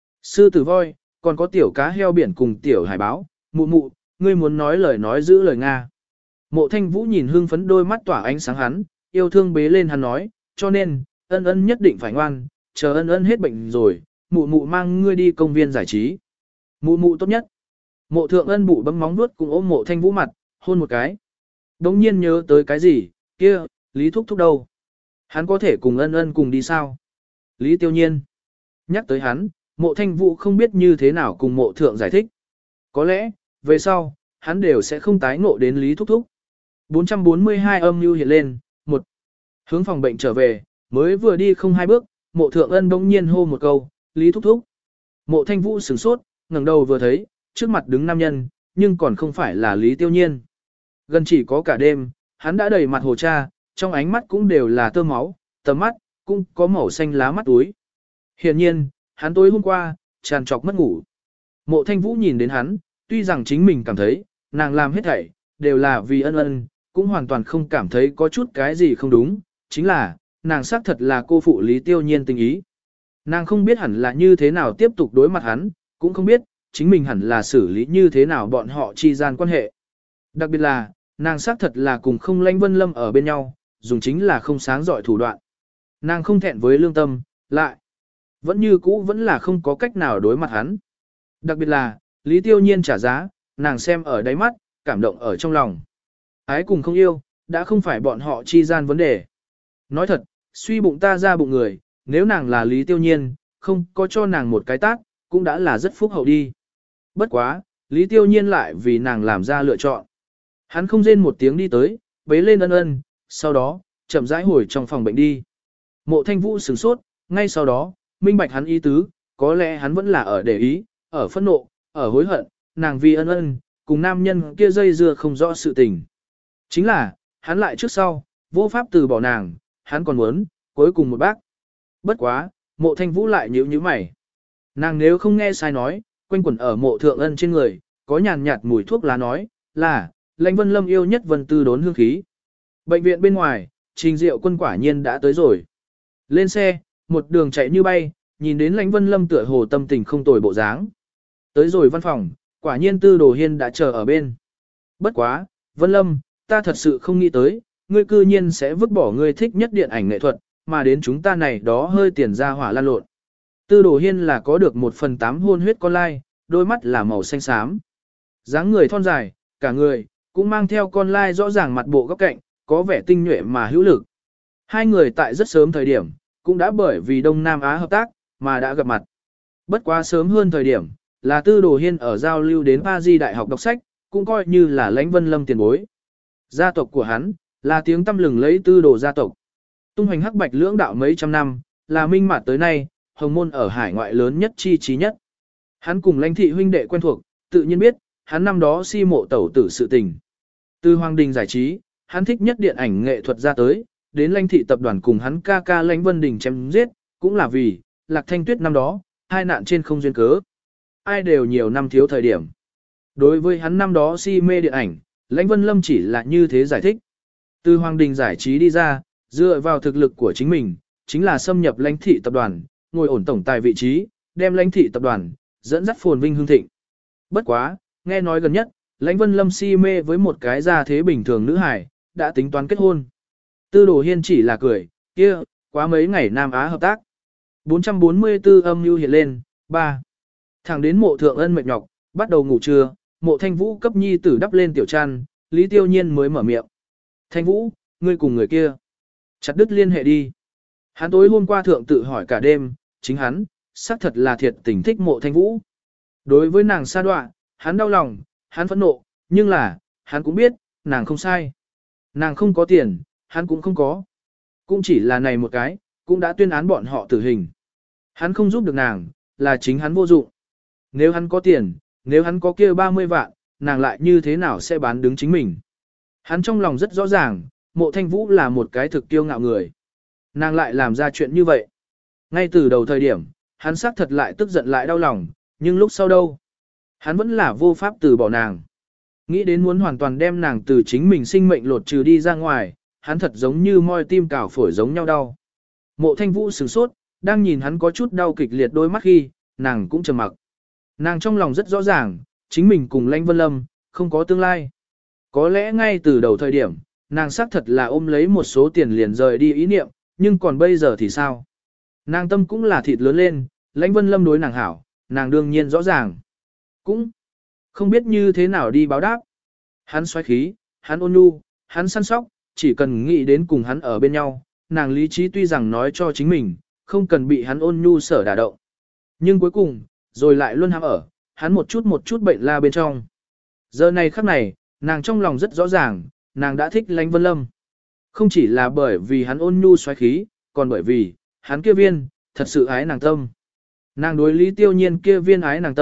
sư tử voi, còn có tiểu cá heo biển cùng tiểu hải báo, mụ mụ, ngươi muốn nói lời nói giữ lời Nga. Mộ Thanh Vũ nhìn hương phấn đôi mắt tỏa ánh sáng hắn, yêu thương bế lên hắn nói, cho nên, ân ân nhất định phải ngoan, chờ ân ân hết bệnh rồi, mụ mụ mang ngươi đi công viên giải trí. Mụ mụ tốt nhất. Mộ Thượng Ân bụ bấm móng vuốt cùng ôm Mộ Thanh Vũ mặt, hôn một cái. Đống nhiên nhớ tới cái gì, kia, Lý Thúc Thúc đâu? Hắn có thể cùng ân ân cùng đi sao? Lý Tiêu Nhiên. Nhắc tới hắn, Mộ Thanh Vũ không biết như thế nào cùng Mộ Thượng giải thích. Có lẽ, về sau, hắn đều sẽ không tái ngộ đến Lý Thúc Thúc. bốn trăm bốn mươi hai âm mưu hiện lên, một. Hướng phòng bệnh trở về, mới vừa đi không hai bước, Mộ Thượng Ân bỗng nhiên hô một câu, Lý Thúc Thúc. Mộ Thanh Vũ sửng sốt, ngẩng đầu vừa thấy, trước mặt đứng nam nhân, nhưng còn không phải là Lý Tiêu Nhiên. Gần chỉ có cả đêm, hắn đã đầy mặt hồ cha, trong ánh mắt cũng đều là tơ máu, tầm mắt, cũng có màu xanh lá mắt túi. Hiển nhiên, hắn tối hôm qua, tràn trọc mất ngủ. Mộ Thanh Vũ nhìn đến hắn, tuy rằng chính mình cảm thấy, nàng làm hết thảy, đều là vì ân ân, cũng hoàn toàn không cảm thấy có chút cái gì không đúng, chính là, nàng xác thật là cô phụ Lý Tiêu Nhiên tình ý. Nàng không biết hẳn là như thế nào tiếp tục đối mặt hắn, cũng không biết, chính mình hẳn là xử lý như thế nào bọn họ chi gian quan hệ. Đặc biệt là, nàng xác thật là cùng không Lãnh Vân Lâm ở bên nhau, dùng chính là không sáng giỏi thủ đoạn. Nàng không thẹn với lương tâm, lại, vẫn như cũ vẫn là không có cách nào đối mặt hắn. Đặc biệt là, Lý Tiêu Nhiên trả giá, nàng xem ở đáy mắt, cảm động ở trong lòng. Ái cùng không yêu, đã không phải bọn họ chi gian vấn đề. Nói thật, suy bụng ta ra bụng người, nếu nàng là Lý Tiêu Nhiên, không có cho nàng một cái tát, cũng đã là rất phúc hậu đi. Bất quá, Lý Tiêu Nhiên lại vì nàng làm ra lựa chọn. Hắn không rên một tiếng đi tới, bế lên ân ân, sau đó, chậm rãi hồi trong phòng bệnh đi. Mộ Thanh Vũ sửng sốt, ngay sau đó, minh bạch hắn ý tứ, có lẽ hắn vẫn là ở để ý, ở phẫn nộ, ở hối hận, nàng vì ân ân, cùng nam nhân kia dây dưa không rõ sự tình. Chính là, hắn lại trước sau, vô pháp từ bỏ nàng, hắn còn muốn, cuối cùng một bác. Bất quá, Mộ Thanh Vũ lại nhíu nhíu mày. Nàng nếu không nghe sai nói, quanh quẩn ở mộ thượng ân trên người, có nhàn nhạt mùi thuốc lá nói, là, Lãnh Vân Lâm yêu nhất Vân Tư đốn hương khí. Bệnh viện bên ngoài, Trình Diệu Quân quả nhiên đã tới rồi. Lên xe, một đường chạy như bay, nhìn đến Lãnh Vân Lâm tựa hồ tâm tình không tồi bộ dáng. Tới rồi văn phòng, quả nhiên Tư Đồ Hiên đã chờ ở bên. Bất quá, Vân Lâm, ta thật sự không nghĩ tới, ngươi cư nhiên sẽ vứt bỏ ngươi thích nhất điện ảnh nghệ thuật, mà đến chúng ta này đó hơi tiền ra hỏa lan lộn. Tư Đồ Hiên là có được một phần tám hôn huyết con lai, đôi mắt là màu xanh xám. dáng người thon dài, cả người, cũng mang theo con lai rõ ràng mặt bộ góc cạnh, có vẻ tinh nhuệ mà hữu lực. Hai người tại rất sớm thời điểm, cũng đã bởi vì Đông Nam Á hợp tác, mà đã gặp mặt. Bất quá sớm hơn thời điểm, là Tư Đồ Hiên ở giao lưu đến Paris Đại học đọc sách, cũng coi như là Lãnh Vân Lâm tiền bối. Gia tộc của hắn, là tiếng tăm lừng lấy Tư Đồ gia tộc. Tung hoành hắc bạch lưỡng đạo mấy trăm năm, là minh mạt tới nay, hồng môn ở hải ngoại lớn nhất chi trí nhất. Hắn cùng Lãnh thị huynh đệ quen thuộc, tự nhiên biết, hắn năm đó si mộ tẩu tử sự tình. Từ Hoàng Đình giải trí, hắn thích nhất điện ảnh nghệ thuật ra tới, đến Lãnh thị tập đoàn cùng hắn ca ca Lãnh Vân Đình chém giết, cũng là vì, Lạc Thanh Tuyết năm đó, hai nạn trên không duyên cớ. Ai đều nhiều năm thiếu thời điểm. Đối với hắn năm đó si mê điện ảnh, Lãnh Vân Lâm chỉ là như thế giải thích. Từ Hoàng Đình giải trí đi ra, dựa vào thực lực của chính mình, chính là xâm nhập Lãnh thị tập đoàn, ngồi ổn tổng tài vị trí, đem Lãnh thị tập đoàn, dẫn dắt phồn vinh hương thịnh. Bất quá, nghe nói gần nhất, Lãnh Vân Lâm si mê với một cái gia thế bình thường nữ hài, đã tính toán kết hôn. Tư Đồ Hiên chỉ là cười, kia, quá mấy ngày Nam Á hợp tác. bốn trăm bốn mươi tư âm mưu hiện lên, ba. Thẳng đến mộ thượng ân mệt nhọc, bắt đầu ngủ trưa, mộ Thanh Vũ cấp nhi tử đắp lên tiểu chăn, Lý Tiêu Nhiên mới mở miệng. Thanh Vũ, ngươi cùng người kia. Chặt đứt liên hệ đi. Hắn tối hôm qua thượng tự hỏi cả đêm, chính hắn, xác thật là thiệt tình thích mộ Thanh Vũ. Đối với nàng sa đoạ, hắn đau lòng, hắn phẫn nộ, nhưng là, hắn cũng biết, nàng không sai. Nàng không có tiền, hắn cũng không có. Cũng chỉ là này một cái, cũng đã tuyên án bọn họ tử hình. Hắn không giúp được nàng, là chính hắn vô dụng. Nếu hắn có tiền, nếu hắn có kia ba mươi vạn, nàng lại như thế nào sẽ bán đứng chính mình. Hắn trong lòng rất rõ ràng, mộ Thanh Vũ là một cái thực kiêu ngạo người. Nàng lại làm ra chuyện như vậy. Ngay từ đầu thời điểm, hắn xác thật lại tức giận lại đau lòng, nhưng lúc sau đâu? Hắn vẫn là vô pháp từ bỏ nàng. Nghĩ đến muốn hoàn toàn đem nàng từ chính mình sinh mệnh lột trừ đi ra ngoài, hắn thật giống như moi tim cào phổi giống nhau đau. Mộ Thanh Vũ sửng sốt, đang nhìn hắn có chút đau kịch liệt đôi mắt khi, nàng cũng trầm mặc. Nàng trong lòng rất rõ ràng, chính mình cùng Lãnh Vân Lâm, không có tương lai. Có lẽ ngay từ đầu thời điểm, nàng xác thật là ôm lấy một số tiền liền rời đi ý niệm, nhưng còn bây giờ thì sao? Nàng tâm cũng là thịt lớn lên, Lãnh Vân Lâm đối nàng hảo, nàng đương nhiên rõ ràng. Cũng không biết như thế nào đi báo đáp. Hắn xoáy khí, hắn ôn nhu, hắn săn sóc, chỉ cần nghĩ đến cùng hắn ở bên nhau, nàng lý trí tuy rằng nói cho chính mình, không cần bị hắn ôn nhu sở đả động. Nhưng cuối cùng, rồi lại luôn hãm ở, hắn một chút một chút bệnh la bên trong. Giờ này khắc này, nàng trong lòng rất rõ ràng, nàng đã thích Lãnh Vân Lâm. Không chỉ là bởi vì hắn ôn nhu xoáy khí, còn bởi vì, hắn kia viên, thật sự ái nàng tâm. Nàng đối Lý Tiêu Nhiên kia viên ái nàng tâm,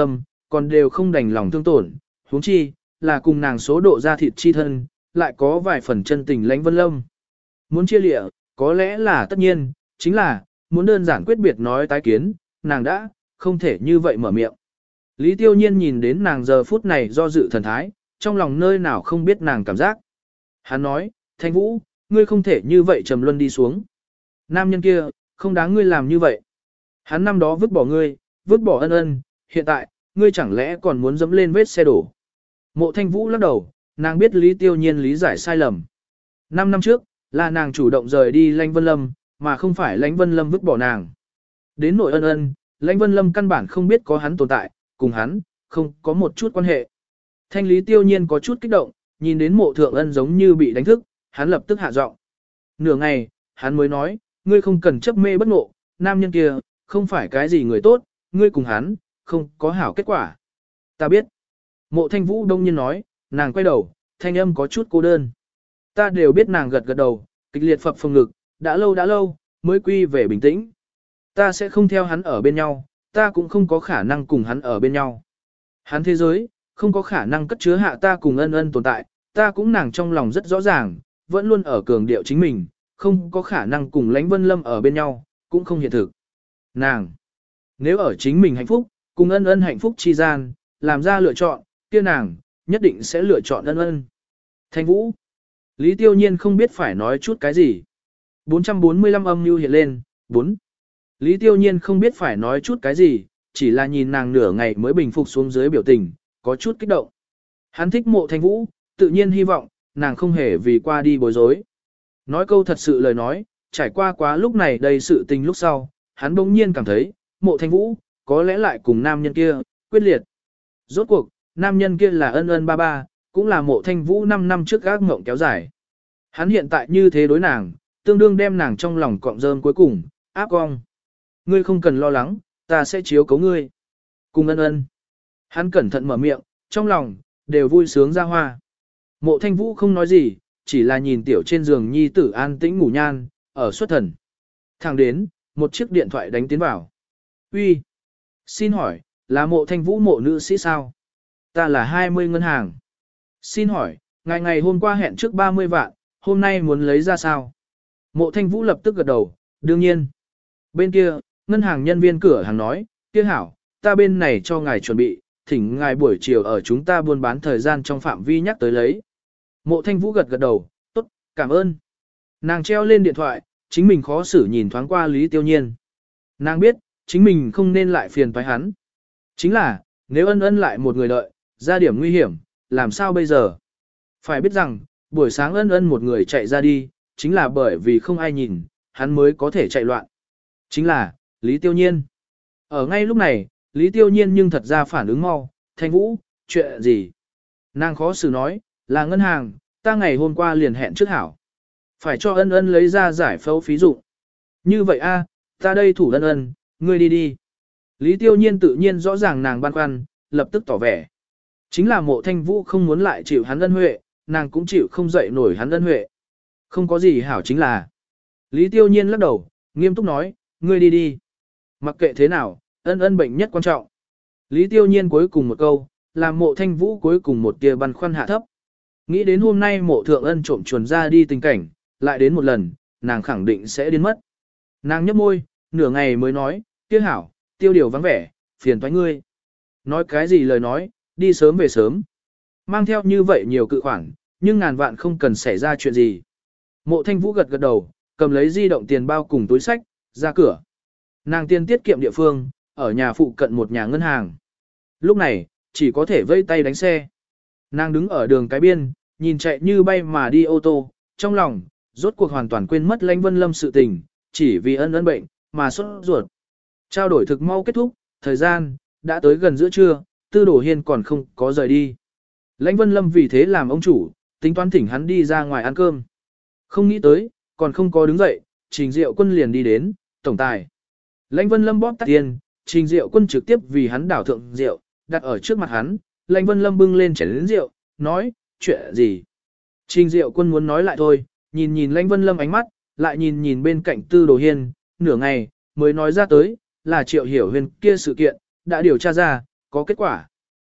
còn đều không đành lòng thương tổn, huống chi, là cùng nàng số độ ra thịt chi thân, lại có vài phần chân tình lãnh Vân Lâm. Muốn chia lịa, có lẽ là tất nhiên, chính là, muốn đơn giản quyết biệt nói tái kiến, nàng đã, không thể như vậy mở miệng. Lý Tiêu Nhiên nhìn đến nàng giờ phút này do dự thần thái, trong lòng nơi nào không biết nàng cảm giác. Hắn nói, Thanh Vũ, ngươi không thể như vậy trầm luân đi xuống. Nam nhân kia, không đáng ngươi làm như vậy. Hắn năm đó vứt bỏ ngươi, vứt bỏ ân ân, hiện tại, ngươi chẳng lẽ còn muốn dẫm lên vết xe đổ. Mộ Thanh Vũ lắc đầu, nàng biết Lý Tiêu Nhiên lý giải sai lầm. Năm năm trước, là nàng chủ động rời đi Lãnh Vân Lâm, mà không phải Lãnh Vân Lâm vứt bỏ nàng. Đến nội ân ân, Lãnh Vân Lâm căn bản không biết có hắn tồn tại, cùng hắn, không có một chút quan hệ. Thanh Lý Tiêu Nhiên có chút kích động, nhìn đến mộ thượng ân giống như bị đánh thức, hắn lập tức hạ giọng. Nửa ngày, hắn mới nói, ngươi không cần chấp mê bất ngộ, nam nhân kia, không phải cái gì người tốt, ngươi cùng hắn, không có hảo kết quả. Ta biết. Mộ Thanh Vũ đông nhiên nói, nàng quay đầu, thanh âm có chút cô đơn. Ta đều biết nàng gật gật đầu, kịch liệt phập phồng ngực, đã lâu đã lâu, mới quy về bình tĩnh. Ta sẽ không theo hắn ở bên nhau, ta cũng không có khả năng cùng hắn ở bên nhau. Hắn thế giới, không có khả năng cất chứa hạ ta cùng ân ân tồn tại, ta cũng nàng trong lòng rất rõ ràng, vẫn luôn ở cường điệu chính mình, không có khả năng cùng Lãnh Vân Lâm ở bên nhau, cũng không hiện thực. Nàng, nếu ở chính mình hạnh phúc, cùng ân ân hạnh phúc chi gian, làm ra lựa chọn, kia nàng, nhất định sẽ lựa chọn ân ân. Thanh Vũ, Lý Tiêu Nhiên không biết phải nói chút cái gì. bốn trăm bốn mươi lăm âm mưu hiện lên, bốn. Lý Tiêu Nhiên không biết phải nói chút cái gì, chỉ là nhìn nàng nửa ngày mới bình phục xuống dưới biểu tình, có chút kích động. Hắn thích Mộ Thanh Vũ, tự nhiên hy vọng, nàng không hề vì qua đi bối rối. Nói câu thật sự lời nói, trải qua quá lúc này đầy sự tình lúc sau, hắn bỗng nhiên cảm thấy, Mộ Thanh Vũ, có lẽ lại cùng nam nhân kia, quyết liệt. Rốt cuộc, nam nhân kia là ân ân ba ba, cũng là Mộ Thanh Vũ năm năm trước gác ngộng kéo dài. Hắn hiện tại như thế đối nàng, tương đương đem nàng trong lòng cọng rơm cuối cùng, áp cong. Ngươi không cần lo lắng, ta sẽ chiếu cấu ngươi. Cùng ân ân. Hắn cẩn thận mở miệng, trong lòng, đều vui sướng ra hoa. Mộ Thanh Vũ không nói gì, chỉ là nhìn tiểu trên giường nhi tử an tĩnh ngủ nhan, ở xuất thần. Thẳng đến, một chiếc điện thoại đánh tiến vào. Uy, xin hỏi, là Mộ Thanh Vũ mộ nữ sĩ sao? Ta là hai mươi ngân hàng. Xin hỏi, ngày ngày hôm qua hẹn trước ba mươi vạn, hôm nay muốn lấy ra sao? Mộ Thanh Vũ lập tức gật đầu, đương nhiên. Bên kia, ngân hàng nhân viên cửa hàng nói, kia hảo, ta bên này cho ngài chuẩn bị, thỉnh ngài buổi chiều ở chúng ta buôn bán thời gian trong phạm vi nhắc tới lấy. Mộ Thanh Vũ gật gật đầu, tốt, cảm ơn. Nàng treo lên điện thoại, chính mình khó xử nhìn thoáng qua Lý Tiêu Nhiên. Nàng biết, chính mình không nên lại phiền toái hắn. Chính là, nếu ân ân lại một người đợi, ra điểm nguy hiểm, làm sao bây giờ? Phải biết rằng, buổi sáng ân ân một người chạy ra đi, chính là bởi vì không ai nhìn, hắn mới có thể chạy loạn. Chính là, Lý Tiêu Nhiên. Ở ngay lúc này, Lý Tiêu Nhiên nhưng thật ra phản ứng mau, Thanh Vũ, chuyện gì? Nàng khó xử nói, là ngân hàng, ta ngày hôm qua liền hẹn trước hảo. Phải cho ân ân lấy ra giải phẫu phí dụng. Như vậy a, ta đây thủ ân ân, ngươi đi đi. Lý Tiêu Nhiên tự nhiên rõ ràng nàng băn khoăn, lập tức tỏ vẻ. Chính là Mộ Thanh Vũ không muốn lại chịu hắn ân huệ, nàng cũng chịu không dậy nổi hắn ân huệ. Không có gì hảo chính là. Lý Tiêu Nhiên lắc đầu, nghiêm túc nói, ngươi đi đi. Mặc kệ thế nào, ân ân bệnh nhất quan trọng. Lý Tiêu Nhiên cuối cùng một câu, làm Mộ Thanh Vũ cuối cùng một tia băn khoăn hạ thấp. Nghĩ đến hôm nay Mộ Thượng Ân trộm chuồn ra đi tình cảnh, lại đến một lần, nàng khẳng định sẽ điên mất. Nàng nhấp môi, nửa ngày mới nói, kia hảo, Tiêu điều vắng vẻ, phiền toái ngươi. Nói cái gì lời nói, đi sớm về sớm. Mang theo như vậy nhiều cự khoản, nhưng ngàn vạn không cần xảy ra chuyện gì. Mộ Thanh Vũ gật gật đầu, cầm lấy di động tiền bao cùng túi sách, ra cửa. Nàng tiền tiết kiệm địa phương, ở nhà phụ cận một nhà ngân hàng. Lúc này, chỉ có thể vây tay đánh xe. Nàng đứng ở đường cái biên, nhìn chạy như bay mà đi ô tô, trong lòng, rốt cuộc hoàn toàn quên mất Lãnh Vân Lâm sự tình, chỉ vì ân ân bệnh, mà sốt ruột. Trao đổi thực mau kết thúc, thời gian, đã tới gần giữa trưa, Tư Đồ Hiên còn không có rời đi. Lãnh Vân Lâm vì thế làm ông chủ, tính toán thỉnh hắn đi ra ngoài ăn cơm. Không nghĩ tới, còn không có đứng dậy, Trình Diệu Quân liền đi đến, tổng tài. Lãnh Vân Lâm bóp tắt tiền, Trình Diệu Quân trực tiếp vì hắn đảo thượng rượu, đặt ở trước mặt hắn, Lãnh Vân Lâm bưng lên chén rượu, nói, chuyện gì? Trình Diệu Quân muốn nói lại thôi, nhìn nhìn Lãnh Vân Lâm ánh mắt, lại nhìn nhìn bên cạnh Tư Đồ Hiên, nửa ngày, mới nói ra tới, là Triệu Hiểu Huyền kia sự kiện, đã điều tra ra, có kết quả.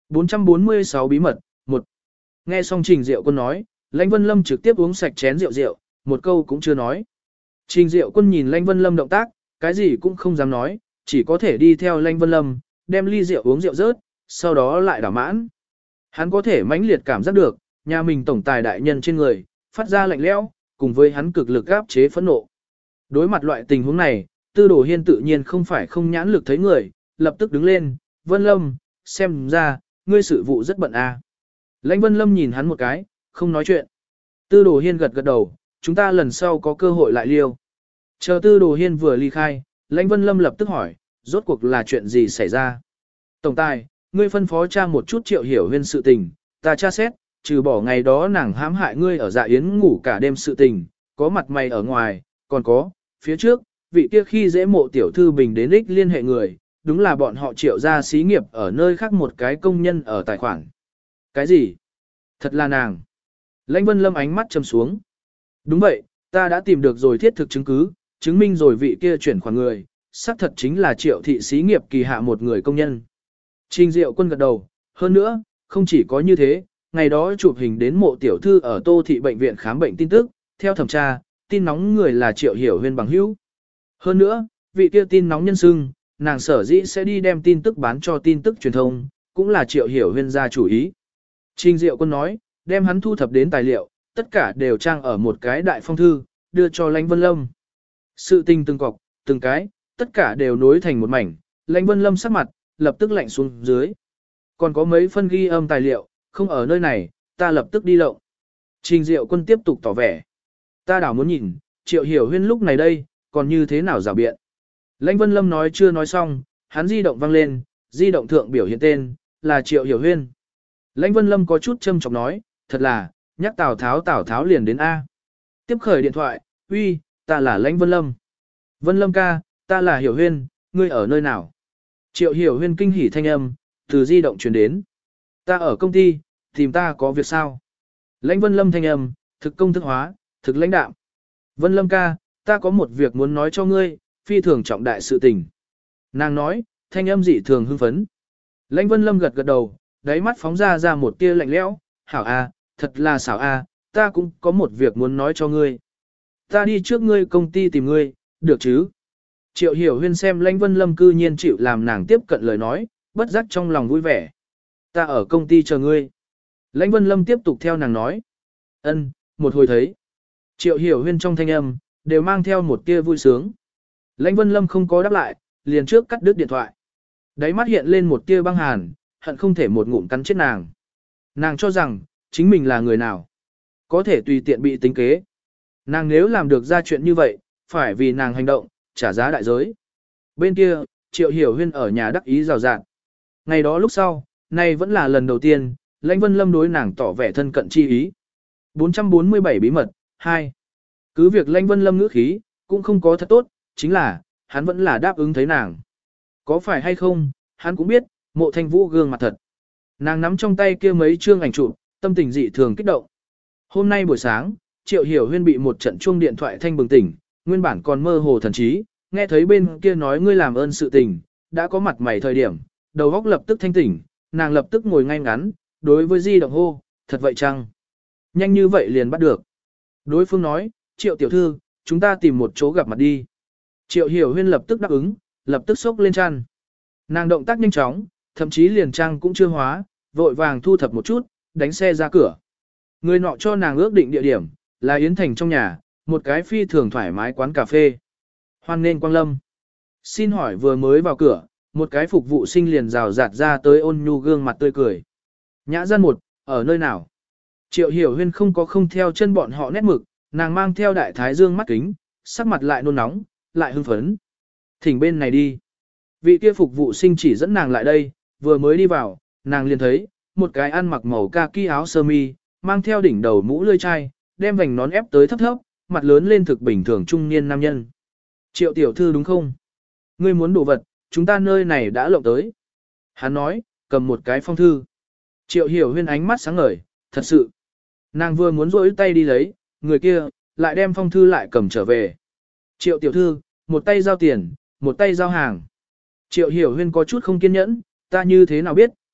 bốn trăm bốn mươi sáu bí mật, một. Nghe xong Trình Diệu Quân nói, Lãnh Vân Lâm trực tiếp uống sạch chén rượu rượu, một câu cũng chưa nói. Trình Diệu Quân nhìn Lãnh Vân Lâm động tác, cái gì cũng không dám nói, chỉ có thể đi theo Lãnh Vân Lâm, đem ly rượu uống rượu rớt, sau đó lại đảo mãn. Hắn có thể mãnh liệt cảm giác được, nhà mình tổng tài đại nhân trên người, phát ra lạnh lẽo, cùng với hắn cực lực áp chế phẫn nộ. Đối mặt loại tình huống này, Tư Đồ Hiên tự nhiên không phải không nhãn lực thấy người, lập tức đứng lên, Vân Lâm, xem ra, ngươi sự vụ rất bận à. Lãnh Vân Lâm nhìn hắn một cái, không nói chuyện. Tư Đồ Hiên gật gật đầu, chúng ta lần sau có cơ hội lại liêu. Chờ Tư Đồ Hiên vừa ly khai, Lãnh Vân Lâm lập tức hỏi, rốt cuộc là chuyện gì xảy ra? Tổng tài, ngươi phân phó tra một chút Triệu Hiểu Huyên sự tình, ta tra xét, trừ bỏ ngày đó nàng hãm hại ngươi ở dạ yến ngủ cả đêm sự tình, có mặt mày ở ngoài, còn có, phía trước, vị kia khi dễ mộ tiểu thư bình đến ích liên hệ người, đúng là bọn họ Triệu ra xí nghiệp ở nơi khác một cái công nhân ở tài khoản. Cái gì? Thật là nàng. Lãnh Vân Lâm ánh mắt trầm xuống. Đúng vậy, ta đã tìm được rồi thiết thực chứng cứ, chứng minh rồi vị kia chuyển khoản người, xác thật chính là Triệu thị xí nghiệp kỳ hạ một người công nhân. Trình Diệu Quân gật đầu, hơn nữa, không chỉ có như thế, ngày đó chụp hình đến mộ tiểu thư ở Tô thị bệnh viện khám bệnh tin tức, theo thẩm tra, tin nóng người là Triệu Hiểu Huyên bằng hữu. Hơn nữa, vị kia tin nóng nhân xưng, nàng sở dĩ sẽ đi đem tin tức bán cho tin tức truyền thông, cũng là Triệu Hiểu Huyên ra chủ ý. Trình Diệu Quân nói, đem hắn thu thập đến tài liệu, tất cả đều trang ở một cái đại phong thư, đưa cho Lãnh Vân Lâm. Sự tình từng cọc, từng cái, tất cả đều nối thành một mảnh, Lãnh Vân Lâm sắc mặt, lập tức lạnh xuống dưới. Còn có mấy phân ghi âm tài liệu, không ở nơi này, ta lập tức đi lộng. Trình Diệu Quân tiếp tục tỏ vẻ. Ta đảo muốn nhìn, Triệu Hiểu Huyên lúc này đây, còn như thế nào rào biện. Lãnh Vân Lâm nói chưa nói xong, hắn di động vang lên, di động thượng biểu hiện tên, là Triệu Hiểu Huyên. Lãnh Vân Lâm có chút châm chọc nói, thật là, nhắc Tào Tháo Tào Tháo liền đến A. Tiếp khởi điện thoại, uy, ta là Lãnh Vân Lâm. Vân Lâm ca, ta là Hiểu Huyên, ngươi ở nơi nào? Triệu Hiểu Huyên kinh hỉ thanh âm, từ di động truyền đến. Ta ở công ty, tìm ta có việc sao? Lãnh Vân Lâm thanh âm, thực công thức hóa, thực lãnh đạm. Vân Lâm ca, ta có một việc muốn nói cho ngươi, phi thường trọng đại sự tình. Nàng nói, thanh âm dị thường hưng phấn. Lãnh Vân Lâm gật gật đầu, đáy mắt phóng ra ra một tia lạnh lẽo, hảo a, thật là xảo a, ta cũng có một việc muốn nói cho ngươi. Ta đi trước ngươi công ty tìm ngươi, được chứ? Triệu Hiểu Huyên xem Lãnh Vân Lâm cư nhiên chịu làm nàng tiếp cận lời nói, bất giác trong lòng vui vẻ. Ta ở công ty chờ ngươi. Lãnh Vân Lâm tiếp tục theo nàng nói. Ân, một hồi thấy. Triệu Hiểu Huyên trong thanh âm, đều mang theo một tia vui sướng. Lãnh Vân Lâm không có đáp lại, liền trước cắt đứt điện thoại. Đáy mắt hiện lên một tia băng hàn, hận không thể một ngụm cắn chết nàng. Nàng cho rằng, chính mình là người nào. Có thể tùy tiện bị tính kế. Nàng nếu làm được ra chuyện như vậy, phải vì nàng hành động, trả giá đại giới. Bên kia, Triệu Hiểu Huyên ở nhà đắc ý rào rạt. Ngày đó lúc sau, nay vẫn là lần đầu tiên, Lãnh Vân Lâm đối nàng tỏ vẻ thân cận chi ý. bốn trăm bốn mươi bảy bí mật, hai. Cứ việc Lãnh Vân Lâm ngữ khí, cũng không có thật tốt, chính là, hắn vẫn là đáp ứng thấy nàng. Có phải hay không, hắn cũng biết, Mộ Thanh Vũ gương mặt thật. Nàng nắm trong tay kia mấy chương ảnh chụp, tâm tình dị thường kích động. Hôm nay buổi sáng, Triệu Hiểu Huyên bị một trận chuông điện thoại thanh bừng tỉnh, nguyên bản còn mơ hồ thần trí, nghe thấy bên kia nói ngươi làm ơn sự tình, đã có mặt mày thời điểm, đầu óc lập tức thanh tỉnh, nàng lập tức ngồi ngay ngắn, đối với di động hô, thật vậy chăng? Nhanh như vậy liền bắt được. Đối phương nói, Triệu tiểu thư, chúng ta tìm một chỗ gặp mặt đi. Triệu Hiểu Huyên lập tức đáp ứng, lập tức xốc lên chăn. Nàng động tác nhanh chóng, thậm chí liền trang cũng chưa hóa, vội vàng thu thập một chút, đánh xe ra cửa. Người nọ cho nàng ước định địa điểm, là Yến Thành trong nhà, một cái phi thường thoải mái quán cà phê. Hoan nên quang lâm. Xin hỏi vừa mới vào cửa, một cái phục vụ sinh liền rào rạt ra tới ôn nhu gương mặt tươi cười. Nhã gian một, ở nơi nào? Triệu Hiểu Huyên không có không theo chân bọn họ nét mực, nàng mang theo đại thái dương mắt kính, sắc mặt lại nôn nóng, lại hưng phấn. Thỉnh bên này đi. Vị kia phục vụ sinh chỉ dẫn nàng lại đây, vừa mới đi vào, nàng liền thấy, một cái ăn mặc màu kaki áo sơ mi, mang theo đỉnh đầu mũ lươi chai, đem vành nón ép tới thấp thấp, mặt lớn lên thực bình thường trung niên nam nhân. Triệu tiểu thư đúng không? Ngươi muốn đồ vật, chúng ta nơi này đã lộng tới. Hắn nói, cầm một cái phong thư. Triệu Hiểu Huyên ánh mắt sáng ngời, thật sự. Nàng vừa muốn rỗi tay đi lấy, người kia, lại đem phong thư lại cầm trở về. Triệu tiểu thư, một tay giao tiền, một tay giao hàng. Triệu Hiểu Huyên có chút không kiên nhẫn, ta như thế nào biết,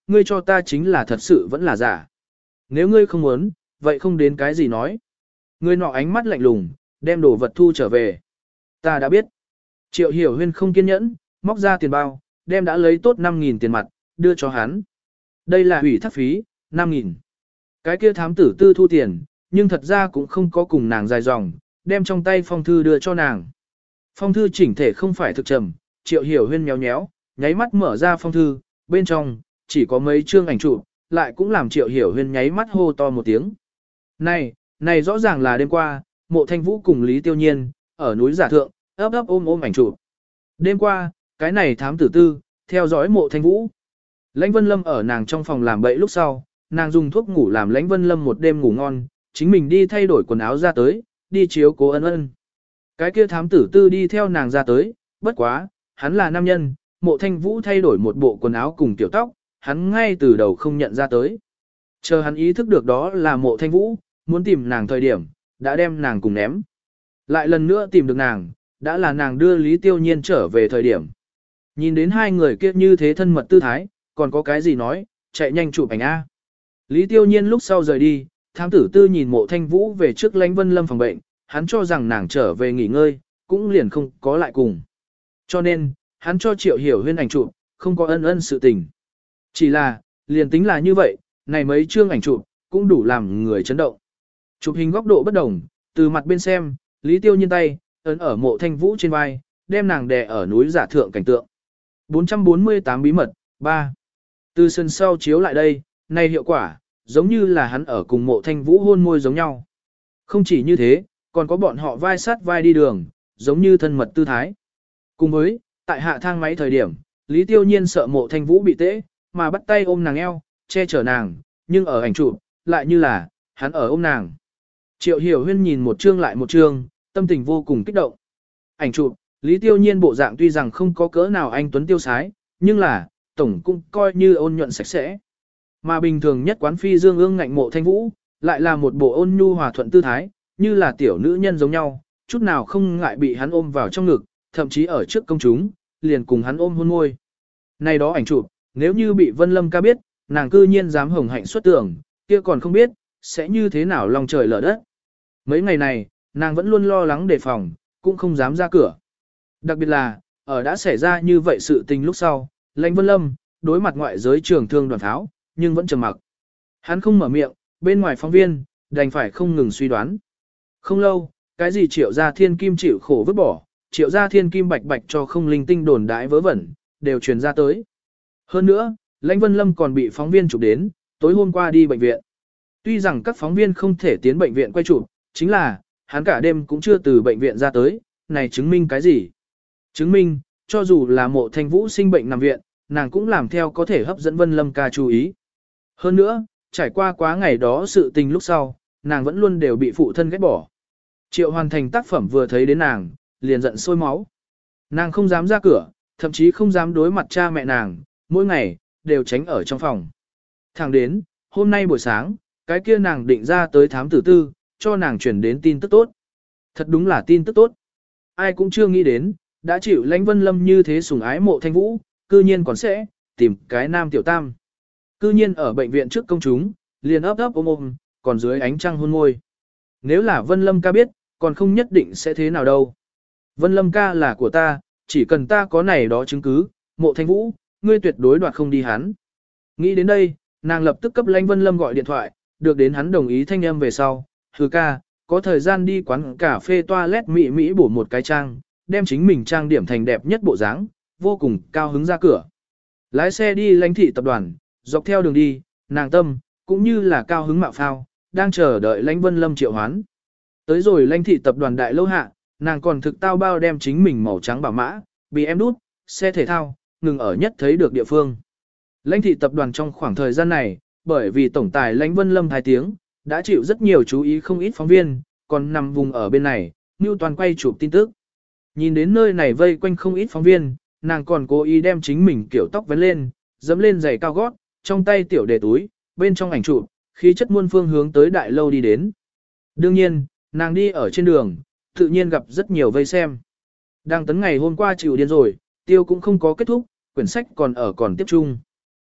ngươi cho ta chính là thật sự vẫn là giả. Nếu ngươi không muốn, vậy không đến cái gì nói. Người nọ ánh mắt lạnh lùng, đem đồ vật thu trở về. Ta đã biết. Triệu Hiểu Huyên không kiên nhẫn, móc ra tiền bao, đem đã lấy tốt năm nghìn tiền mặt, đưa cho hắn. Đây là ủy thác phí, năm nghìn. Cái kia thám tử tư thu tiền, nhưng thật ra cũng không có cùng nàng dài dòng, đem trong tay phong thư đưa cho nàng. Phong thư chỉnh thể không phải thực trầm, Triệu Hiểu Huyên méo méo, nháy mắt mở ra phong thư, bên trong, chỉ có mấy chương ảnh chụp, lại cũng làm Triệu Hiểu Huyên nháy mắt hô to một tiếng. Này, này rõ ràng là đêm qua, Mộ Thanh Vũ cùng Lý Tiêu Nhiên, ở núi Giả Thượng, ấp ấp ôm ôm ảnh chụp. Đêm qua, cái này thám tử tư, theo dõi Mộ Thanh Vũ. Lãnh Vân Lâm ở nàng trong phòng làm bậy lúc sau, nàng dùng thuốc ngủ làm Lãnh Vân Lâm một đêm ngủ ngon, chính mình đi thay đổi quần áo ra tới, đi chiếu cố ân ân. Cái kia thám tử tư đi theo nàng ra tới, bất quá, hắn là nam nhân, Mộ Thanh Vũ thay đổi một bộ quần áo cùng tiểu tóc, hắn ngay từ đầu không nhận ra tới. Chờ hắn ý thức được đó là Mộ Thanh Vũ, muốn tìm nàng thời điểm, đã đem nàng cùng ném. Lại lần nữa tìm được nàng, đã là nàng đưa Lý Tiêu Nhiên trở về thời điểm. Nhìn đến hai người kia như thế thân mật tư thái, còn có cái gì nói, chạy nhanh chụp ảnh A. Lý Tiêu Nhiên lúc sau rời đi, thám tử tư nhìn Mộ Thanh Vũ về trước Lãnh Vân Lâm phòng bệnh, hắn cho rằng nàng trở về nghỉ ngơi, cũng liền không có lại cùng. Cho nên, hắn cho Triệu Hiểu Huyên ảnh chụp, không có ân ân sự tình. Chỉ là, liền tính là như vậy, này mấy chương ảnh chụp, cũng đủ làm người chấn động. Chụp hình góc độ bất đồng, từ mặt bên xem, Lý Tiêu Nhiên tay, ấn ở Mộ Thanh Vũ trên vai, đem nàng đè ở núi Giả Thượng cảnh tượng. bốn trăm bốn mươi tám bí mật, ba. Từ sân sau chiếu lại đây, này hiệu quả, giống như là hắn ở cùng Mộ Thanh Vũ hôn môi giống nhau. Không chỉ như thế, còn có bọn họ vai sát vai đi đường, giống như thân mật tư thái. Cùng với, tại hạ thang máy thời điểm, Lý Tiêu Nhiên sợ Mộ Thanh Vũ bị tễ, mà bắt tay ôm nàng eo, che chở nàng, nhưng ở ảnh chụp lại như là, hắn ở ôm nàng. Triệu Hiểu Huyên nhìn một chương lại một chương, tâm tình vô cùng kích động. Ảnh chụp, Lý Tiêu Nhiên bộ dạng tuy rằng không có cỡ nào anh tuấn tiêu sái, nhưng là, tổng cũng coi như ôn nhuận sạch sẽ. Mà bình thường nhất quán phi dương ương ngạnh Mộ Thanh Vũ, lại là một bộ ôn nhu hòa thuận tư thái, như là tiểu nữ nhân giống nhau, chút nào không ngại bị hắn ôm vào trong ngực, thậm chí ở trước công chúng, liền cùng hắn ôm hôn môi. Này đó ảnh chụp, nếu như bị Vân Lâm ca biết, nàng cư nhiên dám hồng hạnh xuất tưởng, kia còn không biết, sẽ như thế nào lòng trời lở đất. Mấy ngày này, nàng vẫn luôn lo lắng đề phòng, cũng không dám ra cửa. Đặc biệt là, ở đã xảy ra như vậy sự tình lúc sau, Lãnh Vân Lâm, đối mặt ngoại giới trường thương đoàn tháo, nhưng vẫn trầm mặc. Hắn không mở miệng, bên ngoài phóng viên, đành phải không ngừng suy đoán. Không lâu, cái gì Triệu Gia Thiên Kim chịu khổ vứt bỏ, Triệu Gia Thiên Kim bạch bạch cho không linh tinh đồn đãi vớ vẩn, đều truyền ra tới. Hơn nữa, Lãnh Vân Lâm còn bị phóng viên chụp đến, tối hôm qua đi bệnh viện. Tuy rằng các phóng viên không thể tiến bệnh viện quay chụp, chính là, hắn cả đêm cũng chưa từ bệnh viện ra tới, này chứng minh cái gì? Chứng minh, cho dù là Mộ Thanh Vũ sinh bệnh nằm viện, nàng cũng làm theo có thể hấp dẫn Vân Lâm ca chú ý. Hơn nữa, trải qua quá ngày đó sự tình lúc sau, nàng vẫn luôn đều bị phụ thân ghét bỏ. Triệu Hoàn Thành tác phẩm vừa thấy đến nàng, liền giận sôi máu. Nàng không dám ra cửa, thậm chí không dám đối mặt cha mẹ nàng, mỗi ngày, đều tránh ở trong phòng. Thẳng đến, hôm nay buổi sáng, cái kia nàng định ra tới thám tử tư, cho nàng chuyển đến tin tức tốt. Thật đúng là tin tức tốt. Ai cũng chưa nghĩ đến, đã chịu Lãnh Vân Lâm như thế sủng ái Mộ Thanh Vũ, cư nhiên còn sẽ tìm cái nam tiểu tam. Cư nhiên ở bệnh viện trước công chúng, liền ấp ấp ôm ôm, còn dưới ánh trăng hôn môi. Nếu là Vân Lâm ca biết, còn không nhất định sẽ thế nào đâu. Vân Lâm ca là của ta, chỉ cần ta có này đó chứng cứ, Mộ Thanh Vũ, ngươi tuyệt đối đoạt không đi hắn. Nghĩ đến đây, nàng lập tức cấp Lãnh Vân Lâm gọi điện thoại, được đến hắn đồng ý thanh âm về sau. Hừ ca, có thời gian đi quán cà phê toilet mỹ mỹ bổ một cái trang, đem chính mình trang điểm thành đẹp nhất bộ dáng, vô cùng cao hứng ra cửa. Lái xe đi Lãnh thị tập đoàn, dọc theo đường đi, nàng tâm, cũng như là cao hứng mạo phao, đang chờ đợi Lãnh Vân Lâm triệu hoán. Tới rồi Lãnh thị tập đoàn đại lâu hạ, nàng còn thực tao bao đem chính mình màu trắng bảo mã, bị em đút, xe thể thao, ngừng ở nhất thấy được địa phương. Lãnh thị tập đoàn trong khoảng thời gian này, bởi vì tổng tài Lãnh Vân Lâm thái tiếng, đã chịu rất nhiều chú ý không ít phóng viên, còn nằm vùng ở bên này, như toàn quay chụp tin tức. Nhìn đến nơi này vây quanh không ít phóng viên, nàng còn cố ý đem chính mình kiểu tóc vén lên, dẫm lên giày cao gót, trong tay tiểu đề túi, bên trong ảnh chụp, khí chất muôn phương hướng tới đại lâu đi đến. Đương nhiên, nàng đi ở trên đường, tự nhiên gặp rất nhiều vây xem. Đang tấn ngày hôm qua chịu điên rồi, tiêu cũng không có kết thúc, quyển sách còn ở còn tiếp chung.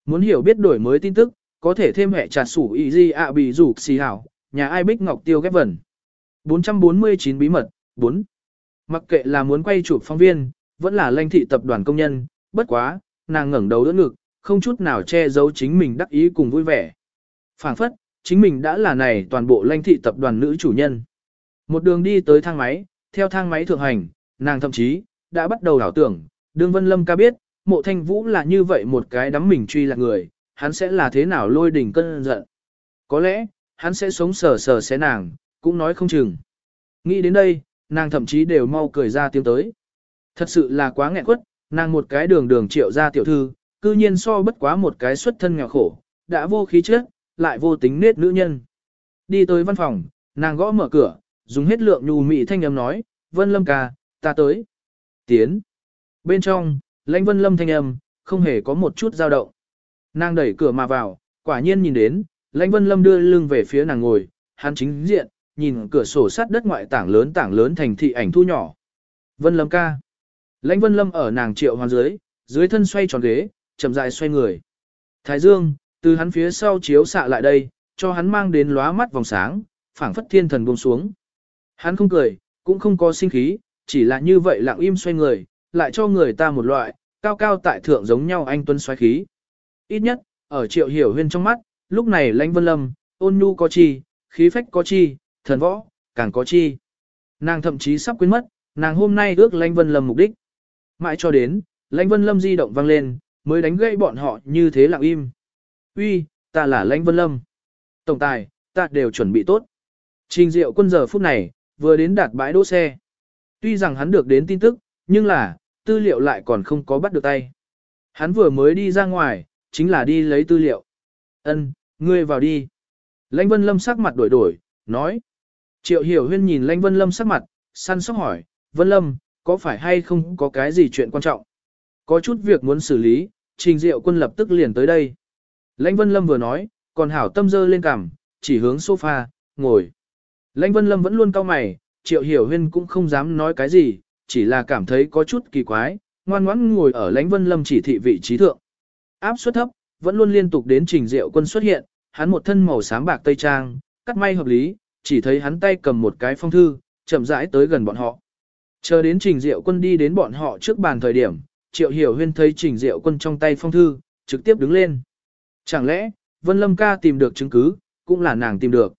Muốn hiểu biết đổi mới tin tức, có thể thêm hệ trà sủ ý gì ạ bị rủ xì hảo, nhà ai Bích Ngọc Tiêu ghép vần. bốn trăm bốn mươi chín bí mật, bốn. Mặc kệ là muốn quay chụp phóng viên, vẫn là lãnh thị tập đoàn công nhân, bất quá, nàng ngẩng đầu đỡ ngực, không chút nào che giấu chính mình đắc ý cùng vui vẻ. Phảng phất, chính mình đã là này toàn bộ lãnh thị tập đoàn nữ chủ nhân. Một đường đi tới thang máy, theo thang máy thượng hành, nàng thậm chí, đã bắt đầu đảo tưởng, đương Vân Lâm ca biết, Mộ Thanh Vũ là như vậy một cái đắm mình truy lạc người, hắn sẽ là thế nào lôi đỉnh cơn giận. Có lẽ, hắn sẽ sống sờ sờ xé nàng, cũng nói không chừng. Nghĩ đến đây, nàng thậm chí đều mau cười ra tiếng tới. Thật sự là quá nghẹn quất, nàng một cái đường đường triệu ra tiểu thư, cư nhiên so bất quá một cái xuất thân nghèo khổ, đã vô khí chất, lại vô tính nết nữ nhân. Đi tới văn phòng, nàng gõ mở cửa, dùng hết lượng nhu mị thanh âm nói, Vân Lâm ca, ta tới. Tiến. Bên trong, lãnh Vân Lâm thanh âm, không hề có một chút dao động. Nàng đẩy cửa mà vào, quả nhiên nhìn đến, lãnh Vân Lâm đưa lưng về phía nàng ngồi, hắn chính diện, nhìn cửa sổ sát đất ngoại tảng lớn tảng lớn thành thị ảnh thu nhỏ. Vân Lâm ca. Lãnh Vân Lâm ở nàng triệu hoàn dưới, dưới thân xoay tròn ghế, chậm rãi xoay người. Thái dương, từ hắn phía sau chiếu xạ lại đây, cho hắn mang đến lóa mắt vòng sáng, phảng phất thiên thần buông xuống. Hắn không cười, cũng không có sinh khí, chỉ là như vậy lặng im xoay người, lại cho người ta một loại, cao cao tại thượng giống nhau anh tuấn xoáy khí. Ít nhất, ở triệu hiểu huyên trong mắt, lúc này lãnh Vân Lâm, ôn nhu có chi, khí phách có chi, thần võ, càng có chi. Nàng thậm chí sắp quên mất, nàng hôm nay ước lãnh Vân Lâm mục đích. Mãi cho đến, lãnh Vân Lâm di động vang lên, mới đánh gãy bọn họ như thế lặng im. Uy, ta là lãnh Vân Lâm. Tổng tài, ta đều chuẩn bị tốt. Trình Diệu Quân giờ phút này, vừa đến đạt bãi đỗ xe. Tuy rằng hắn được đến tin tức, nhưng là, tư liệu lại còn không có bắt được tay. Hắn vừa mới đi ra ngoài, chính là đi lấy tư liệu. Ân, ngươi vào đi. Lãnh Vân Lâm sắc mặt đổi đổi, nói. Triệu Hiểu Huyên nhìn Lãnh Vân Lâm sắc mặt, săn sóc hỏi, Vân Lâm, có phải hay không có cái gì chuyện quan trọng? Có chút việc muốn xử lý, Trình Diệu Quân lập tức liền tới đây. Lãnh Vân Lâm vừa nói, còn hảo tâm dơ lên cằm, chỉ hướng sofa, ngồi. Lãnh Vân Lâm vẫn luôn cau mày, Triệu Hiểu Huyên cũng không dám nói cái gì, chỉ là cảm thấy có chút kỳ quái, ngoan ngoãn ngồi ở Lãnh Vân Lâm chỉ thị vị trí thượng. Áp suất thấp, vẫn luôn liên tục đến Trình Diệu Quân xuất hiện, hắn một thân màu xám bạc tây trang, cắt may hợp lý, chỉ thấy hắn tay cầm một cái phong thư, chậm rãi tới gần bọn họ. Chờ đến Trình Diệu Quân đi đến bọn họ trước bàn thời điểm, Triệu Hiểu Huyên thấy Trình Diệu Quân trong tay phong thư, trực tiếp đứng lên. Chẳng lẽ, Vân Lâm ca tìm được chứng cứ, cũng là nàng tìm được.